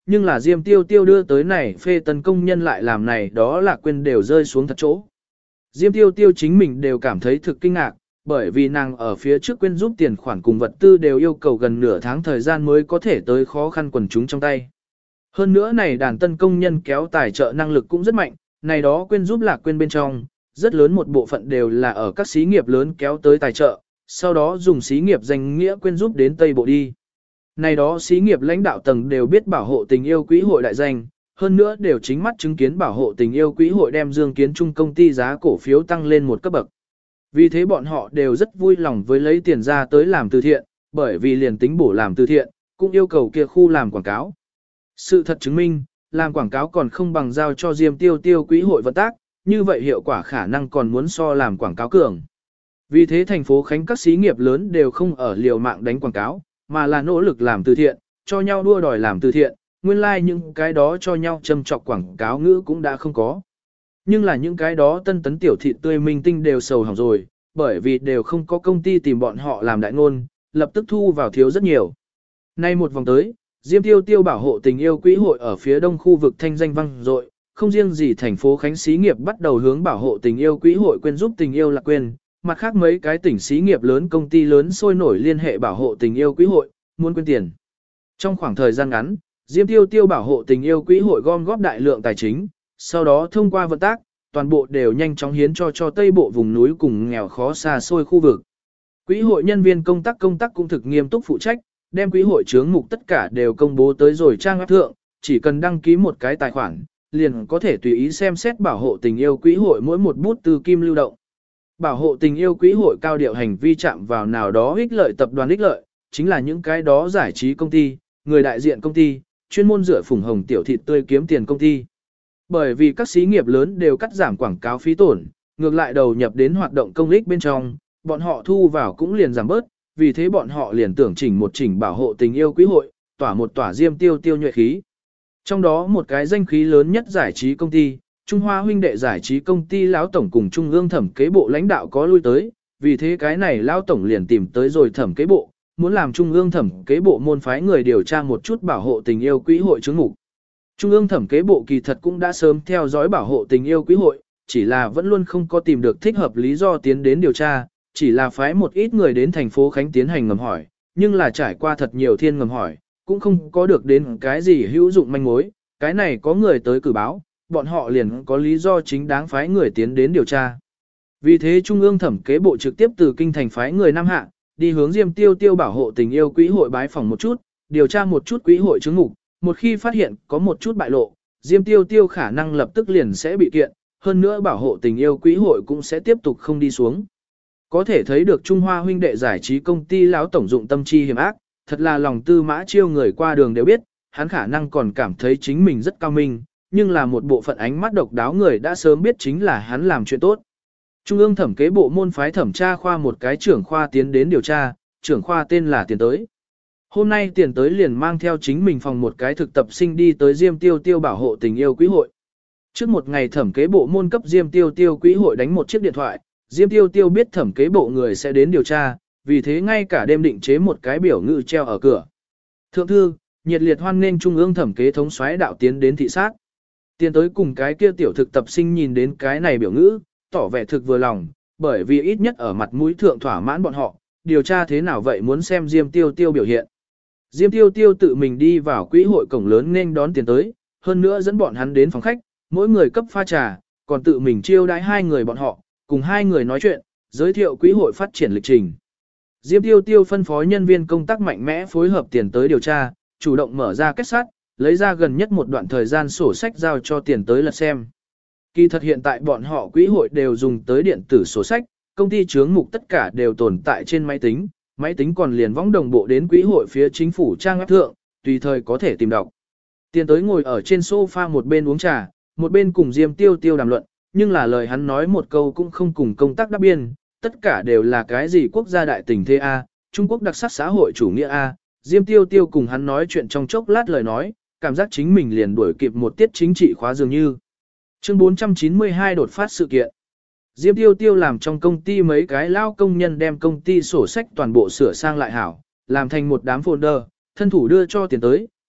nhưng là Diêm Tiêu Tiêu đưa tới này phê tân công nhân lại làm này đó là quên đều rơi xuống thật chỗ. Diêm Tiêu Tiêu chính mình đều cảm thấy thực kinh ngạc, bởi vì nàng ở phía trước quên giúp tiền khoản cùng vật tư đều yêu cầu gần nửa tháng thời gian mới có thể tới khó khăn quần chúng trong tay. Hơn nữa này đàn tân công nhân kéo tài trợ năng lực cũng rất mạnh, này đó quên giúp lạc quên bên trong, rất lớn một bộ phận đều là ở các xí nghiệp lớn kéo tới tài trợ, sau đó dùng xí nghiệp danh nghĩa quên giúp đến Tây Bộ đi. Này đó xí nghiệp lãnh đạo tầng đều biết bảo hộ tình yêu quỹ hội đại danh, hơn nữa đều chính mắt chứng kiến bảo hộ tình yêu quỹ hội đem Dương Kiến Trung công ty giá cổ phiếu tăng lên một cấp bậc. Vì thế bọn họ đều rất vui lòng với lấy tiền ra tới làm từ thiện, bởi vì liền tính bổ làm từ thiện, cũng yêu cầu kia khu làm quảng cáo. Sự thật chứng minh, làm quảng cáo còn không bằng giao cho Diêm Tiêu Tiêu quỹ hội vận tác, như vậy hiệu quả khả năng còn muốn so làm quảng cáo cường. Vì thế thành phố Khánh các xí nghiệp lớn đều không ở liều mạng đánh quảng cáo, mà là nỗ lực làm từ thiện, cho nhau đua đòi làm từ thiện, nguyên lai like những cái đó cho nhau châm chọc quảng cáo ngữ cũng đã không có. Nhưng là những cái đó tân tấn tiểu thịt tươi minh tinh đều sầu hỏng rồi, bởi vì đều không có công ty tìm bọn họ làm đại ngôn, lập tức thu vào thiếu rất nhiều. Nay một vòng tới, Diêm Tiêu Tiêu bảo hộ tình yêu quỹ hội ở phía đông khu vực thanh danh vang dội, không riêng gì thành phố Khánh xí nghiệp bắt đầu hướng bảo hộ tình yêu quỹ hội quên giúp tình yêu lạc quên, mặt khác mấy cái tỉnh xí nghiệp lớn công ty lớn sôi nổi liên hệ bảo hộ tình yêu quỹ hội, muốn quyên tiền. Trong khoảng thời gian ngắn, Diêm Tiêu Tiêu bảo hộ tình yêu quỹ hội gom góp đại lượng tài chính, sau đó thông qua vận tác, toàn bộ đều nhanh chóng hiến cho Tây Bộ vùng núi cùng nghèo khó xa xôi khu vực. Quỹ hội nhân viên công tác cũng thực nghiêm túc phụ trách, đem quỹ hội chướng mục tất cả đều công bố tới rồi trang web thượng, chỉ cần đăng ký một cái tài khoản, liền có thể tùy ý xem xét bảo hộ tình yêu quỹ hội mỗi một bút từ kim lưu động. Bảo hộ tình yêu quỹ hội cao điệu hành vi chạm vào nào đó ích lợi tập đoàn ích lợi, chính là những cái đó giải trí công ty, người đại diện công ty, chuyên môn rửa phủng hồng tiểu thịt tươi kiếm tiền công ty. Bởi vì các xí nghiệp lớn đều cắt giảm quảng cáo phí tổn, ngược lại đầu nhập đến hoạt động công ích bên trong, bọn họ thu vào cũng liền giảm bớt, vì thế bọn họ liền tưởng chỉnh một chỉnh bảo hộ tình yêu quỹ hội, tỏa một tỏa Diêm Tiêu Tiêu nhuệ khí. Trong đó một cái danh khí lớn nhất giải trí công ty, Trung Hoa huynh đệ giải trí công ty lão tổng cùng Trung ương thẩm kế bộ lãnh đạo có lui tới, vì thế cái này lão tổng liền tìm tới rồi thẩm kế bộ, muốn làm Trung ương thẩm kế bộ môn phái người điều tra một chút bảo hộ tình yêu quỹ hội chứng mục. Trung ương thẩm kế bộ kỳ thật cũng đã sớm theo dõi bảo hộ tình yêu quỹ hội, chỉ là vẫn luôn không có tìm được thích hợp lý do tiến đến điều tra, chỉ là phái một ít người đến thành phố Khánh tiến hành ngầm hỏi, nhưng là trải qua thật nhiều thiên ngầm hỏi, cũng không có được đến cái gì hữu dụng manh mối, cái này có người tới cử báo, bọn họ liền có lý do chính đáng phái người tiến đến điều tra. Vì thế Trung ương thẩm kế bộ trực tiếp từ kinh thành phái người Nam Hạ, đi hướng Diêm Tiêu Tiêu bảo hộ tình yêu quỹ hội bái phòng một chút, điều tra một chút quỹ hội chứng ngục, một khi phát hiện có một chút bại lộ, Diêm Tiêu Tiêu khả năng lập tức liền sẽ bị kiện, hơn nữa bảo hộ tình yêu quỹ hội cũng sẽ tiếp tục không đi xuống. Có thể thấy được Trung Hoa huynh đệ giải trí công ty lão tổng dụng tâm chi hiểm ác, thật là lòng tư mã chiêu người qua đường đều biết, hắn khả năng còn cảm thấy chính mình rất cao minh, nhưng là một bộ phận ánh mắt độc đáo người đã sớm biết chính là hắn làm chuyện tốt. Trung ương thẩm kế bộ môn phái thẩm tra khoa một cái trưởng khoa tiến đến điều tra, trưởng khoa tên là Tiền Tới. Hôm nay Tiền Tới liền mang theo chính mình phòng một cái thực tập sinh đi tới Diêm Tiêu Tiêu bảo hộ tình yêu quỹ hội. Trước một ngày thẩm kế bộ môn cấp Diêm Tiêu Tiêu quỹ hội đánh một chiếc điện thoại, Diêm Tiêu Tiêu biết thẩm kế bộ người sẽ đến điều tra, vì thế ngay cả đêm định chế một cái biểu ngữ treo ở cửa. Thượng thư, nhiệt liệt hoan nghênh Trung ương thẩm kế thống soái đạo tiến đến thị sát. Tiến Tới cùng cái kia tiểu thực tập sinh nhìn đến cái này biểu ngữ, tỏ vẻ thực vừa lòng, bởi vì ít nhất ở mặt mũi thượng thỏa mãn bọn họ, điều tra thế nào vậy muốn xem Diêm Tiêu Tiêu biểu hiện. Diêm Tiêu Tiêu tự mình đi vào quỹ hội cổng lớn nên đón Tiến Tới, hơn nữa dẫn bọn hắn đến phòng khách, mỗi người cấp pha trà, còn tự mình chiêu đãi hai người bọn họ, cùng hai người nói chuyện, giới thiệu quỹ hội phát triển lịch trình. Diêm Tiêu Tiêu phân phó nhân viên công tác mạnh mẽ phối hợp Tiền Tới điều tra, chủ động mở ra kết sắt, lấy ra gần nhất một đoạn thời gian sổ sách giao cho Tiền Tới lật xem. Kỳ thật hiện tại bọn họ quỹ hội đều dùng tới điện tử sổ sách, công ty chướng mục tất cả đều tồn tại trên máy tính còn liền võng đồng bộ đến quỹ hội phía chính phủ trang web thượng, tùy thời có thể tìm đọc. Tiền Tới ngồi ở trên sofa một bên uống trà, một bên cùng Diêm Tiêu Tiêu đàm luận, nhưng là lời hắn nói một câu cũng không cùng công tác đáp biên, tất cả đều là cái gì quốc gia đại tình thế A, Trung Quốc đặc sắc xã hội chủ nghĩa A. Diêm Tiêu Tiêu cùng hắn nói chuyện trong chốc lát lời nói, cảm giác chính mình liền đuổi kịp một tiết chính trị khóa dường như. Chương 492 đột phát sự kiện. Diêm Tiêu Tiêu làm trong công ty mấy cái lao công nhân đem công ty sổ sách toàn bộ sửa sang lại hảo, làm thành một đám folder, thân thủ đưa cho Tiền Tới,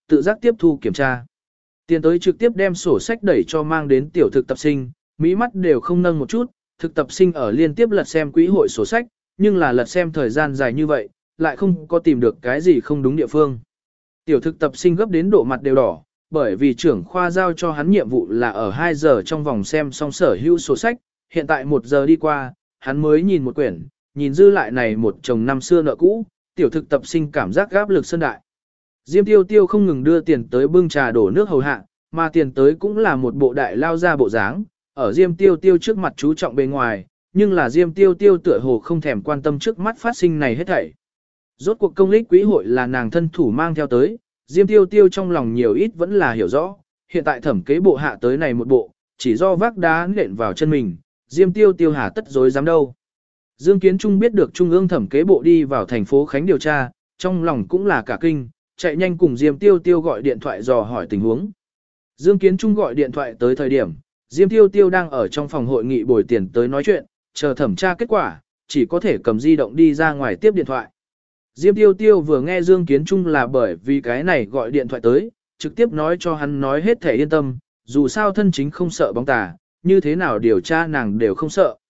tự giác tiếp thu kiểm tra. Tiền tới trực tiếp đem sổ sách đẩy cho mang đến tiểu thực tập sinh, mỹ mắt đều không nâng một chút, thực tập sinh ở liên tiếp lật xem quỹ hội sổ sách, nhưng là lật xem thời gian dài như vậy, lại không có tìm được cái gì không đúng địa phương. Tiểu thực tập sinh gấp đến độ mặt đều đỏ, bởi vì trưởng khoa giao cho hắn nhiệm vụ là ở 2 giờ trong vòng xem xong sở hữu sổ sách, hiện tại 1 giờ đi qua, hắn mới nhìn một quyển, nhìn dư lại này một chồng năm xưa nợ cũ, tiểu thực tập sinh cảm giác gáp lực sơn đại. Diêm Tiêu Tiêu không ngừng đưa tiền tới bưng trà đổ nước hầu hạ, mà tiền tới cũng là một bộ đại lao ra bộ dáng, ở Diêm Tiêu Tiêu trước mặt chú trọng bề ngoài, nhưng là Diêm Tiêu Tiêu tựa hồ không thèm quan tâm trước mắt phát sinh này hết thảy. Rốt cuộc công lích quỹ hội là nàng thân thủ mang theo tới, Diêm Tiêu Tiêu trong lòng nhiều ít vẫn là hiểu rõ, hiện tại thẩm kế bộ hạ tới này một bộ, chỉ do vác đá nện vào chân mình, Diêm Tiêu Tiêu hà tất dối dám đâu. Dương Kiến Trung biết được Trung ương thẩm kế bộ đi vào thành phố Khánh điều tra, trong lòng cũng là cả kinh, chạy nhanh cùng Diêm Tiêu Tiêu gọi điện thoại dò hỏi tình huống. Dương Kiến Trung gọi điện thoại tới thời điểm, Diêm Tiêu Tiêu đang ở trong phòng hội nghị bồi tiền tới nói chuyện, chờ thẩm tra kết quả, chỉ có thể cầm di động đi ra ngoài tiếp điện thoại. Diêm Tiêu Tiêu vừa nghe Dương Kiến Trung là bởi vì cái này gọi điện thoại tới, trực tiếp nói cho hắn nói hết thể yên tâm, dù sao thân chính không sợ bóng tà, như thế nào điều tra nàng đều không sợ.